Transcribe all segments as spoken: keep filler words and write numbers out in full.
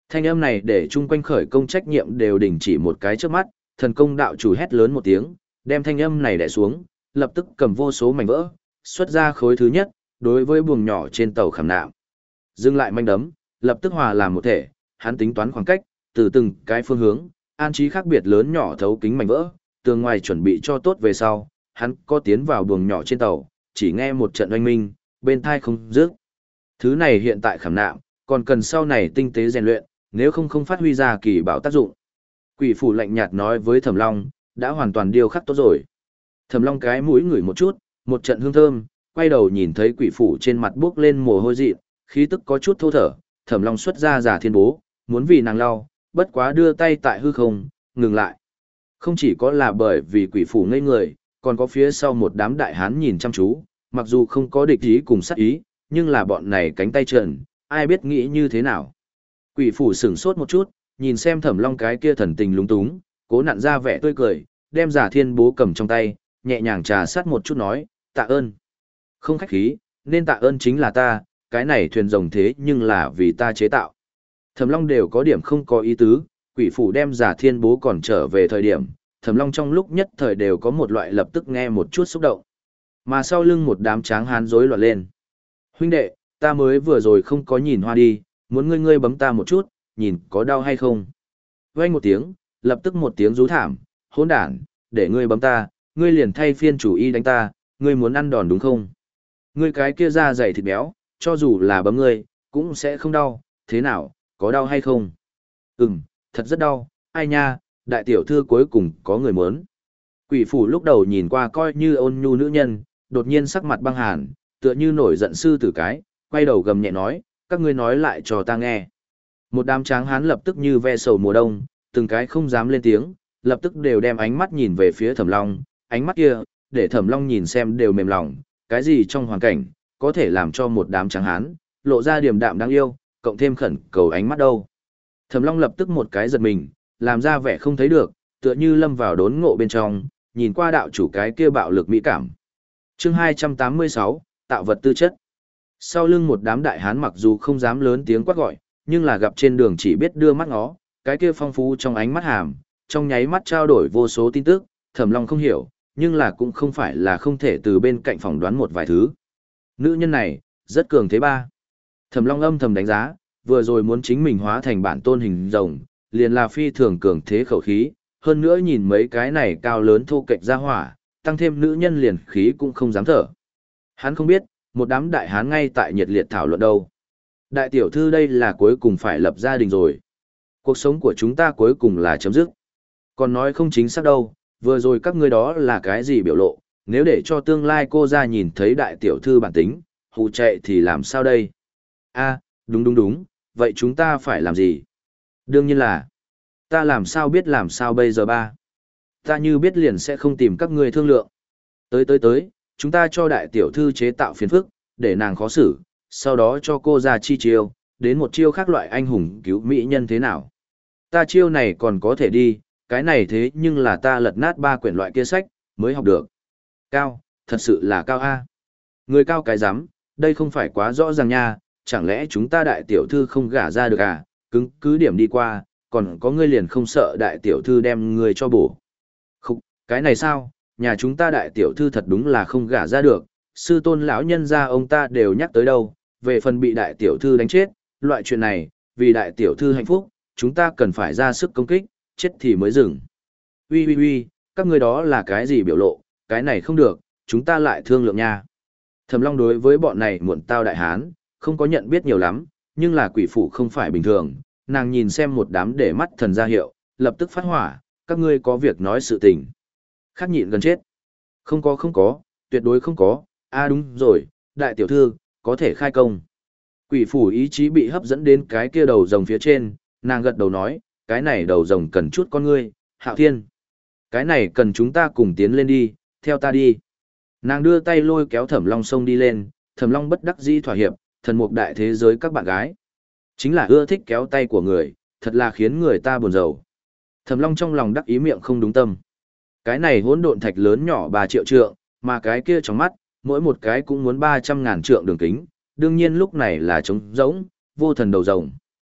Thanh âm này để chung quanh khởi công trách nhiệm đều đình chỉ một cái trước mắt, thần công đạo chủ hét lớn một tiếng, đem thanh âm này đè xuống, lập tức cầm vô số mảnh vỡ, xuất ra khối thứ nhất, đối với buồng nhỏ trên tàu khảm nạm. Dừng lại manh đấm, lập tức hòa làm một thể, hắn tính toán khoảng cách, từ từng cái phương hướng, an trí khác biệt lớn nhỏ thấu kính mảnh vỡ, tường ngoài chuẩn bị cho tốt về sau, hắn có tiến vào buồng nhỏ trên tàu, chỉ nghe một trận oanh minh, bên thai không dứt. Thứ này hiện tại khảm nạm, còn cần sau này tinh tế rèn luyện, nếu không không phát huy ra kỳ bảo tác dụng. Quỷ phủ lạnh nhạt nói với Thẩm Long, đã hoàn toàn điêu khắc tốt rồi. Thẩm Long cái mũi ngửi một chút, một trận hương thơm, quay đầu nhìn thấy quỷ phủ trên mặt buốc lên mồ hôi dị, khí tức có chút thô thở, Thẩm Long xuất ra giả thiên bố, muốn vì nàng lau, bất quá đưa tay tại hư không, ngừng lại. Không chỉ có là bởi vì quỷ phủ ngây người, còn có phía sau một đám đại hán nhìn chăm chú, mặc dù không có địch ý cùng sát ý, nhưng là bọn này cánh tay trần, ai biết nghĩ như thế nào. Quỷ phủ sửng sốt một chút, nhìn xem Thẩm Long cái kia thần tình lúng túng, cố nặn ra vẻ tươi cười, đem giả thiên bố cầm trong tay, nhẹ nhàng trà sát một chút nói, tạ ơn. Không khách khí, nên tạ ơn chính là ta, cái này thuyền rồng thế nhưng là vì ta chế tạo. Thẩm Long đều có điểm không có ý tứ, quỷ phủ đem giả thiên bố còn trở về thời điểm, Thẩm Long trong lúc nhất thời đều có một loại lập tức nghe một chút xúc động. Mà sau lưng một đám tráng hán rối loạn lên. Huynh đệ, ta mới vừa rồi không có nhìn hoa đi, muốn ngươi ngươi bấm ta một chút, nhìn có đau hay không. Vang một tiếng, lập tức một tiếng rú thảm, hỗn đản, để ngươi bấm ta, ngươi liền thay phiên chủ y đánh ta, ngươi muốn ăn đòn đúng không? Ngươi cái kia da dày thịt béo, cho dù là bấm ngươi, cũng sẽ không đau, thế nào, có đau hay không? Ừm, thật rất đau, ai nha, đại tiểu thư cuối cùng có người muốn. Quỷ phủ lúc đầu nhìn qua coi như ôn nhu nữ nhân, đột nhiên sắc mặt băng hàn, tựa như nổi giận sư tử cái, quay đầu gầm nhẹ nói, các ngươi nói lại cho ta nghe. Một đám tráng hán lập tức như ve sầu mùa đông, từng cái không dám lên tiếng, lập tức đều đem ánh mắt nhìn về phía Thẩm Long, ánh mắt kia, để Thẩm Long nhìn xem đều mềm lòng, cái gì trong hoàn cảnh, có thể làm cho một đám tráng hán, lộ ra điềm đạm đáng yêu, cộng thêm khẩn cầu ánh mắt đâu. Thẩm Long lập tức một cái giật mình, làm ra vẻ không thấy được, tựa như lâm vào đốn ngộ bên trong, nhìn qua đạo chủ cái kia bạo lực mỹ cảm. Chương hai trăm tám mươi sáu, tạo vật tư chất. Sau lưng một đám đại hán mặc dù không dám lớn tiếng quát gọi, nhưng là gặp trên đường chỉ biết đưa mắt ngó, cái kia phong phú trong ánh mắt hàm, trong nháy mắt trao đổi vô số tin tức, Thẩm Long không hiểu, nhưng là cũng không phải là không thể từ bên cạnh phỏng đoán một vài thứ. Nữ nhân này, rất cường thế ba. Thẩm Long âm thầm đánh giá, vừa rồi muốn chính mình hóa thành bản tôn hình rồng, liền là phi thường cường thế khẩu khí, hơn nữa nhìn mấy cái này cao lớn thô kệch ra hỏa, tăng thêm nữ nhân liền khí cũng không dám thở. Hắn không biết, một đám đại hán ngay tại nhiệt liệt thảo luận đâu. Đại tiểu thư đây là cuối cùng phải lập gia đình rồi. Cuộc sống của chúng ta cuối cùng là chấm dứt. Còn nói không chính xác đâu, vừa rồi các ngươi đó là cái gì biểu lộ, nếu để cho tương lai cô ra nhìn thấy đại tiểu thư bản tính, hù chạy thì làm sao đây? A, đúng đúng đúng, vậy chúng ta phải làm gì? Đương nhiên là, ta làm sao biết làm sao bây giờ ba? Ta như biết liền sẽ không tìm các ngươi thương lượng. Tới tới tới, chúng ta cho đại tiểu thư chế tạo phiền phức, để nàng khó xử, sau đó cho cô ra chi chiêu, đến một chiêu khác loại anh hùng cứu mỹ nhân thế nào. Ta chiêu này còn có thể đi, cái này thế nhưng là ta lật nát ba quyển loại kia sách, mới học được. Cao, thật sự là cao A. Người cao cái rắm đây không phải quá rõ ràng nha, chẳng lẽ chúng ta đại tiểu thư không gả ra được à, cứng cứ điểm đi qua, còn có ngươi liền không sợ đại tiểu thư đem ngươi cho bổ. Không, cái này sao, nhà chúng ta đại tiểu thư thật đúng là không gả ra được, sư tôn lão nhân gia ông ta đều nhắc tới đâu, về phần bị đại tiểu thư đánh chết, loại chuyện này, vì đại tiểu thư hạnh phúc, chúng ta cần phải ra sức công kích, chết thì mới dừng. Ui ui ui, các ngươi đó là cái gì biểu lộ, cái này không được, chúng ta lại thương lượng nha. Thẩm Long đối với bọn này muộn tao đại hán, không có nhận biết nhiều lắm, nhưng là quỷ phụ không phải bình thường, nàng nhìn xem một đám để mắt thần ra hiệu, lập tức phát hỏa, các ngươi có việc nói sự tình. Khắc nhịn gần chết. Không có không có, tuyệt đối không có, a à đúng rồi, đại tiểu thư, có thể khai công. Quỷ phủ ý chí bị hấp dẫn đến cái kia đầu rồng phía trên, nàng gật đầu nói, cái này đầu rồng cần chút con ngươi, Hạo Thiên. Cái này cần chúng ta cùng tiến lên đi, theo ta đi. Nàng đưa tay lôi kéo Thẩm Long sông đi lên, Thẩm Long bất đắc dĩ thỏa hiệp, thần mục đại thế giới các bạn gái. Chính là ưa thích kéo tay của người, thật là khiến người ta buồn rầu. Thẩm Long trong lòng đắc ý miệng không đúng tâm. Cái này hỗn độn thạch lớn nhỏ ba triệu trượng, mà cái kia trong mắt, mỗi một cái cũng muốn ba trăm ngàn trượng đường kính, đương nhiên lúc này là trống rỗng, vô thần đầu rồng.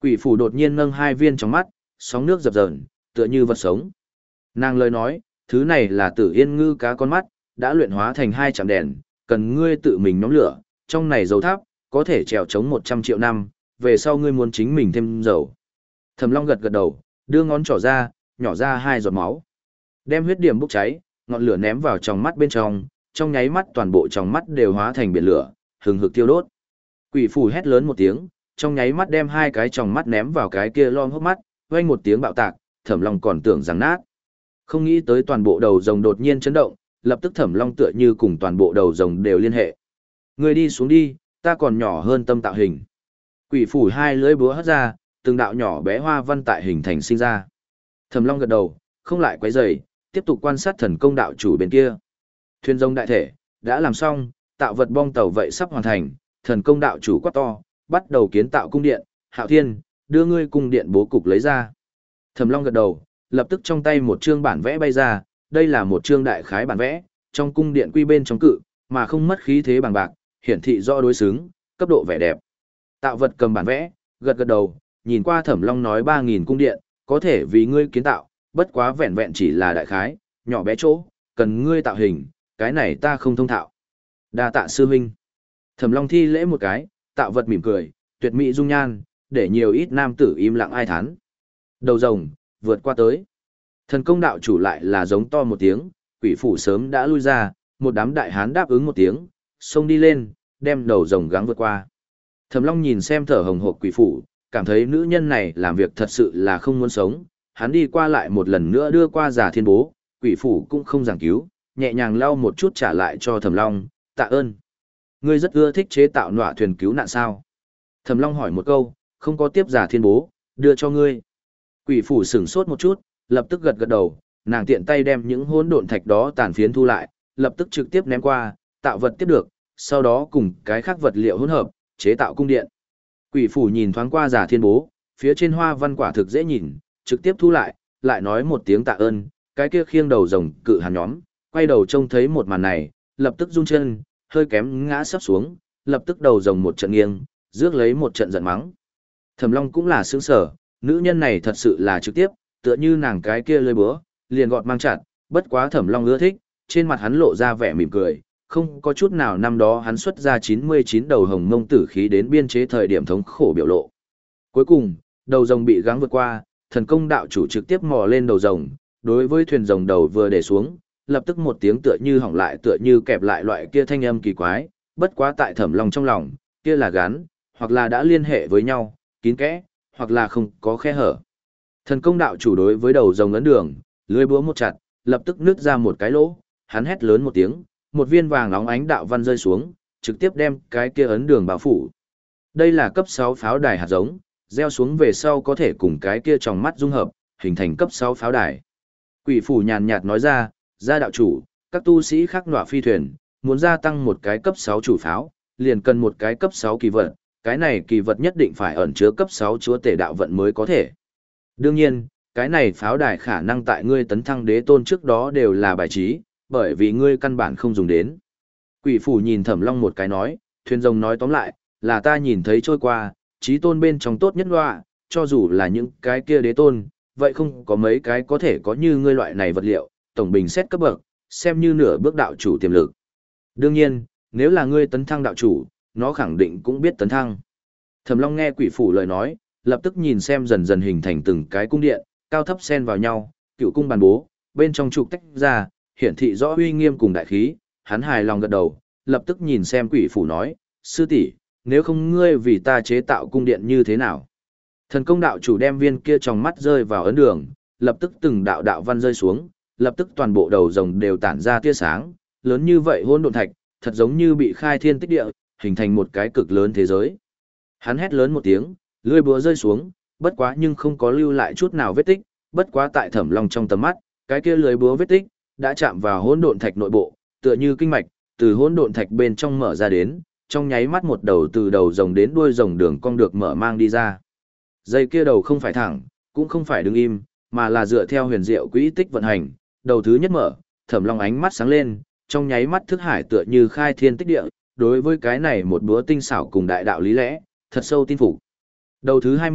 Quỷ phủ đột nhiên nâng hai viên trong mắt, sóng nước dập dờn, tựa như vật sống. Nàng lời nói, thứ này là Tử Yên ngư cá con mắt, đã luyện hóa thành hai chạm đèn, cần ngươi tự mình nhóm lửa, trong này dầu tháp, có thể trèo chống một trăm triệu năm, về sau ngươi muốn chính mình thêm dầu. Thẩm Long gật gật đầu, đưa ngón trỏ ra, nhỏ ra hai giọt máu. Đem huyết điểm bốc cháy, ngọn lửa ném vào trong mắt bên trong, trong nháy mắt toàn bộ trong mắt đều hóa thành biển lửa, hừng hực thiêu đốt. Quỷ phủ hét lớn một tiếng, trong nháy mắt đem hai cái tròng mắt ném vào cái kia lom hốc mắt, vang một tiếng bạo tạc, Thẩm Long còn tưởng rằng nát. Không nghĩ tới toàn bộ đầu rồng đột nhiên chấn động, lập tức Thẩm Long tựa như cùng toàn bộ đầu rồng đều liên hệ. Ngươi đi xuống đi, ta còn nhỏ hơn tâm tạo hình. Quỷ phủ hai lưỡi búa hất ra, từng đạo nhỏ bé hoa văn tại hình thành sinh ra. Thẩm Long gật đầu, không lại quấy rầy, tiếp tục quan sát thần công đạo chủ bên kia. Thuyền rồng đại thể đã làm xong, tạo vật bong tàu vậy sắp hoàn thành, thần công đạo chủ quát to, bắt đầu kiến tạo cung điện. Hạo Thiên, đưa ngươi cung điện bố cục lấy ra. Thẩm Long gật đầu, lập tức trong tay một chương bản vẽ bay ra, đây là một chương đại khái bản vẽ, trong cung điện quy bên trong cự, mà không mất khí thế bằng bạc, hiển thị rõ đối xứng, cấp độ vẻ đẹp. Tạo vật cầm bản vẽ, gật gật đầu, nhìn qua Thẩm Long nói ba nghìn cung điện, có thể vì ngươi kiến tạo, bất quá vẹn vẹn chỉ là đại khái, nhỏ bé chỗ, cần ngươi tạo hình, cái này ta không thông thạo. Đa tạ sư huynh. Thẩm Long thi lễ một cái, tạo vật mỉm cười, tuyệt mỹ dung nhan, để nhiều ít nam tử im lặng ai thán. Đầu rồng, vượt qua tới. Thần công đạo chủ lại là giống to một tiếng, quỷ phủ sớm đã lui ra, một đám đại hán đáp ứng một tiếng, xông đi lên, đem đầu rồng gắng vượt qua. Thẩm Long nhìn xem thở hồng hộc quỷ phủ, cảm thấy nữ nhân này làm việc thật sự là không muốn sống, hắn đi qua lại một lần nữa đưa qua giả thiên bố, quỷ phủ cũng không giảng cứu, nhẹ nhàng lau một chút trả lại cho Thẩm Long, tạ ơn. Ngươi rất ưa thích chế tạo nọa thuyền cứu nạn sao? Thẩm Long hỏi một câu, không có tiếp giả thiên bố, đưa cho ngươi. Quỷ phủ sửng sốt một chút, lập tức gật gật đầu, nàng tiện tay đem những hỗn độn thạch đó tàn phiến thu lại, lập tức trực tiếp ném qua, tạo vật tiếp được, sau đó cùng cái khác vật liệu hỗn hợp, chế tạo cung điện. Quỷ phủ nhìn thoáng qua giả thiên bố, phía trên hoa văn quả thực dễ nhìn, trực tiếp thu lại, lại nói một tiếng tạ ơn, cái kia khiêng đầu rồng cự hàn nhóm, quay đầu trông thấy một màn này, lập tức run chân, hơi kém ngã sấp xuống, lập tức đầu rồng một trận nghiêng, rước lấy một trận giận mắng. Thẩm Long cũng là sướng sở, nữ nhân này thật sự là trực tiếp, tựa như nàng cái kia lơi búa, liền gọt mang chặt, bất quá Thẩm Long ưa thích, trên mặt hắn lộ ra vẻ mỉm cười, không có chút nào năm đó hắn xuất ra chín mươi chín đầu hồng mông tử khí đến biên chế thời điểm thống khổ biểu lộ. Cuối cùng, đầu rồng bị gắng vượt qua, thần công đạo chủ trực tiếp mò lên đầu rồng, đối với thuyền rồng đầu vừa để xuống, lập tức một tiếng tựa như hỏng lại tựa như kẹp lại loại kia thanh âm kỳ quái, bất quá tại Thẩm Long trong lòng, kia là gắn, hoặc là đã liên hệ với nhau, kín kẽ, hoặc là không có khe hở. Thần công đạo chủ đối với đầu rồng ấn đường, lưỡi búa một chặt, lập tức nứt ra một cái lỗ, hắn hét lớn một tiếng, một viên vàng óng ánh đạo văn rơi xuống, trực tiếp đem cái kia ấn đường bao phủ. Đây là cấp sáu pháo đài hạt giống, gieo xuống về sau có thể cùng cái kia tròng mắt dung hợp, hình thành cấp sáu pháo đài. Quỷ phủ nhàn nhạt nói ra, gia đạo chủ, các tu sĩ khác nọa phi thuyền, muốn gia tăng một cái cấp sáu chủ pháo, liền cần một cái cấp sáu kỳ vật, cái này kỳ vật nhất định phải ẩn chứa cấp sáu chúa tể đạo vận mới có thể. Đương nhiên, cái này pháo đài khả năng tại ngươi tấn thăng đế tôn trước đó đều là bài trí, bởi vì ngươi căn bản không dùng đến. Quỷ phủ nhìn Thẩm Long một cái nói, thuyền rồng nói tóm lại, là ta nhìn thấy trôi qua, trí tôn bên trong tốt nhất loa, cho dù là những cái kia đế tôn, vậy không có mấy cái có thể có như ngươi loại này vật liệu, tổng bình xét cấp bậc, xem như nửa bước đạo chủ tiềm lực. Đương nhiên, nếu là ngươi tấn thăng đạo chủ, nó khẳng định cũng biết tấn thăng. Thẩm Long nghe quỷ phủ lời nói, lập tức nhìn xem dần dần hình thành từng cái cung điện, cao thấp xen vào nhau, cựu cung bàn bố, bên trong trục tách ra, hiển thị rõ uy nghiêm cùng đại khí, hắn hài lòng gật đầu, lập tức nhìn xem quỷ phủ nói, sư tỷ, nếu không ngươi vì ta chế tạo cung điện như thế nào? Thần công đạo chủ đem viên kia trong mắt rơi vào ấn đường, lập tức từng đạo đạo văn rơi xuống, lập tức toàn bộ đầu rồng đều tản ra tia sáng, lớn như vậy hỗn độn thạch, thật giống như bị khai thiên tích địa, hình thành một cái cực lớn thế giới. Hắn hét lớn một tiếng, lưỡi búa rơi xuống, bất quá nhưng không có lưu lại chút nào vết tích, bất quá tại Thẩm Long trong tầm mắt, cái kia lưỡi búa vết tích đã chạm vào hỗn độn thạch nội bộ, tựa như kinh mạch, từ hỗn độn thạch bên trong mở ra đến, trong nháy mắt một đầu từ đầu rồng đến đuôi rồng đường cong được mở mang đi ra. Dây kia đầu không phải thẳng, cũng không phải đứng im, mà là dựa theo huyền diệu quỹ tích vận hành, đầu thứ nhất mở, Thẩm Long ánh mắt sáng lên, trong nháy mắt thức hải tựa như khai thiên tích địa, đối với cái này một búa tinh xảo cùng đại đạo lý lẽ, thật sâu tin phục. Đầu thứ hai mở,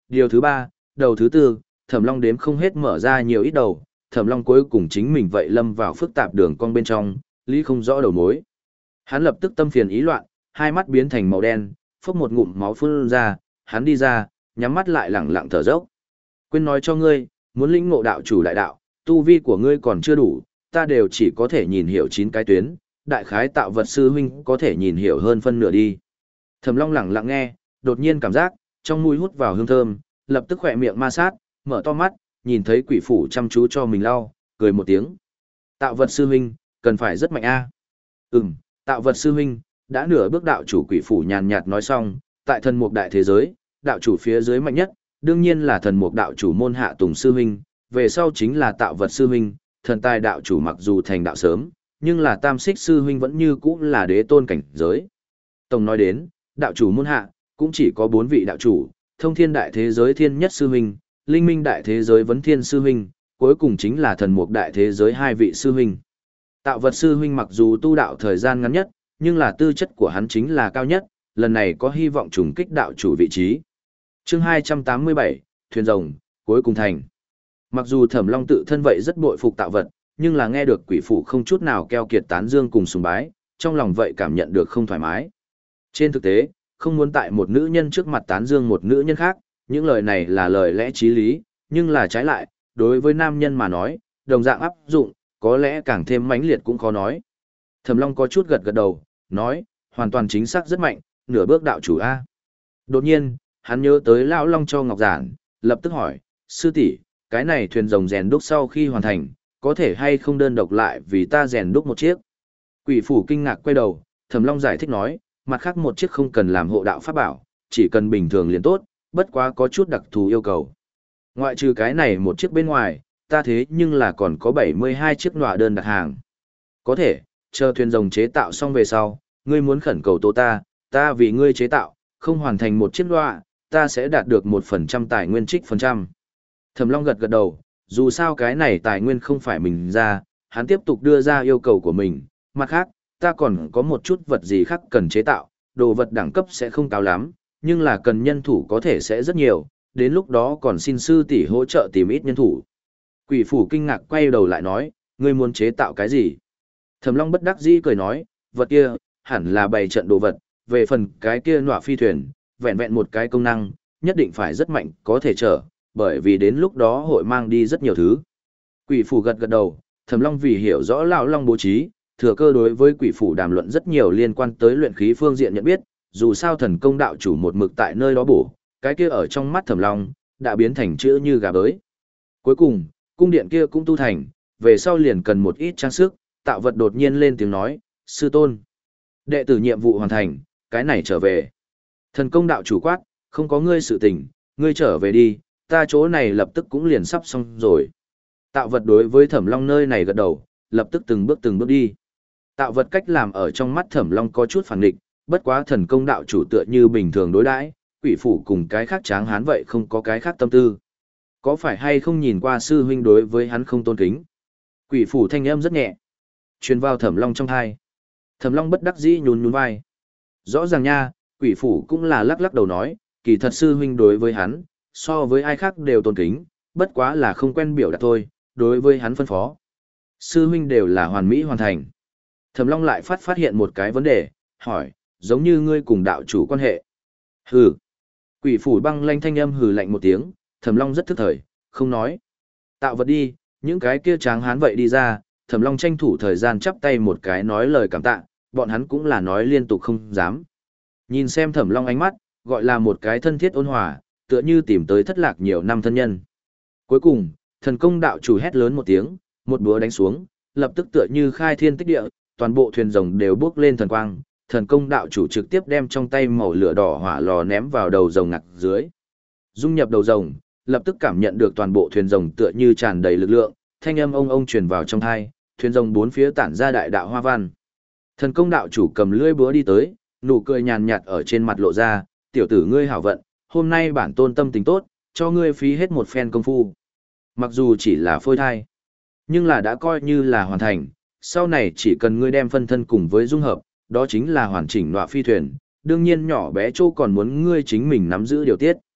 điều thứ ba, đầu thứ tư, Thẩm Long đếm không hết mở ra nhiều ít đầu, Thẩm Long cuối cùng chính mình vậy lâm vào phức tạp đường cong bên trong, lý không rõ đầu mối. Hắn lập tức tâm phiền ý loạn, hai mắt biến thành màu đen, phốc một ngụm máu phun ra, hắn đi ra, nhắm mắt lại lẳng lặng thở dốc. Quên nói cho ngươi, muốn lĩnh ngộ đạo chủ đại đạo, tu vi của ngươi còn chưa đủ, ta đều chỉ có thể nhìn hiểu chín cái tuyến, đại khái tạo vật sư huynh có thể nhìn hiểu hơn phân nửa đi. Thẩm Long lẳng lặng nghe, đột nhiên cảm giác, trong mũi hút vào hương thơm, lập tức khỏe miệng ma sát, mở to mắt, nhìn thấy quỷ phủ chăm chú cho mình lau, cười một tiếng. Tạo vật sư huynh, cần phải rất mạnh a. À? Ừm, tạo vật sư huynh, đã nửa bước đạo chủ quỷ phủ nhàn nhạt nói xong, tại thần mục đại thế giới, đạo chủ phía dưới mạnh nhất, đương nhiên là thần mục đạo chủ môn hạ tùng sư huynh, về sau chính là tạo vật sư huynh, thần tài đạo chủ mặc dù thành đạo sớm, nhưng là tam xích sư huynh vẫn như cũ là đế tôn cảnh giới. Tổng nói đến, đạo chủ môn hạ, cũng chỉ có bốn vị đạo chủ, thông thiên đại thế giới thiên nhất sư huynh, linh minh đại thế giới vấn thiên sư huynh, cuối cùng chính là thần mục đại thế giới hai vị sư huynh. Tạo vật sư huynh mặc dù tu đạo thời gian ngắn nhất, nhưng là tư chất của hắn chính là cao nhất, lần này có hy vọng trùng kích đạo chủ vị trí. Chương hai trăm tám mươi bảy, Thuyền Rồng, cuối cùng thành. Mặc dù Thẩm Long tự thân vậy rất bội phục tạo vật, nhưng là nghe được quỷ phủ không chút nào keo kiệt tán dương cùng sùng bái, trong lòng vậy cảm nhận được không thoải mái. Trên thực tế, không muốn tại một nữ nhân trước mặt tán dương một nữ nhân khác, những lời này là lời lẽ chí lý, nhưng là trái lại, đối với nam nhân mà nói, đồng dạng áp dụng, có lẽ càng thêm mãnh liệt cũng khó nói. Thẩm Long có chút gật gật đầu, nói, hoàn toàn chính xác rất mạnh, nửa bước đạo chủ A. Đột nhiên, hắn nhớ tới Lão Long cho Ngọc Giản, lập tức hỏi, sư tỷ, cái này thuyền rồng rèn đúc sau khi hoàn thành, có thể hay không đơn độc lại vì ta rèn đúc một chiếc. Quỷ phủ kinh ngạc quay đầu, Thẩm Long giải thích nói, mặt khác một chiếc không cần làm hộ đạo pháp bảo, chỉ cần bình thường liền tốt, bất quá có chút đặc thù yêu cầu. Ngoại trừ cái này một chiếc bên ngoài, ta thế nhưng là còn có bảy mươi hai chiếc nọa đơn đặt hàng. Có thể, chờ thuyền rồng chế tạo xong về sau, ngươi muốn khẩn cầu tố ta, ta vì ngươi chế tạo, không hoàn thành một chiếc nọa, ta sẽ đạt được một phần trăm tài nguyên trích phần trăm. Thẩm Long gật gật đầu, dù sao cái này tài nguyên không phải mình ra, hắn tiếp tục đưa ra yêu cầu của mình, mặt khác, ta còn có một chút vật gì khác cần chế tạo, đồ vật đẳng cấp sẽ không cao lắm, nhưng là cần nhân thủ có thể sẽ rất nhiều, đến lúc đó còn xin sư tỷ hỗ trợ tìm ít nhân thủ. Quỷ phủ kinh ngạc quay đầu lại nói, ngươi muốn chế tạo cái gì? Thẩm Long bất đắc dĩ cười nói, vật kia, hẳn là bày trận đồ vật, về phần cái kia nọa phi thuyền, vẹn vẹn một cái công năng, nhất định phải rất mạnh, có thể chở, bởi vì đến lúc đó hội mang đi rất nhiều thứ. Quỷ phủ gật gật đầu, Thẩm Long vì hiểu rõ Lão Long bố trí, thừa cơ đối với quỷ phủ đàm luận rất nhiều liên quan tới luyện khí phương diện nhận biết, dù sao thần công đạo chủ một mực tại nơi đó bổ, cái kia ở trong mắt Thẩm Long, đã biến thành chữ như gà bới. Cuối cùng, cung điện kia cũng tu thành, về sau liền cần một ít trang sức, tạo vật đột nhiên lên tiếng nói, sư tôn. Đệ tử nhiệm vụ hoàn thành, cái này trở về. Thần công đạo chủ quát, không có ngươi sự tình, ngươi trở về đi, ta chỗ này lập tức cũng liền sắp xong rồi. Tạo vật đối với Thẩm Long nơi này gật đầu, lập tức từng bước từng bước đi. Tạo vật cách làm ở trong mắt Thẩm Long có chút phản nghịch, bất quá thần công đạo chủ tựa như bình thường đối đãi, quỷ phủ cùng cái khác tráng hán vậy không có cái khác tâm tư. Có phải hay không nhìn qua sư huynh đối với hắn không tôn kính? Quỷ phủ thanh âm rất nhẹ, truyền vào Thẩm Long trong tai. Thẩm Long bất đắc dĩ nhún nhún vai. Rõ ràng nha, quỷ phủ cũng là lắc lắc đầu nói, kỳ thật sư huynh đối với hắn, so với ai khác đều tôn kính, bất quá là không quen biểu đạt thôi, đối với hắn phân phó. Sư huynh đều là hoàn mỹ hoàn thành. Thẩm Long lại phát phát hiện một cái vấn đề, hỏi, giống như ngươi cùng đạo chủ quan hệ. Hừ. Quỷ phủ băng lanh thanh âm hừ lạnh một tiếng, Thẩm Long rất thức thời, không nói. Tạo vật đi, những cái kia tráng hán vậy đi ra, Thẩm Long tranh thủ thời gian chắp tay một cái nói lời cảm tạ, bọn hắn cũng là nói liên tục không dám. Nhìn xem Thẩm Long ánh mắt, gọi là một cái thân thiết ôn hòa, tựa như tìm tới thất lạc nhiều năm thân nhân. Cuối cùng, thần công đạo chủ hét lớn một tiếng, một búa đánh xuống, lập tức tựa như khai thiên tích địa, toàn bộ thuyền rồng đều bước lên thần quang, thần công đạo chủ trực tiếp đem trong tay màu lửa đỏ hỏa lò ném vào đầu rồng ngặt dưới. Dung nhập đầu rồng, lập tức cảm nhận được toàn bộ thuyền rồng tựa như tràn đầy lực lượng, thanh âm ông ông truyền vào trong tai, thuyền rồng bốn phía tản ra đại đạo hoa văn. Thần công đạo chủ cầm lưỡi búa đi tới, nụ cười nhàn nhạt ở trên mặt lộ ra, tiểu tử ngươi hảo vận, hôm nay bản tôn tâm tình tốt, cho ngươi phí hết một phen công phu. Mặc dù chỉ là phôi thai, nhưng là đã coi như là hoàn thành, sau này chỉ cần ngươi đem phân thân cùng với dung hợp, đó chính là hoàn chỉnh nọa phi thuyền, đương nhiên nhỏ bé châu còn muốn ngươi chính mình nắm giữ điều tiết.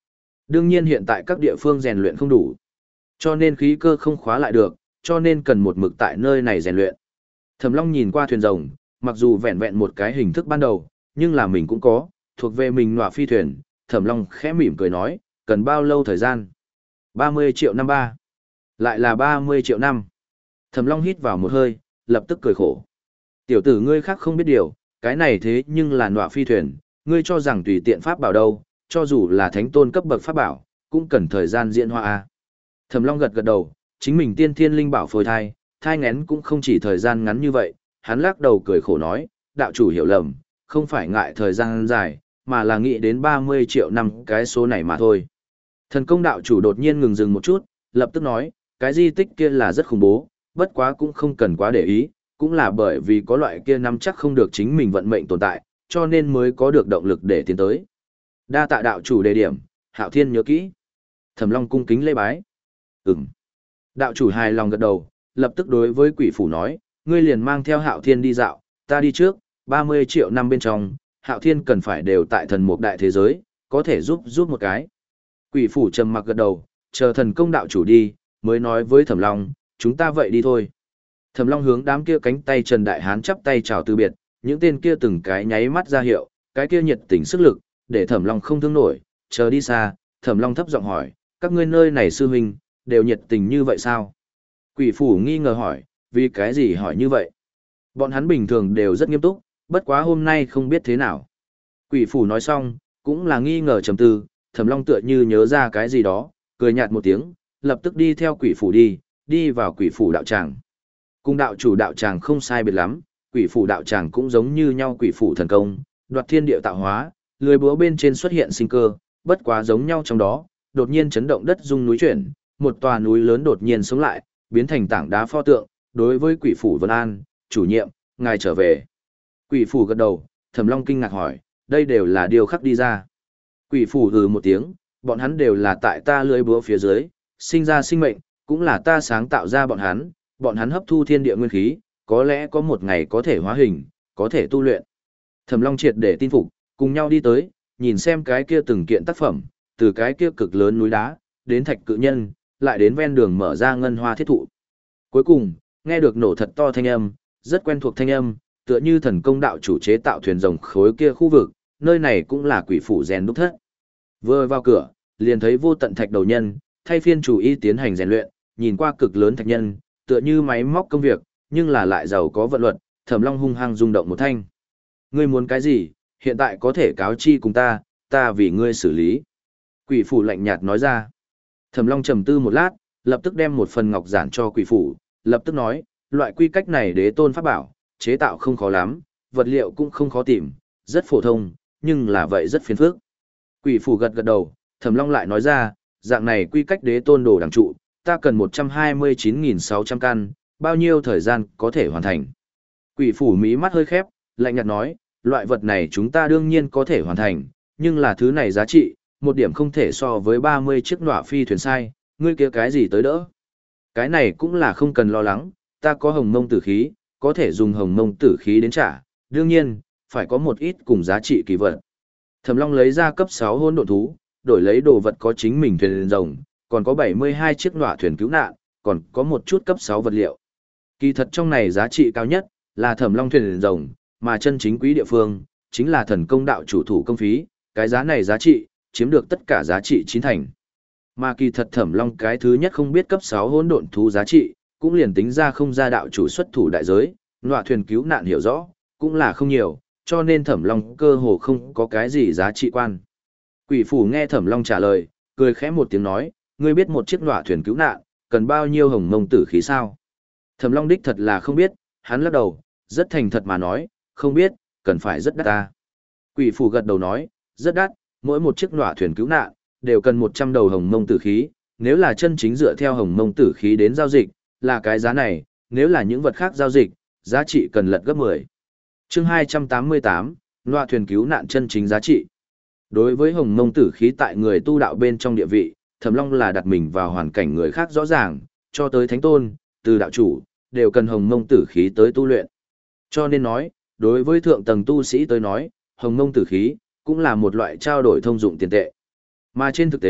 Đương nhiên hiện tại các địa phương rèn luyện không đủ, cho nên khí cơ không khóa lại được, cho nên cần một mực tại nơi này rèn luyện. Thẩm Long nhìn qua thuyền rồng, mặc dù vẹn vẹn một cái hình thức ban đầu, nhưng là mình cũng có, thuộc về mình nọa phi thuyền. Thẩm Long khẽ mỉm cười nói, cần bao lâu thời gian? ba mươi triệu năm ba. Lại là ba mươi triệu năm. Thẩm Long hít vào một hơi, lập tức cười khổ. Tiểu tử ngươi khác không biết điều, cái này thế nhưng là nọa phi thuyền, ngươi cho rằng tùy tiện pháp bảo đâu, cho dù là thánh tôn cấp bậc pháp bảo, cũng cần thời gian diễn hóa a. Thẩm Long gật gật đầu, chính mình tiên thiên linh bảo phôi thai, thai ngén cũng không chỉ thời gian ngắn như vậy, hắn lắc đầu cười khổ nói, đạo chủ hiểu lầm, không phải ngại thời gian dài, mà là nghĩ đến ba mươi triệu năm cái số này mà thôi. Thần công đạo chủ đột nhiên ngừng dừng một chút, lập tức nói, cái di tích kia là rất khủng bố, bất quá cũng không cần quá để ý, cũng là bởi vì có loại kia nắm chắc không được chính mình vận mệnh tồn tại, cho nên mới có được động lực để tiến tới. Đa tạ đạo chủ đề điểm, Hạo Thiên nhớ kỹ. Thẩm Long cung kính lễ bái. Ừm. Đạo chủ hài lòng gật đầu, lập tức đối với quỷ phủ nói, ngươi liền mang theo Hạo Thiên đi dạo, ta đi trước, ba mươi triệu năm bên trong, Hạo Thiên cần phải đều tại thần mục đại thế giới, có thể giúp giúp một cái. Quỷ phủ trầm mặc gật đầu, chờ thần công đạo chủ đi, mới nói với Thẩm Long, chúng ta vậy đi thôi. Thẩm Long hướng đám kia cánh tay Trần Đại Hán chắp tay chào từ biệt, những tên kia từng cái nháy mắt ra hiệu, cái kia nhiệt tình sức lực, để Thẩm Long không thương nổi, chờ đi xa, Thẩm Long thấp giọng hỏi, các ngươi nơi này sư huynh, đều nhiệt tình như vậy sao? Quỷ phủ nghi ngờ hỏi, vì cái gì hỏi như vậy? Bọn hắn bình thường đều rất nghiêm túc, bất quá hôm nay không biết thế nào. Quỷ phủ nói xong, cũng là nghi ngờ trầm tư, Thẩm Long tựa như nhớ ra cái gì đó, cười nhạt một tiếng, lập tức đi theo quỷ phủ đi, đi vào quỷ phủ đạo tràng. Cùng đạo chủ đạo tràng không sai biệt lắm, quỷ phủ đạo tràng cũng giống như nhau quỷ phủ thần công, đoạt thiên địa tạo hóa, lưới búa bên trên xuất hiện sinh cơ, bất quá giống nhau trong đó, đột nhiên chấn động đất rung núi chuyển, một tòa núi lớn đột nhiên sống lại, biến thành tảng đá pho tượng, đối với quỷ phủ Vân An, chủ nhiệm, ngài trở về. Quỷ phủ gật đầu, Thẩm Long kinh ngạc hỏi, đây đều là điều khắc đi ra. Quỷ phủ hừ một tiếng, bọn hắn đều là tại ta lưới búa phía dưới, sinh ra sinh mệnh, cũng là ta sáng tạo ra bọn hắn, bọn hắn hấp thu thiên địa nguyên khí, có lẽ có một ngày có thể hóa hình, có thể tu luyện. Thẩm Long triệt để tin phục, cùng nhau đi tới, nhìn xem cái kia từng kiện tác phẩm, từ cái kia cực lớn núi đá, đến thạch cự nhân, lại đến ven đường mở ra ngân hoa thiết thụ. Cuối cùng, nghe được nổ thật to thanh âm, rất quen thuộc thanh âm, tựa như thần công đạo chủ chế tạo thuyền rồng khối kia khu vực, nơi này cũng là quỷ phủ rèn đúc thất. Vừa vào cửa, liền thấy vô tận thạch đầu nhân, thay phiên chủ y tiến hành rèn luyện, nhìn qua cực lớn thạch nhân, tựa như máy móc công việc, nhưng là lại giàu có vận luật, Thẩm Long hung hăng rung động một thanh. Ngươi muốn cái gì, hiện tại có thể cáo chi cùng ta, ta vì ngươi xử lý. Quỷ phủ lạnh nhạt nói ra. Thẩm Long trầm tư một lát, lập tức đem một phần ngọc giản cho quỷ phủ, lập tức nói, loại quy cách này đế tôn pháp bảo, chế tạo không khó lắm, vật liệu cũng không khó tìm, rất phổ thông, nhưng là vậy rất phiền phức. Quỷ phủ gật gật đầu, Thẩm Long lại nói ra, dạng này quy cách đế tôn đồ đẳng trụ, ta cần một trăm hai mươi chín nghìn sáu trăm căn, bao nhiêu thời gian có thể hoàn thành. Quỷ phủ mí mắt hơi khép, lạnh nhạt nói, loại vật này chúng ta đương nhiên có thể hoàn thành, nhưng là thứ này giá trị, một điểm không thể so với ba mươi chiếc nọa phi thuyền sai, ngươi kia cái gì tới đỡ. Cái này cũng là không cần lo lắng, ta có hồng mông tử khí, có thể dùng hồng mông tử khí đến trả, đương nhiên, phải có một ít cùng giá trị kỳ vật. Thẩm Long lấy ra cấp sáu hôn độn thú, đổi lấy đồ vật có chính mình thuyền rồng, còn có bảy mươi hai chiếc nọa thuyền cứu nạn, còn có một chút cấp sáu vật liệu. Kỳ thật trong này giá trị cao nhất là Thẩm Long thuyền rồng, mà chân chính quý địa phương chính là thần công đạo chủ thủ công phí, cái giá này giá trị chiếm được tất cả giá trị chín thành. Mà kỳ thật Thẩm Long cái thứ nhất không biết cấp sáu hỗn độn thú giá trị, cũng liền tính ra không ra đạo chủ xuất thủ đại giới, nọa thuyền cứu nạn hiểu rõ, cũng là không nhiều, cho nên Thẩm Long cơ hồ không có cái gì giá trị quan. Quỷ phủ nghe Thẩm Long trả lời, cười khẽ một tiếng nói, ngươi biết một chiếc nọa thuyền cứu nạn, cần bao nhiêu hồng mông tử khí sao? Thẩm Long đích thật là không biết, hắn lắc đầu, rất thành thật mà nói, không biết, cần phải rất đắt ta. Quỷ phủ gật đầu nói, rất đắt, mỗi một chiếc nọa thuyền cứu nạn, đều cần một trăm đầu hồng mông tử khí, nếu là chân chính dựa theo hồng mông tử khí đến giao dịch, là cái giá này, nếu là những vật khác giao dịch, giá trị cần lật gấp mười. Chương hai trăm tám mươi tám, nọa thuyền cứu nạn chân chính giá trị. Đối với hồng mông tử khí tại người tu đạo bên trong địa vị, Thẩm Long là đặt mình vào hoàn cảnh người khác rõ ràng, cho tới thánh tôn, từ đạo chủ, đều cần hồng mông tử khí tới tu luyện. Cho nên nói, đối với thượng tầng tu sĩ tới nói, hồng mông tử khí cũng là một loại trao đổi thông dụng tiền tệ. Mà trên thực tế,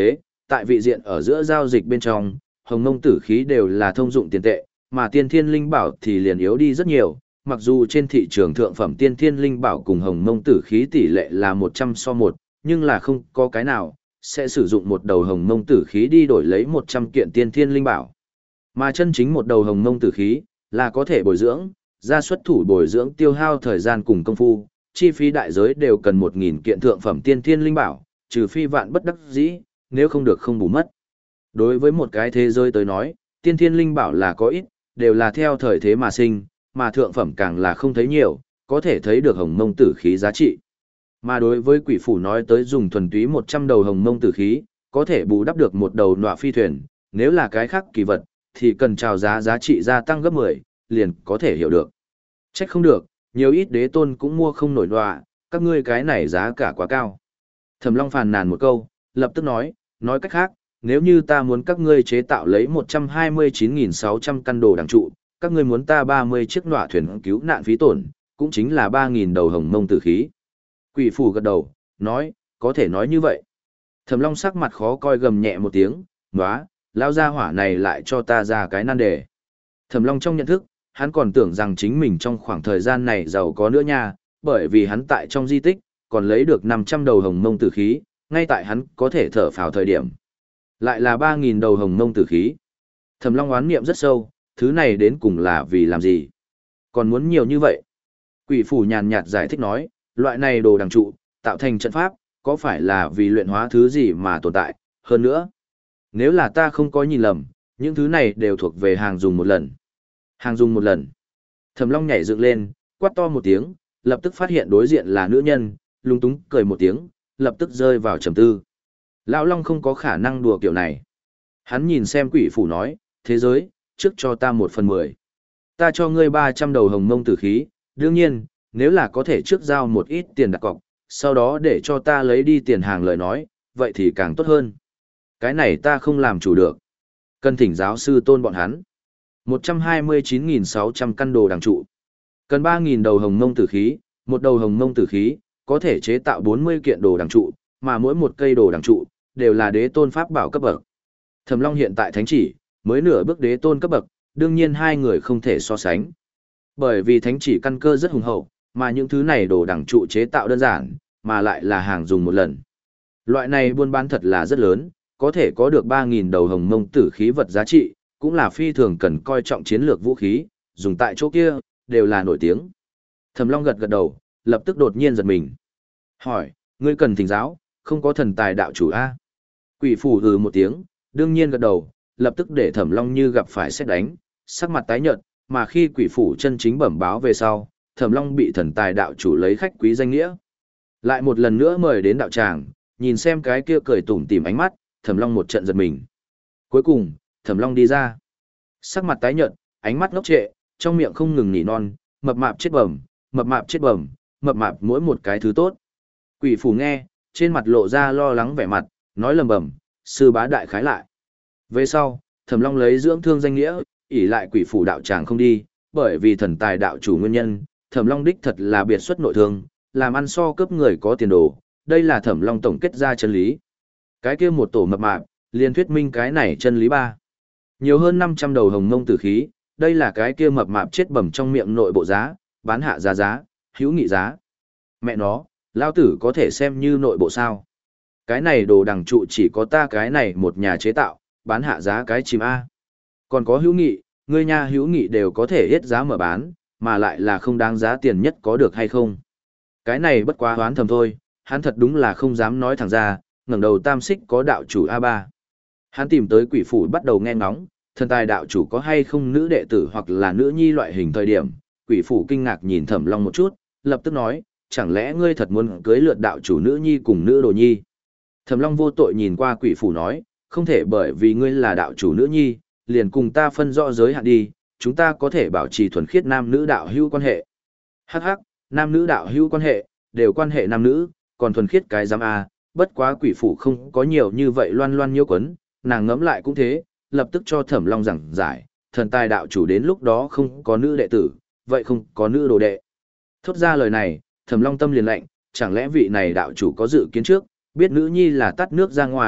tại vị diện ở giữa giao dịch bên trong, hồng mông tử khí đều là thông dụng tiền tệ, mà tiên thiên linh bảo thì liền yếu đi rất nhiều, mặc dù trên thị trường thượng phẩm tiên thiên linh bảo cùng hồng mông tử khí tỷ lệ là một trăm so một, nhưng là không có cái nào sẽ sử dụng một đầu hồng mông tử khí đi đổi lấy một trăm kiện tiên thiên linh bảo. Mà chân chính một đầu hồng mông tử khí là có thể bồi dưỡng, ra xuất thủ bồi dưỡng tiêu hao thời gian cùng công phu, chi phí đại giới đều cần một nghìn kiện thượng phẩm tiên thiên linh bảo, trừ phi vạn bất đắc dĩ, nếu không được không bù mất. Đối với một cái thế giới tới nói, tiên thiên linh bảo là có ít, đều là theo thời thế mà sinh, mà thượng phẩm càng là không thấy nhiều, có thể thấy được hồng mông tử khí giá trị. Mà đối với quỷ phủ nói tới dùng thuần túy một trăm đầu hồng mông tử khí, có thể bù đắp được một đầu nọa phi thuyền, nếu là cái khác kỳ vật, thì cần trào giá giá trị gia tăng gấp mười, liền có thể hiểu được. Trách không được, nhiều ít đế tôn cũng mua không nổi nọa, các ngươi cái này giá cả quá cao. Thẩm Long phàn nàn một câu, lập tức nói, nói cách khác, nếu như ta muốn các ngươi chế tạo lấy một trăm hai mươi chín nghìn sáu trăm căn đồ đằng trụ, các ngươi muốn ta ba mươi chiếc nọa thuyền cứu nạn phí tổn, cũng chính là ba nghìn đầu hồng mông tử khí. Quỷ phủ gật đầu, nói, có thể nói như vậy. Thẩm Long sắc mặt khó coi gầm nhẹ một tiếng, nóa, lao ra hỏa này lại cho ta ra cái nan đề. Thẩm Long trong nhận thức, hắn còn tưởng rằng chính mình trong khoảng thời gian này giàu có nữa nha, bởi vì hắn tại trong di tích, còn lấy được năm trăm đầu hồng mông tử khí, ngay tại hắn có thể thở phào thời điểm. Lại là ba nghìn đầu hồng mông tử khí. Thẩm Long oán niệm rất sâu, thứ này đến cùng là vì làm gì? Còn muốn nhiều như vậy? Quỷ phủ nhàn nhạt giải thích nói, loại này đồ đằng trụ, tạo thành trận pháp, có phải là vì luyện hóa thứ gì mà tồn tại, hơn nữa. Nếu là ta không có nhìn lầm, những thứ này đều thuộc về hàng dùng một lần. Hàng dùng một lần. Thẩm Long nhảy dựng lên, quát to một tiếng, lập tức phát hiện đối diện là nữ nhân, lung túng cười một tiếng, lập tức rơi vào trầm tư. Lão Long không có khả năng đùa kiểu này. Hắn nhìn xem quỷ phủ nói, thế giới, trước cho ta một phần mười. Ta cho ngươi ba trăm đầu hồng mông tử khí, đương nhiên, nếu là có thể trước giao một ít tiền đặt cọc, sau đó để cho ta lấy đi tiền hàng lời nói, vậy thì càng tốt hơn. Cái này ta không làm chủ được. Cần thỉnh giáo sư tôn bọn hắn. một trăm hai mươi chín nghìn sáu trăm căn đồ đằng trụ. Cần ba nghìn đầu hồng mông tử khí, một đầu hồng mông tử khí, có thể chế tạo bốn mươi kiện đồ đằng trụ, mà mỗi một cây đồ đằng trụ, đều là đế tôn pháp bảo cấp bậc. Thẩm Long hiện tại thánh chỉ, mới nửa bước đế tôn cấp bậc, đương nhiên hai người không thể so sánh. Bởi vì thánh chỉ căn cơ rất hùng hậu, mà những thứ này đồ đằng trụ chế tạo đơn giản, mà lại là hàng dùng một lần. Loại này buôn bán thật là rất lớn, có thể có được ba nghìn đầu hồng mông tử khí vật giá trị, cũng là phi thường cần coi trọng chiến lược vũ khí, dùng tại chỗ kia, đều là nổi tiếng. Thẩm Long gật gật đầu, lập tức đột nhiên giật mình. Hỏi, ngươi cần thỉnh giáo, không có thần tài đạo chủ A. Quỷ phủ hừ một tiếng, đương nhiên gật đầu, lập tức để Thẩm Long như gặp phải sét đánh, sắc mặt tái nhợt, mà khi quỷ phủ chân chính bẩm báo về sau, Thẩm Long bị thần tài đạo chủ lấy khách quý danh nghĩa. Lại một lần nữa mời đến đạo tràng, nhìn xem cái kia cười tủm tỉm ánh mắt, Thẩm Long một trận giật mình. Cuối cùng, Thẩm Long đi ra. Sắc mặt tái nhợt, ánh mắt ngốc trệ, trong miệng không ngừng nỉ non, mập mạp chết bẩm, mập mạp chết bẩm, mập mạp mỗi một cái thứ tốt. Quỷ phủ nghe, trên mặt lộ ra lo lắng vẻ mặt, nói lầm bầm, sư bá đại khái lại. Về sau, Thẩm Long lấy dưỡng thương danh nghĩa, ỷ lại quỷ phủ đạo tràng không đi, bởi vì thần tài đạo chủ nguyên nhân, Thẩm Long đích thật là biệt xuất nội thương, làm ăn so cướp người có tiền đồ, đây là Thẩm Long tổng kết ra chân lý. Cái kia một tổ mập mạp, liền thuyết minh cái này chân lý ba. Nhiều hơn năm trăm đầu hồng mông tử khí, đây là cái kia mập mạp chết bẩm trong miệng nội bộ giá, bán hạ giá giá, hữu nghị giá. Mẹ nó, lao tử có thể xem như nội bộ sao? Cái này đồ đằng trụ chỉ có ta cái này một nhà chế tạo, bán hạ giá cái chim A. Còn có hữu nghị, ngươi nhà hữu nghị đều có thể hết giá mở bán, mà lại là không đáng giá tiền nhất có được hay không. Cái này bất quá hoán thầm thôi, hắn thật đúng là không dám nói thẳng ra, ngẩng đầu tam xích có đạo chủ a ba. Hắn tìm tới quỷ phủ bắt đầu nghe ngóng, thần tài đạo chủ có hay không nữ đệ tử hoặc là nữ nhi loại hình thời điểm, quỷ phủ kinh ngạc nhìn Thẩm Long một chút, lập tức nói, chẳng lẽ ngươi thật muốn cưới lượt đạo chủ nữ nhi cùng nữ đồ nhi. Thẩm Long vô tội nhìn qua quỷ phủ nói, không thể bởi vì ngươi là đạo chủ nữ nhi, liền cùng ta phân rõ giới hạn đi, chúng ta có thể bảo trì thuần khiết nam nữ đạo hữu quan hệ. Hắc hắc, nam nữ đạo hữu quan hệ, đều quan hệ nam nữ, còn thuần khiết cái giám A, bất quá quỷ phủ không có nhiều như vậy loan loan nhiêu quấn, nàng ngẫm lại cũng thế, lập tức cho Thẩm Long giảng giải, thần tài đạo chủ đến lúc đó không có nữ đệ tử, vậy không có nữ đồ đệ. Thốt ra lời này, Thẩm Long tâm liền lạnh, chẳng lẽ vị này đạo chủ có dự kiến trước, biết nữ nhi là tắt nước ra ngoài,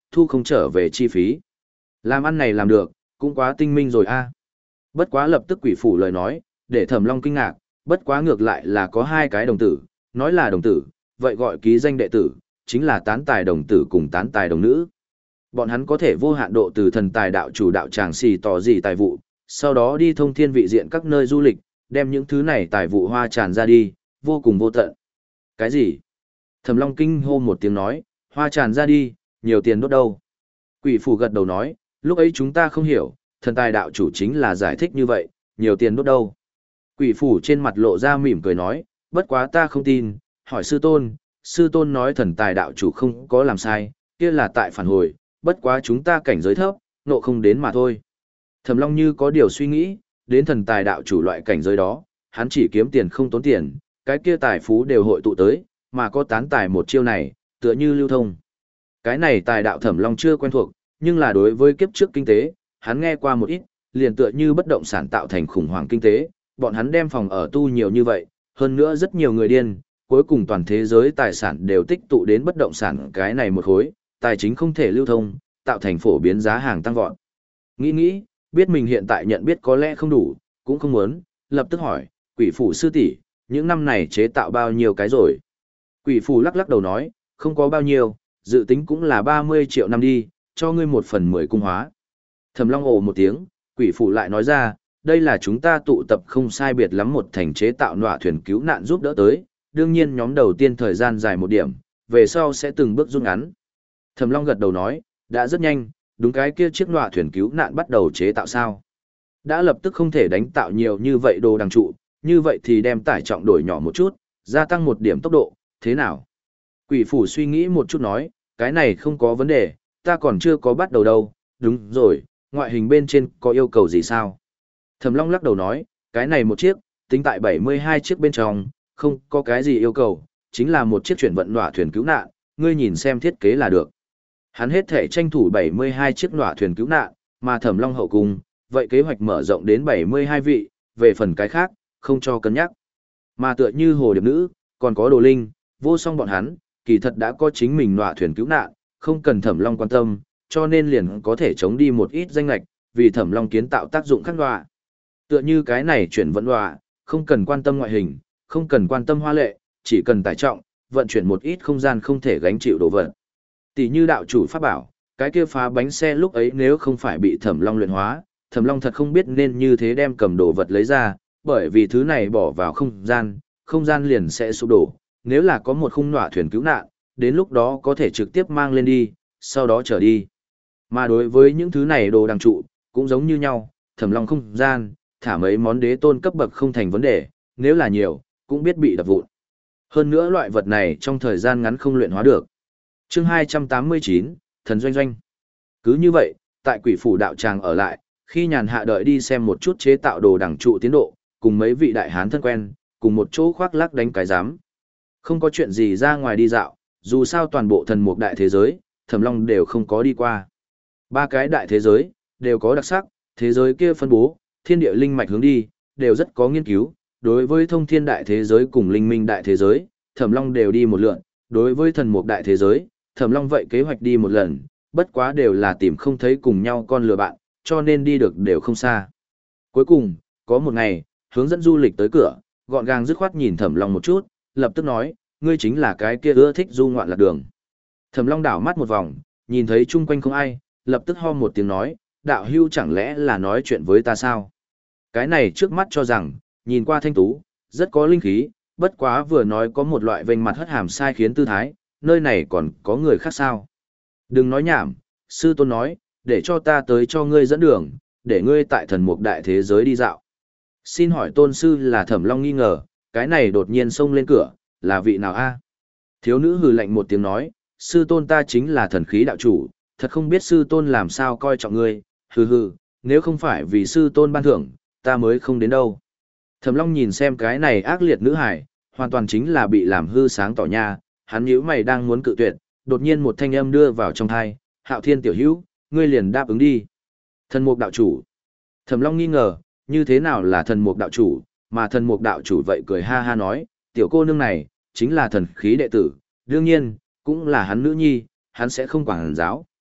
thu không trở về chi phí. Làm ăn này làm được, cũng quá tinh minh rồi a. Bất quá lập tức quỷ phủ lời nói, để Thẩm Long kinh ngạc, bất quá ngược lại là có hai cái đồng tử, nói là đồng tử, vậy gọi ký danh đệ tử, chính là tán tài đồng tử cùng tán tài đồng nữ. Bọn hắn có thể vô hạn độ từ thần tài đạo chủ đạo tràng xì tỏ gì tài vụ, sau đó đi thông thiên vị diện các nơi du lịch, đem những thứ này tài vụ hoa tràn ra đi, vô cùng vô tận. Cái gì? Thẩm Long kinh hô một tiếng nói, hoa tràn ra đi, nhiều tiền đốt đâu? Quỷ phủ gật đầu nói, lúc ấy chúng ta không hiểu, thần tài đạo chủ chính là giải thích như vậy, nhiều tiền đốt đâu? Quỷ phủ trên mặt lộ ra mỉm cười nói, bất quá ta không tin, hỏi sư tôn, sư tôn nói thần tài đạo chủ không có làm sai, kia là tại phản hồi, bất quá chúng ta cảnh giới thấp, nộ không đến mà thôi. Thẩm Long như có điều suy nghĩ, đến thần tài đạo chủ loại cảnh giới đó, hắn chỉ kiếm tiền không tốn tiền, cái kia tài phú đều hội tụ tới, mà có tán tài một chiêu này, tựa như lưu thông. Cái này tài đạo Thẩm Long chưa quen thuộc, nhưng là đối với kiếp trước kinh tế, hắn nghe qua một ít, liền tựa như bất động sản tạo thành khủng hoảng kinh tế, bọn hắn đem phòng ở tu nhiều như vậy, hơn nữa rất nhiều người điên, cuối cùng toàn thế giới tài sản đều tích tụ đến bất động sản cái này một khối, tài chính không thể lưu thông, tạo thành phổ biến giá hàng tăng vọt. Nghĩ nghĩ, biết mình hiện tại nhận biết có lẽ không đủ, cũng không muốn, lập tức hỏi, quỷ phủ sư tỷ, những năm này chế tạo bao nhiêu cái rồi? Quỷ phủ lắc lắc đầu nói, không có bao nhiêu, dự tính cũng là ba mươi triệu năm đi, cho ngươi một phần mười cung hóa. Thẩm Long ồ một tiếng, quỷ phủ lại nói ra, đây là chúng ta tụ tập không sai biệt lắm một thành chế tạo nọa thuyền cứu nạn giúp đỡ tới, đương nhiên nhóm đầu tiên thời gian dài một điểm, về sau sẽ từng bước rút ngắn. Thẩm Long gật đầu nói, đã rất nhanh, đúng cái kia chiếc nọa thuyền cứu nạn bắt đầu chế tạo sao. Đã lập tức không thể đánh tạo nhiều như vậy đồ đằng trụ, như vậy thì đem tải trọng đổi nhỏ một chút, gia tăng một điểm tốc độ, thế nào? Quỷ phủ suy nghĩ một chút nói, cái này không có vấn đề, ta còn chưa có bắt đầu đâu, đúng rồi, ngoại hình bên trên có yêu cầu gì sao? Thẩm Long lắc đầu nói, cái này một chiếc, tính tại bảy mươi hai chiếc bên trong, không có cái gì yêu cầu, chính là một chiếc chuyển vận nọa thuyền cứu nạn, ngươi nhìn xem thiết kế là được. Hắn hết thể tranh thủ bảy mươi hai chiếc nọa thuyền cứu nạn, mà Thẩm Long hậu cung, vậy kế hoạch mở rộng đến bảy mươi hai vị, về phần cái khác, không cho cân nhắc. Mà tựa như Hồ Điệp Nữ, còn có Đồ Linh, vô song bọn hắn, kỳ thật đã có chính mình nọa thuyền cứu nạn, không cần Thẩm Long quan tâm, cho nên liền có thể chống đi một ít danh lệch, vì Thẩm Long kiến tạo tác dụng khác nọa. Tựa như cái này chuyển vận nọa, không cần quan tâm ngoại hình, không cần quan tâm hoa lệ, chỉ cần tải trọng, vận chuyển một ít không gian không thể gánh chịu đồ vật. Tỷ như đạo chủ pháp bảo, cái kia phá bánh xe lúc ấy nếu không phải bị Thẩm Long luyện hóa, Thẩm Long thật không biết nên như thế đem cầm đồ vật lấy ra, bởi vì thứ này bỏ vào không gian, không gian liền sẽ sụp đổ, nếu là có một khung nọa thuyền cứu nạn, đến lúc đó có thể trực tiếp mang lên đi, sau đó trở đi. Mà đối với những thứ này đồ đằng trụ, cũng giống như nhau, Thẩm Long không gian, thả mấy món đế tôn cấp bậc không thành vấn đề, nếu là nhiều, cũng biết bị đập vụn. Hơn nữa loại vật này trong thời gian ngắn không luyện hóa được. Chương hai trăm tám mươi chín, Thần Doanh Doanh. Cứ như vậy, tại quỷ phủ đạo tràng ở lại, khi nhàn hạ đợi đi xem một chút chế tạo đồ đằng trụ tiến độ, cùng mấy vị đại hán thân quen, cùng một chỗ khoác lác đánh cái giám. Không có chuyện gì ra ngoài đi dạo, dù sao toàn bộ thần mục đại thế giới, Thẩm Long đều không có đi qua. Ba cái đại thế giới, đều có đặc sắc, thế giới kia phân bố, thiên địa linh mạch hướng đi, đều rất có nghiên cứu. Đối với thông thiên đại thế giới cùng linh minh đại thế giới, Thẩm Long đều đi một lượn, đối với thần mục đại thế giới, Thẩm Long vậy kế hoạch đi một lần, bất quá đều là tìm không thấy cùng nhau con lừa bạn, cho nên đi được đều không xa. Cuối cùng, có một ngày, hướng dẫn du lịch tới cửa, gọn gàng dứt khoát nhìn Thẩm Long một chút, lập tức nói, ngươi chính là cái kia ưa thích du ngoạn lạc đường. Thẩm Long đảo mắt một vòng, nhìn thấy chung quanh không ai, lập tức ho một tiếng nói, đạo hưu chẳng lẽ là nói chuyện với ta sao? Cái này trước mắt cho rằng, nhìn qua thanh tú, rất có linh khí, bất quá vừa nói có một loại vênh mặt hất hàm sai khiến tư thái, nơi này còn có người khác sao? Đừng nói nhảm, sư tôn nói, để cho ta tới cho ngươi dẫn đường, để ngươi tại thần mục đại thế giới đi dạo. Xin hỏi tôn sư là Thẩm Long nghi ngờ, cái này đột nhiên xông lên cửa, là vị nào a? Thiếu nữ hừ lạnh một tiếng nói, sư tôn ta chính là thần khí đạo chủ, thật không biết sư tôn làm sao coi trọng ngươi, hừ hừ, nếu không phải vì sư tôn ban thưởng, ta mới không đến đâu. Thẩm Long nhìn xem cái này ác liệt nữ hải, hoàn toàn chính là bị làm hư sáng tỏ nha, hắn nhíu mày đang muốn cự tuyệt, đột nhiên một thanh âm đưa vào trong tai, Hạo Thiên tiểu hữu, ngươi liền đáp ứng đi. Thần mục đạo chủ. Thẩm Long nghi ngờ, như thế nào là thần mục đạo chủ, mà thần mục đạo chủ vậy cười ha ha nói, tiểu cô nương này, chính là thần khí đệ tử, đương nhiên, cũng là hắn nữ nhi, hắn sẽ không quản giáo,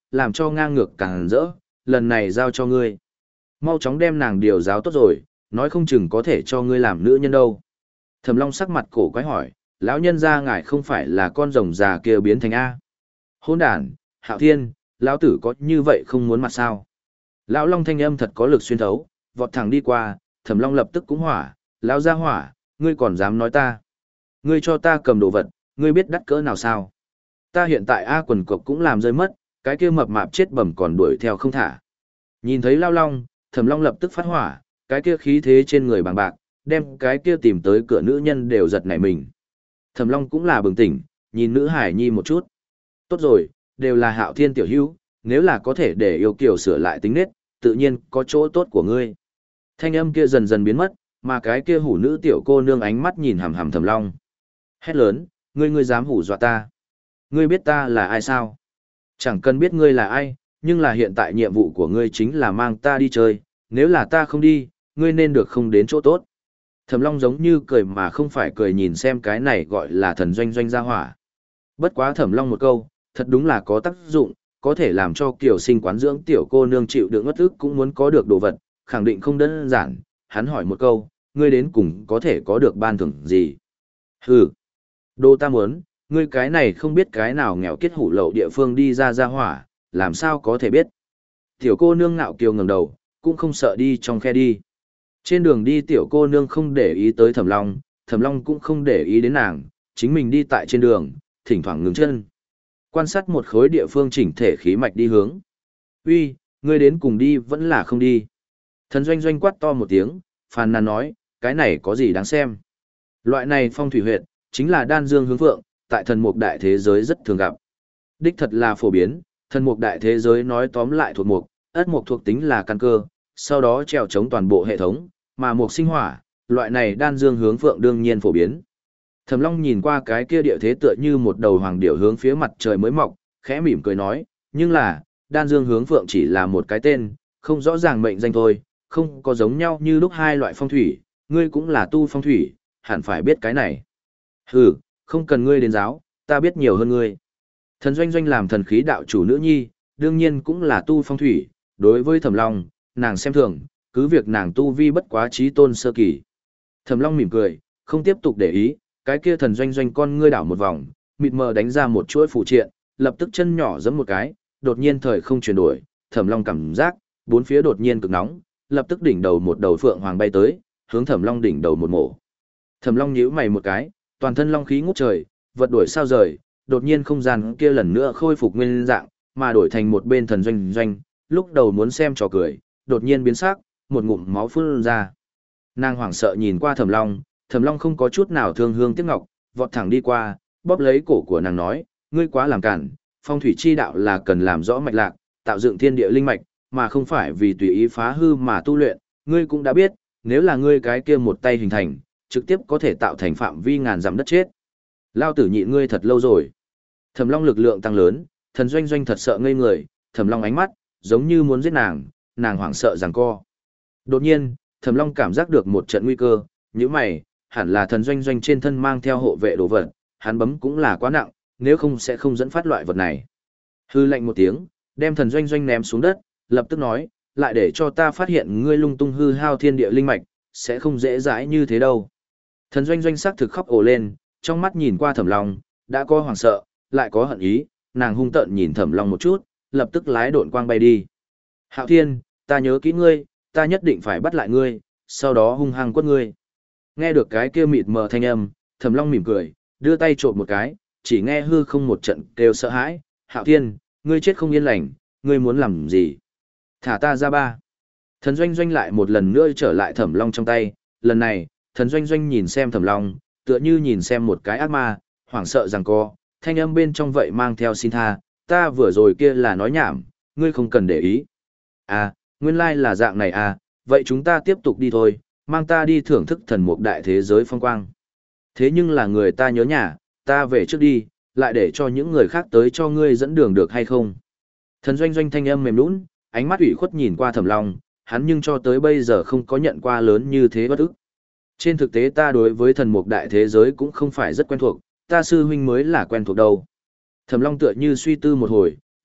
làm cho ngang ngược càng rỡ, lần này giao cho ngươi. Mau chóng đem nàng điều giáo tốt rồi, nói không chừng có thể cho ngươi làm nữ nhân đâu. Thẩm Long sắc mặt cổ quái hỏi, lão nhân gia ngài không phải là con rồng già kia biến thành A. Hôn đàn, Hạo Thiên, lão tử có như vậy không muốn mặt sao? Lão Long thanh âm thật có lực xuyên thấu, vọt thẳng đi qua, Thẩm Long lập tức cũng hỏa, lão gia hỏa, ngươi còn dám nói ta? Ngươi cho ta cầm đồ vật, ngươi biết đắt cỡ nào sao? Ta hiện tại A quần cộc cũng làm rơi mất, cái kia mập mạp chết bẩm còn đuổi theo không thả. Nhìn thấy Lão Long, Thẩm Long lập tức phát hỏa, cái kia khí thế trên người bằng bạc, đem cái kia tìm tới cửa nữ nhân đều giật nảy mình. Thẩm Long cũng là bừng tỉnh, nhìn nữ hải nhi một chút. Tốt rồi, đều là Hạo Thiên tiểu hữu, nếu là có thể để yêu kiều sửa lại tính nết, tự nhiên có chỗ tốt của ngươi. Thanh âm kia dần dần biến mất, mà cái kia hủ nữ tiểu cô nương ánh mắt nhìn hằm hằm Thẩm Long. Hét lớn, ngươi ngươi dám hủ dọa ta? Ngươi biết ta là ai sao? Chẳng cần biết ngươi là ai, nhưng là hiện tại nhiệm vụ của ngươi chính là mang ta đi chơi, nếu là ta không đi, ngươi nên được không đến chỗ tốt. Thẩm Long giống như cười mà không phải cười nhìn xem cái này gọi là thần doanh doanh gia hỏa. Bất quá Thẩm Long một câu, thật đúng là có tác dụng, có thể làm cho kiểu sinh quán dưỡng tiểu cô nương chịu đựng ngất ức cũng muốn có được đồ vật, khẳng định không đơn giản. Hắn hỏi một câu, ngươi đến cùng có thể có được ban thưởng gì? Hừ, đồ ta muốn, ngươi cái này không biết cái nào nghèo kiết hủ lậu địa phương đi ra gia hỏa, làm sao có thể biết? Tiểu cô nương ngạo kiều ngẩng đầu, cũng không sợ đi trong khe đi. Trên đường đi tiểu cô nương không để ý tới Thẩm Long, Thẩm Long cũng không để ý đến nàng, chính mình đi tại trên đường, thỉnh thoảng ngừng chân. Quan sát một khối địa phương chỉnh thể khí mạch đi hướng. Uy, ngươi đến cùng đi vẫn là không đi. Thần Doanh Doanh quát to một tiếng, phàn nàn nói, cái này có gì đáng xem. Loại này phong thủy huyệt, chính là đan dương hướng vượng, tại thần mục đại thế giới rất thường gặp. Đích thật là phổ biến, thần mục đại thế giới nói tóm lại thuộc mục, ất mục thuộc tính là căn cơ, sau đó trèo chống toàn bộ hệ thống, mà mục sinh hỏa, loại này đan dương hướng vượng đương nhiên phổ biến. Thẩm Long nhìn qua cái kia địa thế tựa như một đầu hoàng điểu hướng phía mặt trời mới mọc, khẽ mỉm cười nói, nhưng là, đan dương hướng vượng chỉ là một cái tên, không rõ ràng mệnh danh thôi, không có giống nhau như lúc hai loại phong thủy, ngươi cũng là tu phong thủy, hẳn phải biết cái này. Hừ, không cần ngươi đến giáo, ta biết nhiều hơn ngươi. Thần Doanh Doanh làm thần khí đạo chủ nữ nhi, đương nhiên cũng là tu phong thủy, đối với Thẩm Long, nàng xem thường, cứ việc nàng tu vi bất quá trí tôn sơ kỳ. Thẩm Long mỉm cười, không tiếp tục để ý, cái kia Thần Doanh Doanh con ngươi đảo một vòng, mịt mờ đánh ra một chuỗi phụ triện, lập tức chân nhỏ giẫm một cái, đột nhiên thời không chuyển đổi, Thẩm Long cảm giác, bốn phía đột nhiên cực nóng, lập tức đỉnh đầu một đầu phượng hoàng bay tới, hướng Thẩm Long đỉnh đầu một mổ. Thẩm Long nhíu mày một cái, toàn thân long khí ngút trời, vật đuổi sao rời, đột nhiên không gian kia lần nữa khôi phục nguyên dạng, mà đổi thành một bên Thần Doanh Doanh, lúc đầu muốn xem trò cười, đột nhiên biến sắc, một ngụm máu phun ra. Nàng hoảng sợ nhìn qua Thẩm Long, Thẩm Long không có chút nào thương hương tiếc ngọc, vọt thẳng đi qua, bóp lấy cổ của nàng nói, ngươi quá làm cản, phong thủy chi đạo là cần làm rõ mạch lạc, tạo dựng thiên địa linh mạch, mà không phải vì tùy ý phá hư mà tu luyện, ngươi cũng đã biết, nếu là ngươi cái kia một tay hình thành, trực tiếp có thể tạo thành phạm vi ngàn dặm đất chết. Lao tử nhịn ngươi thật lâu rồi. Thẩm Long lực lượng tăng lớn, Thần Doanh Doanh thật sợ ngây người, Thẩm Long ánh mắt, giống như muốn giết nàng, nàng hoảng sợ giằng co. Đột nhiên, Thẩm Long cảm giác được một trận nguy cơ, nhíu mày, hẳn là Thần Doanh Doanh trên thân mang theo hộ vệ đồ vật, hắn bấm cũng là quá nặng, nếu không sẽ không dẫn phát loại vật này. Hư lạnh một tiếng, đem Thần Doanh Doanh ném xuống đất, lập tức nói, lại để cho ta phát hiện ngươi lung tung hư hao thiên địa linh mạch, sẽ không dễ dãi như thế đâu. Thần Doanh Doanh sắc thực khóc ồ lên, trong mắt nhìn qua Thẩm Long, đã có hoảng sợ, lại có hận ý, nàng hung tợn nhìn Thẩm Long một chút, lập tức lái độn quang bay đi. Hạo Thiên, ta nhớ kỹ ngươi, ta nhất định phải bắt lại ngươi, sau đó hung hăng quất ngươi. Nghe được cái kia mịt mờ thanh âm, Thẩm Long mỉm cười, đưa tay trộm một cái, chỉ nghe hư không một trận kêu sợ hãi, Hạo Thiên, ngươi chết không yên lành, ngươi muốn làm gì? Thả ta ra ba. Thần Doanh Doanh lại một lần nữa trở lại Thẩm Long trong tay, lần này, Thần Doanh Doanh nhìn xem Thẩm Long, tựa như nhìn xem một cái ác ma, hoảng sợ rằng co, thanh âm bên trong vậy mang theo xin tha, ta vừa rồi kia là nói nhảm, ngươi không cần để ý. À, nguyên lai là dạng này à, vậy chúng ta tiếp tục đi thôi, mang ta đi thưởng thức thần mục đại thế giới phong quang. Thế nhưng là người ta nhớ nhà, ta về trước đi, lại để cho những người khác tới cho ngươi dẫn đường được hay không. Thần Doanh Doanh thanh âm mềm nũng, ánh mắt ủy khuất nhìn qua Thẩm Long, hắn nhưng cho tới bây giờ không có nhận qua lớn như thế bất ức. Trên thực tế ta đối với thần mục đại thế giới cũng không phải rất quen thuộc, ta sư huynh mới là quen thuộc đâu. Thẩm Long tựa như suy tư một hồi,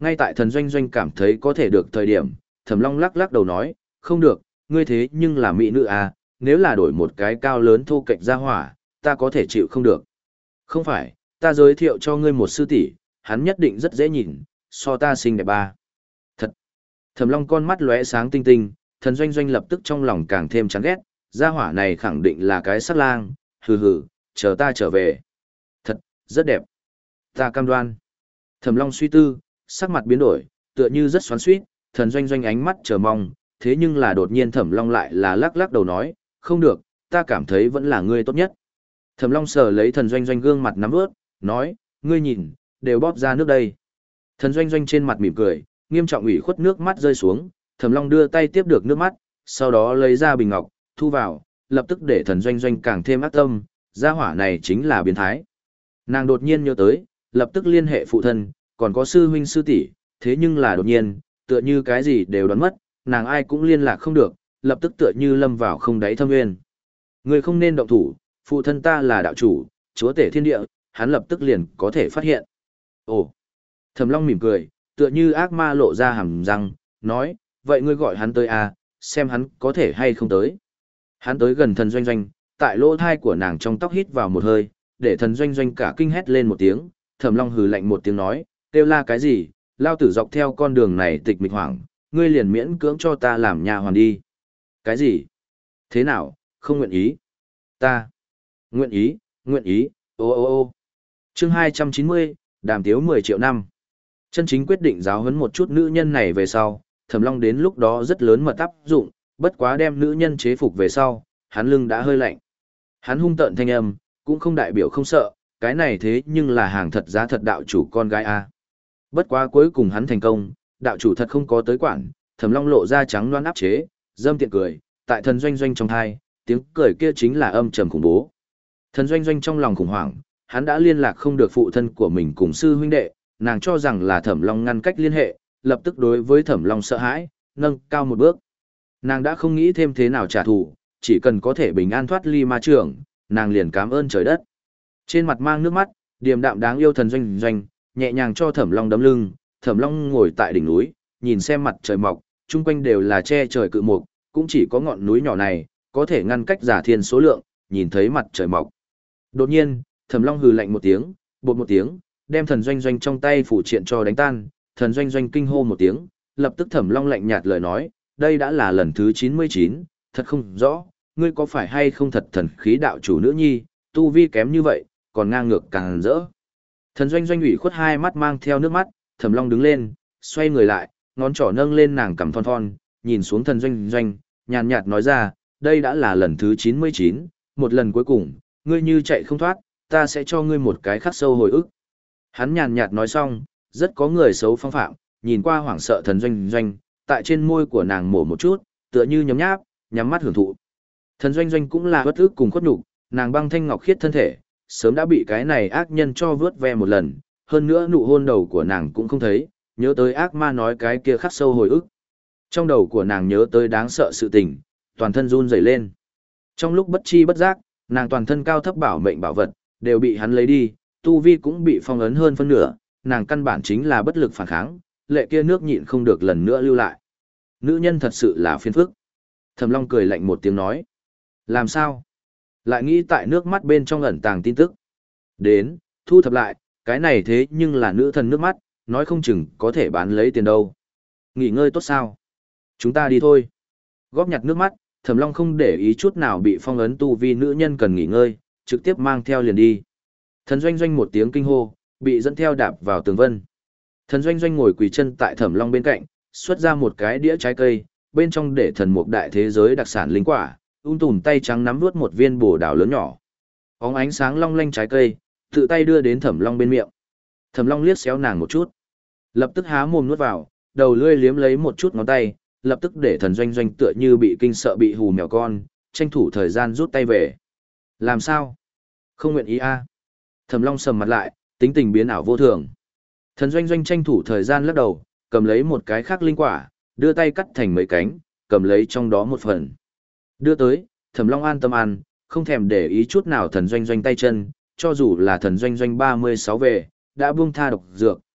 Ngay tại thần doanh doanh cảm thấy có thể được thời điểm, Thẩm Long lắc lắc đầu nói, không được, ngươi thế nhưng là mỹ nữ à, nếu là đổi một cái cao lớn thô kệch ra hỏa, ta có thể chịu không được. Không phải, ta giới thiệu cho ngươi một sư tỷ, hắn nhất định rất dễ nhìn, so ta xinh đẹp ba. Thật. Thẩm Long con mắt lóe sáng tinh tinh, thần doanh doanh lập tức trong lòng càng thêm chán ghét, gia hỏa này khẳng định là cái sắc lang, hừ hừ, chờ ta trở về. Thật, rất đẹp. Ta cam đoan. Thẩm Long suy tư, sắc mặt biến đổi, tựa như rất xoắn xuýt, thần doanh doanh ánh mắt chờ mong, thế nhưng là đột nhiên Thẩm Long lại là lắc lắc đầu nói, không được, ta cảm thấy vẫn là ngươi tốt nhất. Thẩm Long sờ lấy thần doanh doanh gương mặt nắm ướt, nói, ngươi nhìn, đều bóp ra nước đây. Thần doanh doanh trên mặt mỉm cười, nghiêm trọng ủy khuất nước mắt rơi xuống, Thẩm Long đưa tay tiếp được nước mắt, sau đó lấy ra bình ngọc, thu vào, lập tức để thần doanh doanh càng thêm ác tâm, gia hỏa này chính là biến thái. Nàng đột nhiên nhớ tới, lập tức liên hệ phụ thân, còn có sư huynh sư tỷ, thế nhưng là đột nhiên, tựa như cái gì đều đoán mất, nàng ai cũng liên lạc không được, lập tức tựa như lâm vào không đáy thâm nguyên. Người không nên động thủ, phụ thân ta là đạo chủ, chúa tể thiên địa, hắn lập tức liền có thể phát hiện. Ồ! Thẩm Long mỉm cười, tựa như ác ma lộ ra hàm răng, nói, vậy ngươi gọi hắn tới à, xem hắn có thể hay không tới. Hắn tới gần thần doanh doanh, tại lỗ thai của nàng trong tóc hít vào một hơi, để thần doanh doanh cả kinh hét lên một tiếng, Thẩm Long hừ lạnh một tiếng nói, kêu la cái gì, lao tử dọc theo con đường này tịch mịch hoảng, ngươi liền miễn cưỡng cho ta làm nhà hoàn đi. Cái gì? Thế nào, không nguyện ý? Ta. Nguyện ý, nguyện ý, ô ô ô. Chương hai trăm chín mươi, đàm tiếu mười triệu năm. Chân chính quyết định giáo huấn một chút nữ nhân này về sau, Thẩm Long đến lúc đó rất lớn mật áp dụng, bất quá đem nữ nhân chế phục về sau, hắn lưng đã hơi lạnh. Hắn hung tợn thanh âm, cũng không đại biểu không sợ, cái này thế nhưng là hàng thật giá thật đạo chủ con gái a. Bất quá cuối cùng hắn thành công, đạo chủ thật không có tới quản, Thẩm Long lộ ra trắng loan áp chế, dâm tiện cười, tại thần doanh doanh trong thai, tiếng cười kia chính là âm trầm khủng bố. Thần doanh doanh trong lòng khủng hoảng, hắn đã liên lạc không được phụ thân của mình cùng sư huynh đệ, nàng cho rằng là Thẩm Long ngăn cách liên hệ, lập tức đối với Thẩm Long sợ hãi, nâng cao một bước. Nàng đã không nghĩ thêm thế nào trả thù, chỉ cần có thể bình an thoát ly ma trường, nàng liền cảm ơn trời đất. Trên mặt mang nước mắt, điềm đạm đáng yêu thần doanh doanh, nhẹ nhàng cho Thẩm Long đấm lưng, Thẩm Long ngồi tại đỉnh núi, nhìn xem mặt trời mọc, chung quanh đều là che trời cự mục, cũng chỉ có ngọn núi nhỏ này, có thể ngăn cách giả thiên số lượng, nhìn thấy mặt trời mọc. Đột nhiên, Thẩm Long hừ lạnh một tiếng, bột một tiếng, đem thần doanh doanh trong tay phủ triện cho đánh tan, thần doanh doanh kinh hô một tiếng, lập tức Thẩm Long lạnh nhạt lời nói, đây đã là lần thứ chín mươi chín, thật không rõ, ngươi có phải hay không thật thần khí đạo chủ nữ nhi, tu vi kém như vậy, còn ngang ngược càng rỡ. Thần doanh doanh ủy khuất hai mắt mang theo nước mắt, Thẩm Long đứng lên, xoay người lại, ngón trỏ nâng lên nàng cằm thon thon, nhìn xuống thần doanh doanh, nhàn nhạt nói ra, đây đã là lần thứ chín mươi chín, một lần cuối cùng, ngươi như chạy không thoát, ta sẽ cho ngươi một cái khắc sâu hồi ức. Hắn nhàn nhạt nói xong, rất có người xấu phong phạm, nhìn qua hoảng sợ thần doanh doanh, tại trên môi của nàng mổ một chút, tựa như nhấm nháp, nhắm mắt hưởng thụ. Thần doanh doanh cũng là bất ức cùng khuất nhục, nàng băng thanh ngọc khiết thân thể, sớm đã bị cái này ác nhân cho vớt ve một lần, hơn nữa nụ hôn đầu của nàng cũng không thấy, nhớ tới ác ma nói cái kia khắc sâu hồi ức. Trong đầu của nàng nhớ tới đáng sợ sự tình, toàn thân run rẩy lên. Trong lúc bất chi bất giác, nàng toàn thân cao thấp bảo mệnh bảo vật, đều bị hắn lấy đi, tu vi cũng bị phong ấn hơn phân nửa, nàng căn bản chính là bất lực phản kháng, lệ kia nước nhịn không được lần nữa lưu lại. Nữ nhân thật sự là phiền phức. Thẩm Long cười lạnh một tiếng nói. Làm sao? Lại nghĩ tại nước mắt bên trong ẩn tàng tin tức. Đến, thu thập lại, cái này thế nhưng là nữ thần nước mắt, nói không chừng có thể bán lấy tiền đâu. Nghỉ ngơi tốt sao? Chúng ta đi thôi. Góp nhặt nước mắt, Thẩm Long không để ý chút nào bị phong ấn tu vi nữ nhân cần nghỉ ngơi, trực tiếp mang theo liền đi. Thần doanh doanh một tiếng kinh hô, bị dẫn theo đạp vào tường vân. Thần doanh doanh ngồi quỳ chân tại Thẩm Long bên cạnh, xuất ra một cái đĩa trái cây, bên trong để thần mục đại thế giới đặc sản linh quả, ung tùm tay trắng nắm nuốt một viên bồ đào lớn nhỏ. Óng ánh sáng long lanh trái cây, tự tay đưa đến Thẩm Long bên miệng. Thẩm Long liếc xéo nàng một chút, lập tức há mồm nuốt vào, đầu lưỡi liếm lấy một chút ngón tay, lập tức để thần doanh doanh tựa như bị kinh sợ bị hù mèo con, tranh thủ thời gian rút tay về. Làm sao? Không nguyện ý a? À? Thẩm Long sầm mặt lại, tính tình biến ảo vô thường. Thần doanh doanh tranh thủ thời gian lắc đầu, cầm lấy một cái khác linh quả, đưa tay cắt thành mấy cánh, cầm lấy trong đó một phần. Đưa tới, Thẩm Long an tâm ăn, không thèm để ý chút nào thần doanh doanh tay chân, cho dù là thần doanh doanh ba mươi sáu về, đã buông tha độc dược,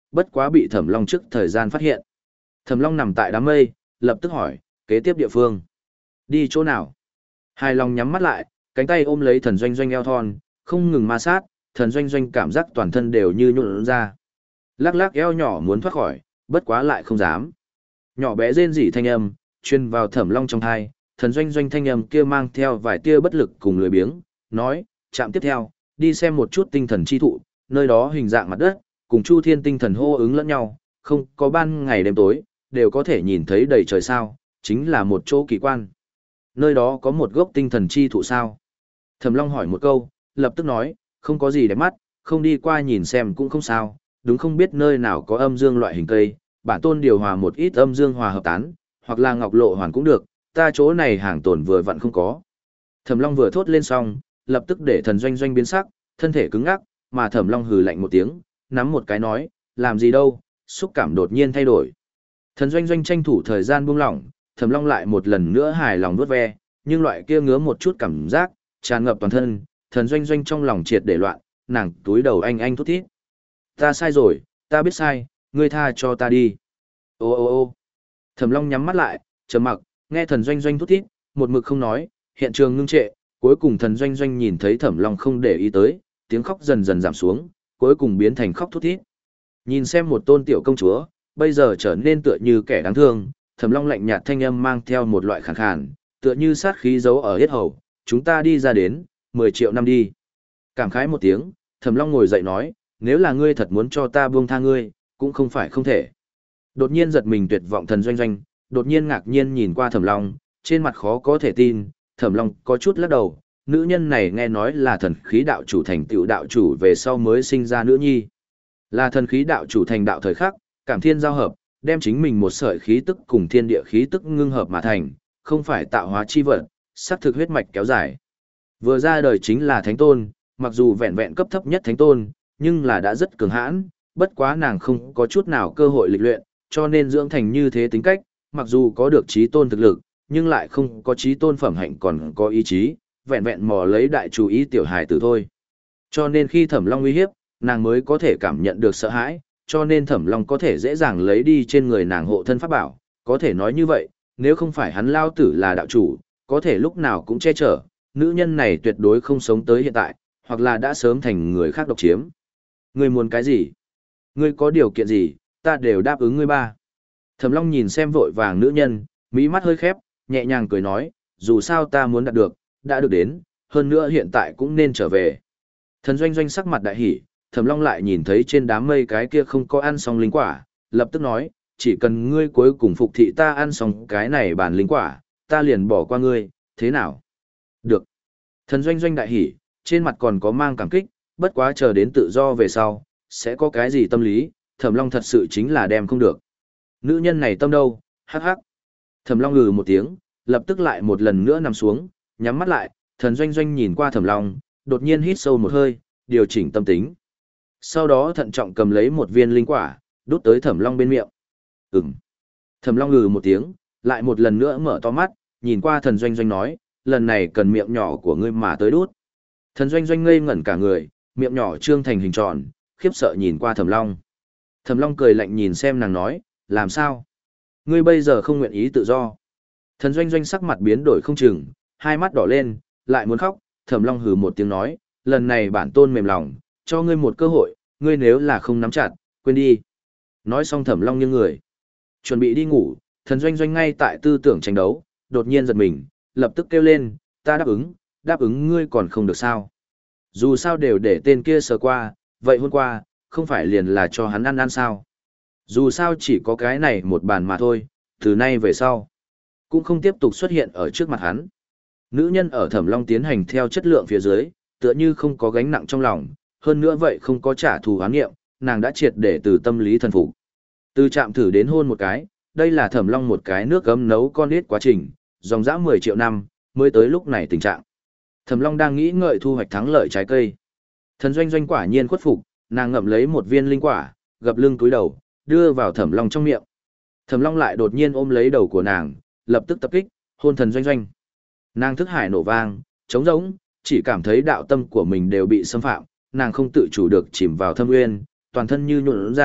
bất quá bị Thẩm Long trước thời gian phát hiện. Thẩm Long nằm tại đám mây, lập tức hỏi, kế tiếp địa phương. Đi chỗ nào? Hài Long nhắm mắt lại, cánh tay ôm lấy Thần Doanh Doanh eo thon, không ngừng ma sát, Thần Doanh Doanh cảm giác toàn thân đều như nhũn ra. Lắc lắc eo nhỏ muốn thoát khỏi, bất quá lại không dám. Nhỏ bé rên rỉ thanh âm, truyền vào Thẩm Long trong tai, Thần Doanh Doanh thanh âm kia mang theo vài tia bất lực cùng lười biếng, nói, chạm tiếp theo, đi xem một chút tinh thần chi thụ, nơi đó hình dạng mặt đất, cùng Chu Thiên tinh thần hô ứng lẫn nhau, không có ban ngày đêm tối, đều có thể nhìn thấy đầy trời sao, chính là một chỗ kỳ quan. Nơi đó có một gốc tinh thần chi thụ sao? Thẩm Long hỏi một câu, lập tức nói, không có gì đẹp mắt, không đi qua nhìn xem cũng không sao, đúng không biết nơi nào có âm dương loại hình cây, bản tôn điều hòa một ít âm dương hòa hợp tán, hoặc là ngọc lộ hoàn cũng được, ta chỗ này hàng tồn vừa vặn không có. Thẩm Long vừa thốt lên xong, lập tức để Thần Doanh Doanh biến sắc, thân thể cứng ngắc, mà Thẩm Long hừ lạnh một tiếng, nắm một cái nói, làm gì đâu, xúc cảm đột nhiên thay đổi. Thần Doanh Doanh tranh thủ thời gian buông lỏng, Thẩm Long lại một lần nữa hài lòng vuốt ve, nhưng loại kia ngứa một chút cảm giác, tràn ngập toàn thân, Thần Doanh Doanh trong lòng triệt để loạn, nàng túi đầu anh anh thút thít. Ta sai rồi, ta biết sai, ngươi tha cho ta đi. Ô ô ô Thẩm Long nhắm mắt lại, trầm mặc, nghe Thần Doanh Doanh thút thít, một mực không nói, hiện trường ngưng trệ, cuối cùng Thần Doanh Doanh nhìn thấy Thẩm Long không để ý tới, tiếng khóc dần dần giảm xuống, cuối cùng biến thành khóc thút thít. Nhìn xem một tôn tiểu công chúa, bây giờ trở nên tựa như kẻ đáng thương, Thẩm Long lạnh nhạt thanh âm mang theo một loại khàn khàn, tựa như sát khí giấu ở yết hầu, chúng ta đi ra đến, mười triệu năm đi. Cảm khái một tiếng, Thẩm Long ngồi dậy nói, nếu là ngươi thật muốn cho ta buông tha ngươi, cũng không phải không thể. Đột nhiên giật mình tuyệt vọng Thần Doanh Doanh, đột nhiên ngạc nhiên nhìn qua Thẩm Long, trên mặt khó có thể tin, Thẩm Long có chút lắc đầu, nữ nhân này nghe nói là thần khí đạo chủ thành tựu đạo chủ về sau mới sinh ra nữ nhi. Là thần khí đạo chủ thành đạo thời khắc, cảm thiên giao hợp, đem chính mình một sợi khí tức cùng thiên địa khí tức ngưng hợp mà thành, không phải tạo hóa chi vật, sắc thực huyết mạch kéo dài. Vừa ra đời chính là thánh tôn, mặc dù vẹn vẹn cấp thấp nhất thánh tôn, nhưng là đã rất cường hãn, bất quá nàng không có chút nào cơ hội lịch luyện, cho nên dưỡng thành như thế tính cách, mặc dù có được trí tôn thực lực, nhưng lại không có trí tôn phẩm hạnh còn có ý chí, vẹn vẹn mò lấy đại chủ ý tiểu hài tử thôi. Cho nên khi Thẩm Long uy hiếp, nàng mới có thể cảm nhận được sợ hãi, cho nên Thẩm Long có thể dễ dàng lấy đi trên người nàng hộ thân pháp bảo, có thể nói như vậy, nếu không phải hắn lao tử là đạo chủ, có thể lúc nào cũng che chở, nữ nhân này tuyệt đối không sống tới hiện tại, hoặc là đã sớm thành người khác độc chiếm. Ngươi muốn cái gì? Ngươi có điều kiện gì, ta đều đáp ứng ngươi ba. Thẩm Long nhìn xem vội vàng nữ nhân, mỹ mắt hơi khép, nhẹ nhàng cười nói, dù sao ta muốn đạt được, đã được đến, hơn nữa hiện tại cũng nên trở về. Thần Doanh Doanh sắc mặt đại hỉ, Thẩm Long lại nhìn thấy trên đám mây cái kia không có ăn xong linh quả, lập tức nói, chỉ cần ngươi cuối cùng phục thị ta ăn xong cái này bản linh quả, ta liền bỏ qua ngươi, thế nào? Được. Thần Doanh Doanh đại hỉ, trên mặt còn có mang cảm kích, bất quá chờ đến tự do về sau, sẽ có cái gì tâm lý, Thẩm Long thật sự chính là đem không được. Nữ nhân này tâm đâu, hắc hắc. Thẩm Long ngừ một tiếng, lập tức lại một lần nữa nằm xuống, nhắm mắt lại, Thần Doanh Doanh nhìn qua Thẩm Long, đột nhiên hít sâu một hơi, điều chỉnh tâm tính. Sau đó thận trọng cầm lấy một viên linh quả, đút tới Thẩm Long bên miệng. Ừm. Thẩm Long ngừ một tiếng, lại một lần nữa mở to mắt, nhìn qua Thần Doanh Doanh nói, lần này cần miệng nhỏ của ngươi mà tới đút. Thần Doanh Doanh ngây ngẩn cả người, miệng nhỏ trương thành hình tròn, khiếp sợ nhìn qua Thẩm Long. Thẩm Long cười lạnh nhìn xem nàng nói, làm sao? Ngươi bây giờ không nguyện ý tự do. Thần Doanh Doanh sắc mặt biến đổi không chừng, hai mắt đỏ lên, lại muốn khóc, Thẩm Long hừ một tiếng nói, lần này bản tôn mềm lòng, cho ngươi một cơ hội, ngươi nếu là không nắm chặt, quên đi. Nói xong Thẩm Long nghiêng người, chuẩn bị đi ngủ, Thần Doanh Doanh ngay tại tư tưởng tranh đấu, đột nhiên giật mình, lập tức kêu lên, ta đáp ứng, đáp ứng ngươi còn không được sao. Dù sao đều để tên kia sờ qua, vậy hôm qua, không phải liền là cho hắn ăn ăn sao. Dù sao chỉ có cái này một bàn mà thôi, từ nay về sau, cũng không tiếp tục xuất hiện ở trước mặt hắn. Nữ nhân ở Thẩm Long tiến hành theo chất lượng phía dưới, tựa như không có gánh nặng trong lòng, hơn nữa vậy không có trả thù oán nghiệm, nàng đã triệt để từ tâm lý thần phục. Từ chạm thử đến hôn một cái, đây là Thẩm Long một cái nước gấm nấu con nít quá trình, dòng dã mười triệu năm, mới tới lúc này tình trạng. Thẩm Long đang nghĩ ngợi thu hoạch thắng lợi trái cây. Thần Doanh Doanh quả nhiên khuất phục, nàng ngậm lấy một viên linh quả, gập lưng túi đầu, đưa vào Thẩm Long trong miệng. Thẩm Long lại đột nhiên ôm lấy đầu của nàng, lập tức tập kích, hôn Thần Doanh Doanh. Nàng thức hải nổ vang, trống rỗng, chỉ cảm thấy đạo tâm của mình đều bị xâm phạm, nàng không tự chủ được chìm vào thâm nguyên, toàn thân như nhuộn ra,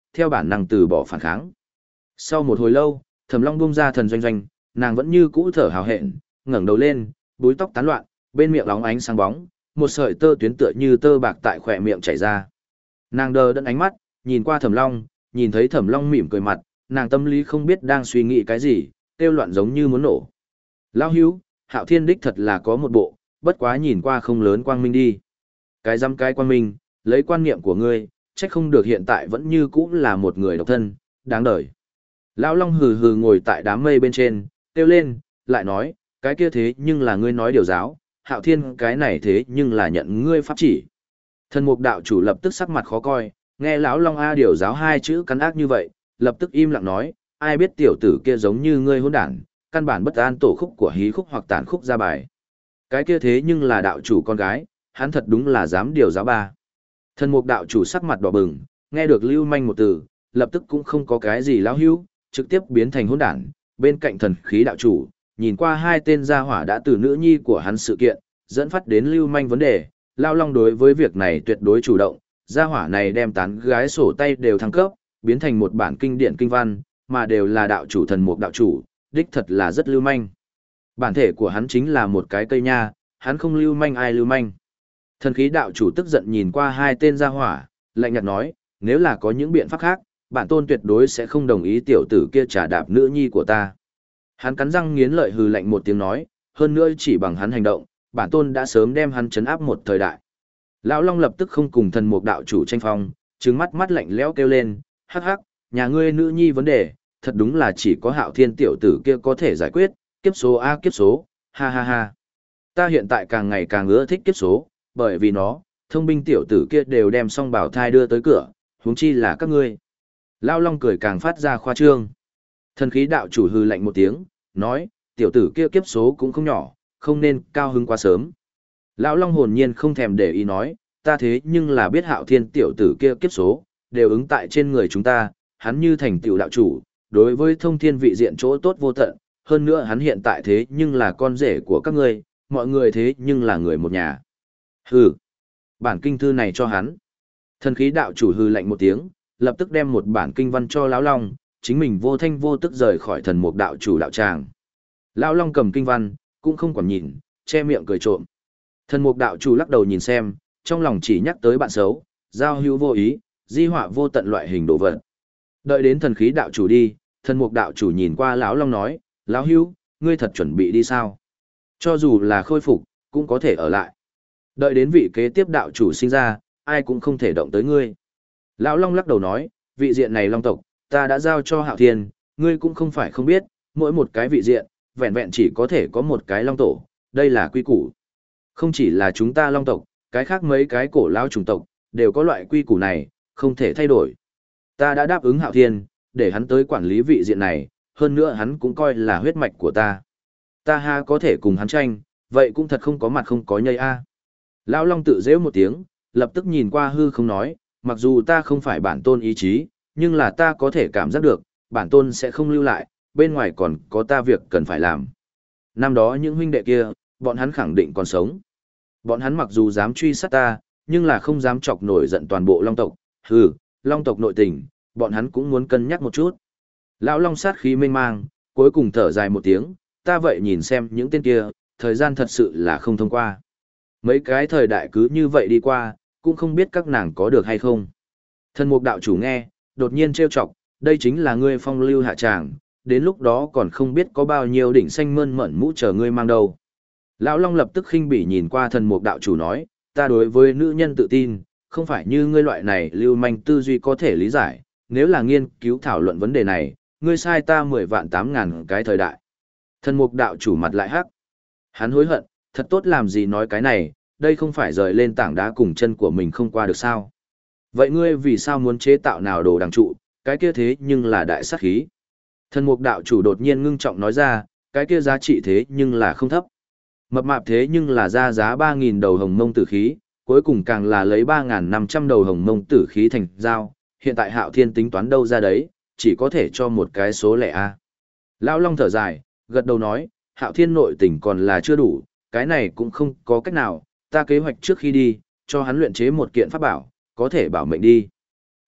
theo bản năng từ bỏ phản kháng. Sau một hồi lâu, Thẩm Long buông ra thần doanh doanh, nàng vẫn như cũ thở hào hẹn, ngẩng đầu lên, búi tóc tán loạn, bên miệng lóng ánh sáng bóng, một sợi tơ tuyến tựa như tơ bạc tại khỏe miệng chảy ra. Nàng đờ đẫn ánh mắt, nhìn qua Thẩm Long, nhìn thấy Thẩm Long mỉm cười mặt, nàng tâm lý không biết đang suy nghĩ cái gì, kêu loạn giống như muốn nổ. Lão hữu, Hạo Thiên đích thật là có một bộ, bất quá nhìn qua không lớn quang minh đi. Cái dăm cái quang minh, lấy quan niệm của ngươi, trách không được hiện tại vẫn như cũ là một người độc thân, đáng đời. Lão Long hừ hừ ngồi tại đám mây bên trên, kêu lên, lại nói, cái kia thế nhưng là ngươi nói điều giáo, Hạo Thiên cái này thế nhưng là nhận ngươi pháp chỉ. Thần mục đạo chủ lập tức sắc mặt khó coi, nghe lão Long A điều giáo hai chữ cắn ác như vậy, lập tức im lặng nói, ai biết tiểu tử kia giống như ngươi hỗn đản, căn bản bất an tổ khúc của hí khúc hoặc tàn khúc ra bài. Cái kia thế nhưng là đạo chủ con gái, hắn thật đúng là dám điều giáo ba. Thần mục đạo chủ sắc mặt đỏ bừng, nghe được lưu manh một từ, lập tức cũng không có cái gì lão hữu, trực tiếp biến thành hỗn đản. Bên cạnh thần khí đạo chủ, nhìn qua hai tên gia hỏa đã từ nữ nhi của hắn sự kiện, dẫn phát đến lưu manh vấn đề, Lao Long đối với việc này tuyệt đối chủ động, gia hỏa này đem tán gái sổ tay đều thăng cấp, biến thành một bản kinh điển kinh văn, mà đều là đạo chủ thần mục đạo chủ, đích thật là rất lưu manh. Bản thể của hắn chính là một cái cây nha, hắn không lưu manh ai lưu manh. Thần khí đạo chủ tức giận nhìn qua hai tên gia hỏa, lạnh nhạt nói, nếu là có những biện pháp khác, bản tôn tuyệt đối sẽ không đồng ý tiểu tử kia trả đạp nữ nhi của ta. Hắn cắn răng nghiến lợi hừ lạnh một tiếng nói, hơn nữa chỉ bằng hắn hành động, bản tôn đã sớm đem hắn chấn áp một thời đại. Lão Long lập tức không cùng thần mục đạo chủ tranh phong, trừng mắt mắt lạnh lẽo kêu lên, hắc hắc, nhà ngươi nữ nhi vấn đề, thật đúng là chỉ có Hạo Thiên tiểu tử kia có thể giải quyết, kiếp số a kiếp số, ha ha ha. Ta hiện tại càng ngày càng ưa thích kiếp số, bởi vì nó, thông binh tiểu tử kia đều đem xong bảo thai đưa tới cửa, huống chi là các ngươi. Lão Long cười càng phát ra khoa trương. Thần khí đạo chủ hừ lạnh một tiếng, nói, tiểu tử kia kiếp số cũng không nhỏ, không nên cao hứng quá sớm. Lão Long hồn nhiên không thèm để ý nói, ta thế nhưng là biết Hạo Thiên tiểu tử kia kiếp số, đều ứng tại trên người chúng ta, hắn như thành tiểu đạo chủ, đối với thông thiên vị diện chỗ tốt vô tận, hơn nữa hắn hiện tại thế nhưng là con rể của các ngươi, mọi người thế nhưng là người một nhà. Hừ, bản kinh thư này cho hắn. Thần khí đạo chủ hừ lạnh một tiếng, lập tức đem một bản kinh văn cho Lão Long, chính mình vô thanh vô tức rời khỏi thần mục đạo chủ đạo tràng. Lão Long cầm kinh văn, cũng không còn nhìn, che miệng cười trộm. Thần mục đạo chủ lắc đầu nhìn xem, trong lòng chỉ nhắc tới bạn xấu, giao hữu vô ý, di họa vô tận loại hình đồ vật. Đợi đến thần khí đạo chủ đi, thần mục đạo chủ nhìn qua Lão Long nói, Lão hữu, ngươi thật chuẩn bị đi sao? Cho dù là khôi phục, cũng có thể ở lại. Đợi đến vị kế tiếp đạo chủ sinh ra, ai cũng không thể động tới ngươi. Lão Long lắc đầu nói, vị diện này Long tộc, ta đã giao cho Hạo Thiên, ngươi cũng không phải không biết, mỗi một cái vị diện, vẹn vẹn chỉ có thể có một cái Long tổ, đây là quy củ. Không chỉ là chúng ta Long tộc, cái khác mấy cái cổ lão chủng tộc, đều có loại quy củ này, không thể thay đổi. Ta đã đáp ứng Hạo Thiên, để hắn tới quản lý vị diện này, hơn nữa hắn cũng coi là huyết mạch của ta. Ta ha có thể cùng hắn tranh, vậy cũng thật không có mặt không có nhây a. Lão Long tự giễu một tiếng, lập tức nhìn qua hư không nói, mặc dù ta không phải bản tôn ý chí, nhưng là ta có thể cảm giác được, bản tôn sẽ không lưu lại, bên ngoài còn có ta việc cần phải làm. Năm đó những huynh đệ kia, bọn hắn khẳng định còn sống. Bọn hắn mặc dù dám truy sát ta, nhưng là không dám chọc nổi giận toàn bộ Long tộc. Hừ, Long tộc nội tình, bọn hắn cũng muốn cân nhắc một chút. Lão Long sát khí mênh mang, cuối cùng thở dài một tiếng, ta vậy nhìn xem những tên kia, thời gian thật sự là không thông qua. Mấy cái thời đại cứ như vậy đi qua, cũng không biết các nàng có được hay không. Thần mục đạo chủ nghe, đột nhiên trêu chọc, đây chính là ngươi phong lưu hạ tràng, đến lúc đó còn không biết có bao nhiêu đỉnh xanh mơn mởn mũ chờ ngươi mang đâu. Lão Long lập tức khinh bỉ nhìn qua thần mục đạo chủ nói, ta đối với nữ nhân tự tin, không phải như ngươi loại này lưu manh tư duy có thể lý giải, nếu là nghiên cứu thảo luận vấn đề này, ngươi sai ta mười vạn tám ngàn cái thời đại. Thần mục đạo chủ mặt lại hắc. Hắn hối hận, thật tốt làm gì nói cái này, đây không phải rời lên tảng đá cùng chân của mình không qua được sao. Vậy ngươi vì sao muốn chế tạo nào đồ đằng trụ, cái kia thế nhưng là đại sát khí. Thần mục đạo chủ đột nhiên ngưng trọng nói ra, cái kia giá trị thế nhưng là không thấp. Mập mạp thế nhưng là ra giá ba nghìn đầu hồng mông tử khí, cuối cùng càng là lấy ba nghìn năm trăm đầu hồng mông tử khí thành giao, hiện tại Hạo Thiên tính toán đâu ra đấy, chỉ có thể cho một cái số lẻ A. Lão Long thở dài, gật đầu nói, Hạo Thiên nội tình còn là chưa đủ, cái này cũng không có cách nào, ta kế hoạch trước khi đi, cho hắn luyện chế một kiện pháp bảo, có thể bảo mệnh đi.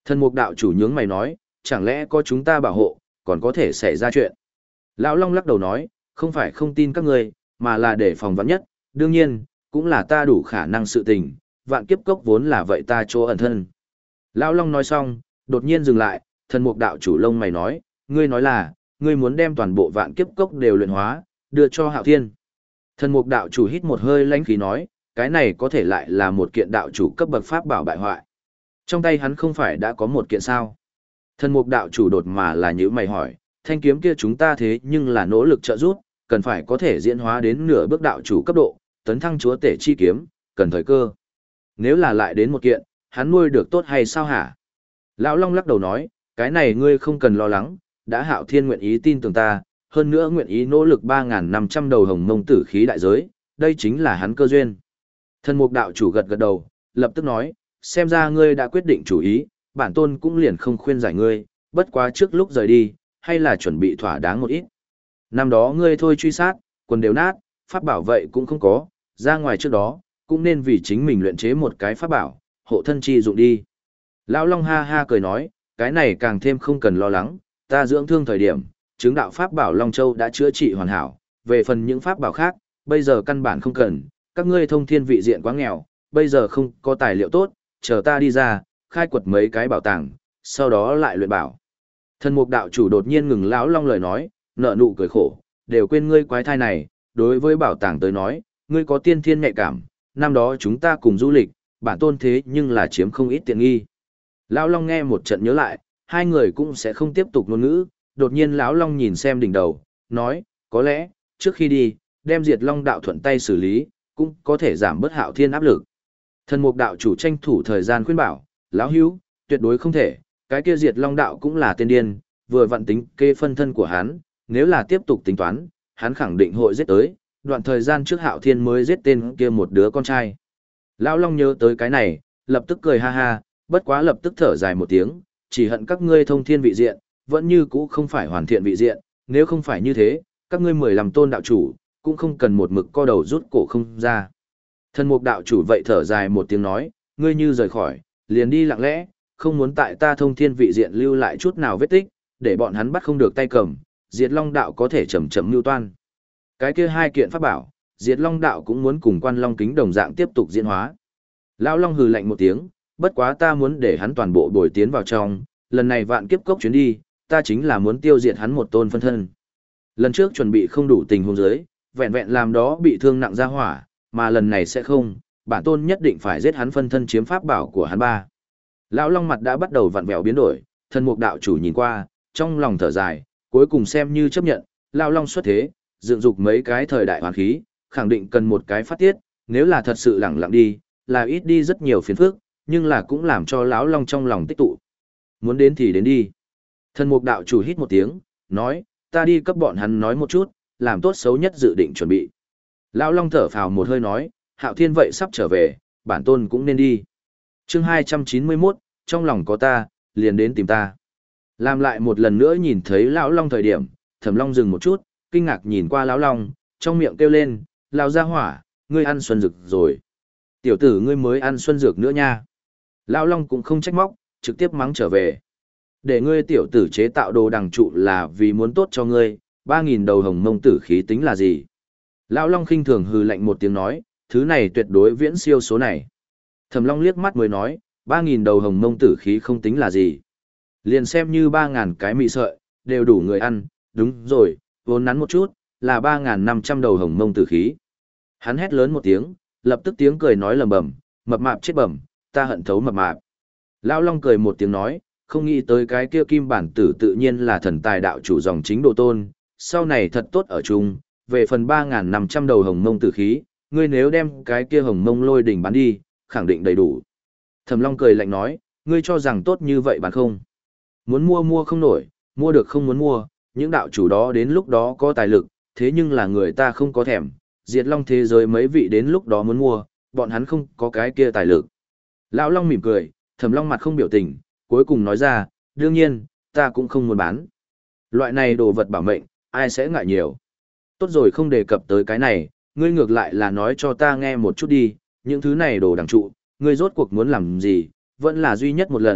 Thần mục đạo chủ nhướng mày nói, chẳng lẽ có chúng ta bảo hộ, còn có thể xảy ra chuyện. Lão Long lắc đầu nói, không phải không tin các ngươi, mà là để phòng vắn nhất, đương nhiên, cũng là ta đủ khả năng sự tình, vạn kiếp cốc vốn là vậy ta chỗ ẩn thân. Lão Long nói xong, đột nhiên dừng lại, thần mục đạo chủ lông mày nói, ngươi nói là, ngươi muốn đem toàn bộ vạn kiếp cốc đều luyện hóa, đưa cho Hạo Thiên. Thần mục đạo chủ hít một hơi lãnh khí nói, cái này có thể lại là một kiện đạo chủ cấp bậc pháp bảo bại hoại. Trong tay hắn không phải đã có một kiện sao. Thần mục đạo chủ đột mà là nhữ mày hỏi, thanh kiếm kia chúng ta thế nhưng là nỗ lực trợ giúp, cần phải có thể diễn hóa đến nửa bước đạo chủ cấp độ, tấn thăng chúa tể chi kiếm, cần thời cơ. Nếu là lại đến một kiện, hắn nuôi được tốt hay sao hả? Lão Long lắc đầu nói, cái này ngươi không cần lo lắng, đã Hạo Thiên nguyện ý tin tưởng ta, hơn nữa nguyện ý nỗ lực ba nghìn năm trăm đầu hồng mông tử khí đại giới, đây chính là hắn cơ duyên. Thần mục đạo chủ gật gật đầu, lập tức nói, xem ra ngươi đã quyết định chủ ý, bản tôn cũng liền không khuyên giải ngươi, bất quá trước lúc rời đi, hay là chuẩn bị thỏa đáng một ít. Năm đó ngươi thôi truy sát, quần đều nát, pháp bảo vậy cũng không có, ra ngoài trước đó, cũng nên vì chính mình luyện chế một cái pháp bảo, hộ thân chi dụng đi. Lão Long ha ha cười nói, cái này càng thêm không cần lo lắng, ta dưỡng thương thời điểm, chứng đạo pháp bảo Long Châu đã chữa trị hoàn hảo, về phần những pháp bảo khác, bây giờ căn bản không cần, các ngươi thông thiên vị diện quá nghèo, bây giờ không có tài liệu tốt, chờ ta đi ra, khai quật mấy cái bảo tàng, sau đó lại luyện bảo. Thần mục đạo chủ đột nhiên ngừng Lão Long lời nói, nợ nụ cười khổ, đều quên ngươi quái thai này, đối với bảo tàng tới nói, ngươi có tiên thiên nhạy cảm, năm đó chúng ta cùng du lịch, bản tôn thế nhưng là chiếm không ít tiện nghi. Lão Long nghe một trận nhớ lại, hai người cũng sẽ không tiếp tục ngôn ngữ, đột nhiên Lão Long nhìn xem đỉnh đầu, nói, có lẽ, trước khi đi, đem diệt Long đạo thuận tay xử lý, cũng có thể giảm bớt Hạo Thiên áp lực. Thần mục đạo chủ tranh thủ thời gian khuyên bảo, Lão Hữu, tuyệt đối không thể, cái kia diệt Long đạo cũng là tên điên, vừa vặn tính kê phân thân của hắn, nếu là tiếp tục tính toán, hắn khẳng định hội giết tới, đoạn thời gian trước Hạo Thiên mới giết tên kia một đứa con trai. Lão Long nhớ tới cái này, lập tức cười ha ha, bất quá lập tức thở dài một tiếng, chỉ hận các ngươi thông thiên vị diện, vẫn như cũ không phải hoàn thiện vị diện, nếu không phải như thế, các ngươi mười lăm tôn đạo chủ, cũng không cần một mực co đầu rút cổ không ra. Thần mục đạo chủ vậy thở dài một tiếng nói, ngươi như rời khỏi, liền đi lặng lẽ, không muốn tại ta thông thiên vị diện lưu lại chút nào vết tích, để bọn hắn bắt không được tay cầm, diệt Long đạo có thể chậm chậm lưu toan. Cái kia hai kiện pháp bảo, diệt Long đạo cũng muốn cùng quan Long kính đồng dạng tiếp tục diễn hóa. Lão Long hừ lạnh một tiếng, bất quá ta muốn để hắn toàn bộ bồi tiến vào trong, lần này vạn kiếp cốc chuyến đi, ta chính là muốn tiêu diệt hắn một tôn phân thân. Lần trước chuẩn bị không đủ tình huống dưới, vẹn vẹn làm đó bị thương nặng ra hỏa, mà lần này sẽ không, bản tôn nhất định phải giết hắn phân thân chiếm pháp bảo của hắn ba. Lão Long mặt đã bắt đầu vặn vẹo biến đổi, thần mục đạo chủ nhìn qua, trong lòng thở dài, cuối cùng xem như chấp nhận, Lão Long xuất thế, dựng dục mấy cái thời đại hoàn khí, khẳng định cần một cái phát tiết, nếu là thật sự lẳng lặng đi, là ít đi rất nhiều phiền phức, nhưng là cũng làm cho Lão Long trong lòng tích tụ. Muốn đến thì đến đi. Thần mục đạo chủ hít một tiếng, nói, ta đi cấp bọn hắn nói một chút, làm tốt xấu nhất dự định chuẩn bị. Lão Long thở phào một hơi nói, Hạo Thiên vậy sắp trở về, bản tôn cũng nên đi. Chương hai trăm chín mươi mốt, trong lòng có ta, liền đến tìm ta. Làm lại một lần nữa nhìn thấy Lão Long thời điểm, Thẩm Long dừng một chút, kinh ngạc nhìn qua Lão Long, trong miệng kêu lên, Lão gia hỏa, ngươi ăn xuân dược rồi. Tiểu tử ngươi mới ăn xuân dược nữa nha. Lão Long cũng không trách móc, trực tiếp mắng trở về. Để ngươi tiểu tử chế tạo đồ đằng trụ là vì muốn tốt cho ngươi, ba nghìn đầu hồng mông tử khí tính là gì? Lão Long khinh thường hừ lạnh một tiếng nói, thứ này tuyệt đối viễn siêu số này. Thẩm Long liếc mắt mới nói, ba nghìn đầu hồng mông tử khí không tính là gì. Liền xem như ba ngàn cái mị sợi, đều đủ người ăn, đúng rồi, vốn nắn một chút, là ba nghìn năm trăm đầu hồng mông tử khí. Hắn hét lớn một tiếng, lập tức tiếng cười nói lầm bầm, mập mạp chết bẩm, ta hận thấu mập mạp. Lão Long cười một tiếng nói, không nghĩ tới cái kia kim bản tử tự nhiên là thần tài đạo chủ dòng chính độ tôn, sau này thật tốt ở chung, về phần ba nghìn năm trăm đầu hồng mông tử khí, ngươi nếu đem cái kia hồng mông lôi đỉnh bán đi, khẳng định đầy đủ. Thẩm Long cười lạnh nói, ngươi cho rằng tốt như vậy bán không? Muốn mua mua không nổi, mua được không muốn mua, những đạo chủ đó đến lúc đó có tài lực, thế nhưng là người ta không có thèm, diệt Long thế giới mấy vị đến lúc đó muốn mua, bọn hắn không có cái kia tài lực. Lão Long mỉm cười, Thẩm Long mặt không biểu tình, cuối cùng nói ra, đương nhiên, ta cũng không muốn bán. Loại này đồ vật bảo mệnh, ai sẽ ngại nhiều. Tốt rồi không đề cập tới cái này, ngươi ngược lại là nói cho ta nghe một chút đi, những thứ này đồ đằng trụ, ngươi rốt cuộc muốn làm gì, vẫn là duy nhất một lần,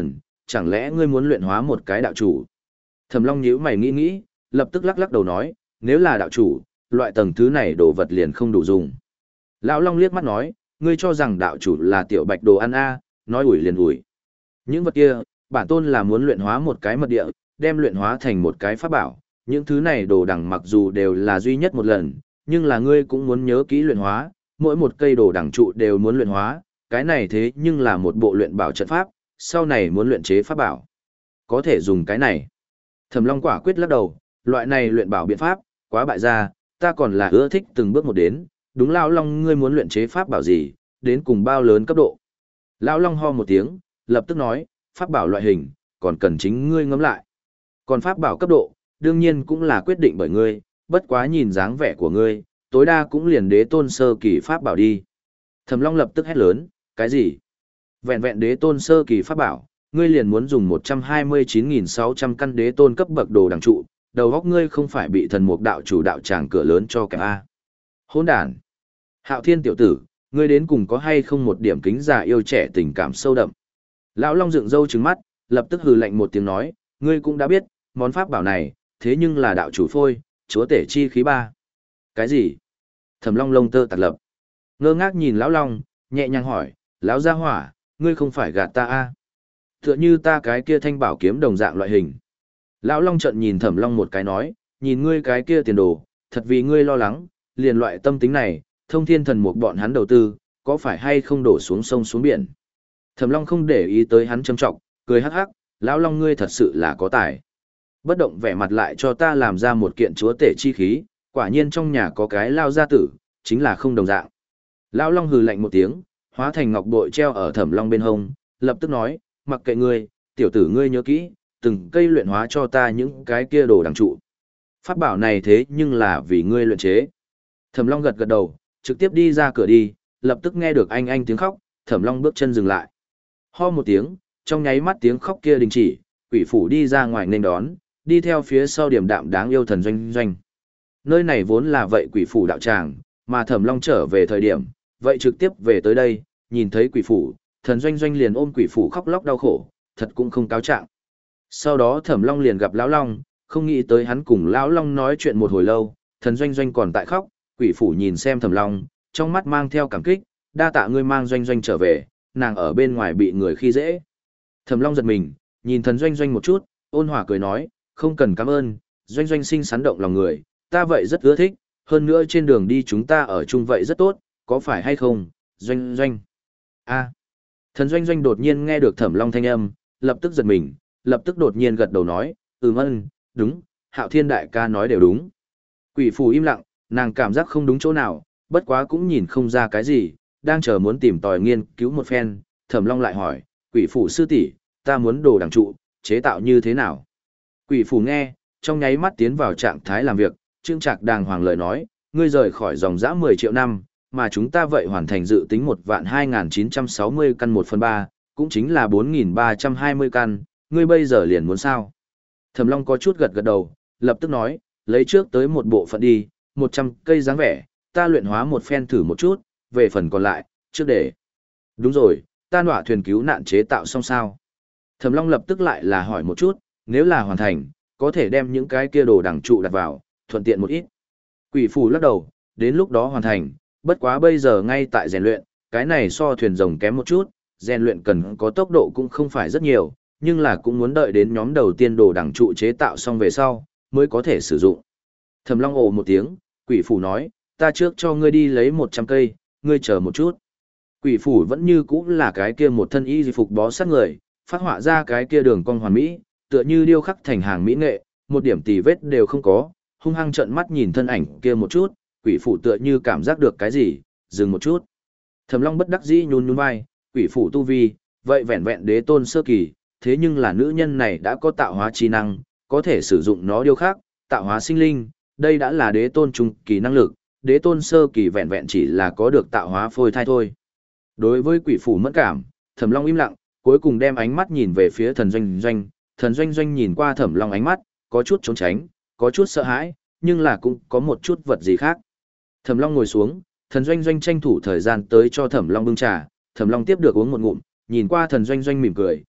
chẳng lẽ ngươi muốn luyện hóa một cái đạo chủ? Thẩm Long nhíu mày nghĩ nghĩ, lập tức lắc lắc đầu nói, nếu là đạo chủ, loại tầng thứ này đồ vật liền không đủ dùng. Lão Long liếc mắt nói, ngươi cho rằng đạo chủ là tiểu bạch đồ ăn a, nói ủi liền ủi. Những vật kia, bản tôn là muốn luyện hóa một cái mật địa, đem luyện hóa thành một cái pháp bảo. Những thứ này đồ đằng mặc dù đều là duy nhất một lần, nhưng là ngươi cũng muốn nhớ kỹ luyện hóa, mỗi một cây đồ đằng trụ đều muốn luyện hóa, cái này thế nhưng là một bộ luyện bảo trận pháp, sau này muốn luyện chế pháp bảo. Có thể dùng cái này. Thẩm Long quả quyết lắc đầu, loại này luyện bảo biện pháp, quá bại gia, ta còn là ưa thích từng bước một đến, đúng Lão Long ngươi muốn luyện chế pháp bảo gì, đến cùng bao lớn cấp độ. Lão Long ho một tiếng, lập tức nói, pháp bảo loại hình, còn cần chính ngươi ngẫm lại. Còn pháp bảo cấp độ, đương nhiên cũng là quyết định bởi ngươi, bất quá nhìn dáng vẻ của ngươi, tối đa cũng liền đế tôn sơ kỳ pháp bảo đi. Thẩm Long lập tức hét lớn, cái gì? Vẹn vẹn đế tôn sơ kỳ pháp bảo, ngươi liền muốn dùng một trăm hai mươi chín nghìn sáu trăm căn đế tôn cấp bậc đồ đằng trụ, đầu óc ngươi không phải bị thần mục đạo chủ đạo tràng cửa lớn cho kẹp a. Hỗn đản. Hạo Thiên tiểu tử, ngươi đến cùng có hay không một điểm kính già yêu trẻ tình cảm sâu đậm. Lão Long dựng râu trừng mắt, lập tức hừ lạnh một tiếng nói, ngươi cũng đã biết, món pháp bảo này, thế nhưng là đạo chủ phôi, chúa tể chi khí ba. Cái gì? Thẩm Long lông tơ tạt lập. Ngơ ngác nhìn Lão Long, nhẹ nhàng hỏi, Lão gia hỏa, ngươi không phải gạt ta a? Tựa như ta cái kia thanh bảo kiếm đồng dạng loại hình. Lão Long trợn nhìn Thẩm Long một cái nói, nhìn ngươi cái kia tiền đồ, thật vì ngươi lo lắng, liền loại tâm tính này, thông thiên thần mục bọn hắn đầu tư, có phải hay không đổ xuống sông xuống biển. Thẩm Long không để ý tới hắn châm trọng, cười hắc hắc, Lão Long ngươi thật sự là có tài. Bất động vẻ mặt lại cho ta làm ra một kiện chúa tể chi khí, quả nhiên trong nhà có cái lao gia tử, chính là không đồng dạng. Lão Long hừ lạnh một tiếng, hóa thành ngọc bội treo ở Thẩm Long bên hông, lập tức nói, mặc kệ ngươi, tiểu tử ngươi nhớ kỹ, từng cây luyện hóa cho ta những cái kia đồ đằng trụ. Pháp bảo này thế nhưng là vì ngươi luyện chế. Thẩm Long gật gật đầu, trực tiếp đi ra cửa đi, lập tức nghe được anh anh tiếng khóc, Thẩm Long bước chân dừng lại. Ho một tiếng, trong nháy mắt tiếng khóc kia đình chỉ, quỷ phủ đi ra ngoài nên đón, đi theo phía sau điểm đạm đáng yêu thần doanh doanh. Nơi này vốn là vậy quỷ phủ đạo tràng, mà Thẩm Long trở về thời điểm, vậy trực tiếp về tới đây, nhìn thấy quỷ phủ, thần doanh doanh liền ôm quỷ phủ khóc lóc đau khổ, thật cũng không cáo trạng. Sau đó Thẩm Long liền gặp Lão Long, không nghĩ tới hắn cùng Lão Long nói chuyện một hồi lâu, thần doanh doanh còn tại khóc, quỷ phủ nhìn xem Thẩm Long, trong mắt mang theo cảm kích, đa tạ ngươi mang doanh doanh trở về, nàng ở bên ngoài bị người khi dễ. Thẩm Long giật mình, nhìn thần doanh doanh một chút, ôn hòa cười nói, không cần cảm ơn, doanh doanh xinh xắn động lòng người, ta vậy rất ưa thích, hơn nữa trên đường đi chúng ta ở chung vậy rất tốt, có phải hay không, doanh doanh. A. Thần doanh doanh đột nhiên nghe được Thẩm Long thanh âm, lập tức giật mình, lập tức đột nhiên gật đầu nói, ừm ân, đúng, Hạo Thiên đại ca nói đều đúng. Quỷ phù im lặng, nàng cảm giác không đúng chỗ nào, bất quá cũng nhìn không ra cái gì, đang chờ muốn tìm tòi nghiên cứu một phen, Thẩm Long lại hỏi, quỷ phù sư tỷ, ta muốn đồ đằng trụ, chế tạo như thế nào? Quỷ phù nghe, trong nháy mắt tiến vào trạng thái làm việc, trương trạc đàng hoàng lời nói, ngươi rời khỏi dòng dã mười triệu năm, mà chúng ta vậy hoàn thành dự tính một vạn hai nghìn chín trăm sáu mươi căn một phần ba, cũng chính là bốn nghìn ba trăm hai mươi căn, ngươi bây giờ liền muốn sao? Thẩm Long có chút gật gật đầu, lập tức nói, lấy trước tới một bộ phận đi, một trăm cây dáng vẻ, ta luyện hóa một phen thử một chút, về phần còn lại, trước để. Đúng rồi, ta nọa thuyền cứu nạn chế tạo xong sao? Thẩm Long lập tức lại là hỏi một chút, nếu là hoàn thành, có thể đem những cái kia đồ đằng trụ đặt vào, thuận tiện một ít. Quỷ phù lắc đầu, đến lúc đó hoàn thành, bất quá bây giờ ngay tại rèn luyện, cái này so thuyền rồng kém một chút, rèn luyện cần có tốc độ cũng không phải rất nhiều, nhưng là cũng muốn đợi đến nhóm đầu tiên đồ đằng trụ chế tạo xong về sau, mới có thể sử dụng. Thẩm Long ồ một tiếng, quỷ phủ nói, ta trước cho ngươi đi lấy một trăm cây, ngươi chờ một chút. Quỷ phủ vẫn như cũ là cái kia một thân y phục bó sát người, phát họa ra cái kia đường cong hoàn mỹ, tựa như điêu khắc thành hàng mỹ nghệ, một điểm tì vết đều không có, hung hăng trợn mắt nhìn thân ảnh kia một chút, quỷ phủ tựa như cảm giác được cái gì, dừng một chút. Thẩm Long bất đắc dĩ nhún nhún vai, quỷ phủ tu vi, vậy vẹn vẹn đế tôn sơ kỳ, thế nhưng là nữ nhân này đã có tạo hóa chi năng, có thể sử dụng nó điêu khắc, tạo hóa sinh linh, đây đã là đế tôn trung kỳ năng lực, đế tôn sơ kỳ vẹn vẹn chỉ là có được tạo hóa phôi thai thôi. Đối với quỷ phủ mẫn cảm, Thẩm Long im lặng, cuối cùng đem ánh mắt nhìn về phía thần doanh doanh, thần doanh doanh nhìn qua Thẩm Long ánh mắt, có chút trốn tránh, có chút sợ hãi, nhưng là cũng có một chút vật gì khác. Thẩm Long ngồi xuống, thần doanh doanh tranh thủ thời gian tới cho Thẩm Long bưng trà, Thẩm Long tiếp được uống một ngụm, nhìn qua thần doanh doanh mỉm cười,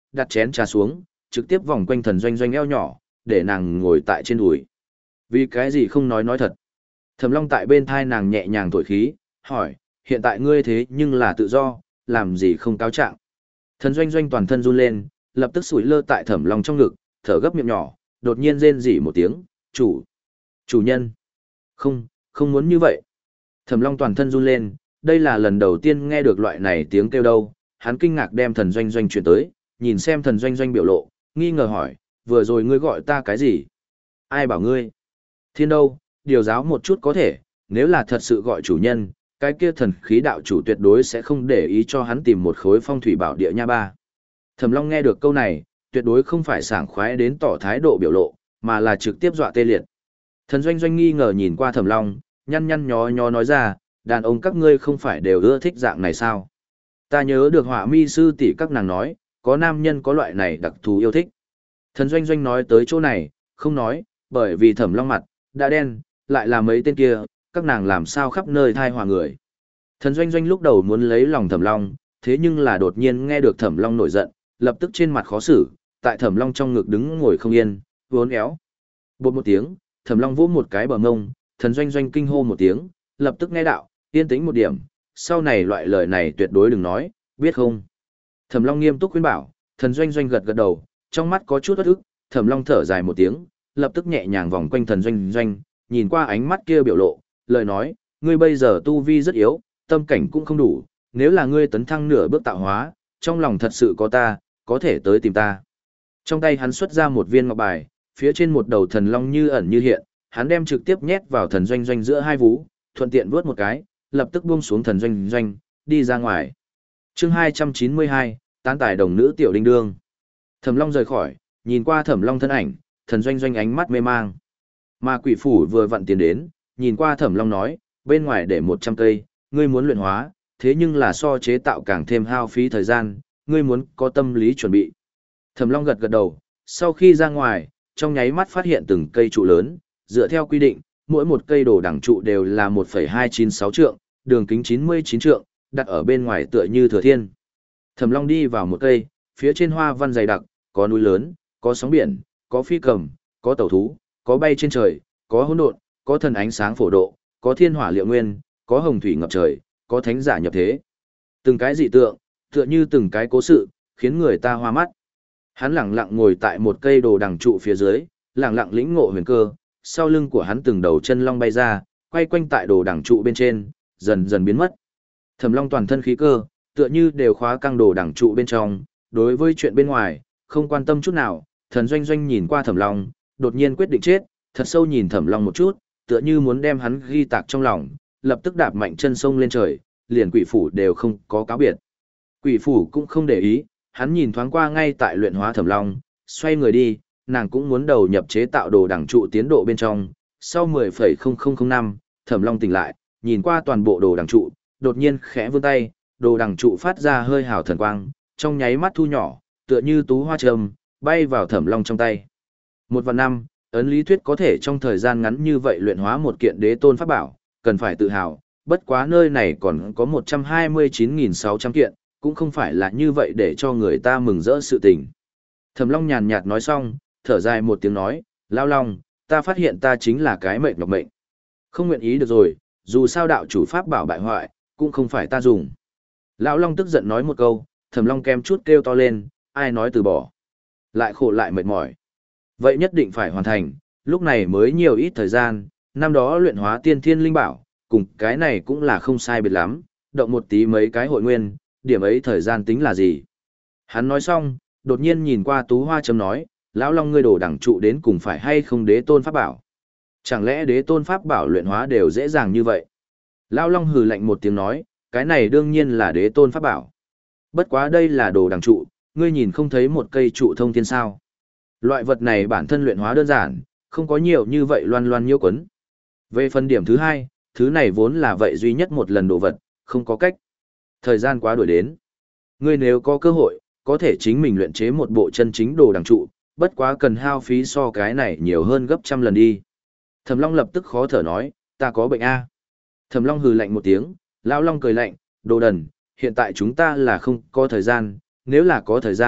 đặt chén trà xuống, trực tiếp vòng quanh thần doanh doanh eo nhỏ, để nàng ngồi tại trên đùi. Vì cái gì không nói nói thật. Thẩm Long tại bên thai nàng nhẹ nhàng thổi khí, hỏi, hiện tại ngươi thế nhưng là tự do, làm gì không cáo trạng. Thần doanh doanh toàn thân run lên, lập tức sủi lơ tại Thẩm Long trong ngực, thở gấp miệng nhỏ, đột nhiên rên rỉ một tiếng, chủ, chủ nhân. Không, không muốn như vậy. Thẩm Long toàn thân run lên, đây là lần đầu tiên nghe được loại này tiếng kêu đâu, hắn kinh ngạc đem thần doanh doanh chuyển tới, nhìn xem thần doanh doanh biểu lộ, nghi ngờ hỏi, vừa rồi ngươi gọi ta cái gì? Ai bảo ngươi? Thiên đâu, điều giáo một chút có thể, nếu là thật sự gọi chủ nhân, cái kia thần khí đạo chủ tuyệt đối sẽ không để ý cho hắn tìm một khối phong thủy bảo địa nha ba. Thẩm Long nghe được câu này, tuyệt đối không phải sảng khoái đến tỏ thái độ biểu lộ, mà là trực tiếp dọa tê liệt. Thần doanh doanh nghi ngờ nhìn qua Thẩm Long, nhăn nhăn nhó nhó nói ra, đàn ông các ngươi không phải đều ưa thích dạng này sao? Ta nhớ được Họa Mi sư tỷ các nàng nói, có nam nhân có loại này đặc thù yêu thích. Thần doanh doanh nói tới chỗ này, không nói, bởi vì Thẩm Long mặt đã đen, lại là mấy tên kia, các nàng làm sao khắp nơi thai hòa người. Thần doanh doanh lúc đầu muốn lấy lòng Thẩm Long, thế nhưng là đột nhiên nghe được Thẩm Long nổi giận, lập tức trên mặt khó xử, tại Thẩm Long trong ngực đứng ngồi không yên, vốn éo. Bột một tiếng, Thẩm Long vỗ một cái bờ ngông, thần doanh doanh kinh hô một tiếng, lập tức nghe đạo, yên tĩnh một điểm, sau này loại lời này tuyệt đối đừng nói, biết không? Thẩm Long nghiêm túc khuyên bảo, thần doanh doanh gật gật đầu, trong mắt có chút uất ức, Thẩm Long thở dài một tiếng, lập tức nhẹ nhàng vòng quanh thần doanh doanh, nhìn qua ánh mắt kia biểu lộ, lời nói, ngươi bây giờ tu vi rất yếu, tâm cảnh cũng không đủ, nếu là ngươi tấn thăng nửa bước tạo hóa, trong lòng thật sự có ta, có thể tới tìm ta. Trong tay hắn xuất ra một viên ngọc bài, phía trên một đầu thần long như ẩn như hiện, hắn đem trực tiếp nhét vào thần doanh doanh giữa hai vú, thuận tiện vuốt một cái, lập tức buông xuống thần doanh doanh, đi ra ngoài. Chương hai trăm chín mươi hai, tán tài đồng nữ tiểu đinh đương. Thẩm Long rời khỏi, nhìn qua Thẩm Long thân ảnh, thần doanh doanh ánh mắt mê mang. Mà quỷ phủ vừa vặn tiến đến, nhìn qua Thẩm Long nói, bên ngoài để một trăm cây, ngươi muốn luyện hóa, thế nhưng là so chế tạo càng thêm hao phí thời gian, ngươi muốn có tâm lý chuẩn bị. Thẩm Long gật gật đầu, sau khi ra ngoài, trong nháy mắt phát hiện từng cây trụ lớn, dựa theo quy định, mỗi một cây đồ đẳng trụ đều là một phẩy hai chín sáu trượng, đường kính chín mươi chín trượng, đặt ở bên ngoài tựa như thừa thiên. Thẩm Long đi vào một cây, phía trên hoa văn dày đặc, có núi lớn, có sóng biển, có phi cầm, có tẩu thú, có bay trên trời, có hỗn độn, có thần ánh sáng phổ độ, có thiên hỏa liệu nguyên, có hồng thủy ngập trời, có thánh giả nhập thế. Từng cái dị tượng, tựa như từng cái cố sự, khiến người ta hoa mắt. Hắn lặng lặng ngồi tại một cây đồ đằng trụ phía dưới, lặng lặng lĩnh ngộ huyền cơ, sau lưng của hắn từng đầu chân long bay ra, quay quanh tại đồ đằng trụ bên trên, dần dần biến mất. Thẩm Long toàn thân khí cơ, tựa như đều khóa căng đồ đằng trụ bên trong, đối với chuyện bên ngoài, không quan tâm chút nào. Thần doanh doanh nhìn qua Thẩm Long, đột nhiên quyết định chết, thật sâu nhìn Thẩm Long một chút, tựa như muốn đem hắn ghi tạc trong lòng, lập tức đạp mạnh chân sông lên trời, liền quỷ phủ đều không có cáo biệt. Quỷ phủ cũng không để ý, hắn nhìn thoáng qua ngay tại luyện hóa Thẩm Long, xoay người đi, nàng cũng muốn đầu nhập chế tạo đồ đằng trụ tiến độ bên trong. Sau mười phẩy không không không năm, Thẩm Long tỉnh lại, nhìn qua toàn bộ đồ đằng trụ, đột nhiên khẽ vươn tay, đồ đằng trụ phát ra hơi hào thần quang, trong nháy mắt thu nhỏ, tựa như tú hoa trầm, bay vào Thẩm Long trong tay. Một vạn năm, ấn lý thuyết có thể trong thời gian ngắn như vậy luyện hóa một kiện đế tôn pháp bảo, cần phải tự hào, bất quá nơi này còn có một trăm hai mươi chín nghìn sáu trăm kiện, cũng không phải là như vậy để cho người ta mừng rỡ sự tình. Thẩm Long nhàn nhạt nói xong, thở dài một tiếng nói, Lão Long, ta phát hiện ta chính là cái mệnh ngọc mệnh. Không nguyện ý được rồi, dù sao đạo chủ pháp bảo bại hoại, cũng không phải ta dùng. Lão Long tức giận nói một câu, Thẩm Long kem chút kêu to lên, ai nói từ bỏ. Lại khổ lại mệt mỏi. Vậy nhất định phải hoàn thành, lúc này mới nhiều ít thời gian, năm đó luyện hóa tiên thiên linh bảo, cùng cái này cũng là không sai biệt lắm, động một tí mấy cái hội nguyên, điểm ấy thời gian tính là gì. Hắn nói xong, đột nhiên nhìn qua Tú Hoa chấm nói, Lão Long ngươi đổ đẳng trụ đến cùng phải hay không đế tôn pháp bảo. Chẳng lẽ đế tôn pháp bảo luyện hóa đều dễ dàng như vậy? Lão Long hừ lạnh một tiếng nói, cái này đương nhiên là đế tôn pháp bảo. Bất quá đây là đồ đằng trụ, ngươi nhìn không thấy một cây trụ thông thiên sao. Loại vật này bản thân luyện hóa đơn giản, không có nhiều như vậy loan loan nhiễu quấn. Về phần điểm thứ hai, thứ này vốn là vậy duy nhất một lần đồ vật, không có cách. Thời gian quá đuổi đến. Ngươi nếu có cơ hội, có thể chính mình luyện chế một bộ chân chính đồ đằng trụ, bất quá cần hao phí so cái này nhiều hơn gấp trăm lần đi. Thẩm Long lập tức khó thở nói, ta có bệnh a. Thẩm Long hừ lạnh một tiếng, Lão Long cười lạnh, đồ đần, hiện tại chúng ta là không có thời gian, nếu là có thời gian,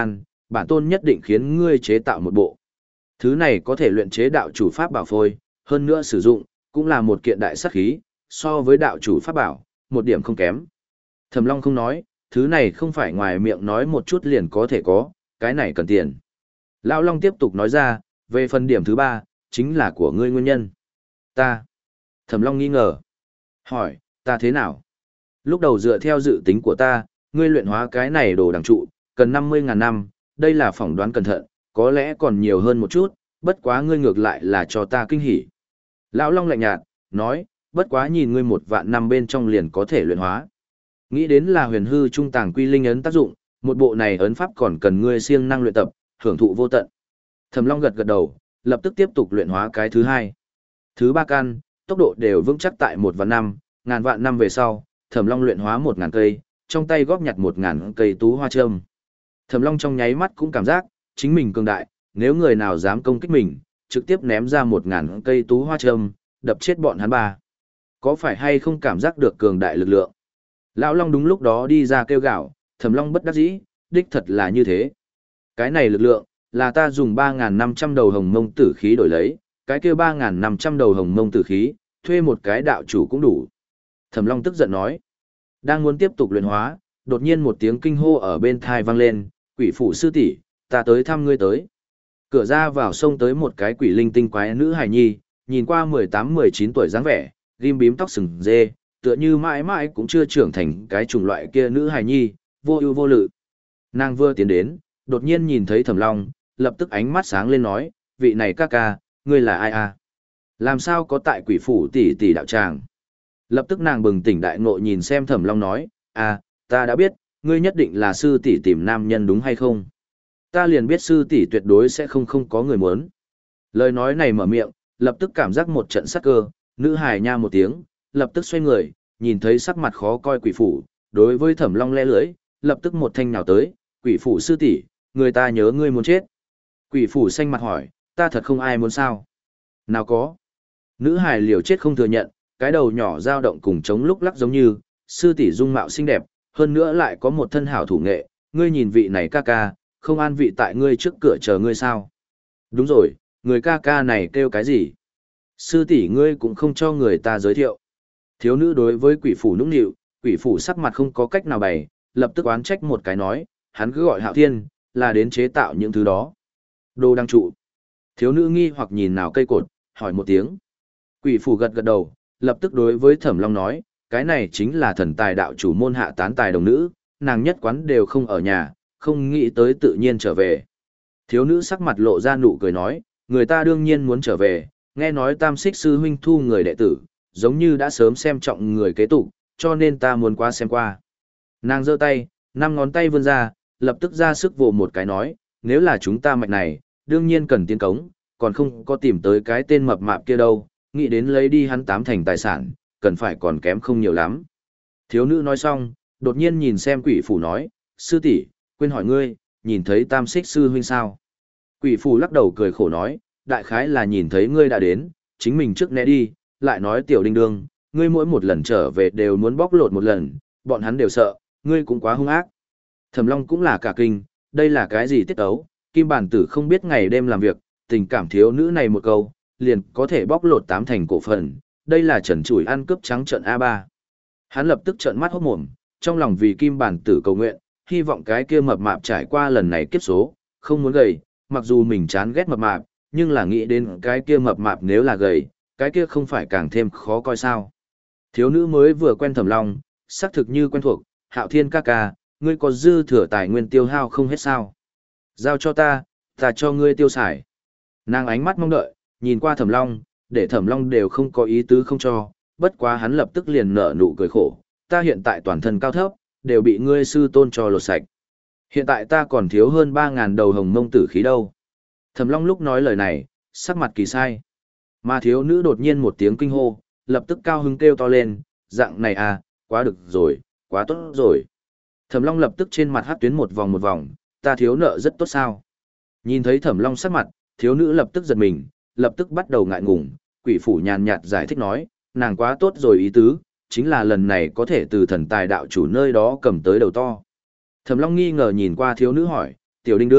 bản tôn nhất định khiến ngươi chế tạo một bộ. Thứ này có thể luyện chế đạo chủ pháp bảo phôi, hơn nữa sử dụng, cũng là một kiện đại sát khí, so với đạo chủ pháp bảo, một điểm không kém. Thẩm Long không nói, thứ này không phải ngoài miệng nói một chút liền có thể có, cái này cần tiền. Lão Long tiếp tục nói ra, về phần điểm thứ ba, chính là của ngươi nguyên nhân. Ta. Thẩm Long nghi ngờ. Hỏi, ta thế nào? Lúc đầu dựa theo dự tính của ta, ngươi luyện hóa cái này đồ đằng trụ, cần năm mươi ngàn năm, đây là phỏng đoán cẩn thận, có lẽ còn nhiều hơn một chút, bất quá ngươi ngược lại là cho ta kinh hỉ. Lão Long lạnh nhạt, nói, bất quá nhìn ngươi một vạn năm bên trong liền có thể luyện hóa. Nghĩ đến là huyền hư trung tàng quy linh ấn tác dụng, một bộ này ấn pháp còn cần ngươi siêng năng luyện tập, hưởng thụ vô tận. Thẩm Long gật gật đầu, lập tức tiếp tục luyện hóa cái thứ hai. Thứ ba căn, tốc độ đều vững chắc tại một vạn năm, ngàn vạn năm về sau, Thẩm Long luyện hóa một ngàn cây, trong tay góp nhặt một ngàn cây tú hoa châm. Thẩm Long trong nháy mắt cũng cảm giác, chính mình cường đại, nếu người nào dám công kích mình, trực tiếp ném ra một ngàn cây tú hoa châm, đập chết bọn hắn ba. Có phải hay không cảm giác được cường đại lực lượng? Lão Long đúng lúc đó đi ra kêu gào, Thẩm Long bất đắc dĩ, đích thật là như thế. Cái này lực lượng, là ta dùng ba nghìn năm trăm đầu hồng mông tử khí đổi lấy, cái kia ba nghìn năm trăm đầu hồng mông tử khí, thuê một cái đạo chủ cũng đủ. Thẩm Long tức giận nói, đang muốn tiếp tục luyện hóa, đột nhiên một tiếng kinh hô ở bên thai vang lên, quỷ phủ sư tỷ, ta tới thăm ngươi tới. Cửa ra vào sông tới một cái quỷ linh tinh quái nữ hài nhi, nhìn qua mười tám mười chín tuổi dáng vẻ, ghim bím tóc sừng dê, tựa như mãi mãi cũng chưa trưởng thành cái chủng loại kia nữ hài nhi, vô ưu vô lự. Nàng vừa tiến đến, đột nhiên nhìn thấy Thẩm Long, lập tức ánh mắt sáng lên nói, vị này ca ca, ngươi là ai à? Làm sao có tại quỷ phủ tỷ tỷ đạo tràng? Lập tức nàng bừng tỉnh đại ngộ nhìn xem Thẩm Long nói, à, ta đã biết, ngươi nhất định là sư tỷ tìm nam nhân đúng hay không? Ta liền biết sư tỷ tuyệt đối sẽ không không có người muốn. Lời nói này mở miệng, lập tức cảm giác một trận sắc cơ, nữ hài nha một tiếng, lập tức xoay người, nhìn thấy sắc mặt khó coi quỷ phủ, đối với Thẩm Long le lưỡi, lập tức một thanh nào tới, quỷ phủ sư tỷ, người ta nhớ ngươi muốn chết. Quỷ phủ xanh mặt hỏi, ta thật không ai muốn sao? Nào có. Nữ hài liều chết không thừa nhận, cái đầu nhỏ dao động cùng chống lúc lắc giống như, sư tỷ dung mạo xinh đẹp, hơn nữa lại có một thân hảo thủ nghệ, ngươi nhìn vị này ca ca, không an vị tại ngươi trước cửa chờ ngươi sao? Đúng rồi, người ca ca này kêu cái gì? Sư tỷ ngươi cũng không cho người ta giới thiệu. Thiếu nữ đối với quỷ phủ nũng nịu, quỷ phủ sắc mặt không có cách nào bày, lập tức oán trách một cái nói, hắn cứ gọi Hạo Thiên, là đến chế tạo những thứ đó. Đồ đăng trụ. Thiếu nữ nghi hoặc nhìn nào cây cột, hỏi một tiếng. Quỷ phủ gật gật đầu, lập tức đối với Thẩm Long nói, cái này chính là thần tài đạo chủ môn hạ tán tài đồng nữ, nàng nhất quán đều không ở nhà, không nghĩ tới tự nhiên trở về. Thiếu nữ sắc mặt lộ ra nụ cười nói, người ta đương nhiên muốn trở về, nghe nói Tam Xích sư huynh thu người đệ tử, giống như đã sớm xem trọng người kế tục, cho nên ta muốn qua xem qua. Nàng giơ tay, năm ngón tay vươn ra, lập tức ra sức vồ một cái nói, nếu là chúng ta mạch này, đương nhiên cần tiến cống, còn không có tìm tới cái tên mập mạp kia đâu, nghĩ đến lấy đi hắn tám thành tài sản, cần phải còn kém không nhiều lắm. Thiếu nữ nói xong, đột nhiên nhìn xem quỷ phủ nói, sư tỷ, quên hỏi ngươi, nhìn thấy Tam Xích sư huynh sao? Quỷ phủ lắc đầu cười khổ nói, đại khái là nhìn thấy ngươi đã đến, chính mình trước né đi, lại nói tiểu đinh đương, ngươi mỗi một lần trở về đều muốn bóc lột một lần, bọn hắn đều sợ, ngươi cũng quá hung ác. Thẩm Long cũng là cả kinh, đây là cái gì tiết ấu, Kim Bản Tử không biết ngày đêm làm việc, tình cảm thiếu nữ này một câu, liền có thể bóc lột tám thành cổ phần, đây là trần trụi ăn cướp trắng trợn a ba. Hắn lập tức trợn mắt hốt mồm, trong lòng vì Kim Bản Tử cầu nguyện, hy vọng cái kia mập mạp trải qua lần này kiếp số, không muốn gầy, mặc dù mình chán ghét mập mạp, nhưng là nghĩ đến cái kia mập mạp nếu là gầy, cái kia không phải càng thêm khó coi sao. Thiếu nữ mới vừa quen Thẩm Long, xác thực như quen thuộc, Hạo Thiên ca ca, ngươi có dư thừa tài nguyên tiêu hao không hết sao. Giao cho ta, ta cho ngươi tiêu xài. Nàng ánh mắt mong đợi, nhìn qua Thẩm Long, để Thẩm Long đều không có ý tứ không cho, bất quá hắn lập tức liền nở nụ cười khổ, ta hiện tại toàn thân cao thấp, đều bị ngươi sư tôn cho lột sạch. Hiện tại ta còn thiếu hơn ba ngàn đầu hồng mông tử khí đâu. Thẩm Long lúc nói lời này, sắc mặt kỳ sai. Mà thiếu nữ đột nhiên một tiếng kinh hô, lập tức cao hứng kêu to lên, dạng này à, quá được rồi, quá tốt rồi. Thẩm Long lập tức trên mặt hát tuyến một vòng một vòng, ta thiếu nợ rất tốt sao. Nhìn thấy Thẩm Long sắc mặt, thiếu nữ lập tức giật mình, lập tức bắt đầu ngại ngùng, quỷ phủ nhàn nhạt giải thích nói, nàng quá tốt rồi ý tứ, chính là lần này có thể từ thần tài đạo chủ nơi đó cầm tới đầu to. Thẩm Long nghi ngờ nhìn qua thiếu nữ hỏi, tiểu đinh đương,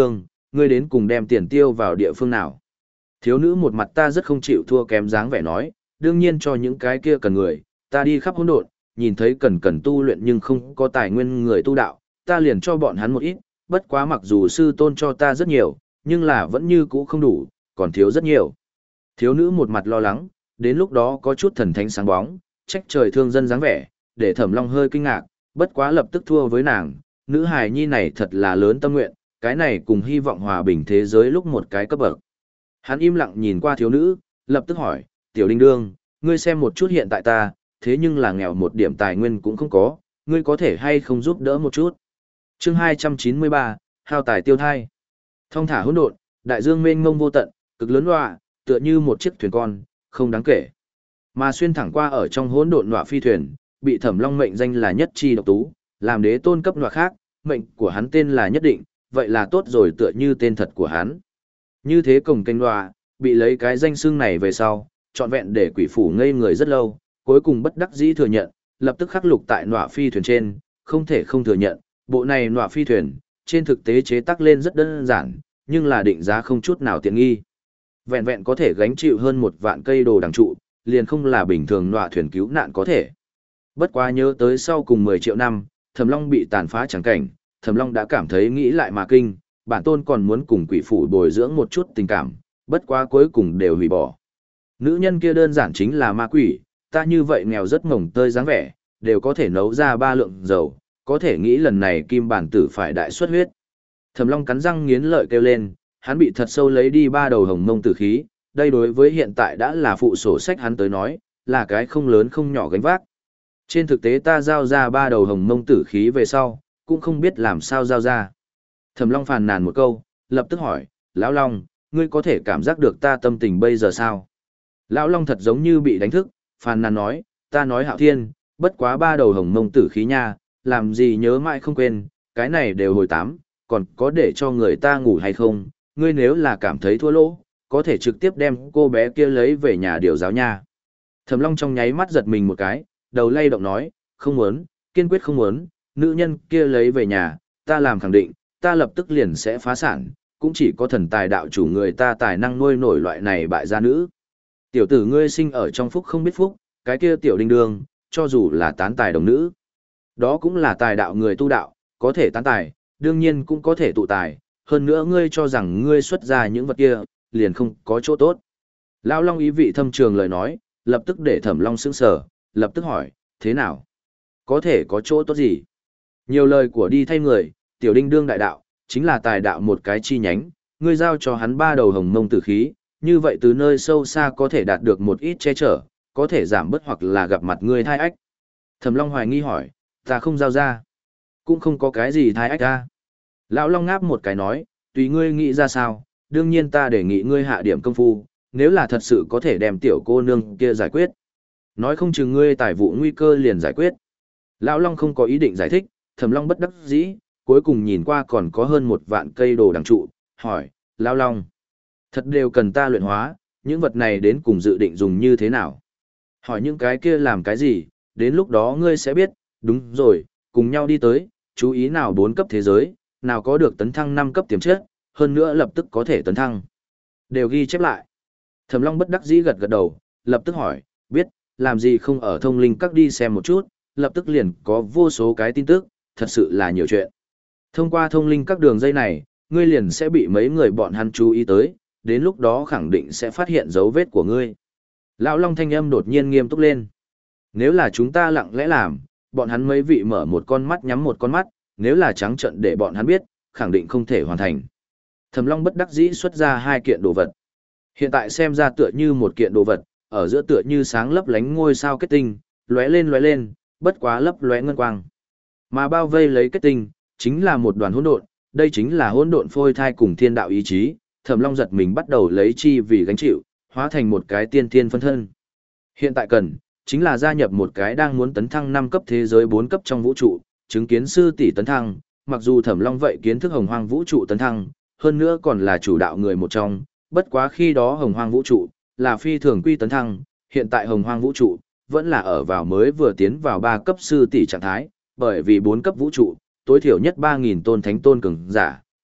ngươi đến cùng đem tiền tiêu vào địa phương nào. Thiếu nữ một mặt ta rất không chịu thua kém dáng vẻ nói, đương nhiên cho những cái kia cần người, ta đi khắp hỗn độn, nhìn thấy cần cần tu luyện nhưng không có tài nguyên người tu đạo, ta liền cho bọn hắn một ít, bất quá mặc dù sư tôn cho ta rất nhiều, nhưng là vẫn như cũ không đủ, còn thiếu rất nhiều. Thiếu nữ một mặt lo lắng, đến lúc đó có chút thần thánh sáng bóng, trách trời thương dân dáng vẻ, để Thẩm Long hơi kinh ngạc, bất quá lập tức thua với nàng, nữ hài nhi này thật là lớn tâm nguyện, cái này cùng hy vọng hòa bình thế giới lúc một cái cấp bậc. Hắn im lặng nhìn qua thiếu nữ, lập tức hỏi, tiểu đinh đương, ngươi xem một chút hiện tại ta, thế nhưng là nghèo một điểm tài nguyên cũng không có, ngươi có thể hay không giúp đỡ một chút. Chương hai trăm chín mươi ba, hao tài tiêu thai. Thông thả hỗn độn, đại dương mênh mông vô tận, cực lớn loạ, tựa như một chiếc thuyền con, không đáng kể. Mà xuyên thẳng qua ở trong hỗn độn loạ phi thuyền, bị Thẩm Long mệnh danh là nhất chi độc tú, làm đế tôn cấp loạ khác, mệnh của hắn tên là nhất định, vậy là tốt rồi tựa như tên thật của hắn. Như thế cổng kênh loạ, bị lấy cái danh xưng này về sau, trọn vẹn để quỷ phủ ngây người rất lâu, cuối cùng bất đắc dĩ thừa nhận, lập tức khắc lục tại nọa phi thuyền trên, không thể không thừa nhận, bộ này nọa phi thuyền, trên thực tế chế tác lên rất đơn giản, nhưng là định giá không chút nào tiện nghi. Vẹn vẹn có thể gánh chịu hơn một vạn cây đồ đằng trụ, liền không là bình thường nọa thuyền cứu nạn có thể. Bất quá nhớ tới sau cùng mười triệu năm, Thẩm Long bị tàn phá chẳng cảnh, Thẩm Long đã cảm thấy nghĩ lại mà kinh, bản tôn còn muốn cùng quỷ phủ bồi dưỡng một chút tình cảm, bất quá cuối cùng đều hủy bỏ. Nữ nhân kia đơn giản chính là ma quỷ, ta như vậy nghèo rất mồng tơi dáng vẻ, đều có thể nấu ra ba lượng dầu, có thể nghĩ lần này kim bản tử phải đại xuất huyết. Thẩm Long cắn răng nghiến lợi kêu lên, hắn bị thật sâu lấy đi ba đầu hồng mông tử khí, đây đối với hiện tại đã là phụ sổ sách hắn tới nói, là cái không lớn không nhỏ gánh vác. Trên thực tế ta giao ra ba đầu hồng mông tử khí về sau, cũng không biết làm sao giao ra. Thẩm Long phàn nàn một câu, lập tức hỏi, Lão Long, ngươi có thể cảm giác được ta tâm tình bây giờ sao? Lão Long thật giống như bị đánh thức, phàn nàn nói, ta nói Hạo Thiên, bất quá ba đầu hồng mông tử khí nha, làm gì nhớ mãi không quên, cái này đều hồi tám, còn có để cho người ta ngủ hay không, ngươi nếu là cảm thấy thua lỗ, có thể trực tiếp đem cô bé kia lấy về nhà điều giáo nha. Thẩm Long trong nháy mắt giật mình một cái, đầu lay động nói, không muốn, kiên quyết không muốn, nữ nhân kia lấy về nhà, ta làm khẳng định, ta lập tức liền sẽ phá sản, cũng chỉ có thần tài đạo chủ người ta tài năng nuôi nổi loại này bại gia nữ. Tiểu tử ngươi sinh ở trong phúc không biết phúc, cái kia tiểu đinh đường, cho dù là tán tài đồng nữ. Đó cũng là tài đạo người tu đạo, có thể tán tài, đương nhiên cũng có thể tụ tài, hơn nữa ngươi cho rằng ngươi xuất ra những vật kia, liền không có chỗ tốt. Lão Long ý vị thâm trường lời nói, lập tức để Thẩm Long sững sờ, lập tức hỏi, thế nào? Có thể có chỗ tốt gì? Nhiều lời của đi thay người, tiểu đinh đương đại đạo, chính là tài đạo một cái chi nhánh, ngươi giao cho hắn ba đầu hồng mông tử khí, như vậy từ nơi sâu xa có thể đạt được một ít che chở, có thể giảm bớt hoặc là gặp mặt ngươi thai ách. Thẩm Long hoài nghi hỏi, ta không giao ra, cũng không có cái gì thai ách ta. Lão Long ngáp một cái nói, tùy ngươi nghĩ ra sao, đương nhiên ta đề nghị ngươi hạ điểm công phu, nếu là thật sự có thể đem tiểu cô nương kia giải quyết. Nói không chừng ngươi tài vụ nguy cơ liền giải quyết. Lão Long không có ý định giải thích, Thẩm Long bất đắc dĩ, cuối cùng nhìn qua còn có hơn một vạn cây đồ đằng trụ, hỏi, Lão Long, thật đều cần ta luyện hóa, những vật này đến cùng dự định dùng như thế nào? Hỏi những cái kia làm cái gì, đến lúc đó ngươi sẽ biết, đúng rồi, cùng nhau đi tới, chú ý nào bốn cấp thế giới, nào có được tấn thăng năm cấp tiềm chất, hơn nữa lập tức có thể tấn thăng. Đều ghi chép lại. Thẩm Long bất đắc dĩ gật gật đầu, lập tức hỏi, biết, làm gì không ở thông linh các đi xem một chút, lập tức liền có vô số cái tin tức, thật sự là nhiều chuyện. Thông qua thông linh các đường dây này, ngươi liền sẽ bị mấy người bọn hắn chú ý tới, đến lúc đó khẳng định sẽ phát hiện dấu vết của ngươi. Lão Long thanh âm đột nhiên nghiêm túc lên. Nếu là chúng ta lặng lẽ làm, bọn hắn mấy vị mở một con mắt nhắm một con mắt, nếu là trắng trợn để bọn hắn biết, khẳng định không thể hoàn thành. Thẩm Long bất đắc dĩ xuất ra hai kiện đồ vật. Hiện tại xem ra tựa như một kiện đồ vật, ở giữa tựa như sáng lấp lánh ngôi sao kết tinh, lóe lên lóe lên, bất quá lấp lóe ngân quang. Mà bao vây lấy kết tinh, chính là một đoàn hỗn độn, đây chính là hỗn độn phôi thai cùng thiên đạo ý chí, Thẩm Long giật mình bắt đầu lấy chi vì gánh chịu, hóa thành một cái tiên tiên phân thân. Hiện tại cần, chính là gia nhập một cái đang muốn tấn thăng năm cấp thế giới bốn cấp trong vũ trụ, chứng kiến sư tỷ tấn thăng, mặc dù Thẩm Long vậy kiến thức hồng hoang vũ trụ tấn thăng, hơn nữa còn là chủ đạo người một trong, bất quá khi đó hồng hoang vũ trụ là phi thường quy tấn thăng, hiện tại hồng hoang vũ trụ vẫn là ở vào mới vừa tiến vào ba cấp sư tỷ trạng thái, bởi vì bốn cấp vũ trụ, tối thiểu nhất ba nghìn tôn thánh tôn cường giả,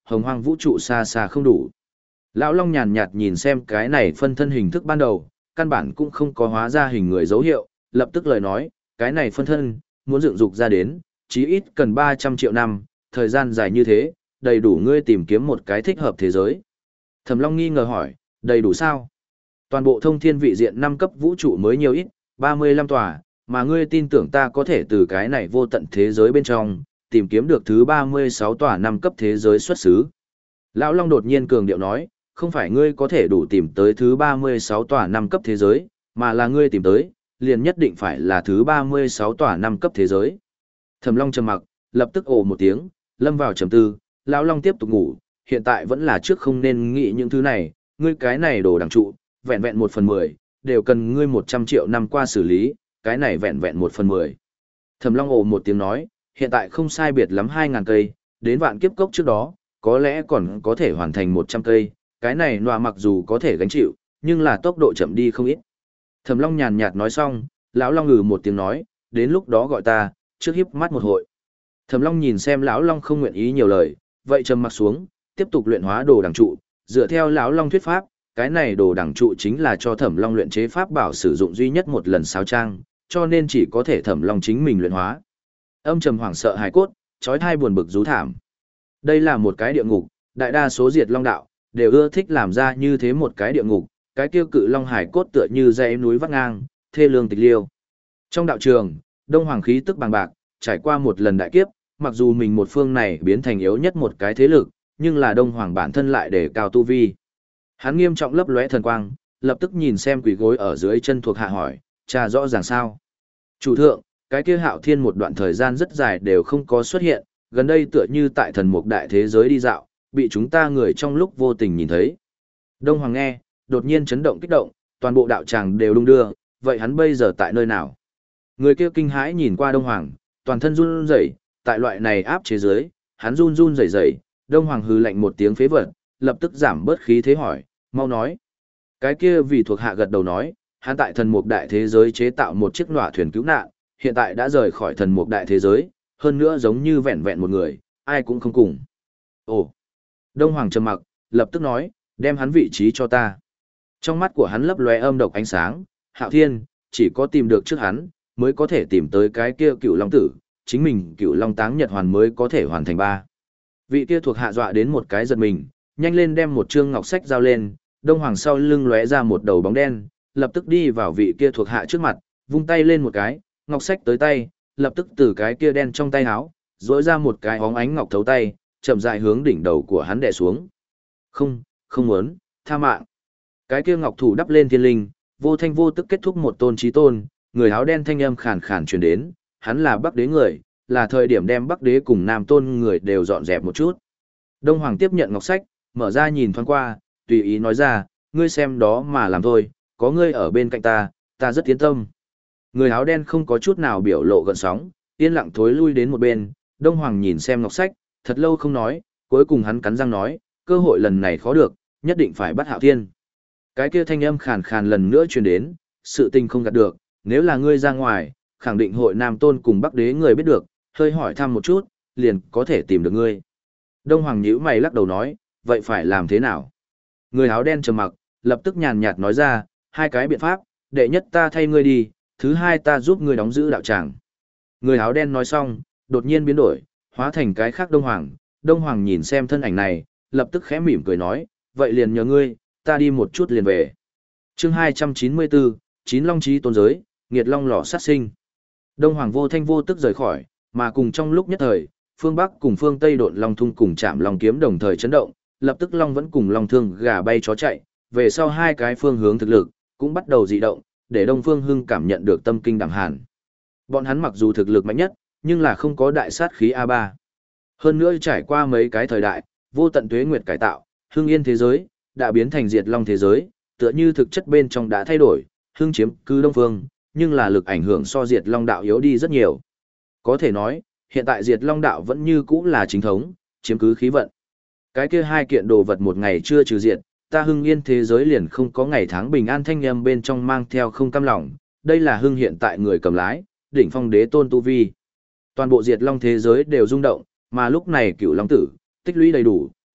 hồng hoang vũ trụ xa xa không đủ. Lão Long nhàn nhạt nhìn xem cái này phân thân hình thức ban đầu, căn bản cũng không có hóa ra hình người dấu hiệu, lập tức lời nói, cái này phân thân, muốn dựng dục ra đến, chí ít cần ba trăm triệu năm, thời gian dài như thế, đầy đủ ngươi tìm kiếm một cái thích hợp thế giới. Thẩm Long nghi ngờ hỏi, đầy đủ sao? Toàn bộ thông thiên vị diện năm cấp vũ trụ mới nhiều ít, ba mươi lăm tòa, mà ngươi tin tưởng ta có thể từ cái này vô tận thế giới bên trong, tìm kiếm được thứ ba mươi sáu tòa năm cấp thế giới xuất xứ. Lão Long đột nhiên cường điệu nói, không phải ngươi có thể đủ tìm tới thứ ba mươi sáu tòa năm cấp thế giới, mà là ngươi tìm tới, liền nhất định phải là thứ ba mươi sáu tòa năm cấp thế giới. Thẩm Long trầm mặc, lập tức ồ một tiếng, lâm vào trầm tư, Lão Long tiếp tục ngủ, hiện tại vẫn là trước không nên nghĩ những thứ này, ngươi cái này đồ đằng trụ, vẹn vẹn một phần mười, đều cần ngươi một trăm triệu năm qua xử lý, cái này vẹn vẹn một phần mười. Thẩm Long ồ một tiếng nói, hiện tại không sai biệt lắm hai ngàn cây, đến vạn kiếp cốc trước đó, có lẽ còn có thể hoàn thành một trăm cây, cái này nọa mặc dù có thể gánh chịu, nhưng là tốc độ chậm đi không ít. Thẩm Long nhàn nhạt nói xong, lão Long ngừ một tiếng nói, đến lúc đó gọi ta, trước híp mắt một hội. Thẩm Long nhìn xem lão Long không nguyện ý nhiều lời, vậy trầm mặc xuống, tiếp tục luyện hóa đồ đằng trụ, dựa theo lão Long thuyết pháp, cái này đồ đằng trụ chính là cho Thẩm Long luyện chế pháp bảo sử dụng duy nhất một lần sao trang, cho nên chỉ có thể Thẩm Long chính mình luyện hóa. Âm trầm hoảng sợ hài cốt, chói tai buồn bực rú thảm. Đây là một cái địa ngục, đại đa số diệt long đạo đều ưa thích làm ra như thế một cái địa ngục, cái tiêu cự long hải cốt tựa như dãy núi vắt ngang, thê lương tịch liêu. Trong đạo trường, Đông Hoàng khí tức bằng bạc, trải qua một lần đại kiếp, mặc dù mình một phương này biến thành yếu nhất một cái thế lực, nhưng là Đông Hoàng bản thân lại để cao tu vi. Hắn nghiêm trọng lấp lóe thần quang, lập tức nhìn xem quỷ gối ở dưới chân thuộc hạ hỏi, cha rõ ràng sao? Chủ thượng, cái kia Hạo Thiên một đoạn thời gian rất dài đều không có xuất hiện, gần đây tựa như tại thần mục đại thế giới đi dạo, bị chúng ta người trong lúc vô tình nhìn thấy. Đông Hoàng nghe, đột nhiên chấn động kích động, toàn bộ đạo tràng đều đung đưa, vậy hắn bây giờ tại nơi nào? Người kia kinh hãi nhìn qua Đông Hoàng, toàn thân run rẩy, tại loại này áp chế giới, hắn run run rẩy rẩy, Đông Hoàng hừ lạnh một tiếng phế vật, lập tức giảm bớt khí thế hỏi, mau nói. Cái kia vì thuộc hạ gật đầu nói, hắn tại thần mục đại thế giới chế tạo một chiếc nỏa thuyền cứu nạn, hiện tại đã rời khỏi thần mục đại thế giới, hơn nữa giống như vẹn vẹn một người, ai cũng không cùng. Ồ! Đông Hoàng trầm mặc, lập tức nói, đem hắn vị trí cho ta. Trong mắt của hắn lấp lóe âm độc ánh sáng, Hạo Thiên, chỉ có tìm được trước hắn, mới có thể tìm tới cái kia cựu long tử, chính mình cựu long táng nhật hoàn mới có thể hoàn thành ba. Vị kia thuộc hạ dọa đến một cái giật mình, nhanh lên đem một chương ngọc sách giao lên, Đông Hoàng sau lưng lóe ra một đầu bóng đen, lập tức đi vào vị kia thuộc hạ trước mặt, vung tay lên một cái, ngọc sách tới tay, lập tức từ cái kia đen trong tay áo, rỗi ra một cái óng ánh ngọc thấu tay, chậm rãi hướng đỉnh đầu của hắn đè xuống. Không, không muốn, tha mạng. Cái kia ngọc thủ đắp lên thiên linh, vô thanh vô tức kết thúc một tôn chí tôn, người áo đen thanh âm khàn khàn truyền đến, hắn là Bắc Đế người, là thời điểm đem Bắc Đế cùng Nam Tôn người đều dọn dẹp một chút. Đông Hoàng tiếp nhận ngọc sách, mở ra nhìn thoáng qua, tùy ý nói ra, ngươi xem đó mà làm thôi, có ngươi ở bên cạnh ta, ta rất yên tâm. Người áo đen không có chút nào biểu lộ gợn sóng, yên lặng thối lui đến một bên, Đông Hoàng nhìn xem ngọc sách, thật lâu không nói, cuối cùng hắn cắn răng nói, cơ hội lần này khó được, nhất định phải bắt Hạo Thiên. Cái kia thanh âm khàn khàn lần nữa truyền đến, sự tình không gạt được, nếu là ngươi ra ngoài, khẳng định hội Nam Tôn cùng Bắc Đế người biết được, hơi hỏi thăm một chút, liền có thể tìm được ngươi. Đông Hoàng nhíu mày lắc đầu nói, vậy phải làm thế nào? Người áo đen trầm mặc, lập tức nhàn nhạt nói ra, hai cái biện pháp, đệ nhất ta thay ngươi đi, thứ hai ta giúp ngươi đóng giữ đạo tràng. Người áo đen nói xong, đột nhiên biến đổi, hóa thành cái khác Đông Hoàng. Đông Hoàng nhìn xem thân ảnh này, lập tức khẽ mỉm cười nói, vậy liền nhờ ngươi, ta đi một chút liền về. Chương hai trăm chín mươi bốn, Chín Long Chí Tôn Giới, Nghiệt Long Lò Sát Sinh. Đông Hoàng vô thanh vô tức rời khỏi, mà cùng trong lúc nhất thời, phương Bắc cùng phương Tây độn Long Thung cùng chạm Long Kiếm đồng thời chấn động, lập tức Long vẫn cùng Long Thương gà bay chó chạy, về sau hai cái phương hướng thực lực, cũng bắt đầu dị động, để Đông Phương Hưng cảm nhận được tâm kinh đẳng hàn. Bọn hắn mặc dù thực lực mạnh nhất, nhưng là không có đại sát khí a ba. Hơn nữa trải qua mấy cái thời đại, vô tận tuế nguyệt cải tạo, Hưng Yên thế giới, đã biến thành Diệt Long thế giới, tựa như thực chất bên trong đã thay đổi, Hưng chiếm cứ Đông Phương, nhưng là lực ảnh hưởng so Diệt Long đạo yếu đi rất nhiều. Có thể nói, hiện tại Diệt Long đạo vẫn như cũ là chính thống, chiếm cứ khí vận. Cái kia hai kiện đồ vật một ngày chưa trừ diệt, ta Hưng Yên thế giới liền không có ngày tháng bình an thanh âm bên trong mang theo không cam lòng, đây là Hưng hiện tại người cầm lái, đỉnh phong đế tôn tu vi. Toàn bộ Diệt Long thế giới đều rung động, mà lúc này Cửu Long tử tích lũy đầy đủ,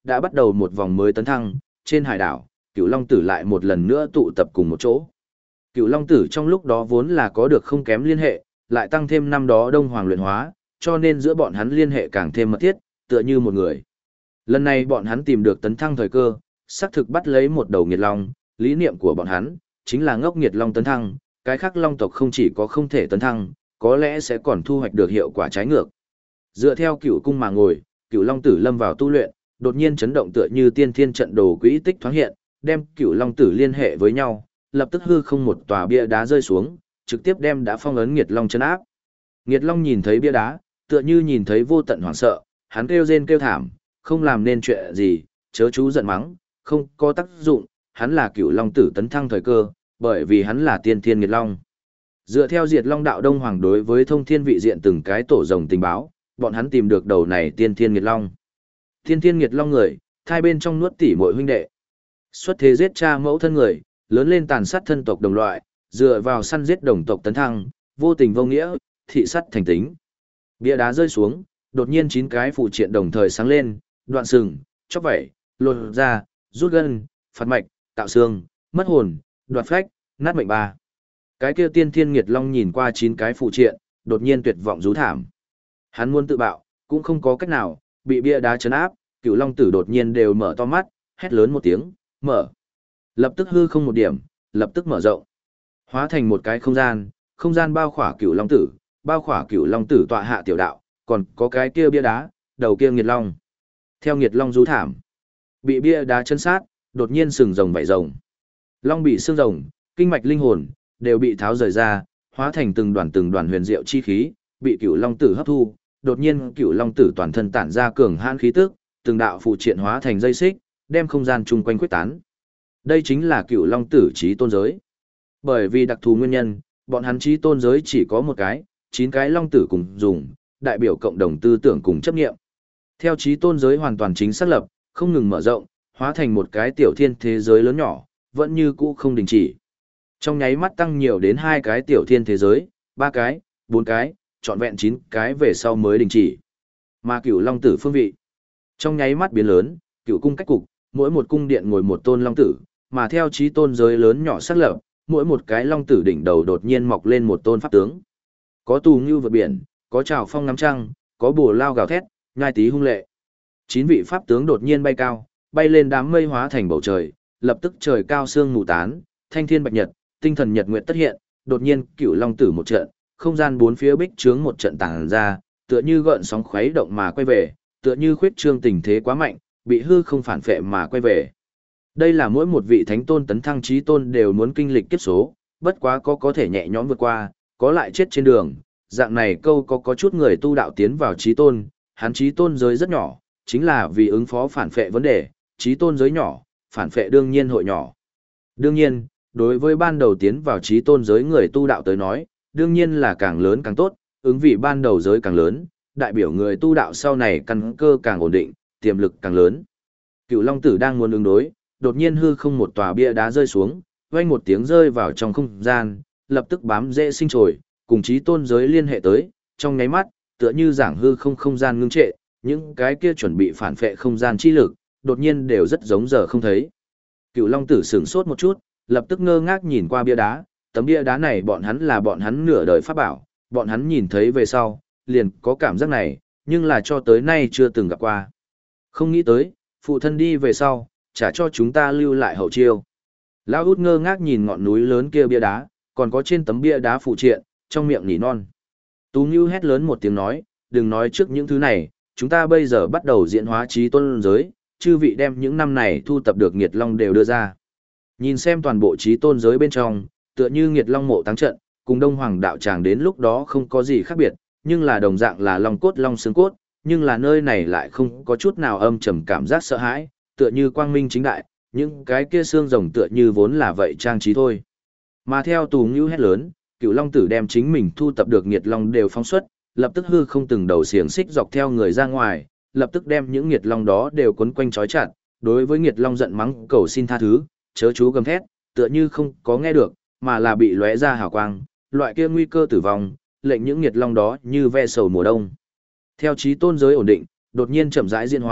đã bắt đầu một vòng mới tấn thăng, trên hải đảo, Cửu Long Tử lại một lần nữa tụ tập cùng một chỗ. Cửu Long Tử trong lúc đó vốn là có được không kém liên hệ, lại tăng thêm năm đó Đông Hoàng luyện hóa, cho nên giữa bọn hắn liên hệ càng thêm mật thiết, tựa như một người. Lần này bọn hắn tìm được tấn thăng thời cơ, xác thực bắt lấy một đầu nghiệt long, lý niệm của bọn hắn chính là ngốc nghiệt long tấn thăng, cái khác long tộc không chỉ có không thể tấn thăng, có lẽ sẽ còn thu hoạch được hiệu quả trái ngược. Dựa theo Cửu cung mà ngồi, Cửu Long Tử lâm vào tu luyện, đột nhiên chấn động tựa như tiên thiên trận đồ quỹ tích thoáng hiện, đem Cửu Long Tử liên hệ với nhau, lập tức hư không một tòa bia đá rơi xuống, trực tiếp đem đã phong ấn Nghiệt Long chấn áp. Nghiệt Long nhìn thấy bia đá, tựa như nhìn thấy vô tận hoảng sợ, hắn kêu rên kêu thảm, không làm nên chuyện gì, chớ chú giận mắng, không có tác dụng, hắn là Cửu Long Tử tấn thăng thời cơ, bởi vì hắn là tiên thiên Nghiệt Long. Dựa theo Diệt Long đạo Đông Hoàng đối với thông thiên vị diện từng cái tổ rồng tình báo, bọn hắn tìm được đầu này tiên thiên Nghiệt Long. Tiên thiên Nghiệt Long người, thai bên trong nuốt tỷ muội huynh đệ. Xuất thế giết cha mẫu thân người, lớn lên tàn sát thân tộc đồng loại, dựa vào săn giết đồng tộc tấn thăng, vô tình vô nghĩa, thị sát thành tính. Bia đá rơi xuống, đột nhiên chín cái phụ triện đồng thời sáng lên, đoạn sừng, chóc vảy, lột da, rút gân, phạt mạch, tạo xương, mất hồn, đoạt phách, nát mệnh ba. Cái kia tiên thiên Nghiệt Long nhìn qua chín cái phụ triện, đột nhiên tuyệt vọng rú thảm. Hắn muốn tự bạo, cũng không có cách nào, bị bia đá chấn áp, Cửu Long Tử đột nhiên đều mở to mắt, hét lớn một tiếng, mở. Lập tức hư không một điểm, lập tức mở rộng. Hóa thành một cái không gian, không gian bao khỏa Cửu Long Tử, bao khỏa Cửu Long Tử tọa hạ tiểu đạo, còn có cái kia bia đá, đầu kia Nghiệt Long. Theo Nghiệt Long rú thảm, bị bia đá chân sát, đột nhiên sừng rồng vảy rồng. Long bị xương rồng, kinh mạch linh hồn đều bị tháo rời ra, hóa thành từng đoàn từng đoàn huyền diệu chi khí, bị Cửu Long Tử hấp thu. Đột nhiên Cửu Long Tử toàn thân tản ra cường hãn khí tức, từng đạo phụ triện hóa thành dây xích, đem không gian chung quanh quyết tán. Đây chính là Cửu Long Tử chí tôn giới. Bởi vì đặc thù nguyên nhân, bọn hắn chí tôn giới chỉ có một cái, chín cái long tử cùng dùng, đại biểu cộng đồng tư tưởng cùng chấp nghiệm. Theo chí tôn giới hoàn toàn chính xác lập, không ngừng mở rộng, hóa thành một cái tiểu thiên thế giới lớn nhỏ, vẫn như cũ không đình chỉ. Trong nháy mắt tăng nhiều đến hai cái tiểu thiên thế giới, ba cái, bốn cái, trọn vẹn chín cái về sau mới đình chỉ. Mà Cửu Long Tử phương vị, trong nháy mắt biến lớn, Cửu cung cách cục, mỗi một cung điện ngồi một tôn long tử, mà theo chí tôn giới lớn nhỏ xác lập, mỗi một cái long tử đỉnh đầu đột nhiên mọc lên một tôn pháp tướng. Có tù ngưu vượt biển, có trào phong ngắm trăng, có bồ lao gào thét, nhai tí hung lệ. Chín vị pháp tướng đột nhiên bay cao, bay lên đám mây hóa thành bầu trời, lập tức trời cao sương mù tán, thanh thiên bạch nhật, tinh thần nhật nguyệt tất hiện, đột nhiên Cửu Long Tử một trận, không gian bốn phía bích trướng một trận tàng ra, tựa như gợn sóng khuấy động mà quay về, tựa như khuyết trương tình thế quá mạnh, bị hư không phản phệ mà quay về. Đây là mỗi một vị thánh tôn tấn thăng chí tôn đều muốn kinh lịch kiếp số, bất quá có có thể nhẹ nhõm vượt qua, có lại chết trên đường, dạng này câu có có chút người tu đạo tiến vào chí tôn, hắn chí tôn giới rất nhỏ, chính là vì ứng phó phản phệ vấn đề, chí tôn giới nhỏ, phản phệ đương nhiên hội nhỏ. Đương nhiên, đối với ban đầu tiến vào chí tôn giới người tu đạo tới nói, đương nhiên là càng lớn càng tốt, ứng vị ban đầu giới càng lớn, đại biểu người tu đạo sau này căn cơ càng ổn định, tiềm lực càng lớn. Cửu Long Tử đang muốn ứng đối, đột nhiên hư không một tòa bia đá rơi xuống, vang một tiếng rơi vào trong không gian, lập tức bám rễ sinh trồi, cùng chí tôn giới liên hệ tới, trong nháy mắt, tựa như giảng hư không không gian ngưng trệ, những cái kia chuẩn bị phản phệ không gian chi lực, đột nhiên đều rất giống giờ không thấy. Cửu Long Tử sửng sốt một chút, lập tức ngơ ngác nhìn qua bia đá, tấm bia đá này bọn hắn là bọn hắn nửa đời pháp bảo, bọn hắn nhìn thấy về sau, liền có cảm giác này, nhưng là cho tới nay chưa từng gặp qua. Không nghĩ tới, phụ thân đi về sau, trả cho chúng ta lưu lại hậu chiêu. Lão út ngơ ngác nhìn ngọn núi lớn kia bia đá, còn có trên tấm bia đá phụ triện, trong miệng nỉ non. Tú Ngưu hét lớn một tiếng nói, đừng nói trước những thứ này, chúng ta bây giờ bắt đầu diễn hóa chí tôn giới, chư vị đem những năm này thu tập được Nghiệt Long đều đưa ra. Nhìn xem toàn bộ chí tôn giới bên trong, tựa như Nghiệt Long mộ táng trận, cùng Đông Hoàng đạo tràng đến lúc đó không có gì khác biệt, nhưng là đồng dạng là long cốt long xương cốt, nhưng là nơi này lại không có chút nào âm trầm cảm giác sợ hãi, tựa như quang minh chính đại, những cái kia xương rồng tựa như vốn là vậy trang trí thôi. Mà theo Tù Ngưu hét lớn, Cửu Long Tử đem chính mình thu tập được Nghiệt Long đều phóng xuất, lập tức hư không từng đầu xiềng xích dọc theo người ra ngoài, lập tức đem những Nghiệt Long đó đều quấn quanh trói chặt, đối với Nghiệt Long giận mắng cầu xin tha thứ, chớ chú gầm thét, tựa như không có nghe được, mà là bị lóe ra hào quang, loại kia nguy cơ tử vong, lệnh những Nghiệt Long đó như ve sầu mùa đông. Theo chí tôn giới ổn định, đột nhiên chậm rãi diễn hóa,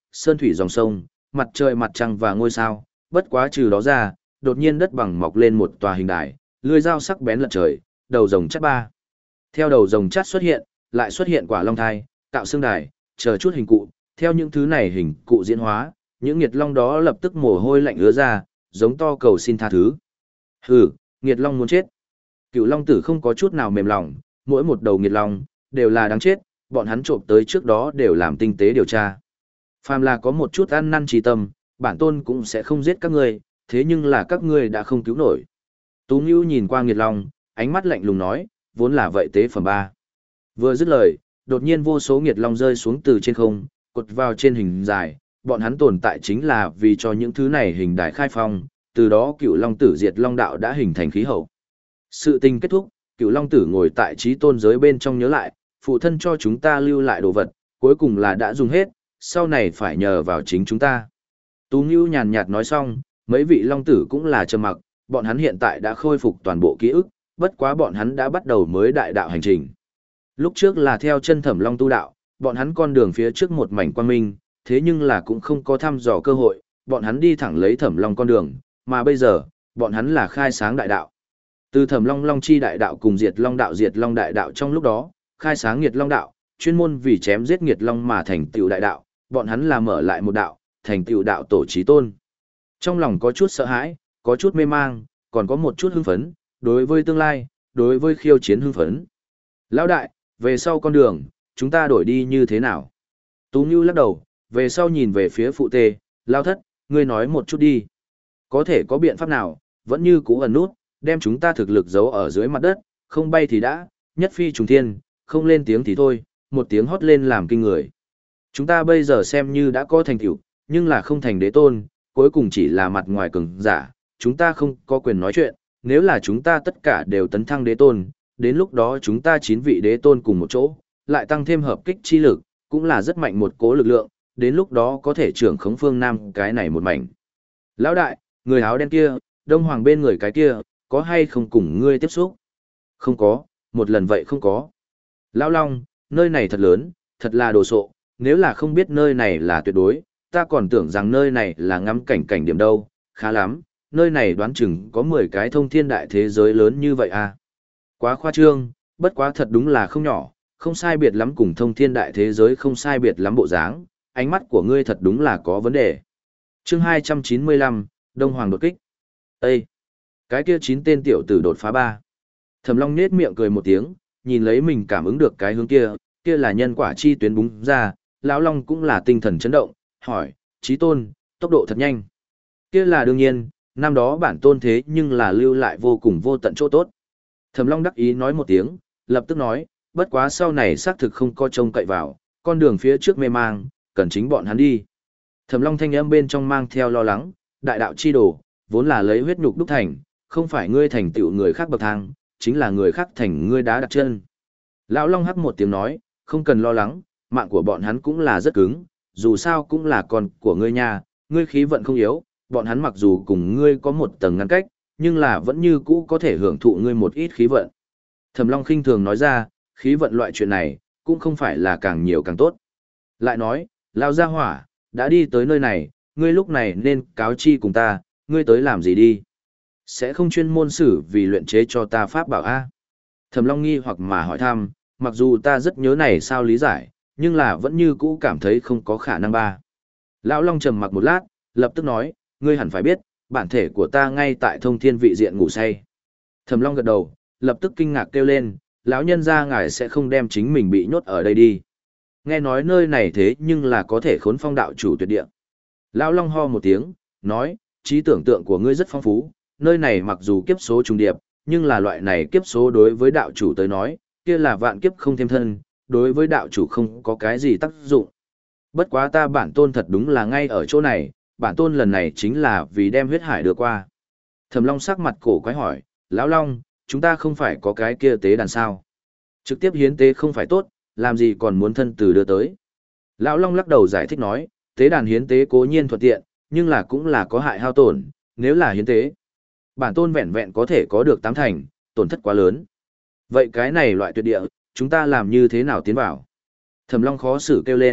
sơn thủy dòng sông, mặt trời mặt trăng và ngôi sao, bất quá trừ đó ra, đột nhiên đất bằng mọc lên một tòa hình đài, lưỡi dao sắc bén lật trời, đầu rồng chắt ba. Theo đầu rồng chắt xuất hiện, lại xuất hiện quả long thai, tạo xương đài, chờ chút hình cụ, theo những thứ này hình cụ diễn hóa, những nghiệt long đó lập tức mồ hôi lạnh ứa ra, giống to cầu xin tha thứ. Hừ, nghiệt long muốn chết. Cựu long tử không có chút nào mềm lòng, mỗi một đầu nghiệt long đều là đáng chết, bọn hắn trộm tới trước đó đều làm tinh tế điều tra. Phàm là có một chút ăn năn trí tâm, bản tôn cũng sẽ không giết các ngươi, thế nhưng là các ngươi đã không cứu nổi. Tú Ngưu nhìn qua nghiệt long, ánh mắt lạnh lùng nói, vốn là vậy tế phẩm ba. Vừa dứt lời, đột nhiên vô số nghiệt long rơi xuống từ trên không, cột vào trên hình dài, bọn hắn tồn tại chính là vì cho những thứ này hình đài khai phong, từ đó cựu long tử diệt long đạo đã hình thành khí hậu. Sự tình kết thúc, cựu long tử ngồi tại trí tôn giới bên trong nhớ lại, phụ thân cho chúng ta lưu lại đồ vật, cuối cùng là đã dùng hết, sau này phải nhờ vào chính chúng ta. Tú Ngưu nhàn nhạt nói xong, mấy vị long tử cũng là trầm mặc, bọn hắn hiện tại đã khôi phục toàn bộ ký ức, bất quá bọn hắn đã bắt đầu mới đại đạo hành trình. Lúc trước là theo chân Thẩm Long tu đạo, bọn hắn con đường phía trước một mảnh quang minh, thế nhưng là cũng không có thăm dò cơ hội, bọn hắn đi thẳng lấy Thẩm Long con đường, mà bây giờ, bọn hắn là khai sáng đại đạo. Từ Thẩm Long Long chi đại đạo cùng Diệt Long đạo Diệt Long đại đạo trong lúc đó, khai sáng Nghiệt Long đạo, chuyên môn vì chém giết Nghiệt Long mà thành tựu đại đạo, bọn hắn là mở lại một đạo, thành tựu đạo tổ chí tôn. Trong lòng có chút sợ hãi, có chút mê mang, còn có một chút hưng phấn, đối với tương lai, đối với khiêu chiến hưng phấn. Lão đại, về sau con đường, chúng ta đổi đi như thế nào? Tú Ngưu lắc đầu, về sau nhìn về phía phụ tê, Lao thất, ngươi nói một chút đi. Có thể có biện pháp nào, vẫn như cũ ẩn nút, đem chúng ta thực lực giấu ở dưới mặt đất, không bay thì đã, nhất phi trùng thiên, không lên tiếng thì thôi, một tiếng hót lên làm kinh người. Chúng ta bây giờ xem như đã có thành tựu, nhưng là không thành đế tôn, cuối cùng chỉ là mặt ngoài cường giả, chúng ta không có quyền nói chuyện, nếu là chúng ta tất cả đều tấn thăng đế tôn, đến lúc đó chúng ta chín vị đế tôn cùng một chỗ, lại tăng thêm hợp kích chi lực, cũng là rất mạnh một cố lực lượng, đến lúc đó có thể trưởng khống phương Nam cái này một mảnh. Lão đại, người áo đen kia, đông hoàng bên người cái kia, có hay không cùng ngươi tiếp xúc? Không có, một lần vậy không có. Lão Long, nơi này thật lớn, thật là đồ sộ, nếu là không biết nơi này là tuyệt đối, ta còn tưởng rằng nơi này là ngắm cảnh cảnh điểm đâu, khá lắm, nơi này đoán chừng có mười cái thông thiên đại thế giới lớn như vậy à. Quá khoa trương, bất quá thật đúng là không nhỏ, không sai biệt lắm cùng thông thiên đại thế giới không sai biệt lắm bộ dáng, ánh mắt của ngươi thật đúng là có vấn đề. Chương hai trăm chín mươi lăm, Đông Hoàng đột kích. Ê! Cái kia chín tên tiểu tử đột phá ba. Thẩm Long nhếch miệng cười một tiếng, nhìn lấy mình cảm ứng được cái hướng kia, kia là nhân quả chi tuyến búng ra, lão Long cũng là tinh thần chấn động, hỏi, Chí tôn, tốc độ thật nhanh. Kia là đương nhiên, năm đó bản tôn thế nhưng là lưu lại vô cùng vô tận chỗ tốt. Thẩm Long đắc ý nói một tiếng, lập tức nói, bất quá sau này xác thực không có trông cậy vào, con đường phía trước mê mang, cần chính bọn hắn đi. Thẩm Long thanh âm bên trong mang theo lo lắng, đại đạo chi đồ, vốn là lấy huyết nhục đúc thành, không phải ngươi thành tựu người khác bậc thang, chính là người khác thành ngươi đá đặt chân. Lão Long hắc một tiếng nói, không cần lo lắng, mạng của bọn hắn cũng là rất cứng, dù sao cũng là con của ngươi nha, ngươi khí vận không yếu, bọn hắn mặc dù cùng ngươi có một tầng ngăn cách, nhưng là vẫn như cũ có thể hưởng thụ ngươi một ít khí vận. Thẩm Long khinh thường nói ra, khí vận loại chuyện này, cũng không phải là càng nhiều càng tốt. Lại nói, Lão gia hỏa, đã đi tới nơi này, ngươi lúc này nên cáo chi cùng ta, ngươi tới làm gì đi. Sẽ không chuyên môn xử vì luyện chế cho ta pháp bảo A. Thẩm Long nghi hoặc mà hỏi thăm, mặc dù ta rất nhớ này sao lý giải, nhưng là vẫn như cũ cảm thấy không có khả năng ba. Lão Long trầm mặc một lát, lập tức nói, ngươi hẳn phải biết, bản thể của ta ngay tại thông thiên vị diện ngủ say. Thẩm Long gật đầu, lập tức kinh ngạc kêu lên, lão nhân gia ngài sẽ không đem chính mình bị nhốt ở đây đi. Nghe nói nơi này thế nhưng là có thể khốn phong đạo chủ tuyệt địa. Lão Long ho một tiếng, nói, trí tưởng tượng của ngươi rất phong phú, nơi này mặc dù kiếp số trùng điệp, nhưng là loại này kiếp số đối với đạo chủ tới nói, kia là vạn kiếp không thêm thân, đối với đạo chủ không có cái gì tác dụng. Bất quá ta bản tôn thật đúng là ngay ở chỗ này, bản tôn lần này chính là vì đem huyết hải đưa qua. Thẩm Long sắc mặt cổ quái hỏi, Lão Long, chúng ta không phải có cái kia tế đàn sao? Trực tiếp hiến tế không phải tốt, làm gì còn muốn thân từ đưa tới. Lão Long lắc đầu giải thích nói, tế đàn hiến tế cố nhiên thuận tiện, nhưng là cũng là có hại hao tổn, nếu là hiến tế. Bản tôn vẹn vẹn có thể có được tám thành, tổn thất quá lớn. Vậy cái này loại tuyệt địa, chúng ta làm như thế nào tiến vào? Thẩm Long khó xử kêu lên,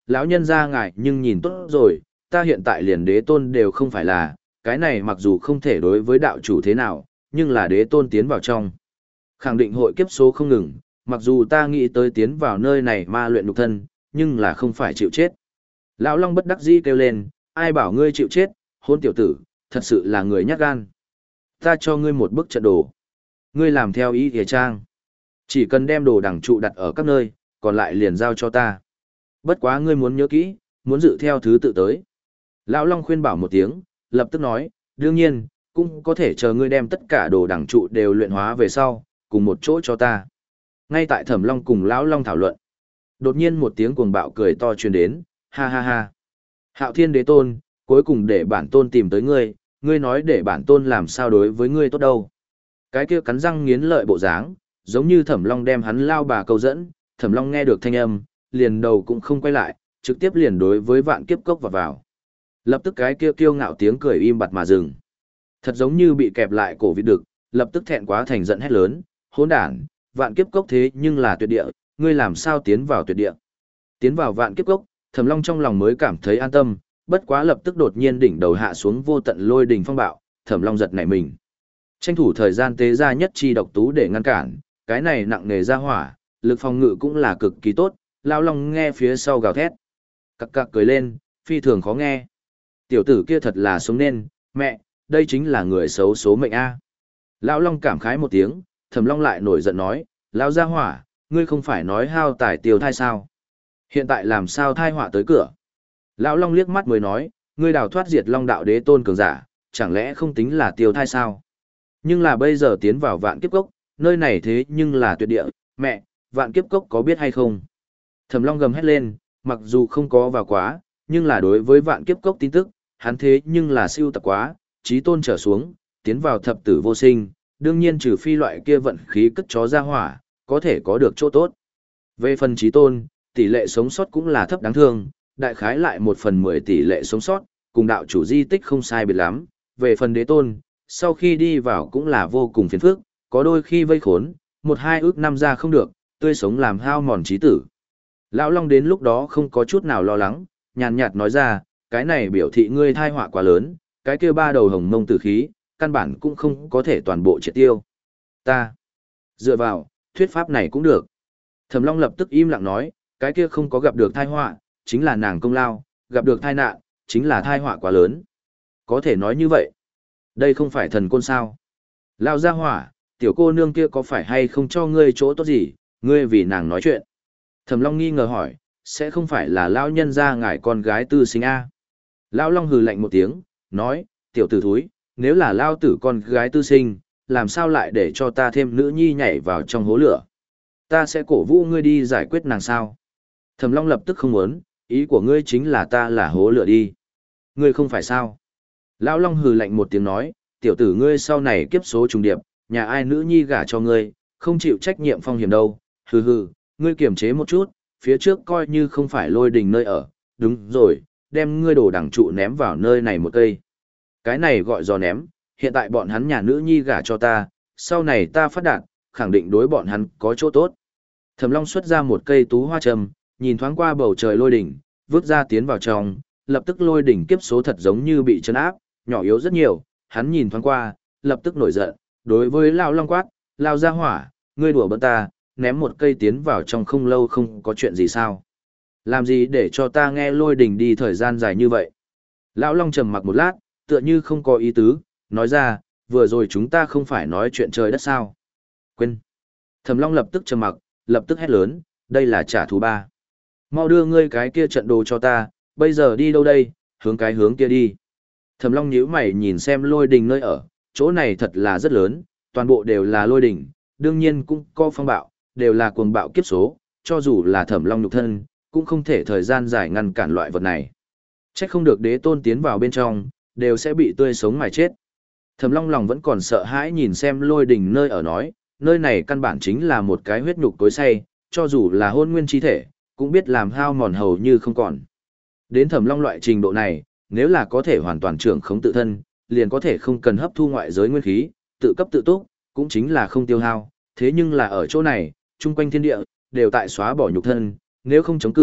Lão nhân ra ngài nhưng nhìn tốt rồi, ta hiện tại liền đế tôn đều không phải là, cái này mặc dù không thể đối với đạo chủ thế nào, nhưng là đế tôn tiến vào trong. Khẳng định hội kiếp số không ngừng, mặc dù ta nghĩ tới tiến vào nơi này ma luyện nhục thân, nhưng là không phải chịu chết. Lão Long bất đắc dĩ kêu lên, ai bảo ngươi chịu chết, hôn tiểu tử, thật sự là người nhát gan. Ta cho ngươi một bức trận đồ. Ngươi làm theo ý thìa trang. Chỉ cần đem đồ đằng trụ đặt ở các nơi, còn lại liền giao cho ta. Bất quá ngươi muốn nhớ kỹ, muốn dự theo thứ tự tới. Lão Long khuyên bảo một tiếng, lập tức nói, đương nhiên, cũng có thể chờ ngươi đem tất cả đồ đằng trụ đều luyện hóa về sau, cùng một chỗ cho ta. Ngay tại Thẩm Long cùng Lão Long thảo luận, đột nhiên một tiếng cuồng bạo cười to truyền đến, ha ha ha. Hạo Thiên Đế Tôn, cuối cùng để bản tôn tìm tới ngươi, ngươi nói để bản tôn làm sao đối với ngươi tốt đâu. Cái kia cắn răng nghiến lợi bộ dáng, giống như Thẩm Long đem hắn lao bà câu dẫn, Thẩm Long nghe được thanh âm, liền đầu cũng không quay lại, trực tiếp liền đối với vạn kiếp cốc vào vào. Lập tức cái kia kiêu ngạo tiếng cười im bặt mà dừng. Thật giống như bị kẹp lại cổ vịt đực, lập tức thẹn quá thành giận hét lớn, hỗn đản, vạn kiếp cốc thế nhưng là tuyệt địa, ngươi làm sao tiến vào tuyệt địa. Tiến vào vạn kiếp cốc, Thẩm Long trong lòng mới cảm thấy an tâm, bất quá lập tức đột nhiên đỉnh đầu hạ xuống vô tận lôi đình phong bạo, Thẩm Long giật nảy mình. Tranh thủ thời gian tế ra nhất chi độc tú để ngăn cản, cái này nặng nề ra hỏa, lực phòng ngự cũng là cực kỳ tốt, Lão Long nghe phía sau gào thét. Cặc cặc cười lên, phi thường khó nghe. Tiểu tử kia thật là sống nên, mẹ, đây chính là người xấu số mệnh a. Lão Long cảm khái một tiếng, Thẩm Long lại nổi giận nói, lão gia hỏa, ngươi không phải nói hao tài tiêu thai sao? Hiện tại làm sao thai họa tới cửa? Lão Long liếc mắt mới nói, ngươi đào thoát diệt Long đạo đế tôn cường giả, chẳng lẽ không tính là tiêu thai sao? Nhưng là bây giờ tiến vào vạn kiếp cốc, nơi này thế nhưng là tuyệt địa, mẹ, vạn kiếp cốc có biết hay không? Thẩm Long gầm hét lên, mặc dù không có vào quá, nhưng là đối với vạn kiếp cốc tin tức, hắn thế nhưng là siêu tập quá, chí tôn trở xuống, tiến vào thập tử vô sinh, đương nhiên trừ phi loại kia vận khí cất chó ra hỏa, có thể có được chỗ tốt. Về phần chí tôn, tỷ lệ sống sót cũng là thấp đáng thương, đại khái lại một phần mười tỷ lệ sống sót, cùng đạo chủ di tích không sai biệt lắm. Về phần đế tôn, sau khi đi vào cũng là vô cùng phiền phức, có đôi khi vây khốn, một hai ước năm ra không được, tươi sống làm hao mòn trí tử. Lão Long đến lúc đó không có chút nào lo lắng, nhàn nhạt nói ra, cái này biểu thị ngươi thai họa quá lớn, cái kia ba đầu hồng mông tử khí, căn bản cũng không có thể toàn bộ triệt tiêu. Ta, dựa vào, thuyết pháp này cũng được. Thẩm Long lập tức im lặng nói, cái kia không có gặp được thai họa, chính là nàng công lao, gặp được tai nạn, chính là thai họa quá lớn. Có thể nói như vậy. Đây không phải thần côn sao. Lao ra hỏa, tiểu cô nương kia có phải hay không cho ngươi chỗ tốt gì, ngươi vì nàng nói chuyện. Thẩm Long nghi ngờ hỏi, sẽ không phải là lão nhân gia ngài con gái tư sinh a? Lão Long hừ lạnh một tiếng, nói, tiểu tử thúi, nếu là lao tử con gái tư sinh, làm sao lại để cho ta thêm nữ nhi nhảy vào trong hố lửa? Ta sẽ cổ vũ ngươi đi giải quyết nàng sao? Thẩm Long lập tức không muốn, ý của ngươi chính là ta là hố lửa đi. Ngươi không phải sao? Lão Long hừ lạnh một tiếng nói, tiểu tử ngươi sau này kiếp số trùng điệp, nhà ai nữ nhi gả cho ngươi, không chịu trách nhiệm phong hiểm đâu, hừ hừ, ngươi kiềm chế một chút, phía trước coi như không phải lôi đình nơi ở, đúng rồi, đem ngươi đồ đằng trụ ném vào nơi này một cây. Cái này gọi giò ném, hiện tại bọn hắn nhà nữ nhi gả cho ta, sau này ta phát đạt, khẳng định đối bọn hắn có chỗ tốt. Thẩm Long xuất ra một cây tú hoa trầm, nhìn thoáng qua bầu trời lôi đỉnh, vứt ra tiến vào trong, lập tức lôi đỉnh kiếp số thật giống như bị chấn áp, nhỏ yếu rất nhiều, hắn nhìn thoáng qua, lập tức nổi giận, đối với Lão Long quát, lao ra hỏa, ngươi đùa bỡn ta, ném một cây tiến vào trong không lâu không có chuyện gì sao. Làm gì để cho ta nghe lôi đỉnh đi thời gian dài như vậy. Lão Long trầm mặc một lát, tựa như không có ý tứ, nói ra, vừa rồi chúng ta không phải nói chuyện trời đất sao. Quên. Thẩm Long lập tức trầm mặc, lập tức hét lớn, đây là trả thù ba. Mau đưa ngươi cái kia trận đồ cho ta, bây giờ đi đâu đây, hướng cái hướng kia đi. Thẩm Long nhíu mày nhìn xem lôi đình nơi ở, chỗ này thật là rất lớn, toàn bộ đều là lôi đình, đương nhiên cũng có phong bạo, đều là cuồng bạo kiếp số, cho dù là Thẩm Long nhục thân, cũng không thể thời gian dài ngăn cản loại vật này. Chắc không được đế tôn tiến vào bên trong, đều sẽ bị tươi sống mà chết. Thẩm Long lòng vẫn còn sợ hãi nhìn xem lôi đình nơi ở nói, nơi này căn bản chính là một cái huyết nhục tối say, cho dù là hôn nguyên chi thể, cũng biết làm hao mòn hầu như không còn. Đến Thẩm Long loại trình độ này, nếu là có thể hoàn toàn trưởng khống tự thân, liền có thể không cần hấp thu ngoại giới nguyên khí, tự cấp tự túc, cũng chính là không tiêu hao. Thế nhưng là ở chỗ này, chung quanh thiên địa, đều tại xóa bỏ nhục thân, nếu không chống cự,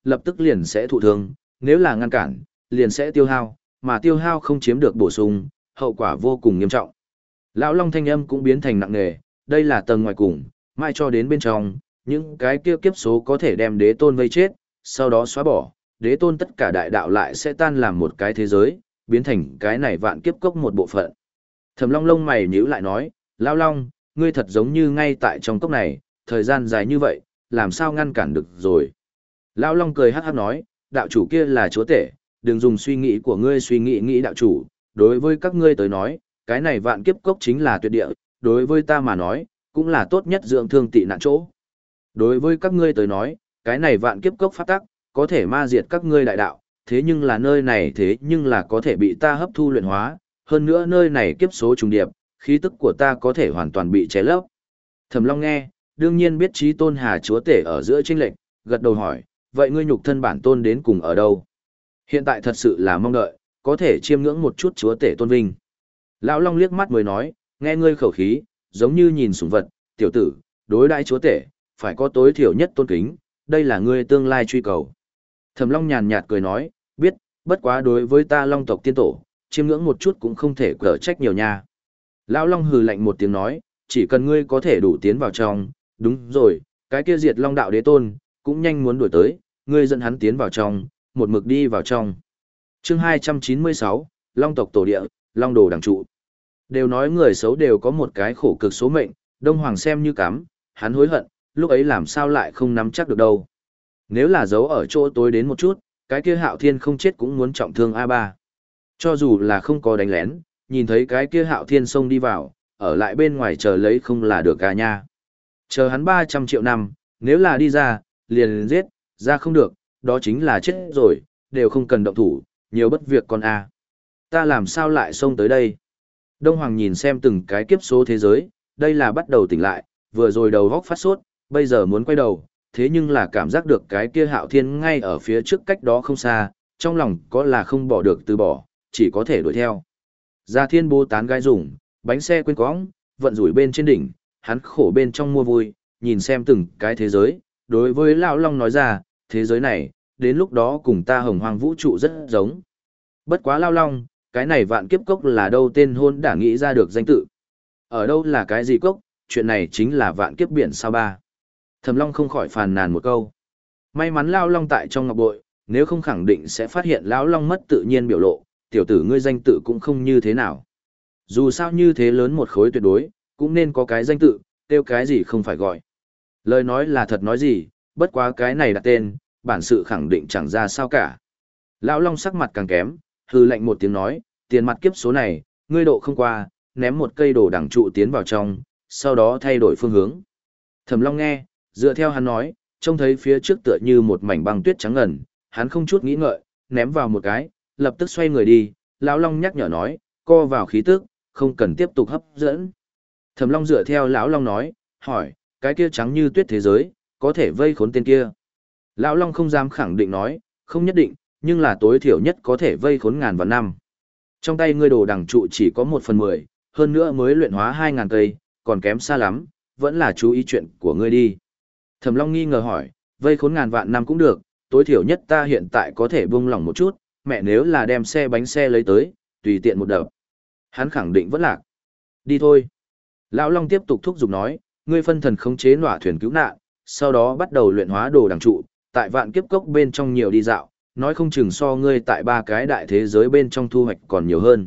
lập tức liền sẽ thụ thương, nếu là ngăn cản, liền sẽ tiêu hao, mà tiêu hao không chiếm được bổ sung, hậu quả vô cùng nghiêm trọng. Lão Long thanh âm cũng biến thành nặng nề, đây là tầng ngoài cùng, mai cho đến bên trong, những cái kia kiếp số có thể đem đế tôn vây chết, sau đó xóa bỏ, đế tôn tất cả đại đạo lại sẽ tan làm một cái thế giới, biến thành cái này vạn kiếp cốc một bộ phận. Thẩm Long lông mày nhíu lại nói, Lão Long, ngươi thật giống như ngay tại trong cốc này, thời gian dài như vậy, làm sao ngăn cản được rồi. Lão Long cười hắc hắc nói, đạo chủ kia là chúa tể, đừng dùng suy nghĩ của ngươi suy nghĩ nghĩ đạo chủ, đối với các ngươi tới nói, cái này vạn kiếp cốc chính là tuyệt địa, đối với ta mà nói, cũng là tốt nhất dưỡng thương tị nạn chỗ. Đối với các ngươi tới nói, cái này vạn kiếp cốc pháp tắc, có thể ma diệt các ngươi đại đạo, thế nhưng là nơi này thế nhưng là có thể bị ta hấp thu luyện hóa, hơn nữa nơi này kiếp số trùng điệp, khí tức của ta có thể hoàn toàn bị che lấp. Thẩm Long nghe, đương nhiên biết Chí Tôn Hà chúa tể ở giữa chênh lệch, gật đầu hỏi, vậy ngươi nhục thân bản tôn đến cùng ở đâu? Hiện tại thật sự là mong đợi, có thể chiêm ngưỡng một chút chúa tể tôn vinh. Lão Long liếc mắt mới nói, nghe ngươi khẩu khí, giống như nhìn sủng vật, tiểu tử, đối đãi chúa tể, phải có tối thiểu nhất tôn kính, đây là ngươi tương lai truy cầu. Thẩm Long nhàn nhạt cười nói, biết, bất quá đối với ta Long tộc tiên tổ, chiêm ngưỡng một chút cũng không thể cỡ trách nhiều nha. Lão Long hừ lạnh một tiếng nói, chỉ cần ngươi có thể đủ tiến vào trong, đúng rồi, cái kia diệt Long đạo đế tôn, cũng nhanh muốn đuổi tới, ngươi dẫn hắn tiến vào trong, một mực đi vào trong. Chương hai trăm chín mươi sáu, Long tộc tổ địa, Long đồ đằng trụ. Đều nói người xấu đều có một cái khổ cực số mệnh, Đông Hoàng xem như cắm, hắn hối hận, lúc ấy làm sao lại không nắm chắc được đâu. Nếu là giấu ở chỗ tối đến một chút, cái kia Hạo Thiên không chết cũng muốn trọng thương a ba. Cho dù là không có đánh lén, nhìn thấy cái kia Hạo Thiên xông đi vào, ở lại bên ngoài chờ lấy không là được cả nha. Chờ hắn ba trăm triệu năm, nếu là đi ra, liền giết, ra không được, đó chính là chết rồi, đều không cần động thủ, nhiều bất việc con a. Ta làm sao lại xông tới đây? Đông Hoàng nhìn xem từng cái kiếp số thế giới, đây là bắt đầu tỉnh lại, vừa rồi đầu góc phát sốt, bây giờ muốn quay đầu, thế nhưng là cảm giác được cái kia Hạo Thiên ngay ở phía trước cách đó không xa, trong lòng có là không bỏ được từ bỏ, chỉ có thể đuổi theo. Gia Thiên bố tán gai dùng, bánh xe quên cõng, vận rủi bên trên đỉnh, hắn khổ bên trong mua vui, nhìn xem từng cái thế giới, đối với Lão Long nói ra, thế giới này, đến lúc đó cùng ta hồng hoang vũ trụ rất giống. Bất quá Lão Long, cái này vạn kiếp cốc là đâu tên hôn đã nghĩ ra được danh tự. Ở đâu là cái gì cốc, chuyện này chính là vạn kiếp biển sao ba. Thẩm Long không khỏi phàn nàn một câu. May mắn Lão Long tại trong ngọc bội, nếu không khẳng định sẽ phát hiện Lão Long mất tự nhiên biểu lộ, tiểu tử ngươi danh tự cũng không như thế nào. Dù sao như thế lớn một khối tuyệt đối, cũng nên có cái danh tự, tiêu cái gì không phải gọi. Lời nói là thật nói gì, bất quá cái này đặt tên, bản sự khẳng định chẳng ra sao cả. Lão Long sắc mặt càng kém, hư lạnh một tiếng nói, tiền mặt kiếp số này, ngươi độ không qua, ném một cây đồ đằng trụ tiến vào trong, sau đó thay đổi phương hướng. Thẩm Long nghe, dựa theo hắn nói, trông thấy phía trước tựa như một mảnh băng tuyết trắng ngần, hắn không chút nghĩ ngợi, ném vào một cái, lập tức xoay người đi, Lão Long nhắc nhở nói, co vào khí tức, không cần tiếp tục hấp dẫn. Thẩm Long dựa theo Lão Long nói, hỏi, cái kia trắng như tuyết thế giới, có thể vây khốn tên kia. Lão Long không dám khẳng định nói, không nhất định, nhưng là tối thiểu nhất có thể vây khốn ngàn vạn năm. Trong tay ngươi đồ đằng trụ chỉ có một phần mười, hơn nữa mới luyện hóa hai ngàn cây, còn kém xa lắm, vẫn là chú ý chuyện của ngươi đi. Thẩm Long nghi ngờ hỏi, vây khốn ngàn vạn năm cũng được, tối thiểu nhất ta hiện tại có thể buông lỏng một chút, mẹ nếu là đem xe bánh xe lấy tới, tùy tiện một đợt. Hắn khẳng định vẫn lạc. Đi thôi. Lão Long tiếp tục thúc giục nói, ngươi phân thần khống chế nỏa thuyền cứu nạn, sau đó bắt đầu luyện hóa đồ đằng trụ, tại vạn kiếp cốc bên trong nhiều đi dạo, nói không chừng so ngươi tại ba cái đại thế giới bên trong thu hoạch còn nhiều hơn.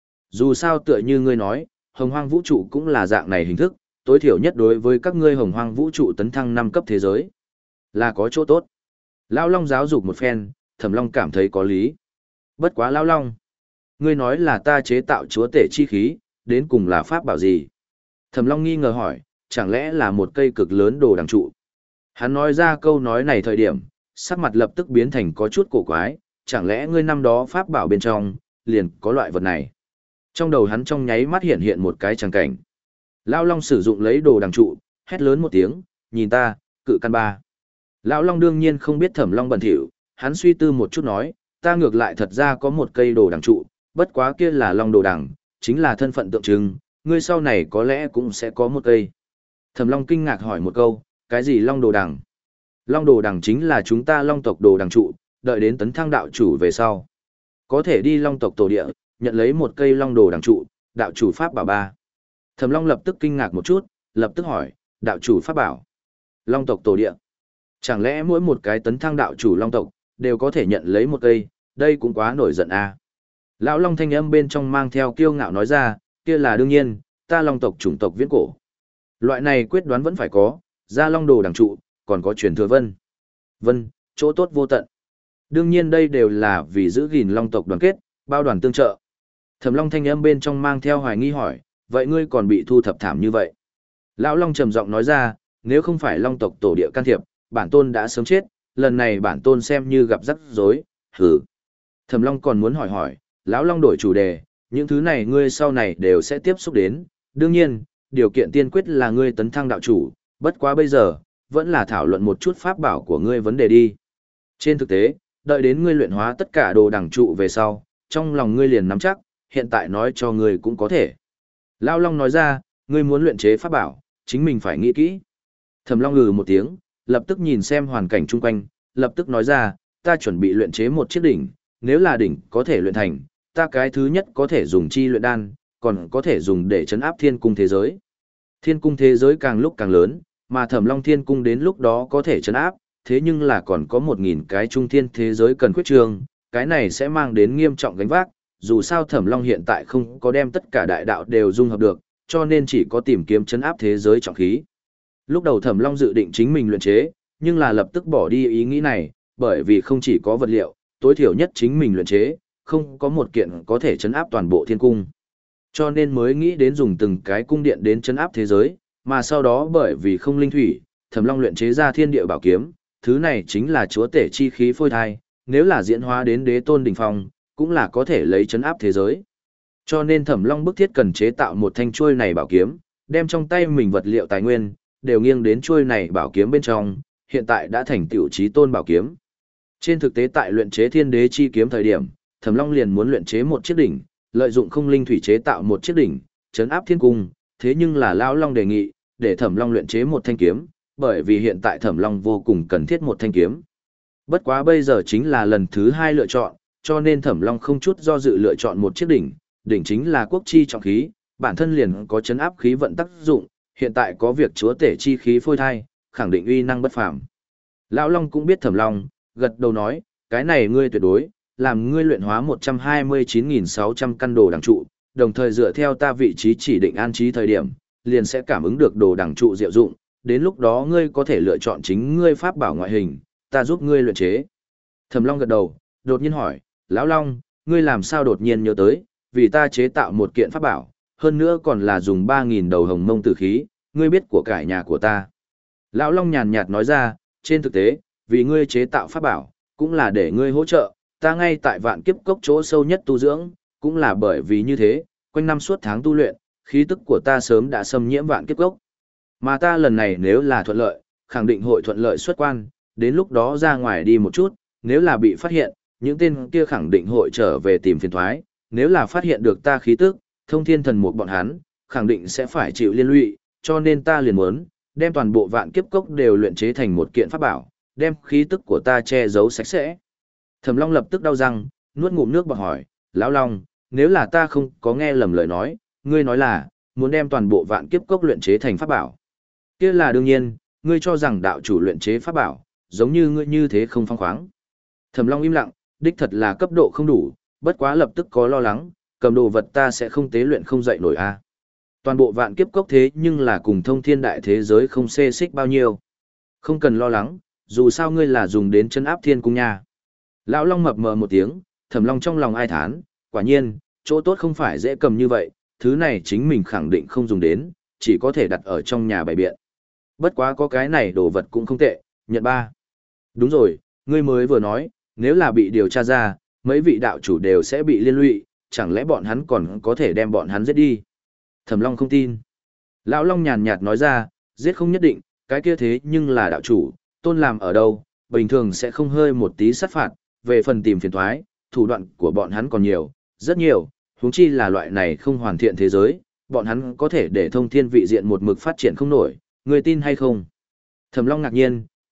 Dù sao tựa như ngươi nói, hồng hoang vũ trụ cũng là dạng này hình thức, tối thiểu nhất đối với các ngươi hồng hoang vũ trụ tấn thăng năm cấp thế giới, là có chỗ tốt. Lão Long giáo dục một phen, Thẩm Long cảm thấy có lý. Bất quá Lão Long, ngươi nói là ta chế tạo chúa tể chi khí, đến cùng là pháp bảo gì? Thẩm Long nghi ngờ hỏi, chẳng lẽ là một cây cực lớn đồ đằng trụ? Hắn nói ra câu nói này thời điểm, sắc mặt lập tức biến thành có chút cổ quái, chẳng lẽ ngươi năm đó pháp bảo bên trong, liền có loại vật này. Trong đầu hắn trong nháy mắt hiện hiện một cái tràng cảnh. Lão Long sử dụng lấy đồ đằng trụ, hét lớn một tiếng, nhìn ta, cự căn ba. Lão Long đương nhiên không biết Thẩm Long bẩn thỉu, hắn suy tư một chút nói, ta ngược lại thật ra có một cây đồ đằng trụ, bất quá kia là Long đồ đằng, chính là thân phận tượng trưng, ngươi sau này có lẽ cũng sẽ có một cây. Thẩm Long kinh ngạc hỏi một câu, cái gì Long đồ đằng? Long đồ đằng chính là chúng ta long tộc đồ đằng trụ, đợi đến tấn thăng đạo chủ về sau. Có thể đi long tộc tổ địa, nhận lấy một cây long đồ đằng trụ, đạo chủ pháp bảo ba. Thẩm Long lập tức kinh ngạc một chút, lập tức hỏi, đạo chủ pháp bảo. Long tộc tổ địa. Chẳng lẽ mỗi một cái tấn thăng đạo chủ long tộc, đều có thể nhận lấy một cây, đây cũng quá nổi giận a. Lão Long thanh âm bên trong mang theo kiêu ngạo nói ra, kia là đương nhiên, ta long tộc chủng tộc viễn cổ. Loại này quyết đoán vẫn phải có, ra long đồ đằng trụ, còn có truyền thừa vân. Vân, chỗ tốt vô tận. Đương nhiên đây đều là vì giữ gìn long tộc đoàn kết, bao đoàn tương trợ. Thẩm Long thanh âm bên trong mang theo hoài nghi hỏi, vậy ngươi còn bị thu thập thảm như vậy? Lão Long trầm giọng nói ra, nếu không phải long tộc tổ địa can thiệp, bản tôn đã sớm chết, lần này bản tôn xem như gặp rắc rối, hừ. Thẩm Long còn muốn hỏi hỏi, lão Long đổi chủ đề, những thứ này ngươi sau này đều sẽ tiếp xúc đến, đương nhiên, điều kiện tiên quyết là ngươi tấn thăng đạo chủ, bất quá bây giờ, vẫn là thảo luận một chút pháp bảo của ngươi vấn đề đi. Trên thực tế, đợi đến ngươi luyện hóa tất cả đồ đẳng trụ về sau, trong lòng ngươi liền nắm chắc, hiện tại nói cho ngươi cũng có thể. Lão Long nói ra, ngươi muốn luyện chế pháp bảo, chính mình phải nghĩ kỹ. Thẩm Long ngừ một tiếng, lập tức nhìn xem hoàn cảnh chung quanh, lập tức nói ra, ta chuẩn bị luyện chế một chiếc đỉnh, nếu là đỉnh có thể luyện thành, ta cái thứ nhất có thể dùng chi luyện đan, còn có thể dùng để chấn áp thiên cung thế giới. Thiên cung thế giới càng lúc càng lớn, mà Thẩm Long thiên cung đến lúc đó có thể chấn áp, thế nhưng là còn có một nghìn cái trung thiên thế giới cần khuyết trương, cái này sẽ mang đến nghiêm trọng gánh vác, dù sao Thẩm Long hiện tại không có đem tất cả đại đạo đều dung hợp được, cho nên chỉ có tìm kiếm chấn áp thế giới trọng khí. Lúc đầu Thẩm Long dự định chính mình luyện chế, nhưng là lập tức bỏ đi ý nghĩ này, bởi vì không chỉ có vật liệu, tối thiểu nhất chính mình luyện chế, không có một kiện có thể chấn áp toàn bộ thiên cung. Cho nên mới nghĩ đến dùng từng cái cung điện đến chấn áp thế giới, mà sau đó bởi vì không linh thủy, Thẩm Long luyện chế ra thiên địa bảo kiếm, thứ này chính là chúa tể chi khí phôi thai, nếu là diễn hóa đến đế tôn đỉnh phong, cũng là có thể lấy chấn áp thế giới. Cho nên Thẩm Long bức thiết cần chế tạo một thanh chuôi này bảo kiếm, đem trong tay mình vật liệu tài nguyên, đều nghiêng đến chuôi này bảo kiếm bên trong, hiện tại đã thành tiểu chí tôn bảo kiếm. Trên thực tế tại luyện chế thiên đế chi kiếm thời điểm, Thẩm Long liền muốn luyện chế một chiếc đỉnh, lợi dụng không linh thủy chế tạo một chiếc đỉnh, chấn áp thiên cung, thế nhưng là Lão Long đề nghị, để Thẩm Long luyện chế một thanh kiếm, bởi vì hiện tại Thẩm Long vô cùng cần thiết một thanh kiếm. Bất quá bây giờ chính là lần thứ hai lựa chọn, cho nên Thẩm Long không chút do dự lựa chọn một chiếc đỉnh, đỉnh chính là quốc chi trọng khí, bản thân liền có chấn áp khí vận tác dụng, hiện tại có việc chúa tể chi khí phôi thai, khẳng định uy năng bất phàm. Lão Long cũng biết Thẩm Long, gật đầu nói, cái này ngươi tuyệt đối, làm ngươi luyện hóa một trăm hai mươi chín nghìn sáu trăm căn đồ đằng trụ, đồng thời dựa theo ta vị trí chỉ định an trí thời điểm, liền sẽ cảm ứng được đồ đằng trụ diệu dụng, đến lúc đó ngươi có thể lựa chọn chính ngươi pháp bảo ngoại hình, ta giúp ngươi luyện chế. Thẩm Long gật đầu, đột nhiên hỏi, Lão Long, ngươi làm sao đột nhiên nhớ tới, vì ta chế tạo một kiện pháp bảo, hơn nữa còn là dùng ba nghìn đầu hồng mông tử khí, ngươi biết của cải nhà của ta. Lão Long nhàn nhạt nói ra, trên thực tế, vì ngươi chế tạo pháp bảo, cũng là để ngươi hỗ trợ, ta ngay tại vạn kiếp cốc chỗ sâu nhất tu dưỡng, cũng là bởi vì như thế, quanh năm suốt tháng tu luyện, khí tức của ta sớm đã xâm nhiễm vạn kiếp cốc. Mà ta lần này nếu là thuận lợi, khẳng định hội thuận lợi xuất quan, đến lúc đó ra ngoài đi một chút, nếu là bị phát hiện, những tên kia khẳng định hội trở về tìm phiền thoái, nếu là phát hiện được ta khí tức, thông thiên thần một bọn hắn, khẳng định sẽ phải chịu liên lụy, cho nên ta liền muốn, đem toàn bộ vạn kiếp cốc đều luyện chế thành một kiện pháp bảo, đem khí tức của ta che giấu sạch sẽ. Thẩm Long lập tức đau răng, nuốt ngụm nước bọt hỏi, Lão Long, nếu là ta không có nghe lầm lời nói, ngươi nói là, muốn đem toàn bộ vạn kiếp cốc luyện chế thành pháp bảo. Kia là đương nhiên, ngươi cho rằng đạo chủ luyện chế pháp bảo, giống như ngươi như thế không phong khoáng. Thẩm Long im lặng, đích thật là cấp độ không đủ, bất quá lập tức có lo lắng, cầm đồ vật ta sẽ không tế luyện không dậy nổi a. Toàn bộ vạn kiếp cốc thế nhưng là cùng thông thiên đại thế giới không xê xích bao nhiêu. Không cần lo lắng, dù sao ngươi là dùng đến chân áp thiên cung nha. Lão Long mập mờ một tiếng, Thẩm Long trong lòng ai thán, quả nhiên, chỗ tốt không phải dễ cầm như vậy, thứ này chính mình khẳng định không dùng đến, chỉ có thể đặt ở trong nhà bày biện. Bất quá có cái này đồ vật cũng không tệ, nhận ba. Đúng rồi, ngươi mới vừa nói, nếu là bị điều tra ra, mấy vị đạo chủ đều sẽ bị liên lụy, chẳng lẽ bọn hắn còn có thể đem bọn hắn giết đi? Thẩm Long không tin. Lão Long nhàn nhạt nói ra, giết không nhất định, cái kia thế nhưng là đạo chủ, tôn làm ở đâu, bình thường sẽ không hơi một tí sát phạt, về phần tìm phiền thoái, thủ đoạn của bọn hắn còn nhiều, rất nhiều, huống chi là loại này không hoàn thiện thế giới, bọn hắn có thể để thông thiên vị diện một mực phát triển không nổi, người tin hay không? Thẩm Long ngạc nhiên,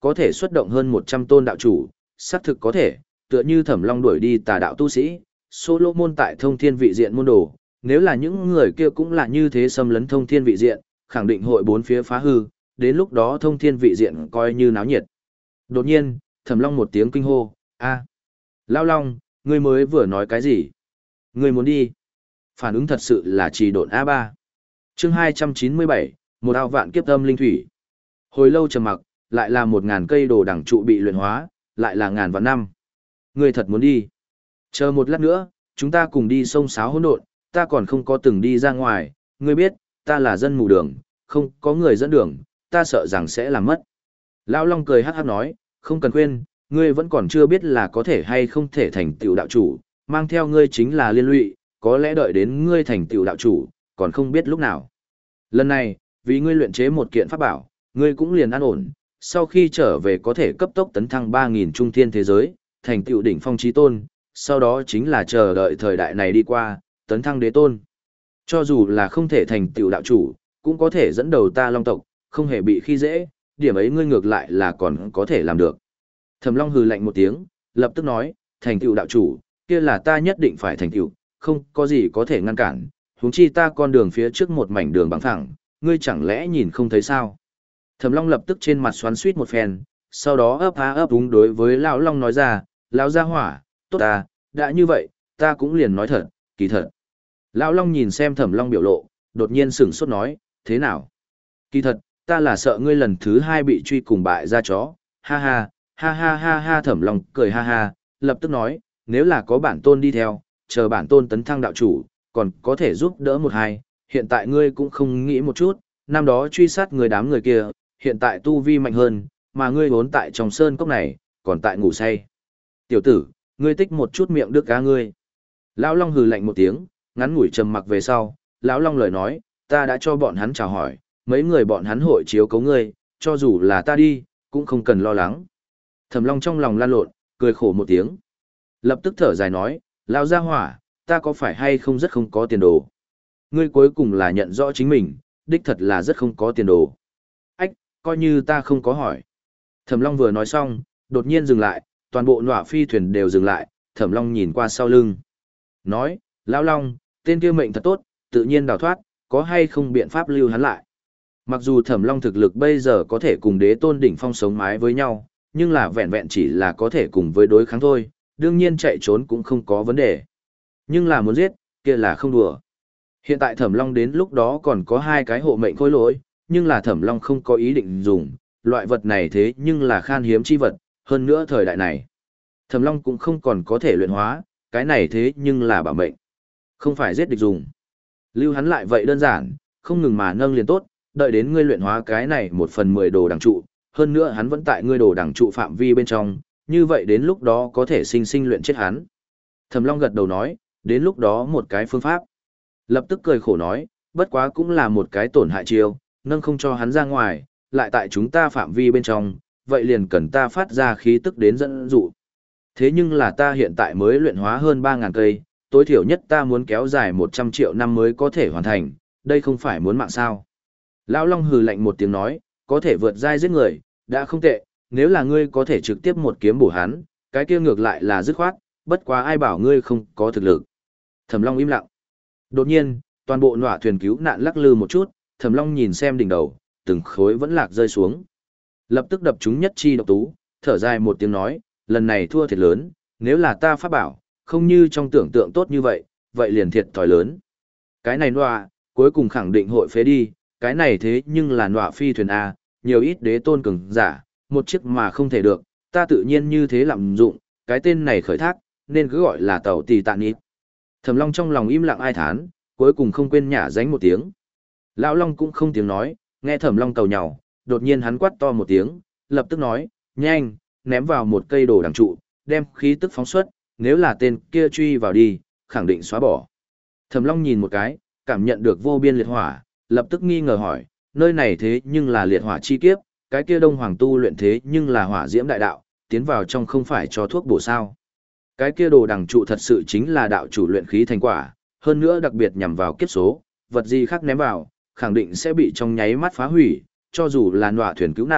Có thể xuất động hơn một trăm tôn đạo chủ, xác thực có thể, tựa như Thẩm Long đuổi đi tà đạo tu sĩ, Solomon tại thông thiên vị diện môn đồ, nếu là những người kia cũng là như thế xâm lấn thông thiên vị diện, khẳng định hội bốn phía phá hư, đến lúc đó thông thiên vị diện coi như náo nhiệt. Đột nhiên, Thẩm Long một tiếng kinh hô, a, Lão Long, ngươi mới vừa nói cái gì? Ngươi muốn đi? Phản ứng thật sự là trì độn a ba. Chương hai trăm chín mươi bảy, một ao vạn kiếp âm linh thủy. Hồi lâu trầm mặc, lại là một ngàn cây đồ đẳng trụ bị luyện hóa, lại là ngàn vạn năm. Ngươi thật muốn đi? Chờ một lát nữa, chúng ta cùng đi sông Sáo hỗn độn, ta còn không có từng đi ra ngoài, ngươi biết, ta là dân mù đường, không có người dẫn đường, ta sợ rằng sẽ làm mất. Lão Long cười hắc hắc nói, không cần khuyên, ngươi vẫn còn chưa biết là có thể hay không thể thành tựu đạo chủ, mang theo ngươi chính là liên lụy, có lẽ đợi đến ngươi thành tựu đạo chủ, còn không biết lúc nào. Lần này, vì ngươi luyện chế một kiện pháp bảo, ngươi cũng liền an ổn, sau khi trở về có thể cấp tốc tấn thăng ba nghìn trung thiên thế giới, thành tựu đỉnh phong chí tôn, sau đó chính là chờ đợi thời đại này đi qua, tấn thăng đế tôn. Cho dù là không thể thành tựu đạo chủ, cũng có thể dẫn đầu ta Long tộc, không hề bị khi dễ, điểm ấy ngươi ngược lại là còn có thể làm được. Thẩm Long hừ lạnh một tiếng, lập tức nói, thành tựu đạo chủ, kia là ta nhất định phải thành tựu, không có gì có thể ngăn cản, huống chi ta con đường phía trước một mảnh đường bằng phẳng, ngươi chẳng lẽ nhìn không thấy sao? Thẩm Long lập tức trên mặt xoắn xuýt một phen, sau đó ấp á ấp úng đối với lão Long nói ra, lão gia hỏa, tốt ta, đã như vậy, ta cũng liền nói thật, kỳ thật. Lão Long nhìn xem Thẩm Long biểu lộ, đột nhiên sửng sốt nói, thế nào? Kỳ thật, ta là sợ ngươi lần thứ hai bị truy cùng bại ra chó, ha ha, ha ha ha ha. Thẩm Long cười ha ha, lập tức nói, nếu là có bản tôn đi theo, chờ bản tôn tấn thăng đạo chủ, còn có thể giúp đỡ một hai, hiện tại ngươi cũng không nghĩ một chút, năm đó truy sát người đám người kia, hiện tại tu vi mạnh hơn, mà ngươi vốn tại trong sơn cốc này, còn tại ngủ say. Tiểu tử, ngươi tích một chút miệng đức cá ngươi. Lão Long hừ lạnh một tiếng, ngắn ngủi trầm mặc về sau, Lão Long lời nói, ta đã cho bọn hắn chào hỏi, mấy người bọn hắn hội chiếu cấu ngươi, cho dù là ta đi, cũng không cần lo lắng. Thẩm Long trong lòng lan lộn, cười khổ một tiếng. Lập tức thở dài nói, Lão gia hỏa, ta có phải hay không rất không có tiền đồ? Ngươi cuối cùng là nhận rõ chính mình, đích thật là rất không có tiền đồ. Ách, coi như ta không có hỏi. Thẩm Long vừa nói xong, đột nhiên dừng lại, toàn bộ nọa phi thuyền đều dừng lại, Thẩm Long nhìn qua sau lưng. Nói, Lão Long, tên kia mệnh thật tốt, tự nhiên đào thoát, có hay không biện pháp lưu hắn lại. Mặc dù Thẩm Long thực lực bây giờ có thể cùng đế tôn đỉnh phong sống mái với nhau, nhưng là vẹn vẹn chỉ là có thể cùng với đối kháng thôi, đương nhiên chạy trốn cũng không có vấn đề. Nhưng là muốn giết, kia là không đùa. Hiện tại Thẩm Long đến lúc đó còn có hai cái hộ mệnh khôi lỗi, nhưng là Thẩm Long không có ý định dùng, loại vật này thế nhưng là khan hiếm chi vật, hơn nữa thời đại này. Thẩm Long cũng không còn có thể luyện hóa, cái này thế nhưng là bảo mệnh. Không phải giết địch dùng. Lưu hắn lại vậy đơn giản, không ngừng mà nâng liền tốt, đợi đến ngươi luyện hóa cái này một phần mười đồ đằng trụ, hơn nữa hắn vẫn tại ngươi đồ đằng trụ phạm vi bên trong, như vậy đến lúc đó có thể sinh sinh luyện chết hắn. Thẩm Long gật đầu nói, đến lúc đó một cái phương pháp. Lập tức cười khổ nói, bất quá cũng là một cái tổn hại chiêu, nâng không cho hắn ra ngoài, lại tại chúng ta phạm vi bên trong, vậy liền cần ta phát ra khí tức đến dẫn dụ. Thế nhưng là ta hiện tại mới luyện hóa hơn ba ngàn cây, tối thiểu nhất ta muốn kéo dài một trăm triệu năm mới có thể hoàn thành, đây không phải muốn mạng sao. Lão Long hừ lạnh một tiếng nói, có thể vượt giai giết người, đã không tệ, nếu là ngươi có thể trực tiếp một kiếm bổ hắn, cái kia ngược lại là dứt khoát, bất quá ai bảo ngươi không có thực lực. Thẩm Long im lặng. Đột nhiên, toàn bộ nọa thuyền cứu nạn lắc lư một chút, Thẩm Long nhìn xem đỉnh đầu, từng khối vẫn lạc rơi xuống. Lập tức đập chúng nhất chi độc tú, thở dài một tiếng nói, lần này thua thiệt lớn, nếu là ta pháp bảo, không như trong tưởng tượng tốt như vậy, vậy liền thiệt thòi lớn. Cái này nọa, cuối cùng khẳng định hội phế đi, cái này thế nhưng là nọa phi thuyền A, nhiều ít đế tôn cường giả, một chiếc mà không thể được, ta tự nhiên như thế lạm dụng, cái tên này khởi thác, nên cứ gọi là tàu tì tạn ít. Thẩm Long trong lòng im lặng ai thán, cuối cùng không quên nhả dánh một tiếng. Lão Long cũng không tiếng nói, nghe Thẩm Long tàu nhàu, đột nhiên hắn quát to một tiếng, lập tức nói, nhanh, ném vào một cây đồ đằng trụ, đem khí tức phóng xuất, nếu là tên kia truy vào đi, khẳng định xóa bỏ. Thẩm Long nhìn một cái, cảm nhận được vô biên liệt hỏa, lập tức nghi ngờ hỏi, nơi này thế nhưng là liệt hỏa chi kiếp, cái kia Đông Hoàng tu luyện thế nhưng là hỏa diễm đại đạo, tiến vào trong không phải cho thuốc bổ sao. Cái kia đồ đằng trụ thật sự chính là đạo chủ luyện khí thành quả, hơn nữa đặc biệt nhằm vào kiếp số, vật gì khác ném vào, khẳng định sẽ bị trong nháy mắt phá hủy, cho dù là nọa thuyền cứu nạn,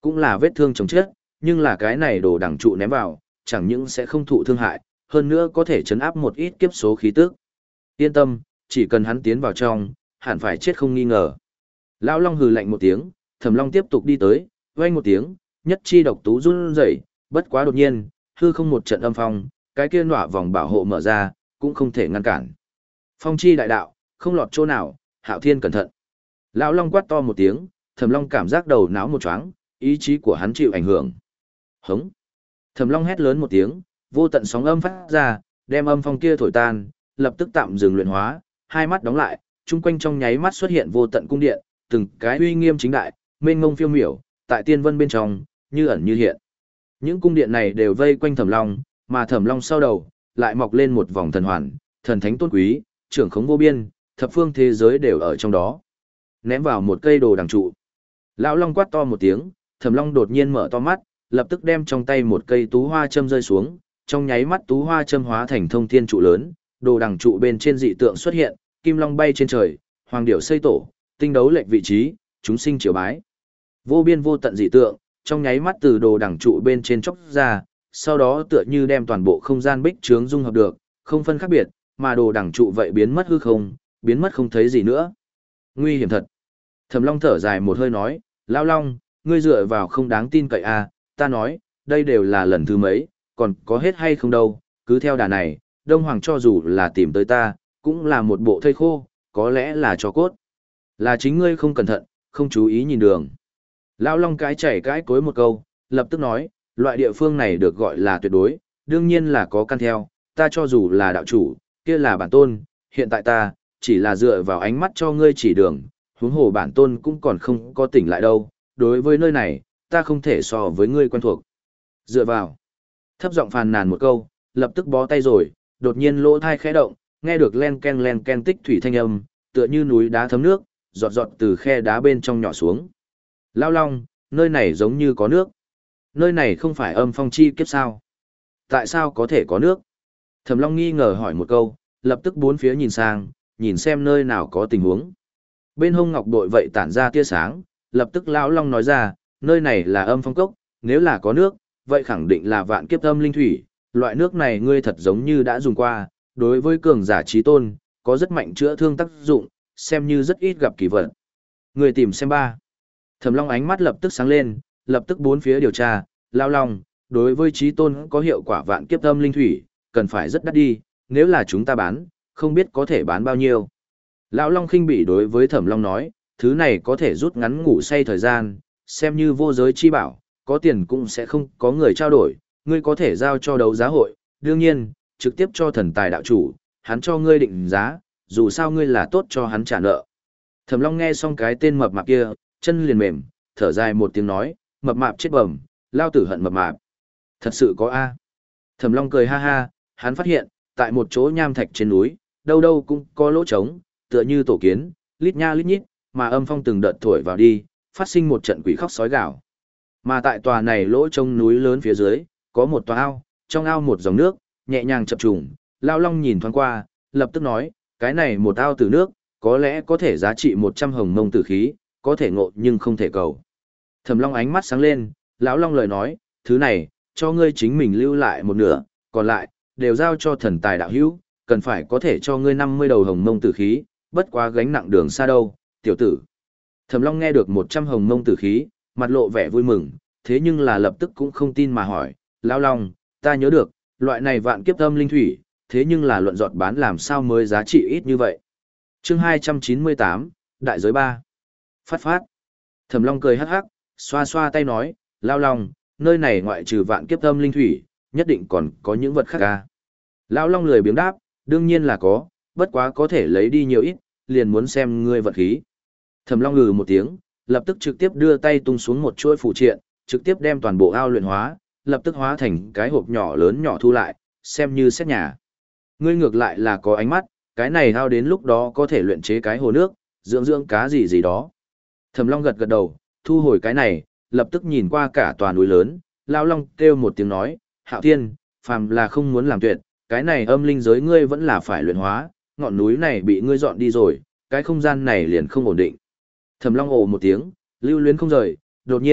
Cũng là vết thương chồng chết, nhưng là cái này đồ đằng trụ ném vào, chẳng những sẽ không thụ thương hại, hơn nữa có thể chấn áp một ít kiếp số khí tức. Yên tâm, chỉ cần hắn tiến vào trong, hẳn phải chết không nghi ngờ. Lão Long hừ lạnh một tiếng, Thẩm Long tiếp tục đi tới, vang một tiếng, nhất chi độc tú run rẩy, bất quá đột nhiên, hư không một trận âm phong, cái kia nọa vòng bảo hộ mở ra, cũng không thể ngăn cản. Phong chi đại đạo, không lọt chỗ nào, Hạo Thiên cẩn thận. Lão Long quát to một tiếng, Thẩm Long cảm giác đầu não một choáng, ý chí của hắn chịu ảnh hưởng. Hống. Thẩm Long hét lớn một tiếng, vô tận sóng âm phát ra, đem âm phong kia thổi tan, lập tức tạm dừng luyện hóa, hai mắt đóng lại, chung quanh trong nháy mắt xuất hiện vô tận cung điện, từng cái uy nghiêm chính đại, mênh mông phiêu miểu, tại tiên vân bên trong, như ẩn như hiện. Những cung điện này đều vây quanh Thẩm Long, mà Thẩm Long sau đầu lại mọc lên một vòng thần hoàn, thần thánh tôn quý, trưởng khống vô biên, thập phương thế giới đều ở trong đó. Ném vào một cây đồ đằng trụ. Lão Long quát to một tiếng, Thẩm Long đột nhiên mở to mắt, lập tức đem trong tay một cây tú hoa châm rơi xuống, trong nháy mắt tú hoa châm hóa thành thông thiên trụ lớn, đồ đằng trụ bên trên dị tượng xuất hiện, kim long bay trên trời, hoàng điểu xây tổ, tinh đấu lệch vị trí, chúng sinh triều bái. Vô biên vô tận dị tượng, trong nháy mắt từ đồ đằng trụ bên trên chốc ra, sau đó tựa như đem toàn bộ không gian bích trướng dung hợp được, không phân khác biệt, mà đồ đằng trụ vậy biến mất hư không, biến mất không thấy gì nữa. Nguy hiểm thật. Thẩm Long thở dài một hơi nói, Lão Long, ngươi dựa vào không đáng tin cậy à, ta nói, đây đều là lần thứ mấy, còn có hết hay không đâu, cứ theo đà này, Đông Hoàng cho dù là tìm tới ta, cũng là một bộ thây khô, có lẽ là cho cốt. Là chính ngươi không cẩn thận, không chú ý nhìn đường. Lão Long cái chảy cái cối một câu, lập tức nói, loại địa phương này được gọi là tuyệt đối, đương nhiên là có căn theo, ta cho dù là đạo chủ, kia là bản tôn, hiện tại ta, chỉ là dựa vào ánh mắt cho ngươi chỉ đường, huống hồ bản tôn cũng còn không có tỉnh lại đâu, đối với nơi này, ta không thể so với ngươi quen thuộc. Dựa vào. Thấp giọng phàn nàn một câu, lập tức bó tay rồi, đột nhiên lỗ thai khẽ động, nghe được len ken len ken tích thủy thanh âm, tựa như núi đá thấm nước, giọt giọt từ khe đá bên trong nhỏ xuống. Lão Long, nơi này giống như có nước. Nơi này không phải âm phong chi kiếp sao? Tại sao có thể có nước? Thẩm Long nghi ngờ hỏi một câu, lập tức bốn phía nhìn sang, nhìn xem nơi nào có tình huống. Bên hông ngọc bội vậy tản ra tia sáng, lập tức Lão Long nói ra, nơi này là âm phong cốc, nếu là có nước, vậy khẳng định là vạn kiếp âm linh thủy, loại nước này ngươi thật giống như đã dùng qua, đối với cường giả trí tôn, có rất mạnh chữa thương tác dụng, xem như rất ít gặp kỳ vật. Ngươi tìm xem ba. Thẩm Long ánh mắt lập tức sáng lên, lập tức bốn phía điều tra, Lão Long, đối với trí tôn có hiệu quả vạn kiếp âm linh thủy, cần phải rất đắt đi, nếu là chúng ta bán, không biết có thể bán bao nhiêu. Lão Long khinh bỉ đối với Thẩm Long nói, thứ này có thể rút ngắn ngủ say thời gian, xem như vô giới chi bảo, có tiền cũng sẽ không có người trao đổi, ngươi có thể giao cho đấu giá hội, đương nhiên, trực tiếp cho thần tài đạo chủ, hắn cho ngươi định giá, dù sao ngươi là tốt cho hắn trả nợ. Thẩm Long nghe xong cái tên mập mạp kia, chân liền mềm, thở dài một tiếng nói, mập mạp chết bẩm, lao tử hận mập mạp. Thật sự có a. Thẩm Long cười ha ha, hắn phát hiện, tại một chỗ nham thạch trên núi, đâu đâu cũng có lỗ trống, tựa như tổ kiến, lít nha lít nhít, mà âm phong từng đợt thổi vào đi, phát sinh một trận quỷ khóc sói gào. Mà tại tòa này lỗ trống núi lớn phía dưới, có một tòa ao, trong ao một dòng nước, nhẹ nhàng chập trùng, Lão Long nhìn thoáng qua, lập tức nói, cái này một ao tử nước, có lẽ có thể giá trị một trăm hồng mông tử khí, có thể ngộ nhưng không thể cầu. Thẩm Long ánh mắt sáng lên, Lão Long lời nói, thứ này, cho ngươi chính mình lưu lại một nửa, còn lại, đều giao cho thần tài đạo hữu, cần phải có thể cho ngươi năm mươi đầu hồng mông tử khí, bất quá gánh nặng đường xa đâu, tiểu tử. Thẩm Long nghe được một trăm hồng mông tử khí, mặt lộ vẻ vui mừng, thế nhưng là lập tức cũng không tin mà hỏi, Lão Long, ta nhớ được, loại này vạn kiếp âm linh thủy, thế nhưng là luận giọt bán làm sao mới giá trị ít như vậy. Chương hai trăm chín mươi tám, Đại giới ba. Phát phát. Thẩm Long cười hắc hắc, xoa xoa tay nói, Lão Long, nơi này ngoại trừ vạn kiếp âm linh thủy, nhất định còn có những vật khác à. Lão Long lười biếng đáp, đương nhiên là có, bất quá có thể lấy đi nhiều ít, liền muốn xem ngươi vật khí. Thẩm Long ngừ một tiếng, lập tức trực tiếp đưa tay tung xuống một chuỗi phù triện, trực tiếp đem toàn bộ ao luyện hóa, lập tức hóa thành cái hộp nhỏ lớn nhỏ thu lại, xem như xét nhà. Ngươi ngược lại là có ánh mắt, cái này ao đến lúc đó có thể luyện chế cái hồ nước, dưỡng dưỡng cá gì gì đó. Thẩm Long gật gật đầu, thu hồi cái này, lập tức nhìn qua cả tòa núi lớn, Lão Long kêu một tiếng nói, Hạo Thiên, phàm là không muốn làm tuyệt, cái này âm linh giới ngươi vẫn là phải luyện hóa, ngọn núi này bị ngươi dọn đi rồi, cái không gian này liền không ổn định. Thẩm Long ồ một tiếng, lưu luyến không rời, đột nhiên,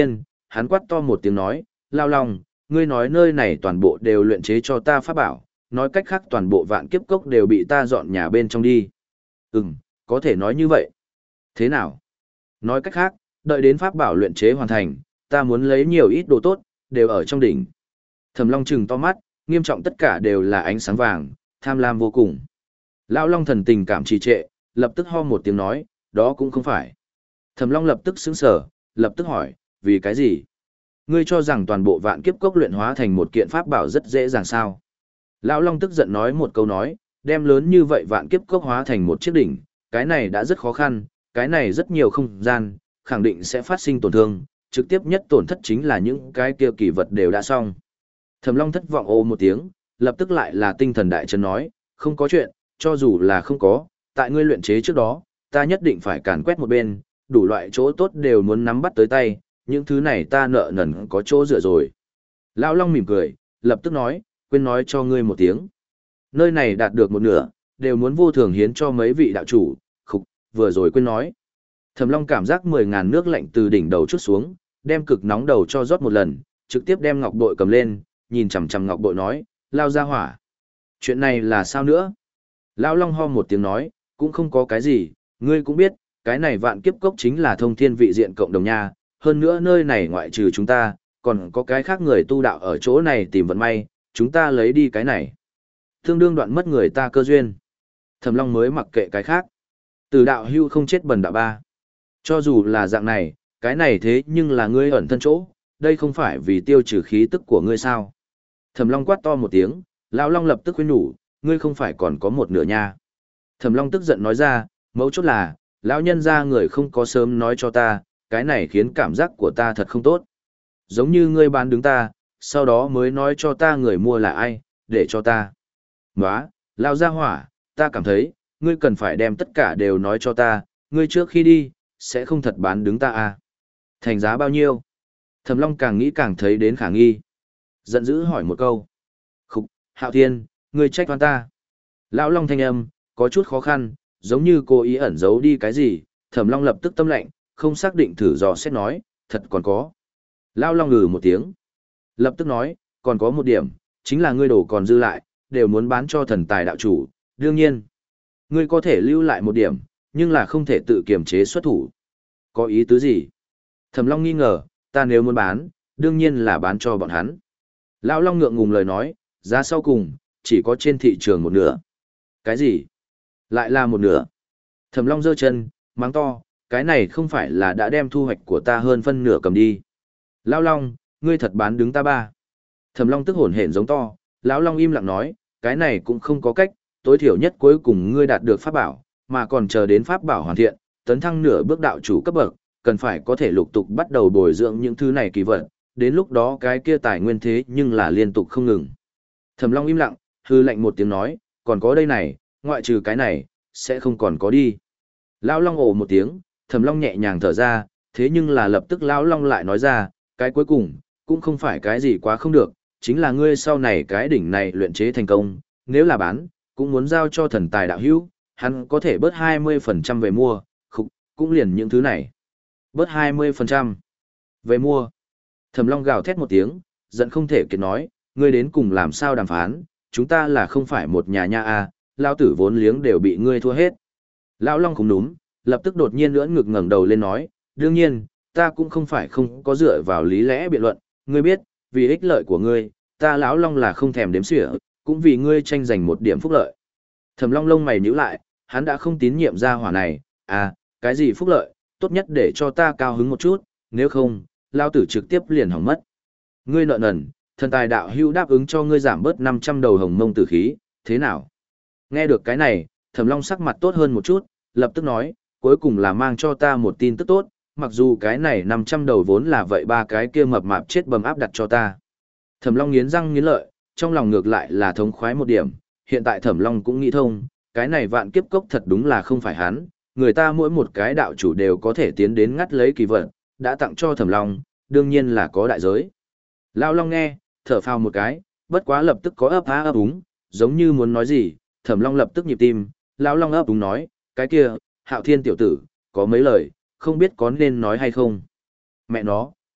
hắn quát to một tiếng nói, Lao Long, ngươi nói nơi này toàn bộ đều luyện chế cho ta pháp bảo, nói cách khác toàn bộ vạn kiếp cốc đều bị ta dọn nhà bên trong đi. Ừm, có thể nói như vậy. Thế nào? Nói cách khác, đợi đến pháp bảo luyện chế hoàn thành, ta muốn lấy nhiều ít đồ tốt, đều ở trong đỉnh. Thẩm Long trừng to mắt, nghiêm trọng tất cả đều là ánh sáng vàng, tham lam vô cùng. Lão Long thần tình cảm trì trệ, lập tức ho một tiếng nói, đó cũng không phải. Thẩm Long lập tức sững sờ, lập tức hỏi, vì cái gì? Ngươi cho rằng toàn bộ vạn kiếp cốc luyện hóa thành một kiện pháp bảo rất dễ dàng sao? Lão Long tức giận nói một câu nói, đem lớn như vậy vạn kiếp cốc hóa thành một chiếc đỉnh, cái này đã rất khó khăn, cái này rất nhiều không gian, khẳng định sẽ phát sinh tổn thương, trực tiếp nhất tổn thất chính là những cái kia kỳ vật đều đã xong. Thẩm Long thất vọng ô một tiếng, lập tức lại là tinh thần đại chấn nói, không có chuyện, cho dù là không có, tại ngươi luyện chế trước đó, ta nhất định phải càn quét một bên, đủ loại chỗ tốt đều muốn nắm bắt tới tay, những thứ này ta nợ nần có chỗ dựa rồi. Lão Long mỉm cười, lập tức nói, quên nói cho ngươi một tiếng. Nơi này đạt được một nửa, đều muốn vô thường hiến cho mấy vị đạo chủ, khục, vừa rồi quên nói. Thẩm Long cảm giác mười ngàn nước lạnh từ đỉnh đầu chút xuống, đem cực nóng đầu cho rót một lần, trực tiếp đem ngọc bội cầm lên, nhìn chằm chằm ngọc bội nói, lao ra hỏa. Chuyện này là sao nữa? Lão Long ho một tiếng nói, cũng không có cái gì, ngươi cũng biết, cái này vạn kiếp cốc chính là thông thiên vị diện cộng đồng nha, hơn nữa nơi này ngoại trừ chúng ta, còn có cái khác người tu đạo ở chỗ này tìm vận may, chúng ta lấy đi cái này. Tương đương đoạn mất người ta cơ duyên. Thẩm Long mới mặc kệ cái khác. Từ đạo hưu không chết bần đạo ba. Cho dù là dạng này, cái này thế nhưng là ngươi ẩn thân chỗ, đây không phải vì tiêu trừ khí tức của ngươi sao. Thẩm Long quát to một tiếng, Lão Long lập tức khuyên nhủ, ngươi không phải còn có một nửa nha. Thẩm Long tức giận nói ra, mấu chốt là, lão nhân gia người không có sớm nói cho ta, cái này khiến cảm giác của ta thật không tốt. Giống như ngươi bán đứng ta, sau đó mới nói cho ta người mua là ai, để cho ta. Nóa, lão gia hỏa, ta cảm thấy, ngươi cần phải đem tất cả đều nói cho ta, ngươi trước khi đi, sẽ không thật bán đứng ta à. Thành giá bao nhiêu? Thẩm Long càng nghĩ càng thấy đến khả nghi. Giận dữ hỏi một câu. Khục, Hạo Thiên, ngươi trách oan ta. Lão Long thanh âm, có chút khó khăn, giống như cố ý ẩn giấu đi cái gì. Thẩm Long lập tức tâm lạnh, không xác định thử dò xét nói, thật còn có. Lão Long ngừ một tiếng. Lập tức nói, còn có một điểm, chính là ngươi đổ còn dư lại, đều muốn bán cho thần tài đạo chủ, đương nhiên. Ngươi có thể lưu lại một điểm, nhưng là không thể tự kiềm chế xuất thủ. Có ý tứ gì? Thẩm Long nghi ngờ, ta nếu muốn bán, đương nhiên là bán cho bọn hắn. Lão Long ngượng ngùng lời nói, giá sau cùng, chỉ có trên thị trường một nửa. Cái gì? Lại là một nửa. Thẩm Long giơ chân, mắng to, cái này không phải là đã đem thu hoạch của ta hơn phân nửa cầm đi. Lão Long, ngươi thật bán đứng ta ba. Thẩm Long tức hổn hển giống to, Lão Long im lặng nói, cái này cũng không có cách, tối thiểu nhất cuối cùng ngươi đạt được pháp bảo, mà còn chờ đến pháp bảo hoàn thiện, tấn thăng nửa bước đạo chủ cấp bậc, cần phải có thể lục tục bắt đầu bồi dưỡng những thứ này kỳ vật, đến lúc đó cái kia tài nguyên thế nhưng là liên tục không ngừng. Thẩm Long im lặng, hư lạnh một tiếng nói, còn có đây này, ngoại trừ cái này, sẽ không còn có đi. Lão Long ồ một tiếng, Thẩm Long nhẹ nhàng thở ra, thế nhưng là lập tức Lão Long lại nói ra, cái cuối cùng, cũng không phải cái gì quá không được, chính là ngươi sau này cái đỉnh này luyện chế thành công, nếu là bán, cũng muốn giao cho thần tài đạo hữu, hắn có thể bớt hai mươi phần trăm về mua, khục, cũng liền những thứ này. Bớt hai mươi phần trăm về mua. Thẩm Long gào thét một tiếng, giận không thể kiệt nói, ngươi đến cùng làm sao đàm phán, chúng ta là không phải một nhà nha a, lão tử vốn liếng đều bị ngươi thua hết. Lão Long cũng đúng, lập tức đột nhiên lưỡn ngực ngẩng đầu lên nói, đương nhiên, ta cũng không phải không có dựa vào lý lẽ biện luận, ngươi biết, vì ích lợi của ngươi, ta lão Long là không thèm đếm xỉa, cũng vì ngươi tranh giành một điểm phúc lợi. Thẩm Long lông mày nhíu lại, hắn đã không tín nhiệm gia hỏa này, à, cái gì phúc lợi, tốt nhất để cho ta cao hứng một chút, nếu không, lao tử trực tiếp liền hỏng mất. Ngươi nợ nần, thần tài đạo hưu đáp ứng cho ngươi giảm bớt năm trăm đầu hồng mông tử khí, thế nào? Nghe được cái này, Thẩm Long sắc mặt tốt hơn một chút, lập tức nói, cuối cùng là mang cho ta một tin tức tốt, mặc dù cái này năm trăm đầu vốn là vậy ba cái kia mập mạp chết bầm áp đặt cho ta. Thẩm Long nghiến răng nghiến lợi, trong lòng ngược lại là thống khoái một điểm, hiện tại Thẩm Long cũng nghĩ thông, cái này vạn kiếp cốc thật đúng là không phải hắn, người ta mỗi một cái đạo chủ đều có thể tiến đến ngắt lấy kỳ vật, đã tặng cho Thẩm Long, đương nhiên là có đại giới. Lão Long nghe, thở phào một cái, bất quá lập tức có ấp há ấp úng, giống như muốn nói gì, Thẩm Long lập tức nhịp tim, Lão Long ấp úng nói, cái kia, Hạo Thiên tiểu tử, có mấy lời, không biết có nên nói hay không. Mẹ nó,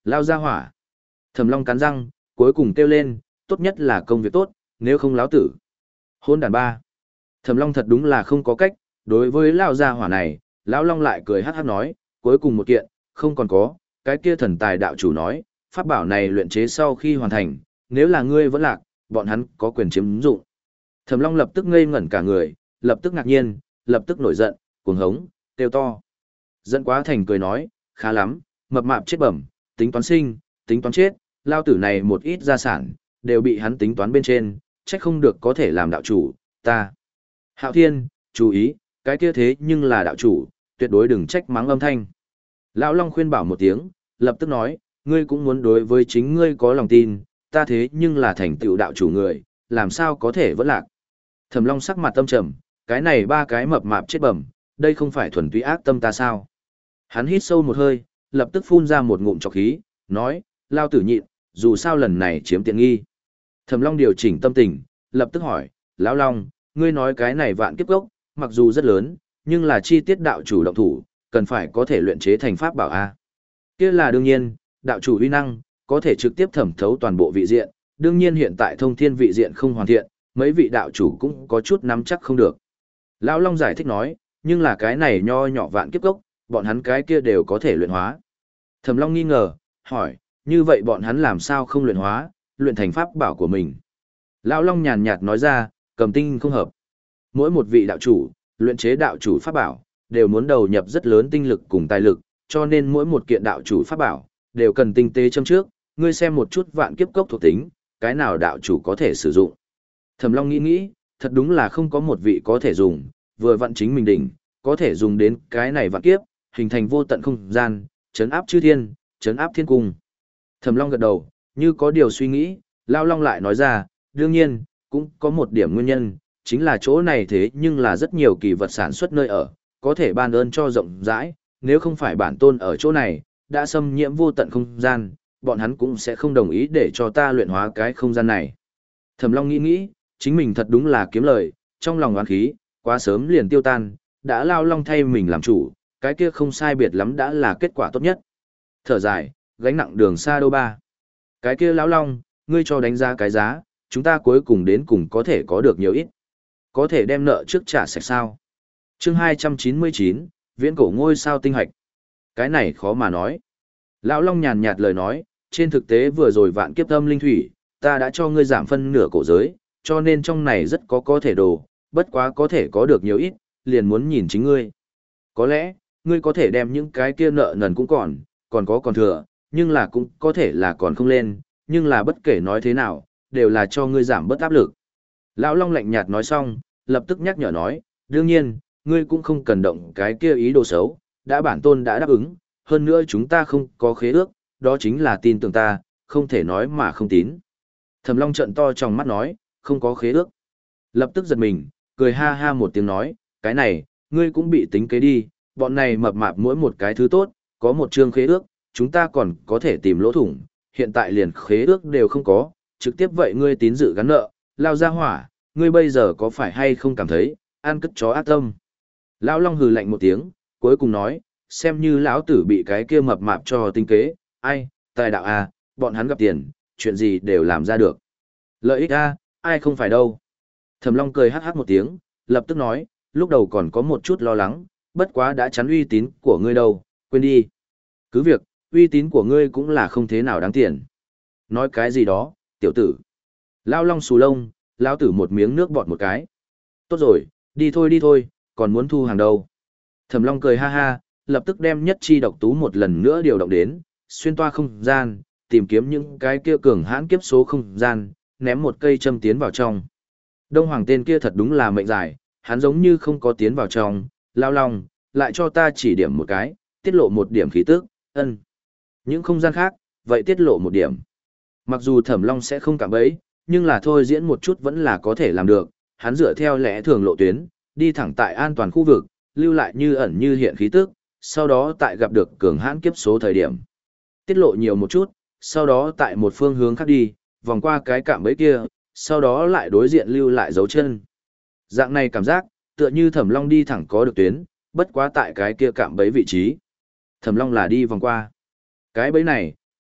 Lao ra hỏa. Thẩm Long cắn răng, cuối cùng kêu lên, tốt nhất là công việc tốt, nếu không láo tử. Hôn đàn ba. Thẩm Long thật đúng là không có cách, đối với Lao gia hỏa này, Lão Long lại cười hát hát nói, cuối cùng một kiện, không còn có, cái kia thần tài đạo chủ nói, pháp bảo này luyện chế sau khi hoàn thành, nếu là ngươi vẫn lạc, bọn hắn có quyền chiếm dụng. Thẩm Long lập tức ngây ngẩn cả người, lập tức ngạc nhiên, lập tức nổi giận, cuồng hống, kêu to. Dẫn quá thành cười nói, khá lắm, mập mạp chết bẩm, tính toán sinh, tính toán chết, lao tử này một ít gia sản, đều bị hắn tính toán bên trên, trách không được có thể làm đạo chủ, ta. Hạo Thiên, chú ý, cái kia thế nhưng là đạo chủ, tuyệt đối đừng trách mắng âm thanh. Lão Long khuyên bảo một tiếng, lập tức nói, ngươi cũng muốn đối với chính ngươi có lòng tin, ta thế nhưng là thành tựu đạo chủ người, làm sao có thể vẫn lạc. Thẩm Long sắc mặt tâm trầm, cái này ba cái mập mạp chết bẩm, đây không phải thuần túy ác tâm ta sao? Hắn hít sâu một hơi, lập tức phun ra một ngụm trọc khí, nói, lao tử nhịn, dù sao lần này chiếm tiện nghi. Thẩm Long điều chỉnh tâm tình, lập tức hỏi, Lão Long, ngươi nói cái này vạn kiếp gốc, mặc dù rất lớn, nhưng là chi tiết đạo chủ động thủ, cần phải có thể luyện chế thành pháp bảo A. Kia là đương nhiên, đạo chủ uy năng, có thể trực tiếp thẩm thấu toàn bộ vị diện, đương nhiên hiện tại thông thiên vị diện không hoàn thiện, mấy vị đạo chủ cũng có chút nắm chắc không được. Lão Long giải thích nói, nhưng là cái này nho nhỏ vạn kiếp gốc, bọn hắn cái kia đều có thể luyện hóa. Thẩm Long nghi ngờ, hỏi, như vậy bọn hắn làm sao không luyện hóa, luyện thành pháp bảo của mình. Lão Long nhàn nhạt nói ra, cầm tinh không hợp. Mỗi một vị đạo chủ, luyện chế đạo chủ pháp bảo, đều muốn đầu nhập rất lớn tinh lực cùng tài lực, cho nên mỗi một kiện đạo chủ pháp bảo, đều cần tinh tế châm trước, ngươi xem một chút vạn kiếp cốc thuộc tính, cái nào đạo chủ có thể sử dụng. Thẩm Long nghĩ nghĩ, thật đúng là không có một vị có thể dùng, vừa vặn chính mình đỉnh, có thể dùng đến cái này vạn kiếp, hình thành vô tận không gian, chấn áp chư thiên, chấn áp thiên cung. Thẩm Long gật đầu, như có điều suy nghĩ, Lao Long lại nói ra, đương nhiên, cũng có một điểm nguyên nhân, chính là chỗ này thế nhưng là rất nhiều kỳ vật sản xuất nơi ở, có thể ban ơn cho rộng rãi, nếu không phải bản tôn ở chỗ này, đã xâm nhiễm vô tận không gian, bọn hắn cũng sẽ không đồng ý để cho ta luyện hóa cái không gian này. Thẩm Long nghĩ nghĩ, chính mình thật đúng là kiếm lời, trong lòng oán khí, quá sớm liền tiêu tan, đã Lao Long thay mình làm chủ, cái kia không sai biệt lắm đã là kết quả tốt nhất. Thở dài, gánh nặng đường xa đô ba. Cái kia lão Long, ngươi cho đánh giá cái giá, chúng ta cuối cùng đến cùng có thể có được nhiều ít. Có thể đem nợ trước trả sạch sao. Chương hai trăm chín mươi chín, viễn cổ ngôi sao tinh hạch. Cái này khó mà nói. Lão Long nhàn nhạt lời nói, trên thực tế vừa rồi vạn kiếp âm linh thủy, ta đã cho ngươi giảm phân nửa cổ giới, cho nên trong này rất có có thể đồ, bất quá có thể có được nhiều ít, liền muốn nhìn chính ngươi. Có lẽ, ngươi có thể đem những cái kia nợ nần cũng còn, còn có còn thừa, nhưng là cũng có thể là còn không lên, nhưng là bất kể nói thế nào, đều là cho ngươi giảm bớt áp lực. Lão Long lạnh nhạt nói xong, lập tức nhắc nhở nói, đương nhiên, ngươi cũng không cần động cái kia ý đồ xấu, đã bản tôn đã đáp ứng, hơn nữa chúng ta không có khế ước, đó chính là tin tưởng ta, không thể nói mà không tín. Thẩm Long trợn to trong mắt nói, không có khế ước. Lập tức giật mình, cười ha ha một tiếng nói, cái này, ngươi cũng bị tính kế đi, bọn này mập mạp mỗi một cái thứ tốt, có một chương khế ước, chúng ta còn có thể tìm lỗ thủng, hiện tại liền khế ước đều không có, trực tiếp vậy ngươi tín dự gắn nợ, lao ra hỏa, ngươi bây giờ có phải hay không cảm thấy, ăn cất chó ác tâm. Lão Long hừ lạnh một tiếng, cuối cùng nói, xem như lão tử bị cái kia mập mạp cho tinh kế, ai, tài đạo à, bọn hắn gặp tiền, chuyện gì đều làm ra được. Lợi ích a, ai không phải đâu. Thẩm Long cười hắc hắc một tiếng, lập tức nói, lúc đầu còn có một chút lo lắng, bất quá đã chắn uy tín của ngươi đâu, quên đi. Cứ việc, uy tín của ngươi cũng là không thế nào đáng tiền. Nói cái gì đó, tiểu tử. Lão Long xù lông, lão tử một miếng nước bọt một cái. Tốt rồi, đi thôi đi thôi, còn muốn thu hàng đâu. Thẩm Long cười ha ha, lập tức đem nhất chi độc tú một lần nữa điều động đến, xuyên toa không gian, tìm kiếm những cái kia cường hãn kiếp số không gian, ném một cây châm tiến vào trong. Đông Hoàng tên kia thật đúng là mệnh dài, hắn giống như không có tiến vào trong, Lão Long, lại cho ta chỉ điểm một cái, tiết lộ một điểm khí tức, ân. Những không gian khác, vậy tiết lộ một điểm. Mặc dù Thẩm Long sẽ không cảm bấy, nhưng là thôi diễn một chút vẫn là có thể làm được, hắn dựa theo lẽ thường lộ tuyến, đi thẳng tại an toàn khu vực, lưu lại như ẩn như hiện khí tức, sau đó tại gặp được cường hãn kiếp số thời điểm. Tiết lộ nhiều một chút, sau đó tại một phương hướng khác đi, vòng qua cái cạm bẫy kia, sau đó lại đối diện lưu lại dấu chân. Dạng này cảm giác, tựa như Thẩm Long đi thẳng có được tuyến, bất quá tại cái kia cạm bẫy vị trí. Thẩm Long là đi vòng qua. Cái bẫy này,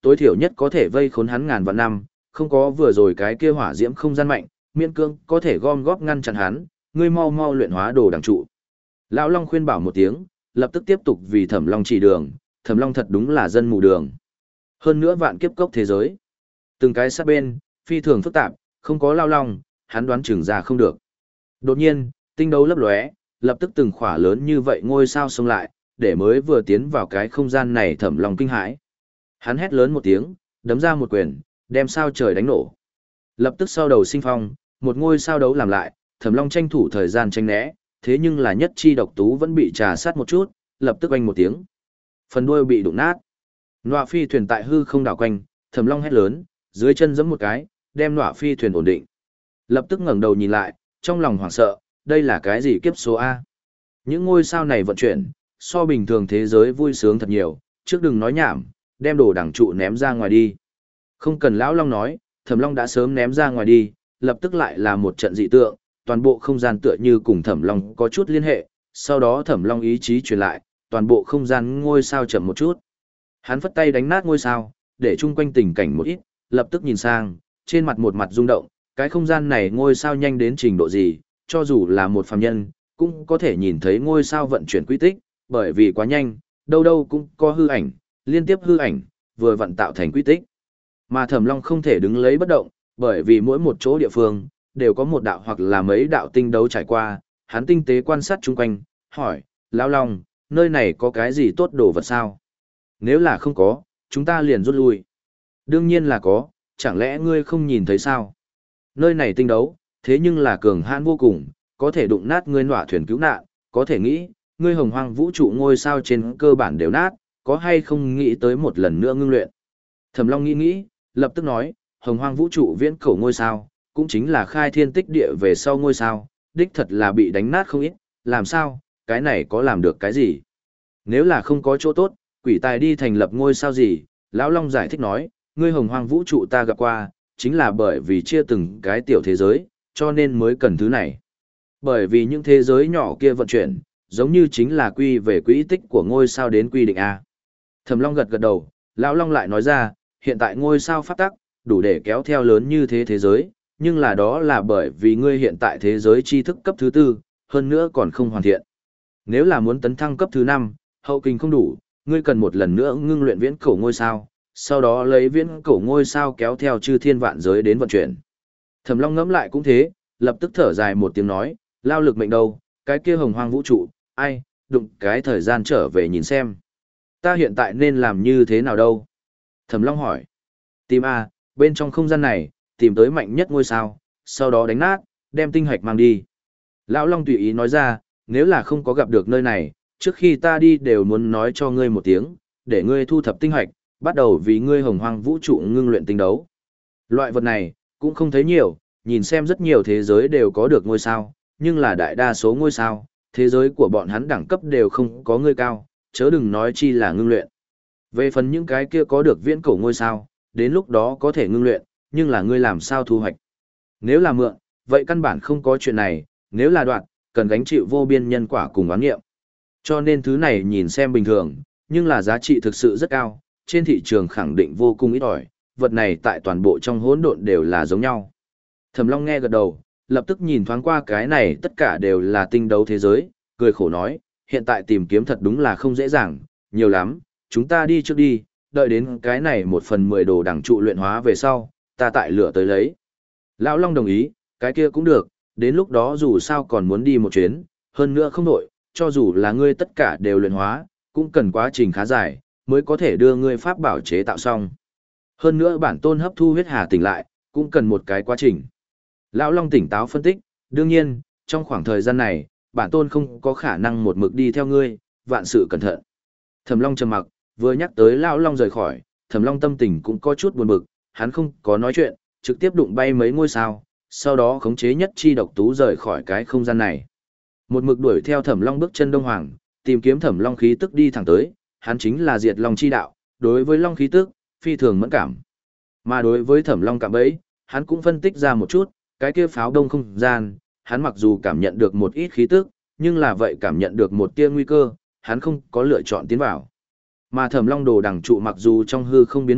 tối thiểu nhất có thể vây khốn hắn ngàn vạn năm, không có vừa rồi cái kia hỏa diễm không gian mạnh, miễn cương có thể gom góp ngăn chặn hắn, ngươi mau mau luyện hóa đồ đằng trụ. Lão Long khuyên bảo một tiếng, lập tức tiếp tục vì Thẩm Long chỉ đường, Thẩm Long thật đúng là dân mù đường. Hơn nữa vạn kiếp cốc thế giới. Từng cái sát bên, phi thường phức tạp, không có Lão Long, hắn đoán chừng ra không được. Đột nhiên, tinh đấu lấp lóe, lập tức từng khỏa lớn như vậy ngôi sao xông lại, để mới vừa tiến vào cái không gian này Thẩm Long kinh hãi. Hắn hét lớn một tiếng, đấm ra một quyền, đem sao trời đánh nổ. Lập tức sau đầu sinh phong, một ngôi sao đấu làm lại, Thẩm Long tranh thủ thời gian tranh né, thế nhưng là nhất chi độc tú vẫn bị trà sát một chút, lập tức oanh một tiếng. Phần đuôi bị đụng nát. Nọa phi thuyền tại hư không đảo quanh, Thẩm Long hét lớn, dưới chân giẫm một cái, đem nọa phi thuyền ổn định. Lập tức ngẩng đầu nhìn lại, trong lòng hoảng sợ, đây là cái gì kiếp số A? Những ngôi sao này vận chuyển, so bình thường thế giới vui sướng thật nhiều, trước đừng nói nhảm, đem đồ đằng trụ ném ra ngoài đi. Không cần Lão Long nói, Thẩm Long đã sớm ném ra ngoài đi, lập tức lại là một trận dị tượng, toàn bộ không gian tựa như cùng Thẩm Long có chút liên hệ, sau đó Thẩm Long ý chí truyền lại, toàn bộ không gian ngôi sao chậm một chút. Hắn phất tay đánh nát ngôi sao, để chung quanh tình cảnh một ít, lập tức nhìn sang, trên mặt một mặt rung động, cái không gian này ngôi sao nhanh đến trình độ gì, cho dù là một phàm nhân, cũng có thể nhìn thấy ngôi sao vận chuyển quy tích, bởi vì quá nhanh, đâu đâu cũng có hư ảnh, liên tiếp hư ảnh, vừa vận tạo thành quy tích. Mà Thẩm Long không thể đứng lấy bất động, bởi vì mỗi một chỗ địa phương, đều có một đạo hoặc là mấy đạo tinh đấu trải qua, hắn tinh tế quan sát chung quanh, hỏi, Lão Long, nơi này có cái gì tốt đồ vật sao? Nếu là không có, chúng ta liền rút lui. Đương nhiên là có, chẳng lẽ ngươi không nhìn thấy sao? Nơi này tinh đấu, thế nhưng là cường hãn vô cùng, có thể đụng nát ngươi nọa thuyền cứu nạn, có thể nghĩ, ngươi hồng hoang vũ trụ ngôi sao trên cơ bản đều nát, có hay không nghĩ tới một lần nữa ngưng luyện. Thẩm Long nghĩ nghĩ, lập tức nói, hồng hoang vũ trụ viễn cổ ngôi sao, cũng chính là khai thiên tích địa về sau ngôi sao, đích thật là bị đánh nát không ít, làm sao, cái này có làm được cái gì? Nếu là không có chỗ tốt, quỷ tài đi thành lập ngôi sao gì? Lão Long giải thích nói, ngươi hồng hoang vũ trụ ta gặp qua, chính là bởi vì chia từng cái tiểu thế giới, cho nên mới cần thứ này. Bởi vì những thế giới nhỏ kia vận chuyển, giống như chính là quy về quỹ tích của ngôi sao đến quy định A. Thẩm Long gật gật đầu, Lão Long lại nói ra, hiện tại ngôi sao phát tắc, đủ để kéo theo lớn như thế thế giới, nhưng là đó là bởi vì ngươi hiện tại thế giới tri thức cấp thứ tư, hơn nữa còn không hoàn thiện. Nếu là muốn tấn thăng cấp thứ năm, hậu kinh không đủ, ngươi cần một lần nữa ngưng luyện viễn cổ ngôi sao, sau đó lấy viễn cổ ngôi sao kéo theo chư thiên vạn giới đến vận chuyển. Thẩm Long ngẫm lại cũng thế, lập tức thở dài một tiếng nói, lao lực mệnh đâu, cái kia hồng hoang vũ trụ, ai, đụng cái thời gian trở về nhìn xem. Ta hiện tại nên làm như thế nào đâu? Thẩm Long hỏi. Tìm A, bên trong không gian này, tìm tới mạnh nhất ngôi sao, sau đó đánh nát, đem tinh hạch mang đi. Lão Long tùy ý nói ra, nếu là không có gặp được nơi này, trước khi ta đi đều muốn nói cho ngươi một tiếng, để ngươi thu thập tinh hạch, bắt đầu vì ngươi hồng hoang vũ trụ ngưng luyện tinh đấu. Loại vật này, cũng không thấy nhiều, nhìn xem rất nhiều thế giới đều có được ngôi sao, nhưng là đại đa số ngôi sao, thế giới của bọn hắn đẳng cấp đều không có ngươi cao, chớ đừng nói chi là ngưng luyện. Về phần những cái kia có được viễn cổ ngôi sao, đến lúc đó có thể ngưng luyện, nhưng là ngươi làm sao thu hoạch. Nếu là mượn, vậy căn bản không có chuyện này, nếu là đoạn, cần gánh chịu vô biên nhân quả cùng oán nghiệm. Cho nên thứ này nhìn xem bình thường, nhưng là giá trị thực sự rất cao, trên thị trường khẳng định vô cùng ít ỏi, vật này tại toàn bộ trong hỗn độn đều là giống nhau. Thẩm Long nghe gật đầu, lập tức nhìn thoáng qua cái này tất cả đều là tinh đấu thế giới, cười khổ nói, hiện tại tìm kiếm thật đúng là không dễ dàng, nhiều lắm, chúng ta đi trước đi, đợi đến cái này một phần mười đồ đằng trụ luyện hóa về sau, ta tại lửa tới lấy. Lão Long đồng ý, cái kia cũng được, đến lúc đó dù sao còn muốn đi một chuyến, hơn nữa không nổi, cho dù là ngươi tất cả đều luyện hóa, cũng cần quá trình khá dài, mới có thể đưa ngươi pháp bảo chế tạo xong. Hơn nữa bản tôn hấp thu huyết hà tỉnh lại, cũng cần một cái quá trình. Lão Long tỉnh táo phân tích, đương nhiên, trong khoảng thời gian này, bản tôn không có khả năng một mực đi theo ngươi, vạn sự cẩn thận. Thẩm Long trầm mặc, vừa nhắc tới Lão Long rời khỏi, Thẩm Long tâm tình cũng có chút buồn bực, hắn không có nói chuyện, trực tiếp đụng bay mấy ngôi sao, sau đó khống chế nhất chi độc tú rời khỏi cái không gian này. Một mực đuổi theo Thẩm Long bước chân đông hoàng, tìm kiếm Thẩm Long khí tức đi thẳng tới, hắn chính là diệt long chi đạo, đối với long khí tức, phi thường mẫn cảm. Mà đối với Thẩm Long cạm bẫy, hắn cũng phân tích ra một chút, cái kia pháo đông không gian, hắn mặc dù cảm nhận được một ít khí tức, nhưng là vậy cảm nhận được một tia nguy cơ, hắn không có lựa chọn tiến vào. Mà Thẩm Long đồ đằng trụ mặc dù trong hư không biến mất,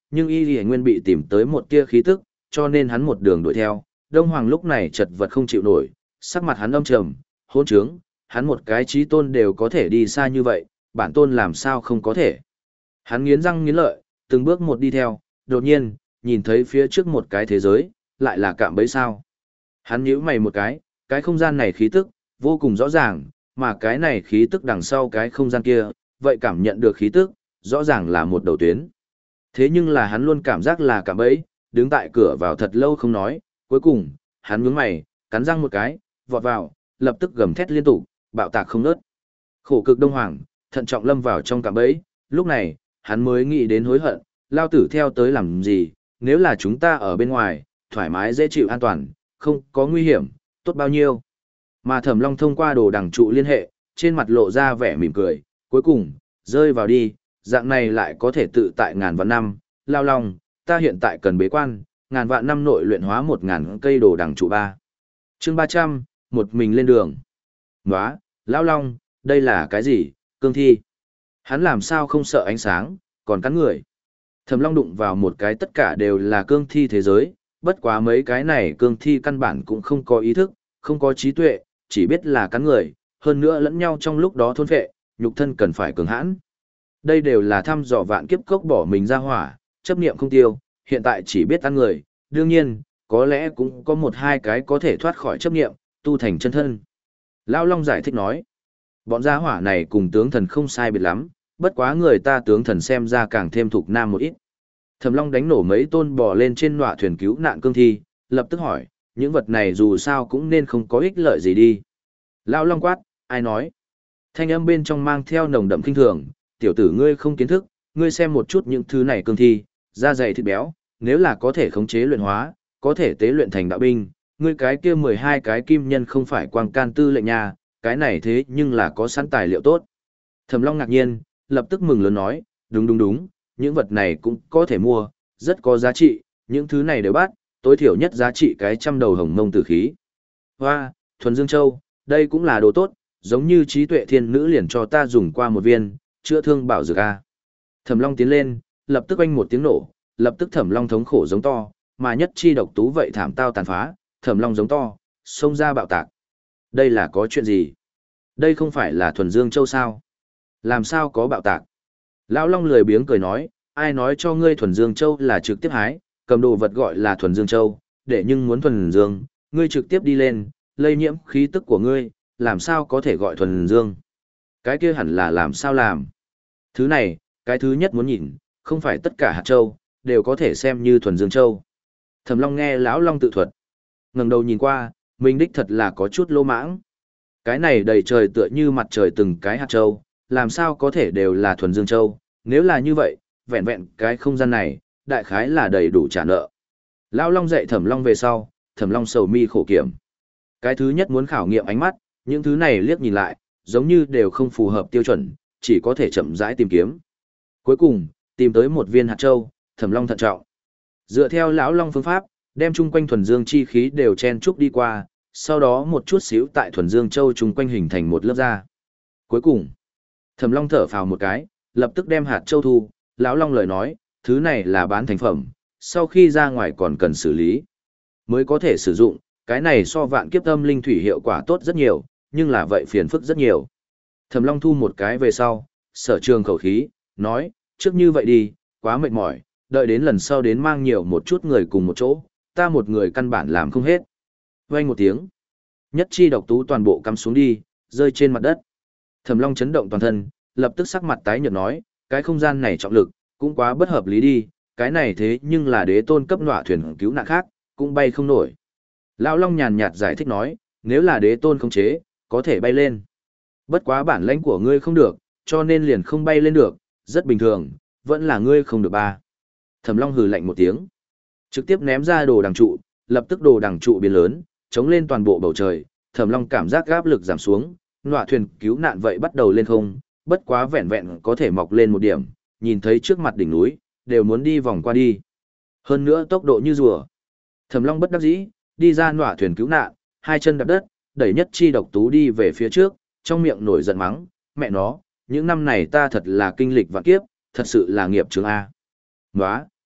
nhưng y lì nguyên bị tìm tới một tia khí tức, cho nên hắn một đường đuổi theo. Đông Hoàng lúc này chật vật không chịu nổi, sắc mặt hắn âm trầm, hỗn trướng, hắn một cái chí tôn đều có thể đi xa như vậy, bản tôn làm sao không có thể. Hắn nghiến răng nghiến lợi, từng bước một đi theo, đột nhiên, nhìn thấy phía trước một cái thế giới, lại là cạm bẫy sao. Hắn nhíu mày một cái, cái không gian này khí tức, vô cùng rõ ràng, mà cái này khí tức đằng sau cái không gian kia, vậy cảm nhận được khí tức, rõ ràng là một đầu tuyến. Thế nhưng là hắn luôn cảm giác là cạm bẫy, đứng tại cửa vào thật lâu không nói, cuối cùng, hắn nhướng mày, cắn răng một cái, vọt vào, lập tức gầm thét liên tục, bạo tạc không ngớt. Khổ cực Đông Hoàng, thận trọng lâm vào trong cạm bẫy, lúc này, hắn mới nghĩ đến hối hận, lao tử theo tới làm gì, nếu là chúng ta ở bên ngoài, thoải mái dễ chịu an toàn, không có nguy hiểm, tốt bao nhiêu. Mà Thẩm Long thông qua đồ đằng trụ liên hệ, trên mặt lộ ra vẻ mỉm cười, cuối cùng, rơi vào đi, dạng này lại có thể tự tại ngàn vạn năm, lao long, ta hiện tại cần bế quan, ngàn vạn năm nội luyện hóa một ngàn cây đồ đằng trụ ba. Chương ba trăm, một mình lên đường. Nóa, lao long, đây là cái gì, cương thi. Hắn làm sao không sợ ánh sáng, còn cắn người. Thẩm Long đụng vào một cái tất cả đều là cương thi thế giới, bất quá mấy cái này cương thi căn bản cũng không có ý thức, không có trí tuệ, chỉ biết là cắn người, hơn nữa lẫn nhau trong lúc đó thôn phệ, nhục thân cần phải cường hãn. Đây đều là thăm dò vạn kiếp cốc bỏ mình ra hỏa, chấp niệm không tiêu, hiện tại chỉ biết ăn người, đương nhiên, có lẽ cũng có một hai cái có thể thoát khỏi chấp niệm, tu thành chân thân. Lão Long giải thích nói, bọn gia hỏa này cùng tướng thần không sai biệt lắm, bất quá người ta tướng thần xem ra càng thêm thục nam một ít. Thẩm Long đánh nổ mấy tôn bò lên trên nọa thuyền cứu nạn cương thi, lập tức hỏi, những vật này dù sao cũng nên không có ích lợi gì đi. Lão Long quát, ai nói? Thanh âm bên trong mang theo nồng đậm kinh thường, tiểu tử ngươi không kiến thức, ngươi xem một chút những thứ này cương thi, da dày thịt béo, nếu là có thể khống chế luyện hóa, có thể tế luyện thành đạo binh, ngươi cái kia mười hai cái kim nhân không phải quang can tư lệnh nhà, cái này thế nhưng là có sẵn tài liệu tốt. Thẩm Long ngạc nhiên, lập tức mừng lớn nói, đúng đúng đúng, những vật này cũng có thể mua, rất có giá trị, những thứ này đều bắt, tối thiểu nhất giá trị cái trăm đầu hồng mông tử khí. Hoa, thuần dương châu, đây cũng là đồ tốt, giống như trí tuệ thiên nữ liền cho ta dùng qua một viên, chữa thương bảo dược a. Thẩm Long tiến lên, lập tức oanh một tiếng nổ, lập tức Thẩm Long thống khổ giống to, mà nhất chi độc tú vậy thảm tao tàn phá, Thẩm Long giống to, xông ra bạo tạc. Đây là có chuyện gì? Đây không phải là thuần dương châu sao? Làm sao có bạo tạc? Lão Long lười biếng cười nói, ai nói cho ngươi thuần dương châu là trực tiếp hái, cầm đồ vật gọi là thuần dương châu, để nhưng muốn thuần dương, ngươi trực tiếp đi lên, lây nhiễm khí tức của ngươi, làm sao có thể gọi thuần dương? Cái kia hẳn là làm sao làm? Thứ này, cái thứ nhất muốn nhìn, không phải tất cả hạt châu đều có thể xem như thuần dương châu. Thẩm Long nghe lão Long tự thuật, ngẩng đầu nhìn qua, mình đích thật là có chút lô mãng. Cái này đầy trời tựa như mặt trời từng cái hạt châu, làm sao có thể đều là thuần dương châu? Nếu là như vậy, vẹn vẹn cái không gian này, đại khái là đầy đủ trả nợ. Lão Long dạy Thẩm Long về sau, Thẩm Long sầu mi khổ kiểm. Cái thứ nhất muốn khảo nghiệm ánh mắt, những thứ này liếc nhìn lại, giống như đều không phù hợp tiêu chuẩn, chỉ có thể chậm rãi tìm kiếm. Cuối cùng, tìm tới một viên hạt châu, Thẩm Long thận trọng. Dựa theo lão Long phương pháp, đem chung quanh thuần dương chi khí đều chen chúc đi qua, sau đó một chút xíu tại thuần dương châu chung quanh hình thành một lớp da. Cuối cùng, Thẩm Long thở phào một cái, lập tức đem hạt châu thu, lão Long lời nói, thứ này là bán thành phẩm, sau khi ra ngoài còn cần xử lý, mới có thể sử dụng, cái này so vạn kiếp âm linh thủy hiệu quả tốt rất nhiều, nhưng là vậy phiền phức rất nhiều. Thẩm Long thu một cái về sau, sở trường khẩu khí, nói, trước như vậy đi, quá mệt mỏi, đợi đến lần sau đến mang nhiều một chút người cùng một chỗ, ta một người căn bản làm không hết. Vang một tiếng, nhất chi độc tú toàn bộ cắm xuống đi, rơi trên mặt đất. Thẩm Long chấn động toàn thân, lập tức sắc mặt tái nhợt nói, cái không gian này trọng lực, cũng quá bất hợp lý đi, cái này thế nhưng là đế tôn cấp nọa thuyền cứu nạn khác, cũng bay không nổi. Lão Long nhàn nhạt giải thích nói, nếu là đế tôn khống chế, có thể bay lên. Bất quá bản lãnh của ngươi không được, cho nên liền không bay lên được, rất bình thường, vẫn là ngươi không được ba. Thẩm Long hừ lạnh một tiếng, trực tiếp ném ra đồ đằng trụ, lập tức đồ đằng trụ biến lớn, chống lên toàn bộ bầu trời. Thẩm Long cảm giác áp lực giảm xuống, nọa thuyền cứu nạn vậy bắt đầu lên không, bất quá vẹn vẹn có thể mọc lên một điểm, nhìn thấy trước mặt đỉnh núi, đều muốn đi vòng qua đi. Hơn nữa tốc độ như rùa. Thẩm Long bất đắc dĩ, đi ra nọa thuyền cứu nạn, hai chân đạp đất, đẩy nhất chi độc tú đi về phía trước, trong miệng nổi giận mắng, mẹ nó, những năm này ta thật là kinh lịch vạn kiếp, thật sự là nghiệp chướng A. Nóa,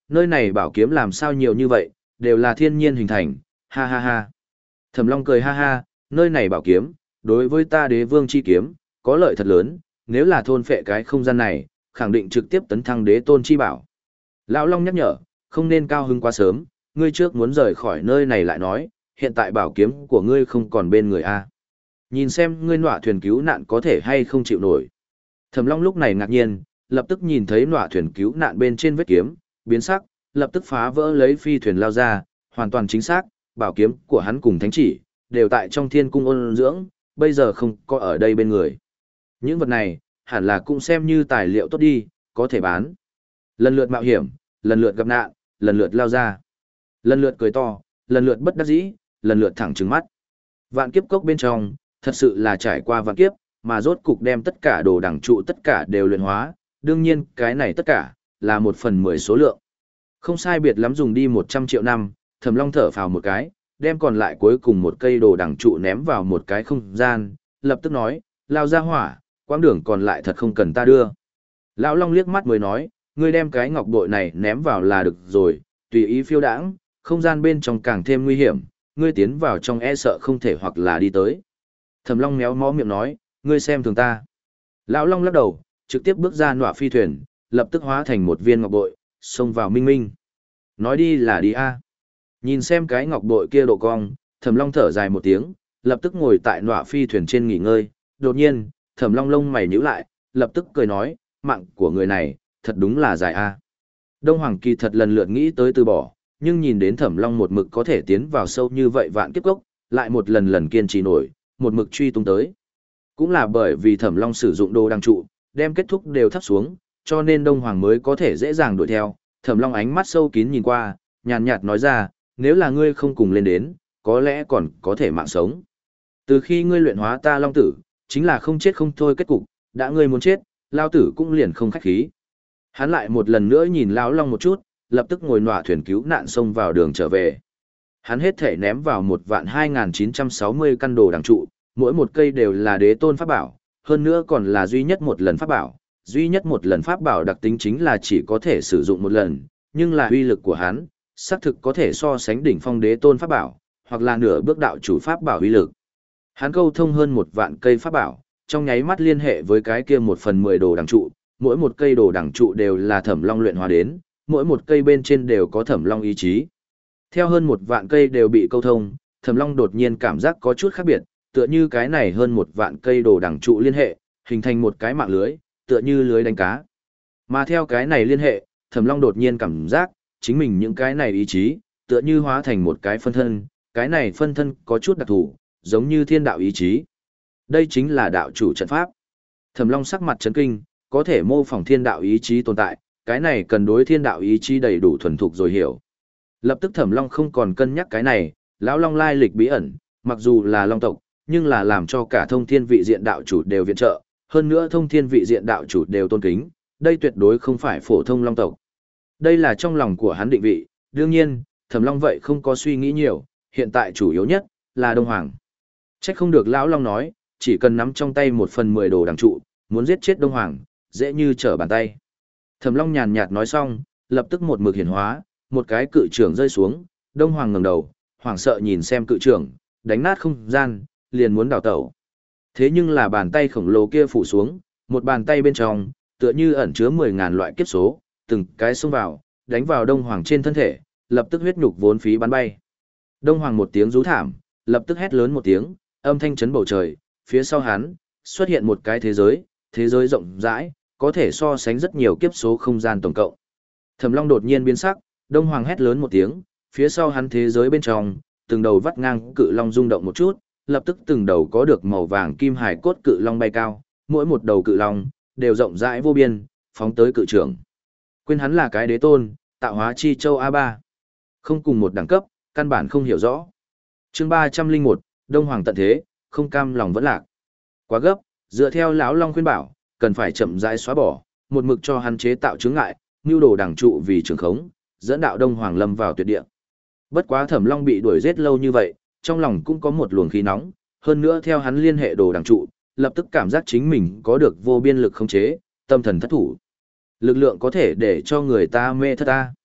nơi này bảo kiếm làm sao nhiều như vậy, đều là thiên nhiên hình thành, ha ha ha. Thẩm Long cười ha ha, nơi này bảo kiếm, đối với ta đế vương chi kiếm, có lợi thật lớn, nếu là thôn phệ cái không gian này, khẳng định trực tiếp tấn thăng đế tôn chi bảo. Lão Long nhắc nhở, không nên cao hứng quá sớm, ngươi trước muốn rời khỏi nơi này lại nói, hiện tại bảo kiếm của ngươi không còn bên người a. Nhìn xem ngươi nọa thuyền cứu nạn có thể hay không chịu nổi. Thẩm Long lúc này ngạc nhiên, lập tức nhìn thấy nọa thuyền cứu nạn bên trên vết kiếm, biến sắc, lập tức phá vỡ lấy phi thuyền lao ra, hoàn toàn chính xác, bảo kiếm của hắn cùng thánh chỉ, đều tại trong thiên cung ôn dưỡng, bây giờ không có ở đây bên người. Những vật này, hẳn là cũng xem như tài liệu tốt đi, có thể bán. Lần lượt mạo hiểm, lần lượt gặp nạn, lần lượt lao ra. Lần lượt cười to, lần lượt bất đắc dĩ, lần lượt thẳng trừng mắt. Vạn kiếp cốc bên trong, thật sự là trải qua vạn kiếp, mà rốt cục đem tất cả đồ đẳng trụ tất cả đều luyện hóa, đương nhiên cái này tất cả, là một phần mười số lượng. Không sai biệt lắm dùng đi một trăm triệu năm, Thẩm Long thở phào một cái, đem còn lại cuối cùng một cây đồ đẳng trụ ném vào một cái không gian, lập tức nói, lao ra hỏa, quãng đường còn lại thật không cần ta đưa. Lão Long liếc mắt mới nói, ngươi đem cái ngọc bội này ném vào là được rồi, tùy ý phiêu đãng, không gian bên trong càng thêm nguy hiểm, ngươi tiến vào trong e sợ không thể hoặc là đi tới. Thẩm Long méo mó miệng nói, ngươi xem thường ta. Lão Long lắc đầu, trực tiếp bước ra nọa phi thuyền, lập tức hóa thành một viên ngọc bội, xông vào minh minh. Nói đi là đi a. Nhìn xem cái ngọc bội kia độ cong, Thẩm Long thở dài một tiếng, lập tức ngồi tại nọa phi thuyền trên nghỉ ngơi. Đột nhiên, Thẩm Long lông mày nhíu lại, lập tức cười nói, mạng của người này, thật đúng là dài a. Đông Hoàng Kỳ thật lần lượt nghĩ tới từ bỏ, nhưng nhìn đến Thẩm Long một mực có thể tiến vào sâu như vậy vạn kiếp cốc, lại một lần lần kiên trì nổi, một mực truy tung tới. Cũng là bởi vì Thẩm Long sử dụng đồ đăng trụ, đem kết thúc đều thấp xuống, cho nên Đông Hoàng mới có thể dễ dàng đuổi theo. Thẩm Long ánh mắt sâu kín nhìn qua, nhàn nhạt nói ra, nếu là ngươi không cùng lên đến, có lẽ còn có thể mạng sống. Từ khi ngươi luyện hóa ta Long tử, chính là không chết không thôi kết cục, đã ngươi muốn chết, Lao tử cũng liền không khách khí. Hắn lại một lần nữa nhìn Lão Long một chút, lập tức ngồi nọa thuyền cứu nạn xông vào đường trở về. Hắn hết thể ném vào một vạn hai nghìn chín trăm sáu mươi căn đồ đằng trụ, mỗi một cây đều là đế tôn pháp bảo, hơn nữa còn là duy nhất một lần pháp bảo. Duy nhất một lần pháp bảo đặc tính chính là chỉ có thể sử dụng một lần, nhưng là uy lực của hắn, xác thực có thể so sánh đỉnh phong đế tôn pháp bảo, hoặc là nửa bước đạo chủ pháp bảo uy lực. Hắn câu thông hơn một vạn cây pháp bảo, trong nháy mắt liên hệ với cái kia một phần mười đồ đằng trụ, mỗi một cây đồ đằng trụ đều là Thẩm Long luyện hóa đến, mỗi một cây bên trên đều có Thẩm Long ý chí. Theo hơn một vạn cây đều bị câu thông, Thẩm Long đột nhiên cảm giác có chút khác biệt, tựa như cái này hơn một vạn cây đồ đằng trụ liên hệ, hình thành một cái mạng lưới, tựa như lưới đánh cá. Mà theo cái này liên hệ, Thẩm Long đột nhiên cảm giác, chính mình những cái này ý chí, tựa như hóa thành một cái phân thân, cái này phân thân có chút đặc thù, giống như thiên đạo ý chí. Đây chính là đạo chủ trận pháp. Thẩm Long sắc mặt chấn kinh, có thể mô phỏng thiên đạo ý chí tồn tại, cái này cần đối thiên đạo ý chí đầy đủ thuần thục rồi hiểu. Lập tức Thẩm Long không còn cân nhắc cái này, lão Long lai lịch bí ẩn, mặc dù là Long tộc, nhưng là làm cho cả thông thiên vị diện đạo chủ đều viện trợ, hơn nữa thông thiên vị diện đạo chủ đều tôn kính, đây tuyệt đối không phải phổ thông Long tộc. Đây là trong lòng của hắn định vị, đương nhiên, Thẩm Long vậy không có suy nghĩ nhiều, hiện tại chủ yếu nhất là Đông Hoàng. Trách không được lão Long nói, chỉ cần nắm trong tay một phần mười đồ đằng trụ, muốn giết chết Đông Hoàng, dễ như trở bàn tay. Thẩm Long nhàn nhạt nói xong, lập tức một mực hiển hóa, một cái cự trưởng rơi xuống, Đông Hoàng ngẩng đầu, hoảng sợ nhìn xem cự trưởng, đánh nát không gian, liền muốn đào tẩu. Thế nhưng là bàn tay khổng lồ kia phủ xuống, một bàn tay bên trong, tựa như ẩn chứa mười ngàn loại kiếp số, từng cái xông vào, đánh vào Đông Hoàng trên thân thể, lập tức huyết nhục vốn phí bắn bay. Đông Hoàng một tiếng rú thảm, lập tức hét lớn một tiếng, âm thanh chấn bầu trời, phía sau hắn, xuất hiện một cái thế giới, thế giới rộng rãi, có thể so sánh rất nhiều kiếp số không gian tổng cộng. Thẩm Long đột nhiên biến sắc, Đông Hoàng hét lớn một tiếng, phía sau hắn thế giới bên trong, từng đầu vắt ngang cự long rung động một chút, lập tức từng đầu có được màu vàng kim hải cốt cự long bay cao, mỗi một đầu cự long đều rộng rãi vô biên, phóng tới cự trưởng. Quên hắn là cái đế tôn, tạo hóa chi châu a ba. Không cùng một đẳng cấp, căn bản không hiểu rõ. Chương ba trăm linh một, Đông Hoàng tận thế, không cam lòng vẫn lạc. Quá gấp, dựa theo lão Long khuyên bảo, cần phải chậm rãi xóa bỏ, một mực cho hắn chế tạo chướng ngại, nưu đồ đẳng trụ vì trường khống, dẫn đạo Đông Hoàng lâm vào tuyệt địa. Bất quá Thẩm Long bị đuổi giết lâu như vậy, trong lòng cũng có một luồng khí nóng, hơn nữa theo hắn liên hệ đồ đẳng trụ, lập tức cảm giác chính mình có được vô biên lực khống chế, tâm thần thất thủ. Lực lượng có thể để cho người ta mê thất ta.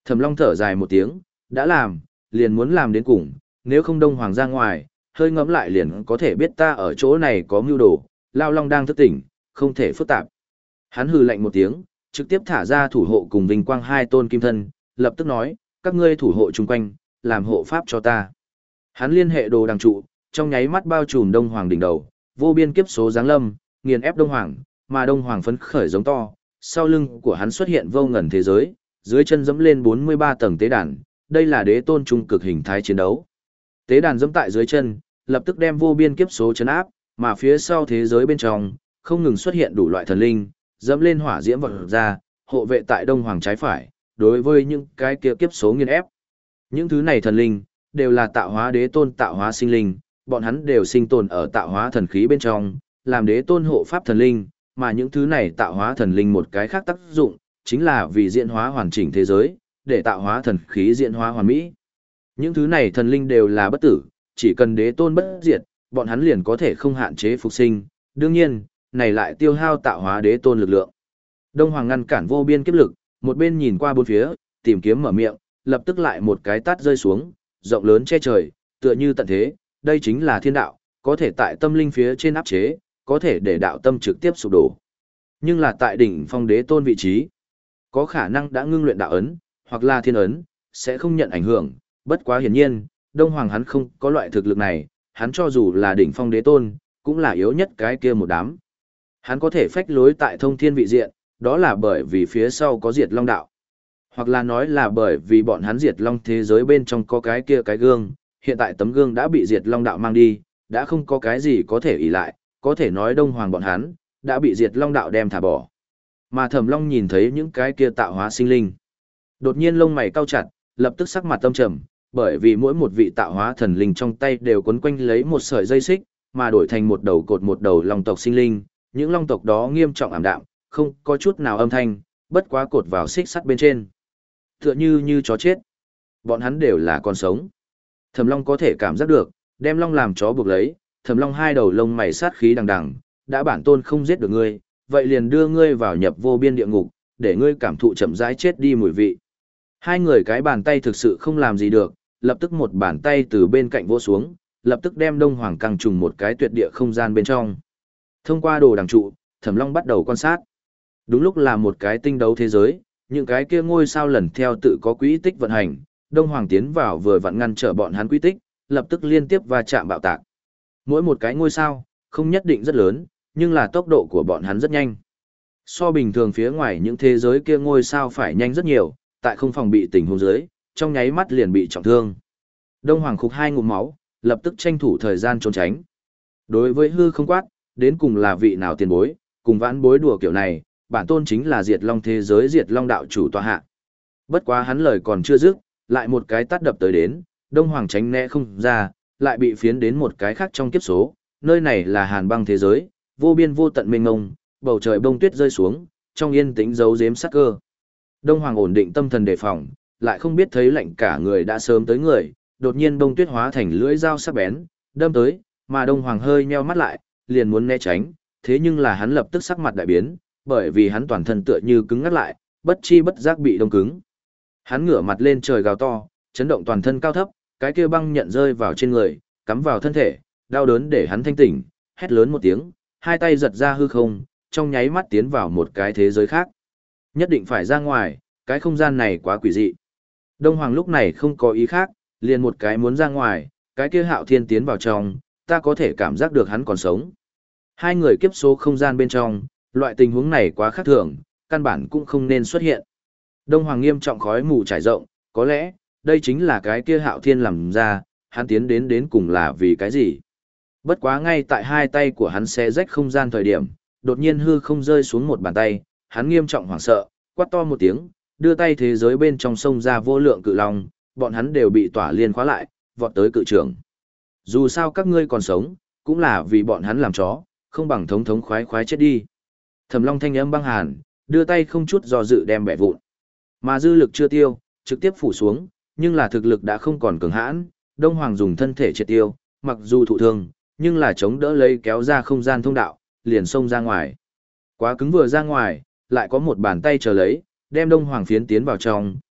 Thẩm Long thở dài một tiếng, đã làm, liền muốn làm đến cùng, nếu không Đông Hoàng ra ngoài, hơi ngẫm lại liền có thể biết ta ở chỗ này có mưu đồ, Lao Long đang thức tỉnh, không thể phức tạp. Hắn hừ lạnh một tiếng, trực tiếp thả ra thủ hộ cùng vinh quang hai tôn kim thân, lập tức nói, các ngươi thủ hộ chung quanh, làm hộ pháp cho ta. Hắn liên hệ đồ đằng trụ, trong nháy mắt bao trùm Đông Hoàng đỉnh đầu, vô biên kiếp số giáng lâm, nghiền ép Đông Hoàng, mà Đông Hoàng phấn khởi giống to, sau lưng của hắn xuất hiện vô ngần thế giới, dưới chân dẫm lên bốn mươi ba tầng tế đàn, đây là đế tôn trung cực hình thái chiến đấu. Tế đàn dẫm tại dưới chân, lập tức đem vô biên kiếp số chấn áp, mà phía sau thế giới bên trong, không ngừng xuất hiện đủ loại thần linh, dẫm lên hỏa diễm vọt ra, hộ vệ tại Đông Hoàng trái phải, đối với những cái kia kiếp số nghiền ép. Những thứ này thần linh, đều là tạo hóa đế tôn tạo hóa sinh linh, bọn hắn đều sinh tồn ở tạo hóa thần khí bên trong, làm đế tôn hộ pháp thần linh, mà những thứ này tạo hóa thần linh một cái khác tác dụng, chính là vì diễn hóa hoàn chỉnh thế giới, để tạo hóa thần khí diễn hóa hoàn mỹ. Những thứ này thần linh đều là bất tử, chỉ cần đế tôn bất diệt, bọn hắn liền có thể không hạn chế phục sinh, đương nhiên, này lại tiêu hao tạo hóa đế tôn lực lượng. Đông Hoàng ngăn cản vô biên kiếp lực, một bên nhìn qua bốn phía, tìm kiếm mở miệng, lập tức lại một cái tát rơi xuống, rộng lớn che trời, tựa như tận thế, đây chính là thiên đạo, có thể tại tâm linh phía trên áp chế, có thể để đạo tâm trực tiếp sụp đổ. Nhưng là tại đỉnh phong đế tôn vị trí, có khả năng đã ngưng luyện đạo ấn, hoặc là thiên ấn, sẽ không nhận ảnh hưởng, bất quá hiển nhiên, Đông Hoàng hắn không có loại thực lực này, hắn cho dù là đỉnh phong đế tôn, cũng là yếu nhất cái kia một đám. Hắn có thể phách lối tại thông thiên vị diện, đó là bởi vì phía sau có diệt long đạo. Hoặc là nói là bởi vì bọn hắn diệt long thế giới bên trong có cái kia cái gương, hiện tại tấm gương đã bị diệt long đạo mang đi, đã không có cái gì có thể ỷ lại, có thể nói Đông Hoàng bọn hắn, đã bị diệt long đạo đem thả bỏ. Mà Thẩm Long nhìn thấy những cái kia tạo hóa sinh linh. Đột nhiên lông mày cau chặt, lập tức sắc mặt tâm trầm, bởi vì mỗi một vị tạo hóa thần linh trong tay đều quấn quanh lấy một sợi dây xích, mà đổi thành một đầu cột một đầu long tộc sinh linh, những long tộc đó nghiêm trọng ảm đạm, không có chút nào âm thanh, bất quá cột vào xích sắt bên trên. Tựa như như chó chết. Bọn hắn đều là con sống. Thẩm Long có thể cảm giác được, đem long làm chó buộc lấy, Thẩm Long hai đầu lông mày sát khí đằng đằng, đã bản tôn không giết được ngươi, vậy liền đưa ngươi vào nhập vô biên địa ngục, để ngươi cảm thụ chậm rãi chết đi mùi vị. Hai người cái bàn tay thực sự không làm gì được, lập tức một bàn tay từ bên cạnh vỗ xuống, lập tức đem Đông Hoàng căng trùng một cái tuyệt địa không gian bên trong. Thông qua đồ đằng trụ, Thẩm Long bắt đầu quan sát. Đúng lúc là một cái tinh đấu thế giới, những cái kia ngôi sao lần theo tự có quỹ tích vận hành, Đông Hoàng tiến vào vừa vặn ngăn trở bọn hắn quỹ tích, lập tức liên tiếp va chạm bạo tạc. Mỗi một cái ngôi sao, không nhất định rất lớn, nhưng là tốc độ của bọn hắn rất nhanh. So bình thường phía ngoài những thế giới kia ngôi sao phải nhanh rất nhiều, tại không phòng bị tình huống dưới, trong nháy mắt liền bị trọng thương. Đông Hoàng khục hai ngụm máu, lập tức tranh thủ thời gian trốn tránh. Đối với hư không quát, đến cùng là vị nào tiền bối, cùng vãn bối đùa kiểu này, bản tôn chính là diệt long thế giới diệt long đạo chủ tọa hạ. Bất quá hắn lời còn chưa dứt, lại một cái tát đập tới đến, Đông Hoàng tránh né không ra, lại bị phiến đến một cái khác trong kiếp số, nơi này là hàn băng thế giới, vô biên vô tận mênh mông, bầu trời bông tuyết rơi xuống, trong yên tĩnh giấu giếm sắc cơ. Đông Hoàng ổn định tâm thần đề phòng, lại không biết thấy lạnh cả người đã sớm tới người, đột nhiên bông tuyết hóa thành lưỡi dao sắc bén, đâm tới, mà Đông Hoàng hơi nheo mắt lại, liền muốn né tránh, thế nhưng là hắn lập tức sắc mặt đại biến, bởi vì hắn toàn thân tựa như cứng ngắt lại, bất chi bất giác bị đông cứng. Hắn ngửa mặt lên trời gào to, chấn động toàn thân cao thấp, cái kia băng nhận rơi vào trên người, cắm vào thân thể, đau đớn để hắn thanh tỉnh, hét lớn một tiếng, hai tay giật ra hư không, trong nháy mắt tiến vào một cái thế giới khác. Nhất định phải ra ngoài, cái không gian này quá quỷ dị. Đông Hoàng lúc này không có ý khác, liền một cái muốn ra ngoài, cái kia Hạo Thiên tiến vào trong, ta có thể cảm giác được hắn còn sống. Hai người kiếp số không gian bên trong, loại tình huống này quá khác thường, căn bản cũng không nên xuất hiện. Đông Hoàng nghiêm trọng khói mù trải rộng, có lẽ, đây chính là cái kia Hạo Thiên làm ra, hắn tiến đến đến cùng là vì cái gì. Bất quá ngay tại hai tay của hắn xé rách không gian thời điểm, đột nhiên hư không rơi xuống một bàn tay, hắn nghiêm trọng hoảng sợ, quát to một tiếng, đưa tay thế giới bên trong sông ra vô lượng cự long, bọn hắn đều bị tỏa liên khóa lại, vọt tới cự trưởng. Dù sao các ngươi còn sống, cũng là vì bọn hắn làm chó, không bằng thống thống khoái khoái chết đi. Thẩm Long thanh âm băng hàn, đưa tay không chút do dự đem bẻ vụn. Mà dư lực chưa tiêu, trực tiếp phủ xuống, nhưng là thực lực đã không còn cường hãn, Đông Hoàng dùng thân thể triệt tiêu, mặc dù thụ thương, nhưng là chống đỡ lấy kéo ra không gian thông đạo, liền xông ra ngoài. Quá cứng vừa ra ngoài, lại có một bàn tay chờ lấy, đem Đông Hoàng phiến tiến vào trong,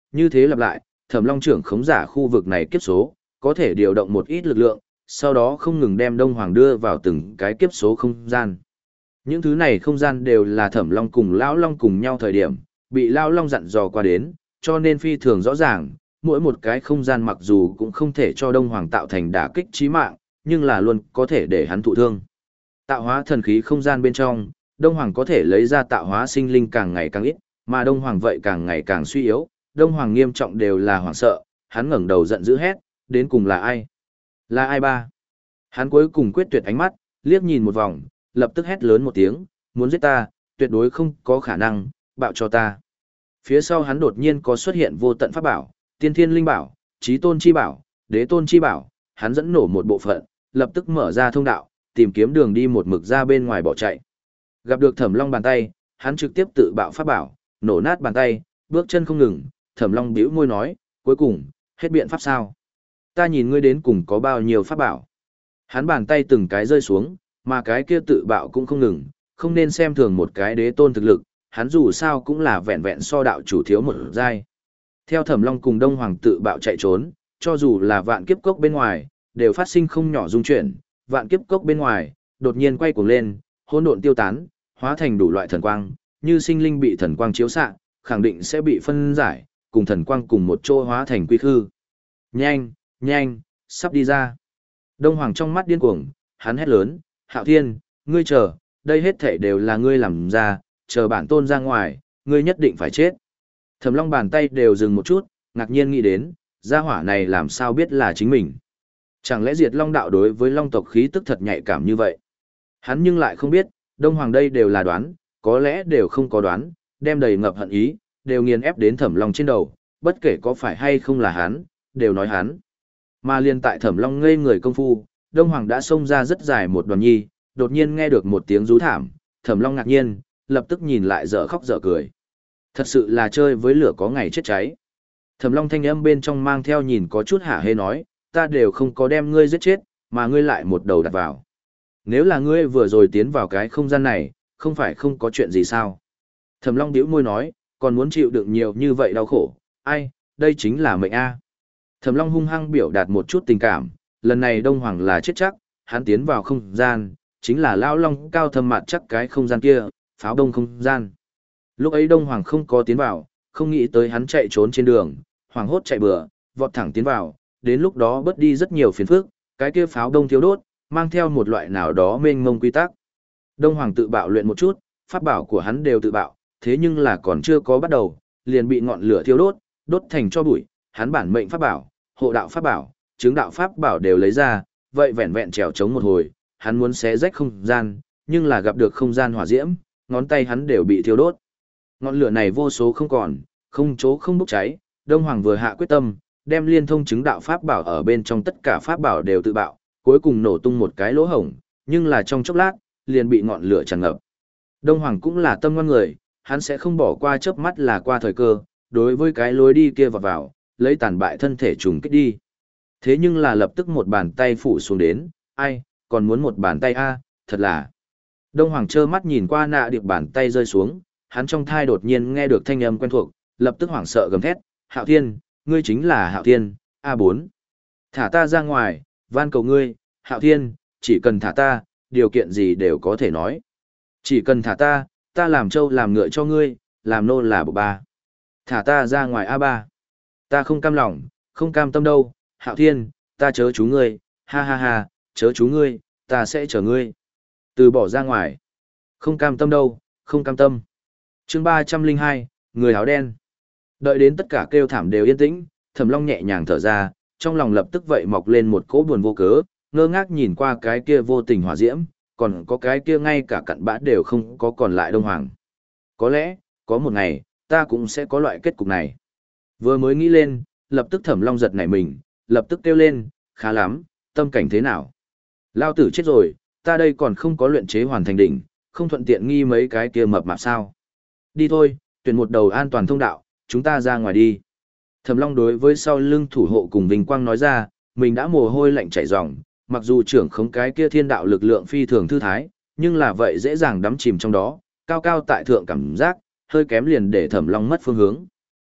như thế lặp lại, Thẩm Long trưởng khống giả khu vực này kiếp số, có thể điều động một ít lực lượng, sau đó không ngừng đem Đông Hoàng đưa vào từng cái kiếp số không gian. Những thứ này không gian đều là Thẩm Long cùng Lão Long cùng nhau thời điểm, bị Lão Long dặn dò qua đến, cho nên phi thường rõ ràng, mỗi một cái không gian mặc dù cũng không thể cho Đông Hoàng tạo thành đả kích chí mạng, nhưng là luôn có thể để hắn thụ thương. Tạo hóa thần khí không gian bên trong, Đông Hoàng có thể lấy ra tạo hóa sinh linh càng ngày càng ít, mà Đông Hoàng vậy càng ngày càng suy yếu, Đông Hoàng nghiêm trọng đều là hoảng sợ, hắn ngẩng đầu giận dữ hét, đến cùng là ai? Là ai ba? Hắn cuối cùng quyết tuyệt ánh mắt, liếc nhìn một vòng, lập tức hét lớn một tiếng, muốn giết ta, tuyệt đối không có khả năng, bạo cho ta. Phía sau hắn đột nhiên có xuất hiện vô tận pháp bảo, tiên thiên linh bảo, chí tôn chi bảo, đế tôn chi bảo, hắn dẫn nổ một bộ phận, lập tức mở ra thông đạo, tìm kiếm đường đi một mực ra bên ngoài bỏ chạy. Gặp được Thẩm Long bàn tay, hắn trực tiếp tự bạo pháp bảo, nổ nát bàn tay, bước chân không ngừng, Thẩm Long bĩu môi nói, cuối cùng, hết biện pháp sao? Ta nhìn ngươi đến cùng có bao nhiêu pháp bảo. Hắn bàn tay từng cái rơi xuống, mà cái kia tự bạo cũng không ngừng, không nên xem thường một cái đế tôn thực lực, hắn dù sao cũng là vẹn vẹn so đạo chủ thiếu một giai. Theo Thẩm Long cùng Đông Hoàng tự bạo chạy trốn, cho dù là vạn kiếp cốc bên ngoài, đều phát sinh không nhỏ dung chuyển, vạn kiếp cốc bên ngoài, đột nhiên quay cuồng lên, hỗn độn tiêu tán, hóa thành đủ loại thần quang, như sinh linh bị thần quang chiếu xạ, khẳng định sẽ bị phân giải, cùng thần quang cùng một chỗ hóa thành quy khư. Nhanh, nhanh, sắp đi ra. Đông Hoàng trong mắt điên cuồng, hắn hét lớn, Hạo Thiên, ngươi chờ, đây hết thảy đều là ngươi làm ra, chờ bản tôn ra ngoài, ngươi nhất định phải chết. Thẩm Long bàn tay đều dừng một chút, ngạc nhiên nghĩ đến, gia hỏa này làm sao biết là chính mình. Chẳng lẽ Diệt Long đạo đối với Long tộc khí tức thật nhạy cảm như vậy? Hắn nhưng lại không biết, Đông Hoàng đây đều là đoán, có lẽ đều không có đoán, đem đầy ngập hận ý, đều nghiền ép đến Thẩm Long trên đầu, bất kể có phải hay không là hắn, đều nói hắn. Mà liên tại Thẩm Long ngây người công phu, Đông Hoàng đã xông ra rất dài một đoàn nhi, đột nhiên nghe được một tiếng rú thảm, Thẩm Long ngạc nhiên, lập tức nhìn lại dở khóc dở cười. Thật sự là chơi với lửa có ngày chết cháy. Thẩm Long thanh âm bên trong mang theo nhìn có chút hả hê nói, ta đều không có đem ngươi giết chết, mà ngươi lại một đầu đặt vào. Nếu là ngươi vừa rồi tiến vào cái không gian này, không phải không có chuyện gì sao? Thẩm Long bĩu môi nói, còn muốn chịu đựng nhiều như vậy đau khổ, ai, đây chính là mệnh a. Thẩm Long hung hăng biểu đạt một chút tình cảm, lần này Đông Hoàng là chết chắc, hắn tiến vào không gian, chính là lão long cao thâm mặt chắc cái không gian kia, pháo đông không gian. Lúc ấy Đông Hoàng không có tiến vào, không nghĩ tới hắn chạy trốn trên đường, hoàng hốt chạy bừa, vọt thẳng tiến vào, đến lúc đó bớt đi rất nhiều phiền phức, cái kia pháo đông thiếu đốt, mang theo một loại nào đó mênh mông quy tắc. Đông Hoàng tự bạo luyện một chút, pháp bảo của hắn đều tự bạo, thế nhưng là còn chưa có bắt đầu, liền bị ngọn lửa thiêu đốt, đốt thành cho bụi, hắn bản mệnh pháp bảo, hộ đạo pháp bảo, chứng đạo pháp bảo đều lấy ra, vậy vẹn vẹn trèo chống một hồi, hắn muốn xé rách không gian, nhưng là gặp được không gian hỏa diễm, ngón tay hắn đều bị thiêu đốt. Ngọn lửa này vô số không còn, không chỗ không bốc cháy, Đông Hoàng vừa hạ quyết tâm, đem liên thông chứng đạo pháp bảo ở bên trong tất cả pháp bảo đều tự bạo, cuối cùng nổ tung một cái lỗ hổng, nhưng là trong chốc lát, liền bị ngọn lửa tràn ngập. Đông Hoàng cũng là tâm ngoan người, hắn sẽ không bỏ qua chớp mắt là qua thời cơ, đối với cái lối đi kia vào vào, lấy tàn bại thân thể trùng kích đi. Thế nhưng là lập tức một bàn tay phủ xuống đến, ai, còn muốn một bàn tay a, thật là. Đông Hoàng trơ mắt nhìn qua nạ điệp bàn tay rơi xuống, hắn trong thai đột nhiên nghe được thanh âm quen thuộc, lập tức hoảng sợ gầm thét, Hạo Thiên, ngươi chính là Hạo Thiên, a bốn. Thả ta ra ngoài, van cầu ngươi, Hạo Thiên, chỉ cần thả ta, điều kiện gì đều có thể nói. Chỉ cần thả ta, ta làm trâu làm ngựa cho ngươi, làm nô là bộ ba. Thả ta ra ngoài a ba. Ta không cam lòng, không cam tâm đâu, Hạo Thiên, ta chớ chú ngươi, ha ha ha, chớ chú ngươi, ta sẽ chở ngươi. Từ bỏ ra ngoài. Không cam tâm đâu, không cam tâm. Chương ba trăm linh hai, người áo đen. Đợi đến tất cả kêu thảm đều yên tĩnh, Thẩm Long nhẹ nhàng thở ra, trong lòng lập tức vậy mọc lên một cỗ buồn vô cớ, ngơ ngác nhìn qua cái kia vô tình hỏa diễm, còn có cái kia ngay cả cặn bã đều không có còn lại Đông Hoàng. Có lẽ, có một ngày, ta cũng sẽ có loại kết cục này. Vừa mới nghĩ lên, lập tức Thẩm Long giật nảy mình, lập tức kêu lên, khá lắm, tâm cảnh thế nào? Lao tử chết rồi, ta đây còn không có luyện chế hoàn thành đỉnh, không thuận tiện nghi mấy cái kia mập mạp sao? Đi thôi, tuyển một đầu an toàn thông đạo, chúng ta ra ngoài đi. Thẩm Long đối với sau lưng thủ hộ cùng Vinh Quang nói ra, mình đã mồ hôi lạnh chảy ròng, mặc dù trưởng khống cái kia thiên đạo lực lượng phi thường thư thái, nhưng là vậy dễ dàng đắm chìm trong đó, cao cao tại thượng cảm giác, hơi kém liền để Thẩm Long mất phương hướng.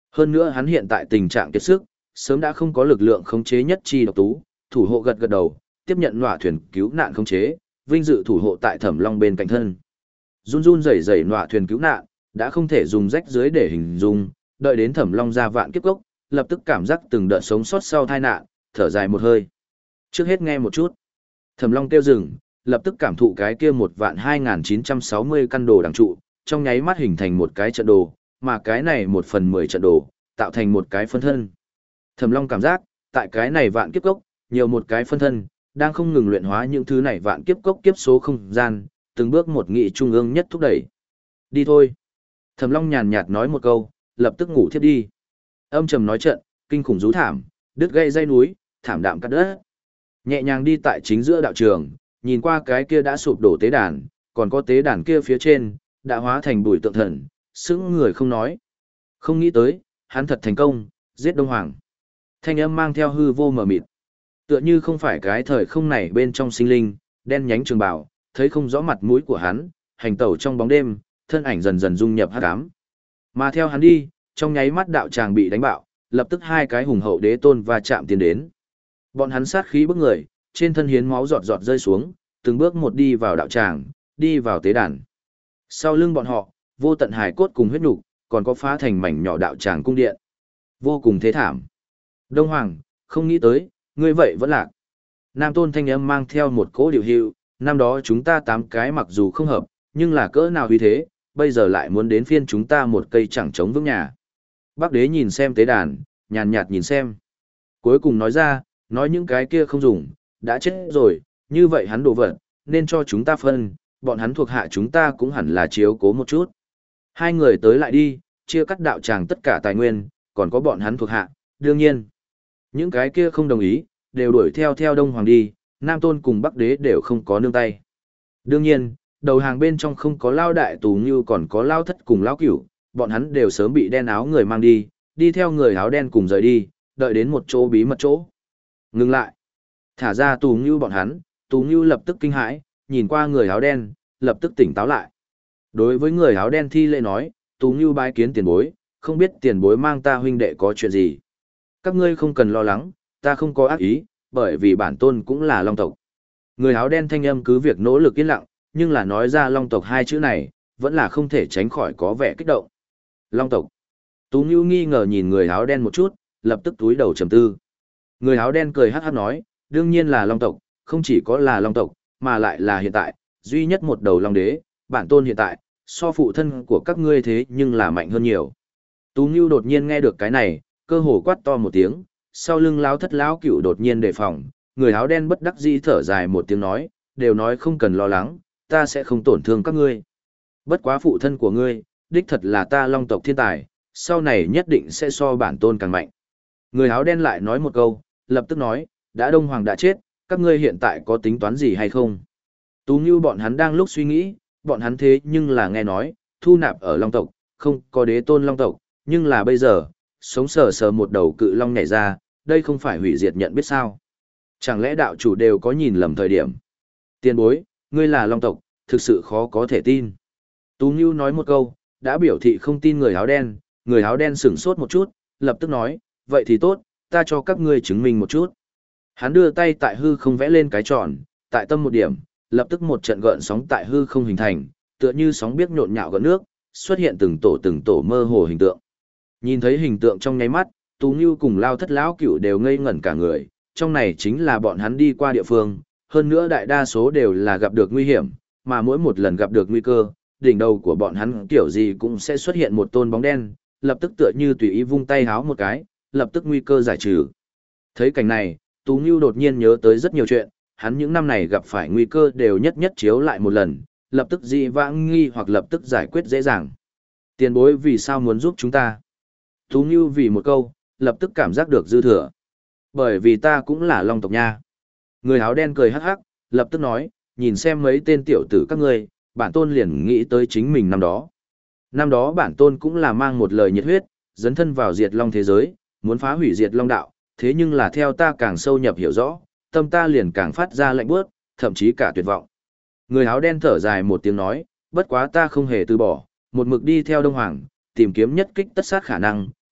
Hơn nữa hắn hiện tại tình trạng kiệt sức, sớm đã không có lực lượng khống chế nhất chi độc tú, thủ hộ gật gật đầu, tiếp nhận nọa thuyền cứu nạn khống chế, vinh dự thủ hộ tại Thẩm Long bên cạnh thân. Run run rẩy rẩy nọa thuyền cứu nạn, đã không thể dùng rách dưới để hình dung, đợi đến Thẩm Long ra vạn kiếp cốc, lập tức cảm giác từng đợt sống sót sau tai nạn, thở dài một hơi. Trước hết nghe một chút. Thẩm Long kêu dừng, lập tức cảm thụ cái kia một vạn hai nghìn chín trăm sáu mươi căn đồ đằng trụ, trong nháy mắt hình thành một cái trận đồ, mà cái này một phần mười trận đồ, tạo thành một cái phân thân. Thẩm Long cảm giác, tại cái này vạn kiếp cốc, nhiều một cái phân thân, đang không ngừng luyện hóa những thứ này vạn kiếp cốc kiếp số không gian, từng bước một nghị trung ương nhất thúc đẩy. Đi thôi. Thẩm Long nhàn nhạt nói một câu, lập tức ngủ thiếp đi. Âm trầm nói trận, kinh khủng rú thảm, đứt gây dây núi, thảm đạm cắt đất. Nhẹ nhàng đi tại chính giữa đạo trường, nhìn qua cái kia đã sụp đổ tế đàn, còn có tế đàn kia phía trên, đã hóa thành bụi tượng thần, sững người không nói. Không nghĩ tới, hắn thật thành công, giết Đông Hoàng. Thanh âm mang theo hư vô mờ mịt. Tựa như không phải cái thời không này bên trong sinh linh, đen nhánh trường bào, thấy không rõ mặt mũi của hắn, hành tẩu trong bóng đêm, thân ảnh dần dần dung nhập hắc ám. Mà theo hắn đi, trong nháy mắt đạo tràng bị đánh bạo, lập tức hai cái hùng hậu đế tôn va chạm tiến đến. Bọn hắn sát khí bức người, trên thân hiến máu giọt giọt rơi xuống, từng bước một đi vào đạo tràng, đi vào tế đàn. Sau lưng bọn họ, vô tận hải cốt cùng huyết nục, còn có phá thành mảnh nhỏ đạo tràng cung điện. Vô cùng thế thảm. Đông Hoàng, không nghĩ tới, ngươi vậy vẫn lạc. Nam tôn thanh âm mang theo một cỗ điều hiệu, năm đó chúng ta tám cái mặc dù không hợp, nhưng là cỡ nào uy thế, bây giờ lại muốn đến phiên chúng ta một cây chẳng chống vững nhà. Bắc đế nhìn xem tế đàn, nhàn nhạt nhìn xem. Cuối cùng nói ra, nói những cái kia không dùng, đã chết rồi, như vậy hắn đồ vật, nên cho chúng ta phân, bọn hắn thuộc hạ chúng ta cũng hẳn là chiếu cố một chút. Hai người tới lại đi, chia cắt đạo tràng tất cả tài nguyên, còn có bọn hắn thuộc hạ, đương nhiên. Những cái kia không đồng ý, đều đuổi theo theo Đông Hoàng đi, Nam Tôn cùng Bắc Đế đều không có nương tay. Đương nhiên, đầu hàng bên trong không có lao đại tù như còn có lao thất cùng lao cửu, bọn hắn đều sớm bị đen áo người mang đi, đi theo người áo đen cùng rời đi, đợi đến một chỗ bí mật chỗ. Ngừng lại. Thả ra tù như bọn hắn, tù như lập tức kinh hãi, nhìn qua người áo đen, lập tức tỉnh táo lại. Đối với người áo đen thi lễ nói, tù như bái kiến tiền bối, không biết tiền bối mang ta huynh đệ có chuyện gì. Các ngươi không cần lo lắng, ta không có ác ý, bởi vì bản tôn cũng là long tộc. Người áo đen thanh âm cứ việc nỗ lực yên lặng, nhưng là nói ra long tộc hai chữ này, vẫn là không thể tránh khỏi có vẻ kích động. Long tộc. Tú Nhu nghi ngờ nhìn người áo đen một chút, lập tức túi đầu trầm tư. Người áo đen cười hắc hắc nói, đương nhiên là long tộc, không chỉ có là long tộc, mà lại là hiện tại, duy nhất một đầu long đế, bản tôn hiện tại, so phụ thân của các ngươi thế nhưng là mạnh hơn nhiều. Tú Nhu đột nhiên nghe được cái này, cơ hồ quát to một tiếng, sau lưng lão thất lão cửu đột nhiên đề phòng, người áo đen bất đắc dĩ thở dài một tiếng nói, đều nói không cần lo lắng, ta sẽ không tổn thương các ngươi. Bất quá phụ thân của ngươi, đích thật là ta long tộc thiên tài, sau này nhất định sẽ so bản tôn càng mạnh. Người áo đen lại nói một câu, lập tức nói, đã Đông Hoàng đã chết, các ngươi hiện tại có tính toán gì hay không? Tú như bọn hắn đang lúc suy nghĩ, bọn hắn thế nhưng là nghe nói, thu nạp ở long tộc, không có đế tôn long tộc, nhưng là bây giờ, sống sờ sờ một đầu cự long nhảy ra, đây không phải hủy diệt nhận biết sao. Chẳng lẽ đạo chủ đều có nhìn lầm thời điểm? Tiền bối, ngươi là long tộc, thực sự khó có thể tin. Tú Ngưu nói một câu, đã biểu thị không tin người áo đen, người áo đen sửng sốt một chút, lập tức nói, vậy thì tốt, ta cho các ngươi chứng minh một chút. Hắn đưa tay tại hư không vẽ lên cái tròn, tại tâm một điểm, lập tức một trận gợn sóng tại hư không hình thành, tựa như sóng biếc nhộn nhạo gợn nước, xuất hiện từng tổ từng tổ mơ hồ hình tượng. Nhìn thấy hình tượng trong nháy mắt, Tú Ngưu cùng Lao Thất lão cửu đều ngây ngẩn cả người, trong này chính là bọn hắn đi qua địa phương, hơn nữa đại đa số đều là gặp được nguy hiểm, mà mỗi một lần gặp được nguy cơ, đỉnh đầu của bọn hắn kiểu gì cũng sẽ xuất hiện một tôn bóng đen, lập tức tựa như tùy ý vung tay háo một cái, lập tức nguy cơ giải trừ. Thấy cảnh này, Tú Ngưu đột nhiên nhớ tới rất nhiều chuyện, hắn những năm này gặp phải nguy cơ đều nhất nhất chiếu lại một lần, lập tức dị vãng nghi hoặc lập tức giải quyết dễ dàng. Tiền bối vì sao muốn giúp chúng ta? Tú Ngưu vì một câu, lập tức cảm giác được dư thừa. Bởi vì ta cũng là long tộc nha. Người áo đen cười hắc hắc, lập tức nói, nhìn xem mấy tên tiểu tử các ngươi, bản tôn liền nghĩ tới chính mình năm đó. Năm đó bản tôn cũng là mang một lời nhiệt huyết, dấn thân vào diệt long thế giới, muốn phá hủy diệt long đạo, thế nhưng là theo ta càng sâu nhập hiểu rõ, tâm ta liền càng phát ra lạnh bước, thậm chí cả tuyệt vọng. Người áo đen thở dài một tiếng nói, bất quá ta không hề từ bỏ, một mực đi theo Đông Hoàng, tìm kiếm nhất kích tất sát khả năng,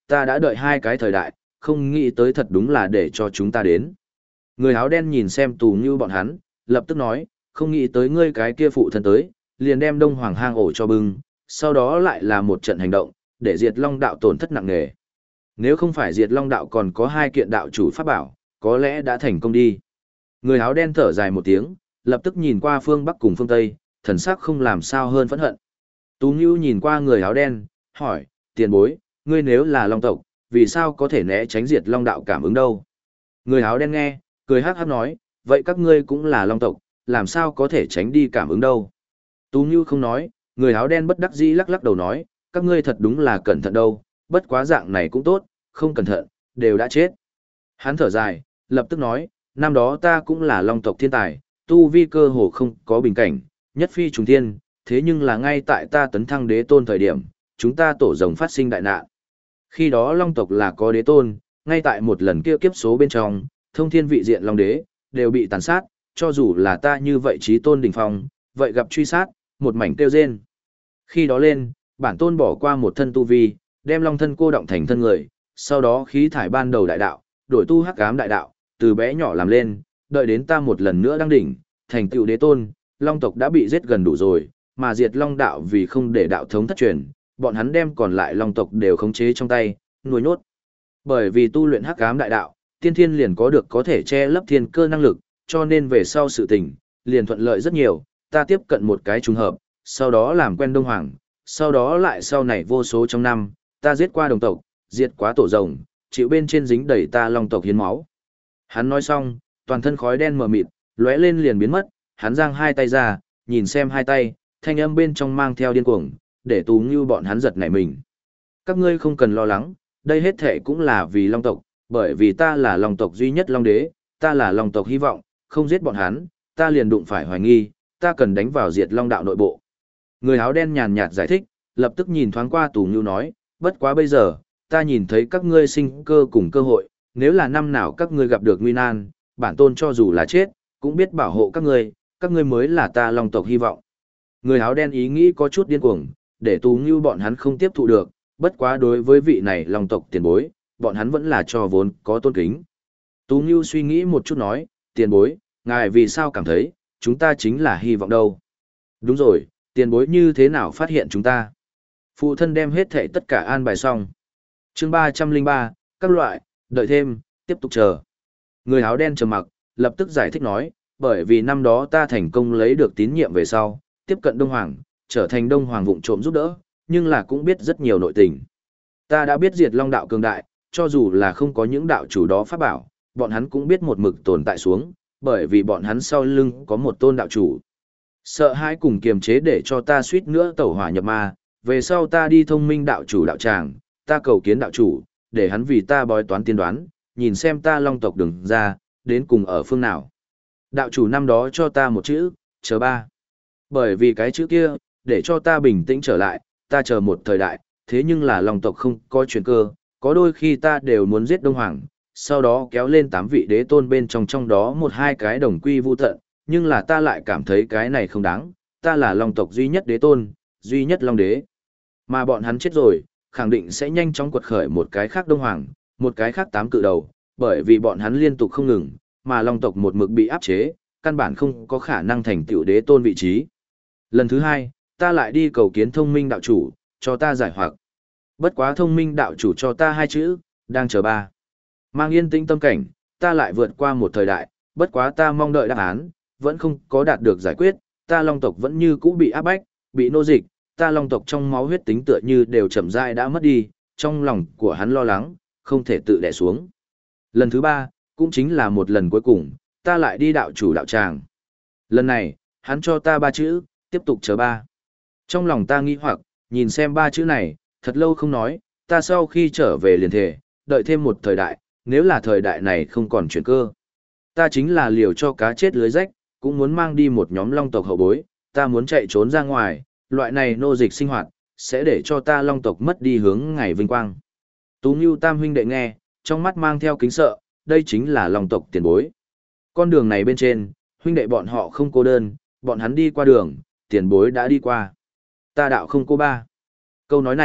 ta đã đợi hai cái thời đại, không nghĩ tới thật đúng là để cho chúng ta đến. Người áo đen nhìn xem Tù Ngưu bọn hắn, lập tức nói, không nghĩ tới ngươi cái kia phụ thân tới, liền đem Đông Hoàng hang ổ cho bưng, sau đó lại là một trận hành động, để Diệt Long đạo tổn thất nặng nề. Nếu không phải Diệt Long đạo còn có hai kiện đạo chủ pháp bảo, có lẽ đã thành công đi. Người áo đen thở dài một tiếng, lập tức nhìn qua phương Bắc cùng phương Tây, thần sắc không làm sao hơn phẫn hận. Tú Ngưu nhìn qua người áo đen, hỏi, tiền bối, ngươi nếu là Long tộc, vì sao có thể né tránh Diệt Long đạo cảm ứng đâu? Người áo đen nghe, cười hắc hắc nói, vậy các ngươi cũng là Long tộc, làm sao có thể tránh đi cảm ứng đâu? Tú Ngưu không nói, người áo đen bất đắc dĩ lắc lắc đầu nói, các ngươi thật đúng là cẩn thận đâu, bất quá dạng này cũng tốt, không cẩn thận, đều đã chết. Hắn thở dài, lập tức nói, năm đó ta cũng là Long tộc thiên tài, tu vi cơ hồ không có bình cảnh, nhất phi trùng thiên, thế nhưng là ngay tại ta tấn thăng đế tôn thời điểm, chúng ta tổ rồng phát sinh đại nạn. Khi đó Long tộc là có đế tôn, ngay tại một lần kia kiếp số bên trong, thông thiên vị diện Long đế, đều bị tàn sát, cho dù là ta như vậy trí tôn đỉnh phong, vậy gặp truy sát, một mảnh tiêu rên. Khi đó lên, bản tôn bỏ qua một thân tu vi, đem Long thân cô động thành thân người, sau đó khí thải ban đầu đại đạo, đổi tu hắc ám đại đạo, từ bé nhỏ làm lên, đợi đến ta một lần nữa đăng đỉnh, thành tựu đế tôn, Long tộc đã bị giết gần đủ rồi, mà diệt Long đạo vì không để đạo thống thất truyền, bọn hắn đem còn lại Long tộc đều khống chế trong tay, nuôi nhốt. Bởi vì tu luyện hắc ám đại đạo, tiên thiên liền có được có thể che lấp thiên cơ năng lực, cho nên về sau sự tình, liền thuận lợi rất nhiều, ta tiếp cận một cái trùng hợp, sau đó làm quen Đông Hoàng, sau đó lại sau này vô số trong năm, ta giết qua đồng tộc, diệt quá tổ rồng, chịu bên trên dính đầy ta Long tộc hiến máu. Hắn nói xong, toàn thân khói đen mờ mịt, lóe lên liền biến mất, hắn giang hai tay ra, nhìn xem hai tay, thanh âm bên trong mang theo điên cuồng, để Tú Ngưu bọn hắn giật nảy mình. Các ngươi không cần lo lắng, đây hết thể cũng là vì Long tộc, bởi vì ta là Long tộc duy nhất Long đế, ta là Long tộc hy vọng, không giết bọn hắn, ta liền đụng phải hoài nghi, ta cần đánh vào diệt Long đạo nội bộ. Người áo đen nhàn nhạt giải thích, lập tức nhìn thoáng qua Tú Ngưu nói, bất quá bây giờ, ta nhìn thấy các ngươi sinh cơ cùng cơ hội, nếu là năm nào các ngươi gặp được nguy nan, bản tôn cho dù là chết, cũng biết bảo hộ các ngươi, các ngươi mới là ta Long tộc hy vọng. Người áo đen ý nghĩ có chút điên cuồng, để Tú Ngưu bọn hắn không tiếp thụ được, bất quá đối với vị này Long tộc tiền bối, bọn hắn vẫn là cho vốn có tôn kính. Tú Ngưu suy nghĩ một chút nói, tiền bối, ngài vì sao cảm thấy, chúng ta chính là hy vọng đâu? Đúng rồi, tiền bối như thế nào phát hiện chúng ta? Phụ thân đem hết thảy tất cả an bài xong. Chương ba trăm linh ba, các loại, đợi thêm, tiếp tục chờ. Người áo đen trầm mặc, lập tức giải thích nói, bởi vì năm đó ta thành công lấy được tín nhiệm về sau, tiếp cận Đông Hoàng, trở thành Đông Hoàng vụng trộm giúp đỡ, nhưng là cũng biết rất nhiều nội tình. Ta đã biết diệt Long đạo cường đại, cho dù là không có những đạo chủ đó pháp bảo, bọn hắn cũng biết một mực tồn tại xuống, bởi vì bọn hắn sau lưng có một tôn đạo chủ. Sợ hãi cùng kiềm chế để cho ta suýt nữa tẩu hỏa nhập ma, về sau ta đi thông minh đạo chủ đạo tràng, ta cầu kiến đạo chủ, để hắn vì ta bói toán tiên đoán, nhìn xem ta Long tộc đường ra, đến cùng ở phương nào. Đạo chủ năm đó cho ta một chữ, chờ ba. Bởi vì cái chữ kia, để cho ta bình tĩnh trở lại, ta chờ một thời đại, thế nhưng là Long tộc không có chuyển cơ, có đôi khi ta đều muốn giết Đông Hoàng, sau đó kéo lên tám vị đế tôn bên trong trong đó một hai cái đồng quy vu tận, nhưng là ta lại cảm thấy cái này không đáng, ta là Long tộc duy nhất đế tôn, duy nhất Long đế. Mà bọn hắn chết rồi, khẳng định sẽ nhanh chóng quật khởi một cái khác Đông Hoàng, một cái khác tám cự đầu, bởi vì bọn hắn liên tục không ngừng, mà Long tộc một mực bị áp chế, căn bản không có khả năng thành tựu đế tôn vị trí. Lần thứ hai, ta lại đi cầu kiến thông minh đạo chủ, cho ta giải hoặc. Bất quá thông minh đạo chủ cho ta hai chữ, đang chờ ba. Mang yên tĩnh tâm cảnh, ta lại vượt qua một thời đại, bất quá ta mong đợi đáp án, vẫn không có đạt được giải quyết, ta Long tộc vẫn như cũ bị áp bách, bị nô dịch, ta Long tộc trong máu huyết tính tựa như đều chậm rãi đã mất đi, trong lòng của hắn lo lắng, không thể tự đè xuống. Lần thứ ba, cũng chính là một lần cuối cùng, ta lại đi đạo chủ đạo tràng. Lần này, hắn cho ta ba chữ, tiếp tục chờ ba. Trong lòng ta nghĩ hoặc, nhìn xem ba chữ này, thật lâu không nói, ta sau khi trở về liền thể, đợi thêm một thời đại, nếu là thời đại này không còn chuyển cơ. Ta chính là liều cho cá chết lưới rách, cũng muốn mang đi một nhóm Long tộc hậu bối, ta muốn chạy trốn ra ngoài, loại này nô dịch sinh hoạt, sẽ để cho ta Long tộc mất đi hướng ngày vinh quang. Tú Ngưu tam huynh đệ nghe, trong mắt mang theo kính sợ, đây chính là Long tộc tiền bối. Con đường này bên trên, huynh đệ bọn họ không cô đơn, bọn hắn đi qua đường, tiền bối đã đi qua. Ta đạo không cô ba. Câu nói này,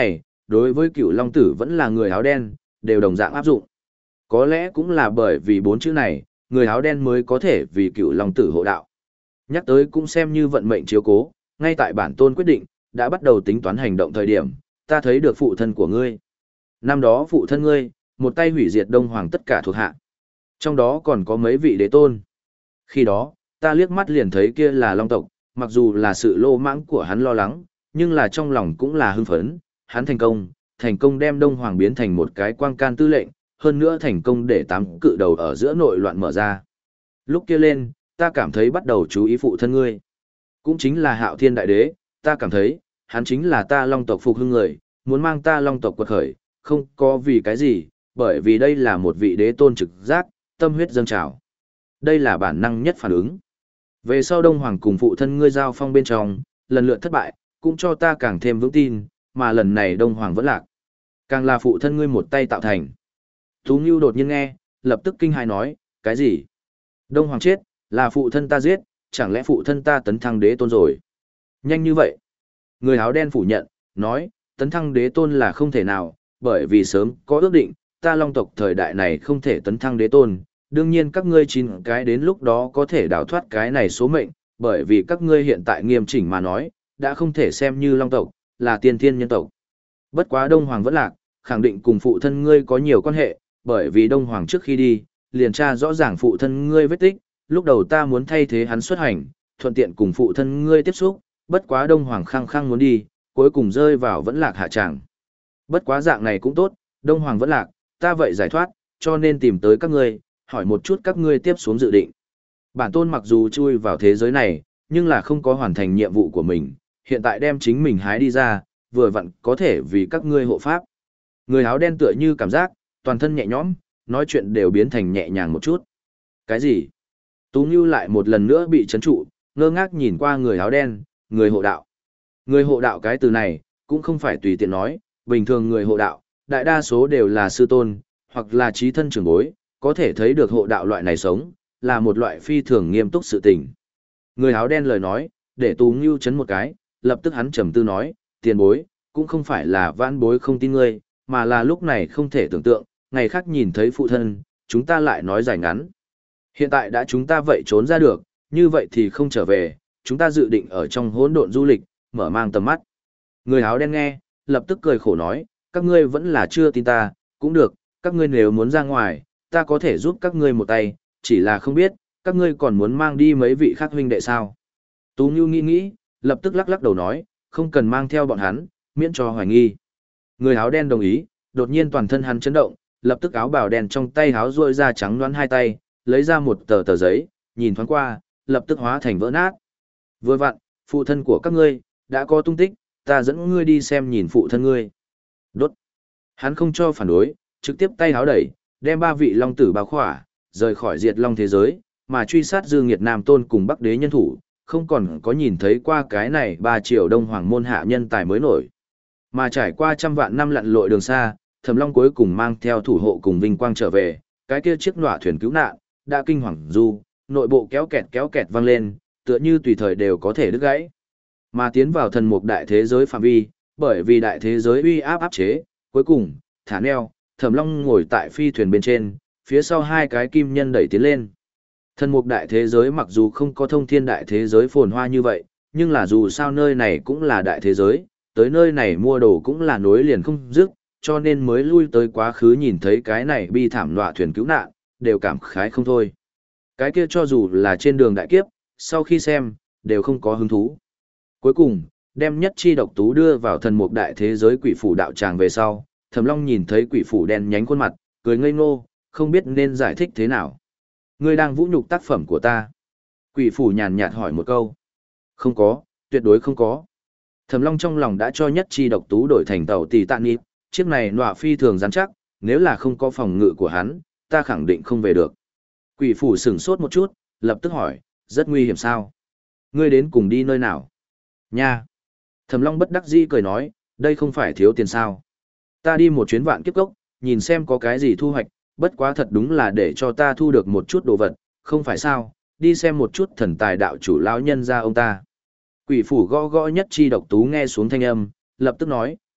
đối với cựu long tử vẫn là người áo đen, đều đồng dạng áp dụng. Có lẽ cũng là bởi vì bốn chữ này, người áo đen mới có thể vì cựu long tử hộ đạo. Nhắc tới cũng xem như vận mệnh chiếu cố, ngay tại bản tôn quyết định, đã bắt đầu tính toán hành động thời điểm, ta thấy được phụ thân của ngươi. Năm đó phụ thân ngươi, một tay hủy diệt Đông Hoàng tất cả thuộc hạ. Trong đó còn có mấy vị đế tôn. Khi đó, ta liếc mắt liền thấy kia là Long tộc, mặc dù là sự lô mãng của hắn lo lắng, nhưng là trong lòng cũng là hưng phấn, hắn thành công, thành công đem Đông Hoàng biến thành một cái quang can tư lệnh, hơn nữa thành công để tám cự đầu ở giữa nội loạn mở ra. Lúc kia lên, ta cảm thấy bắt đầu chú ý phụ thân ngươi. Cũng chính là Hạo Thiên Đại Đế, ta cảm thấy, hắn chính là ta Long tộc phục hưng người, muốn mang ta Long tộc quật khởi, không có vì cái gì, bởi vì đây là một vị đế tôn trực giác, tâm huyết dâng trào. Đây là bản năng nhất phản ứng. Về sau Đông Hoàng cùng phụ thân ngươi giao phong bên trong, lần lượt thất bại, cũng cho ta càng thêm vững tin, mà lần này Đông Hoàng vẫn lạc. Càng là phụ thân ngươi một tay tạo thành. Tú Ngưu đột nhiên nghe, lập tức kinh hãi nói, cái gì? Đông Hoàng chết, là phụ thân ta giết, chẳng lẽ phụ thân ta tấn thăng đế tôn rồi? Nhanh như vậy. Người áo đen phủ nhận, nói, tấn thăng đế tôn là không thể nào, bởi vì sớm có ước định, ta Long tộc thời đại này không thể tấn thăng đế tôn, đương nhiên các ngươi chín cái đến lúc đó có thể đào thoát cái này số mệnh, bởi vì các ngươi hiện tại nghiêm chỉnh mà nói, đã không thể xem như Long tộc, là tiên thiên nhân tộc. Bất quá Đông Hoàng vẫn lạc, khẳng định cùng phụ thân ngươi có nhiều quan hệ, bởi vì Đông Hoàng trước khi đi, liền tra rõ ràng phụ thân ngươi vết tích, lúc đầu ta muốn thay thế hắn xuất hành, thuận tiện cùng phụ thân ngươi tiếp xúc, bất quá Đông Hoàng khăng khăng muốn đi, cuối cùng rơi vào vẫn lạc hạ tràng. Bất quá dạng này cũng tốt, Đông Hoàng vẫn lạc, ta vậy giải thoát, cho nên tìm tới các ngươi, hỏi một chút các ngươi tiếp xuống dự định. Bản tôn mặc dù chui vào thế giới này, nhưng là không có hoàn thành nhiệm vụ của mình, hiện tại đem chính mình hái đi ra, vừa vặn có thể vì các ngươi hộ pháp. Người áo đen tựa như cảm giác, toàn thân nhẹ nhõm, nói chuyện đều biến thành nhẹ nhàng một chút. Cái gì? Tú Ngưu lại một lần nữa bị chấn trụ, ngơ ngác nhìn qua người áo đen, người hộ đạo. Người hộ đạo cái từ này, cũng không phải tùy tiện nói, bình thường người hộ đạo, đại đa số đều là sư tôn, hoặc là trí thân trưởng bối, có thể thấy được hộ đạo loại này sống, là một loại phi thường nghiêm túc sự tình. Người áo đen lời nói, để Tú Ngưu chấn một cái, lập tức hắn trầm tư nói, tiền bối, cũng không phải là vãn bối không tin ngươi, mà là lúc này không thể tưởng tượng, ngày khác nhìn thấy phụ thân, chúng ta lại nói dài ngắn. Hiện tại đã chúng ta vậy trốn ra được, như vậy thì không trở về, chúng ta dự định ở trong hỗn độn du lịch, mở mang tầm mắt. Người áo đen nghe, lập tức cười khổ nói, các ngươi vẫn là chưa tin ta, cũng được, các ngươi nếu muốn ra ngoài, ta có thể giúp các ngươi một tay, chỉ là không biết, các ngươi còn muốn mang đi mấy vị khác huynh đệ sao. Tú Ngưu nghĩ nghĩ, lập tức lắc lắc đầu nói, không cần mang theo bọn hắn, miễn cho hoài nghi. Người áo đen đồng ý, đột nhiên toàn thân hắn chấn động, lập tức áo bào đen trong tay áo rôi ra trắng đoán hai tay, lấy ra một tờ tờ giấy, nhìn thoáng qua, lập tức hóa thành vỡ nát. Vừa vặn, phụ thân của các ngươi, đã có tung tích, ta dẫn ngươi đi xem nhìn phụ thân ngươi. Đốt. Hắn không cho phản đối, trực tiếp tay áo đẩy, đem ba vị long tử bao khỏa, rời khỏi diệt long thế giới, mà truy sát Dương Nghiệt Nam Tôn cùng Bắc Đế nhân thủ, không còn có nhìn thấy qua cái này ba triệu đông hoàng môn hạ nhân tài mới nổi. Mà trải qua trăm vạn năm lặn lội đường xa, Thẩm Long cuối cùng mang theo thủ hộ cùng vinh quang trở về, cái kia chiếc nọa thuyền cứu nạn, đã kinh hoàng du, nội bộ kéo kẹt kéo kẹt vang lên, tựa như tùy thời đều có thể đứt gãy. Mà tiến vào thần mục đại thế giới phạm vi, bởi vì đại thế giới uy áp áp chế, cuối cùng, thả neo, Thẩm Long ngồi tại phi thuyền bên trên, phía sau hai cái kim nhân đẩy tiến lên. Thần mục đại thế giới mặc dù không có thông thiên đại thế giới phồn hoa như vậy, nhưng là dù sao nơi này cũng là đại thế giới, tới nơi này mua đồ cũng là nối liền không dứt, cho nên mới lui tới quá khứ nhìn thấy cái này bi thảm nọa thuyền cứu nạn, đều cảm khái không thôi. Cái kia cho dù là trên đường đại kiếp, sau khi xem, đều không có hứng thú. Cuối cùng, đem nhất chi độc tú đưa vào thần mục đại thế giới quỷ phủ đạo tràng về sau, Thẩm Long nhìn thấy quỷ phủ đen nhánh khuôn mặt, cười ngây ngô, không biết nên giải thích thế nào. Ngươi đang vũ nhục tác phẩm của ta. Quỷ phủ nhàn nhạt hỏi một câu. Không có, tuyệt đối không có. Thẩm Long trong lòng đã cho nhất chi độc tú đổi thành tàu tỷ tạn nịp, chiếc này nọa phi thường rắn chắc, nếu là không có phòng ngự của hắn, ta khẳng định không về được. Quỷ phủ sửng sốt một chút, lập tức hỏi, rất nguy hiểm sao? Ngươi đến cùng đi nơi nào? Nha! Thẩm Long bất đắc dĩ cười nói, đây không phải thiếu tiền sao? Ta đi một chuyến vạn kiếp cốc, nhìn xem có cái gì thu hoạch, bất quá thật đúng là để cho ta thu được một chút đồ vật, không phải sao, đi xem một chút thần tài đạo chủ lão nhân ra ông ta. Quỷ phủ gõ gõ nhất chi độc tú nghe xuống thanh âm, lập tức nói,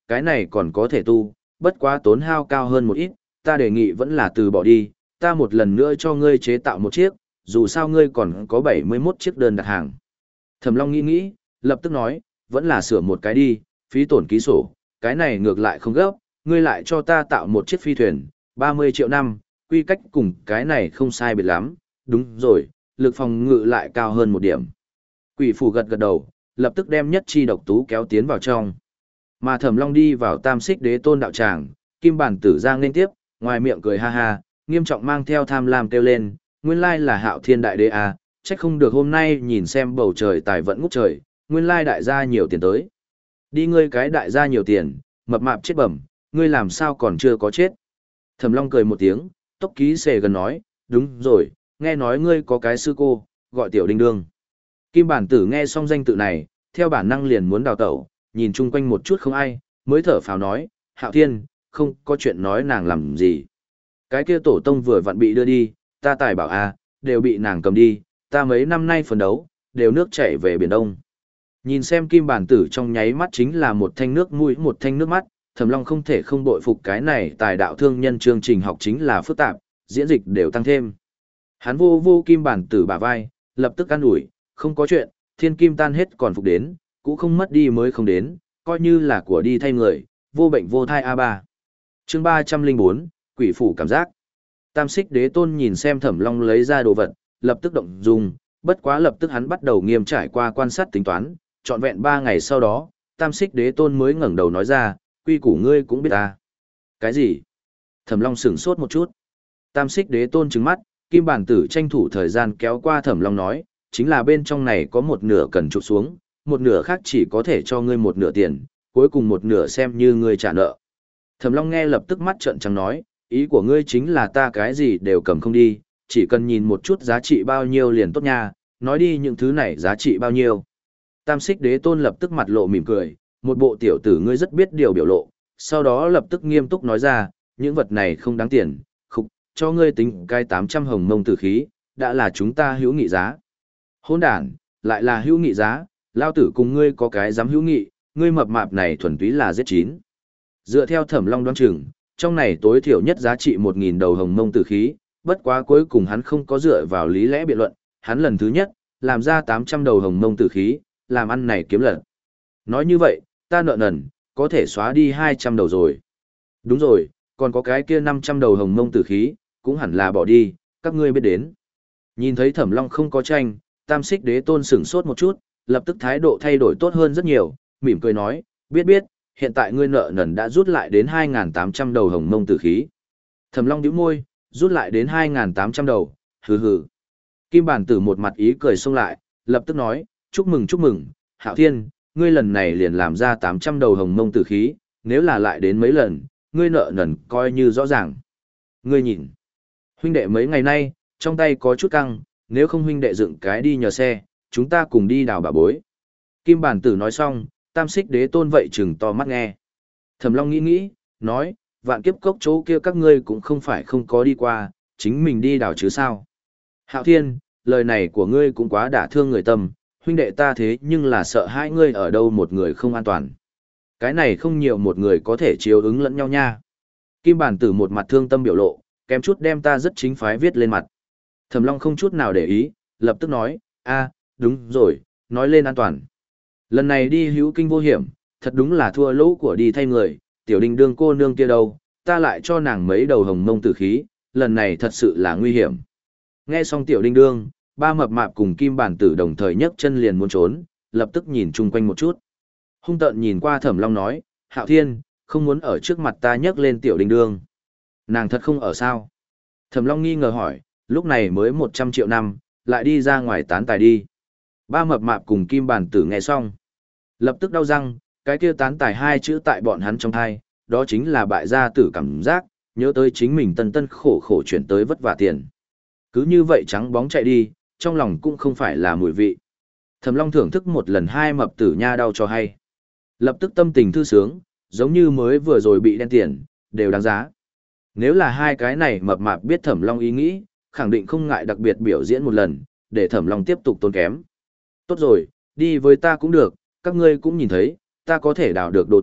cái này còn có thể tu, bất quá tốn hao cao hơn một ít, ta đề nghị vẫn là từ bỏ đi, ta một lần nữa cho ngươi chế tạo một chiếc, dù sao ngươi còn có bảy mươi mốt chiếc đơn đặt hàng. Thẩm Long nghĩ nghĩ, lập tức nói, vẫn là sửa một cái đi, phí tổn ký sổ, cái này ngược lại không gấp, ngươi lại cho ta tạo một chiếc phi thuyền, ba mươi triệu năm, quy cách cùng cái này không sai biệt lắm, đúng rồi, lực phòng ngự lại cao hơn một điểm. Quỷ phủ gật gật đầu, lập tức đem nhất chi độc tú kéo tiến vào trong. Mà Thẩm Long đi vào Tam Xích Đế Tôn đạo tràng, Kim Bản Tử Giang nên tiếp, ngoài miệng cười ha ha, nghiêm trọng mang theo tham lam kêu lên, nguyên lai là Hạo Thiên đại đế à, trách không được hôm nay nhìn xem bầu trời tài vận ngút trời, nguyên lai đại gia nhiều tiền tới. Đi ngươi cái đại gia nhiều tiền, mập mạp chết bẩm, ngươi làm sao còn chưa có chết. Thẩm Long cười một tiếng, tốc ký xề gần nói, đúng rồi, nghe nói ngươi có cái sư cô, gọi Tiểu Đinh Đương. Kim Bản Tử nghe xong danh tự này, theo bản năng liền muốn đào tẩu, nhìn chung quanh một chút không ai, mới thở phào nói, Hạo Thiên, không có chuyện nói nàng làm gì. Cái kia tổ tông vừa vặn bị đưa đi, ta tài bảo a, đều bị nàng cầm đi, ta mấy năm nay phấn đấu, đều nước chảy về Biển Đông. Nhìn xem Kim Bản Tử trong nháy mắt chính là một thanh nước mũi một thanh nước mắt, Thẩm Long không thể không bội phục cái này tài đạo thương nhân chương trình học chính là phức tạp, diễn dịch đều tăng thêm. Hắn vô vô Kim Bản Tử bả vai, lập tức an ủi, không có chuyện, thiên kim tan hết còn phục đến, cũng không mất đi mới không đến, coi như là của đi thay người, vô bệnh vô thai a ba. Chương ba trăm linh bốn, Quỷ phủ cảm giác. Tam Xích Đế Tôn nhìn xem Thẩm Long lấy ra đồ vật, lập tức động dung, bất quá lập tức hắn bắt đầu nghiêm trải qua quan sát tính toán, trọn vẹn ba ngày sau đó, Tam Xích Đế Tôn mới ngẩng đầu nói ra, quy củ ngươi cũng biết ta. Cái gì? Thẩm Long sửng sốt một chút. Tam Xích Đế Tôn trừng mắt, Kim Bản Tử tranh thủ thời gian kéo qua Thẩm Long nói, chính là bên trong này có một nửa cần chụp xuống, một nửa khác chỉ có thể cho ngươi một nửa tiền, cuối cùng một nửa xem như ngươi trả nợ. Thẩm Long nghe lập tức mắt trợn trắng nói, ý của ngươi chính là ta cái gì đều cầm không đi, chỉ cần nhìn một chút giá trị bao nhiêu liền tốt nha, nói đi những thứ này giá trị bao nhiêu. Tam Xích Đế Tôn lập tức mặt lộ mỉm cười, một bộ tiểu tử ngươi rất biết điều biểu lộ, sau đó lập tức nghiêm túc nói ra, những vật này không đáng tiền, khục, cho ngươi tính cái tám trăm hồng mông tử khí, đã là chúng ta hữu nghị giá. Hôn đản, lại là hữu nghị giá, lao tử cùng ngươi có cái dám hữu nghị, ngươi mập mạp này thuần túy là giết chín. Dựa theo Thẩm Long đoán chừng, trong này tối thiểu nhất giá trị một nghìn đầu hồng mông tử khí, bất quá cuối cùng hắn không có dựa vào lý lẽ biện luận, hắn lần thứ nhất, làm ra tám trăm đầu hồng mông tử khí, làm ăn này kiếm lợi. Nói như vậy, ta nợ nần, có thể xóa đi hai trăm đầu rồi. Đúng rồi, còn có cái kia năm trăm đầu hồng mông tử khí, cũng hẳn là bỏ đi, các ngươi biết đến. Nhìn thấy Thẩm Long không có tranh, Tam Xích Đế Tôn sửng sốt một chút, lập tức thái độ thay đổi tốt hơn rất nhiều, mỉm cười nói, biết biết, hiện tại ngươi nợ nần đã rút lại đến hai nghìn tám trăm đầu hồng mông tử khí. Thẩm Long nhíu môi, rút lại đến hai nghìn tám trăm đầu, hừ hừ. Kim Bản Tử một mặt ý cười xông lại, lập tức nói, chúc mừng chúc mừng, Hạo Thiên, ngươi lần này liền làm ra tám trăm đầu hồng mông tử khí, nếu là lại đến mấy lần, ngươi nợ nần coi như rõ ràng. Ngươi nhìn, huynh đệ mấy ngày nay, trong tay có chút căng, nếu không huynh đệ dựng cái đi nhờ xe, chúng ta cùng đi đào bà bối. Kim Bản Tử nói xong, Tam Xích Đế Tôn vậy chừng to mắt nghe. Thẩm Long nghĩ nghĩ, nói, vạn kiếp cốc chỗ kia các ngươi cũng không phải không có đi qua, chính mình đi đào chứ sao. Hạo Thiên, lời này của ngươi cũng quá đả thương người tâm, huynh đệ ta thế nhưng là sợ hai ngươi ở đâu một người không an toàn. Cái này không nhiều một người có thể chiếu ứng lẫn nhau nha. Kim Bản Tử một mặt thương tâm biểu lộ, kém chút đem ta rất chính phái viết lên mặt. Thẩm Long không chút nào để ý, lập tức nói, a, đúng rồi, nói lên an toàn. Lần này đi hữu kinh vô hiểm, thật đúng là thua lỗ của đi thay người, Tiểu Đinh Đương cô nương kia đâu, ta lại cho nàng mấy đầu hồng mông tử khí, lần này thật sự là nguy hiểm. Nghe xong Tiểu Đinh Đương, ba mập mạp cùng Kim Bản Tử đồng thời nhấc chân liền muốn trốn, lập tức nhìn chung quanh một chút. Hung tợn nhìn qua Thẩm Long nói, Hạo Thiên, không muốn ở trước mặt ta nhấc lên Tiểu Đinh Đương. Nàng thật không ở sao? Thẩm Long nghi ngờ hỏi, lúc này mới một trăm triệu năm, lại đi ra ngoài tán tài đi. Ba mập mạp cùng Kim Bản Tử nghe xong. Lập tức đau răng, cái kia tán tài hai chữ tại bọn hắn trong thai, đó chính là bại gia tử cảm giác, nhớ tới chính mình tân tân khổ khổ chuyển tới vất vả tiền. Cứ như vậy trắng bóng chạy đi, trong lòng cũng không phải là mùi vị. Thẩm Long thưởng thức một lần hai mập tử nha đau cho hay. Lập tức tâm tình thư sướng, giống như mới vừa rồi bị đen tiền, đều đáng giá. Nếu là hai cái này mập mạp biết Thẩm Long ý nghĩ, khẳng định không ngại đặc biệt biểu diễn một lần, để Thẩm Long tiếp tục tốn kém. Tốt rồi, đi với ta cũng được, các ngươi cũng nhìn thấy, ta có thể đào được đồ tốt,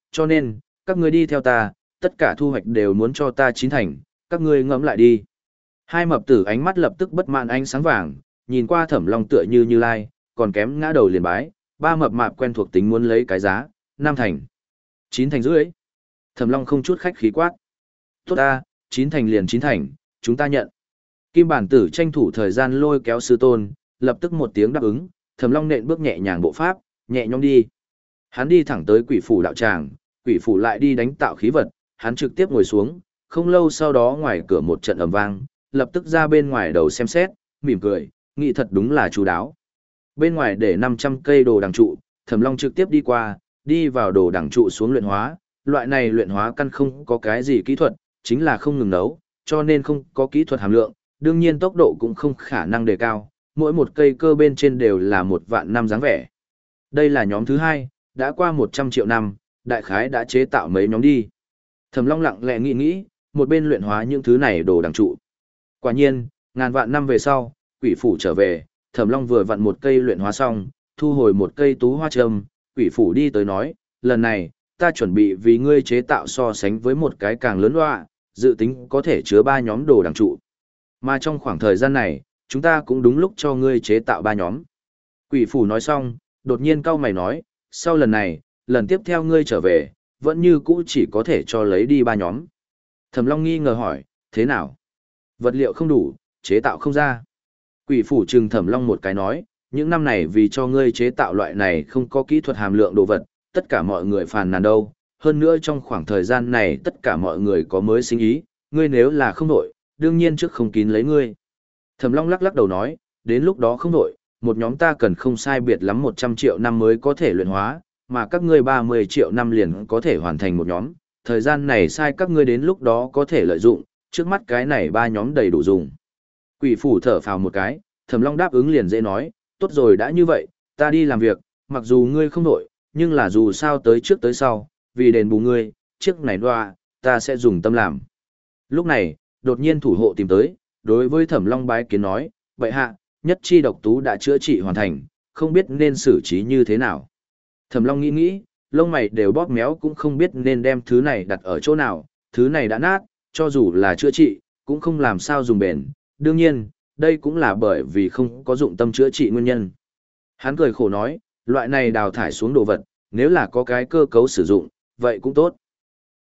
cho nên, các ngươi đi theo ta, tất cả thu hoạch đều muốn cho ta chín thành, các ngươi ngẫm lại đi. Hai mập tử ánh mắt lập tức bất mãn ánh sáng vàng, nhìn qua Thẩm Long tựa như Như Lai, còn kém ngã đầu liền bái, ba mập mạp quen thuộc tính muốn lấy cái giá, năm thành, chín thành rưỡi. Thẩm Long không chút khách khí quát. Tốt ta, chín thành liền chín thành, chúng ta nhận. Kim bản tử tranh thủ thời gian lôi kéo sư tôn, lập tức một tiếng đáp ứng, Thẩm Long nện bước nhẹ nhàng bộ pháp, nhẹ nhõm đi. Hắn đi thẳng tới quỷ phủ đạo tràng, quỷ phủ lại đi đánh tạo khí vật, hắn trực tiếp ngồi xuống, không lâu sau đó ngoài cửa một trận ầm vang, lập tức ra bên ngoài đầu xem xét, mỉm cười, nghĩ thật đúng là chú đáo. Bên ngoài để năm trăm cây đồ đằng trụ, Thẩm Long trực tiếp đi qua, đi vào đồ đằng trụ xuống luyện hóa, loại này luyện hóa căn không có cái gì kỹ thuật, chính là không ngừng nấu, cho nên không có kỹ thuật hàm lượng, đương nhiên tốc độ cũng không khả năng đề cao, mỗi một cây cơ bên trên đều là một vạn năm dáng vẻ. Đây là nhóm thứ hai, đã qua một trăm triệu năm, đại khái đã chế tạo mấy nhóm đi. Thẩm Long lặng lẽ nghĩ nghĩ, một bên luyện hóa những thứ này đồ đằng trụ. Quả nhiên, ngàn vạn năm về sau, quỷ phủ trở về, Thẩm Long vừa vặn một cây luyện hóa xong, thu hồi một cây tú hoa châm, quỷ phủ đi tới nói, lần này, ta chuẩn bị vì ngươi chế tạo so sánh với một cái càng lớn loa, dự tính có thể chứa ba nhóm đồ đằng trụ. Mà trong khoảng thời gian này, chúng ta cũng đúng lúc cho ngươi chế tạo ba nhóm. Quỷ phủ nói xong, đột nhiên cau mày nói, sau lần này, lần tiếp theo ngươi trở về, vẫn như cũ chỉ có thể cho lấy đi ba nhóm. Thẩm Long nghi ngờ hỏi, thế nào? Vật liệu không đủ, chế tạo không ra. Quỷ phủ trừng Thẩm Long một cái nói, những năm này vì cho ngươi chế tạo loại này không có kỹ thuật hàm lượng đồ vật, tất cả mọi người phàn nàn đâu. Hơn nữa trong khoảng thời gian này tất cả mọi người có mới sinh ý, ngươi nếu là không đổi, đương nhiên trước không kín lấy ngươi. Thẩm Long lắc lắc đầu nói, đến lúc đó không đổi, một nhóm ta cần không sai biệt lắm một trăm triệu năm mới có thể luyện hóa, mà các ngươi ba mươi triệu năm liền có thể hoàn thành một nhóm, thời gian này sai các ngươi đến lúc đó có thể lợi dụng, trước mắt cái này ba nhóm đầy đủ dùng. Quỷ phủ thở phào một cái, Thẩm Long đáp ứng liền dễ nói, tốt rồi đã như vậy, ta đi làm việc, mặc dù ngươi không đổi, nhưng là dù sao tới trước tới sau, vì đền bù ngươi, chiếc này đoa, ta sẽ dùng tâm làm. Lúc này, đột nhiên thủ hộ tìm tới, đối với Thẩm Long bái kiến nói, vậy hạ, nhất chi độc tú đã chữa trị hoàn thành, không biết nên xử trí như thế nào. Thẩm Long nghĩ nghĩ, lông mày đều bóp méo cũng không biết nên đem thứ này đặt ở chỗ nào, thứ này đã nát, cho dù là chữa trị, cũng không làm sao dùng bền, đương nhiên, đây cũng là bởi vì không có dụng tâm chữa trị nguyên nhân. Hắn cười khổ nói, loại này đào thải xuống đồ vật, nếu là có cái cơ cấu sử dụng, vậy cũng tốt.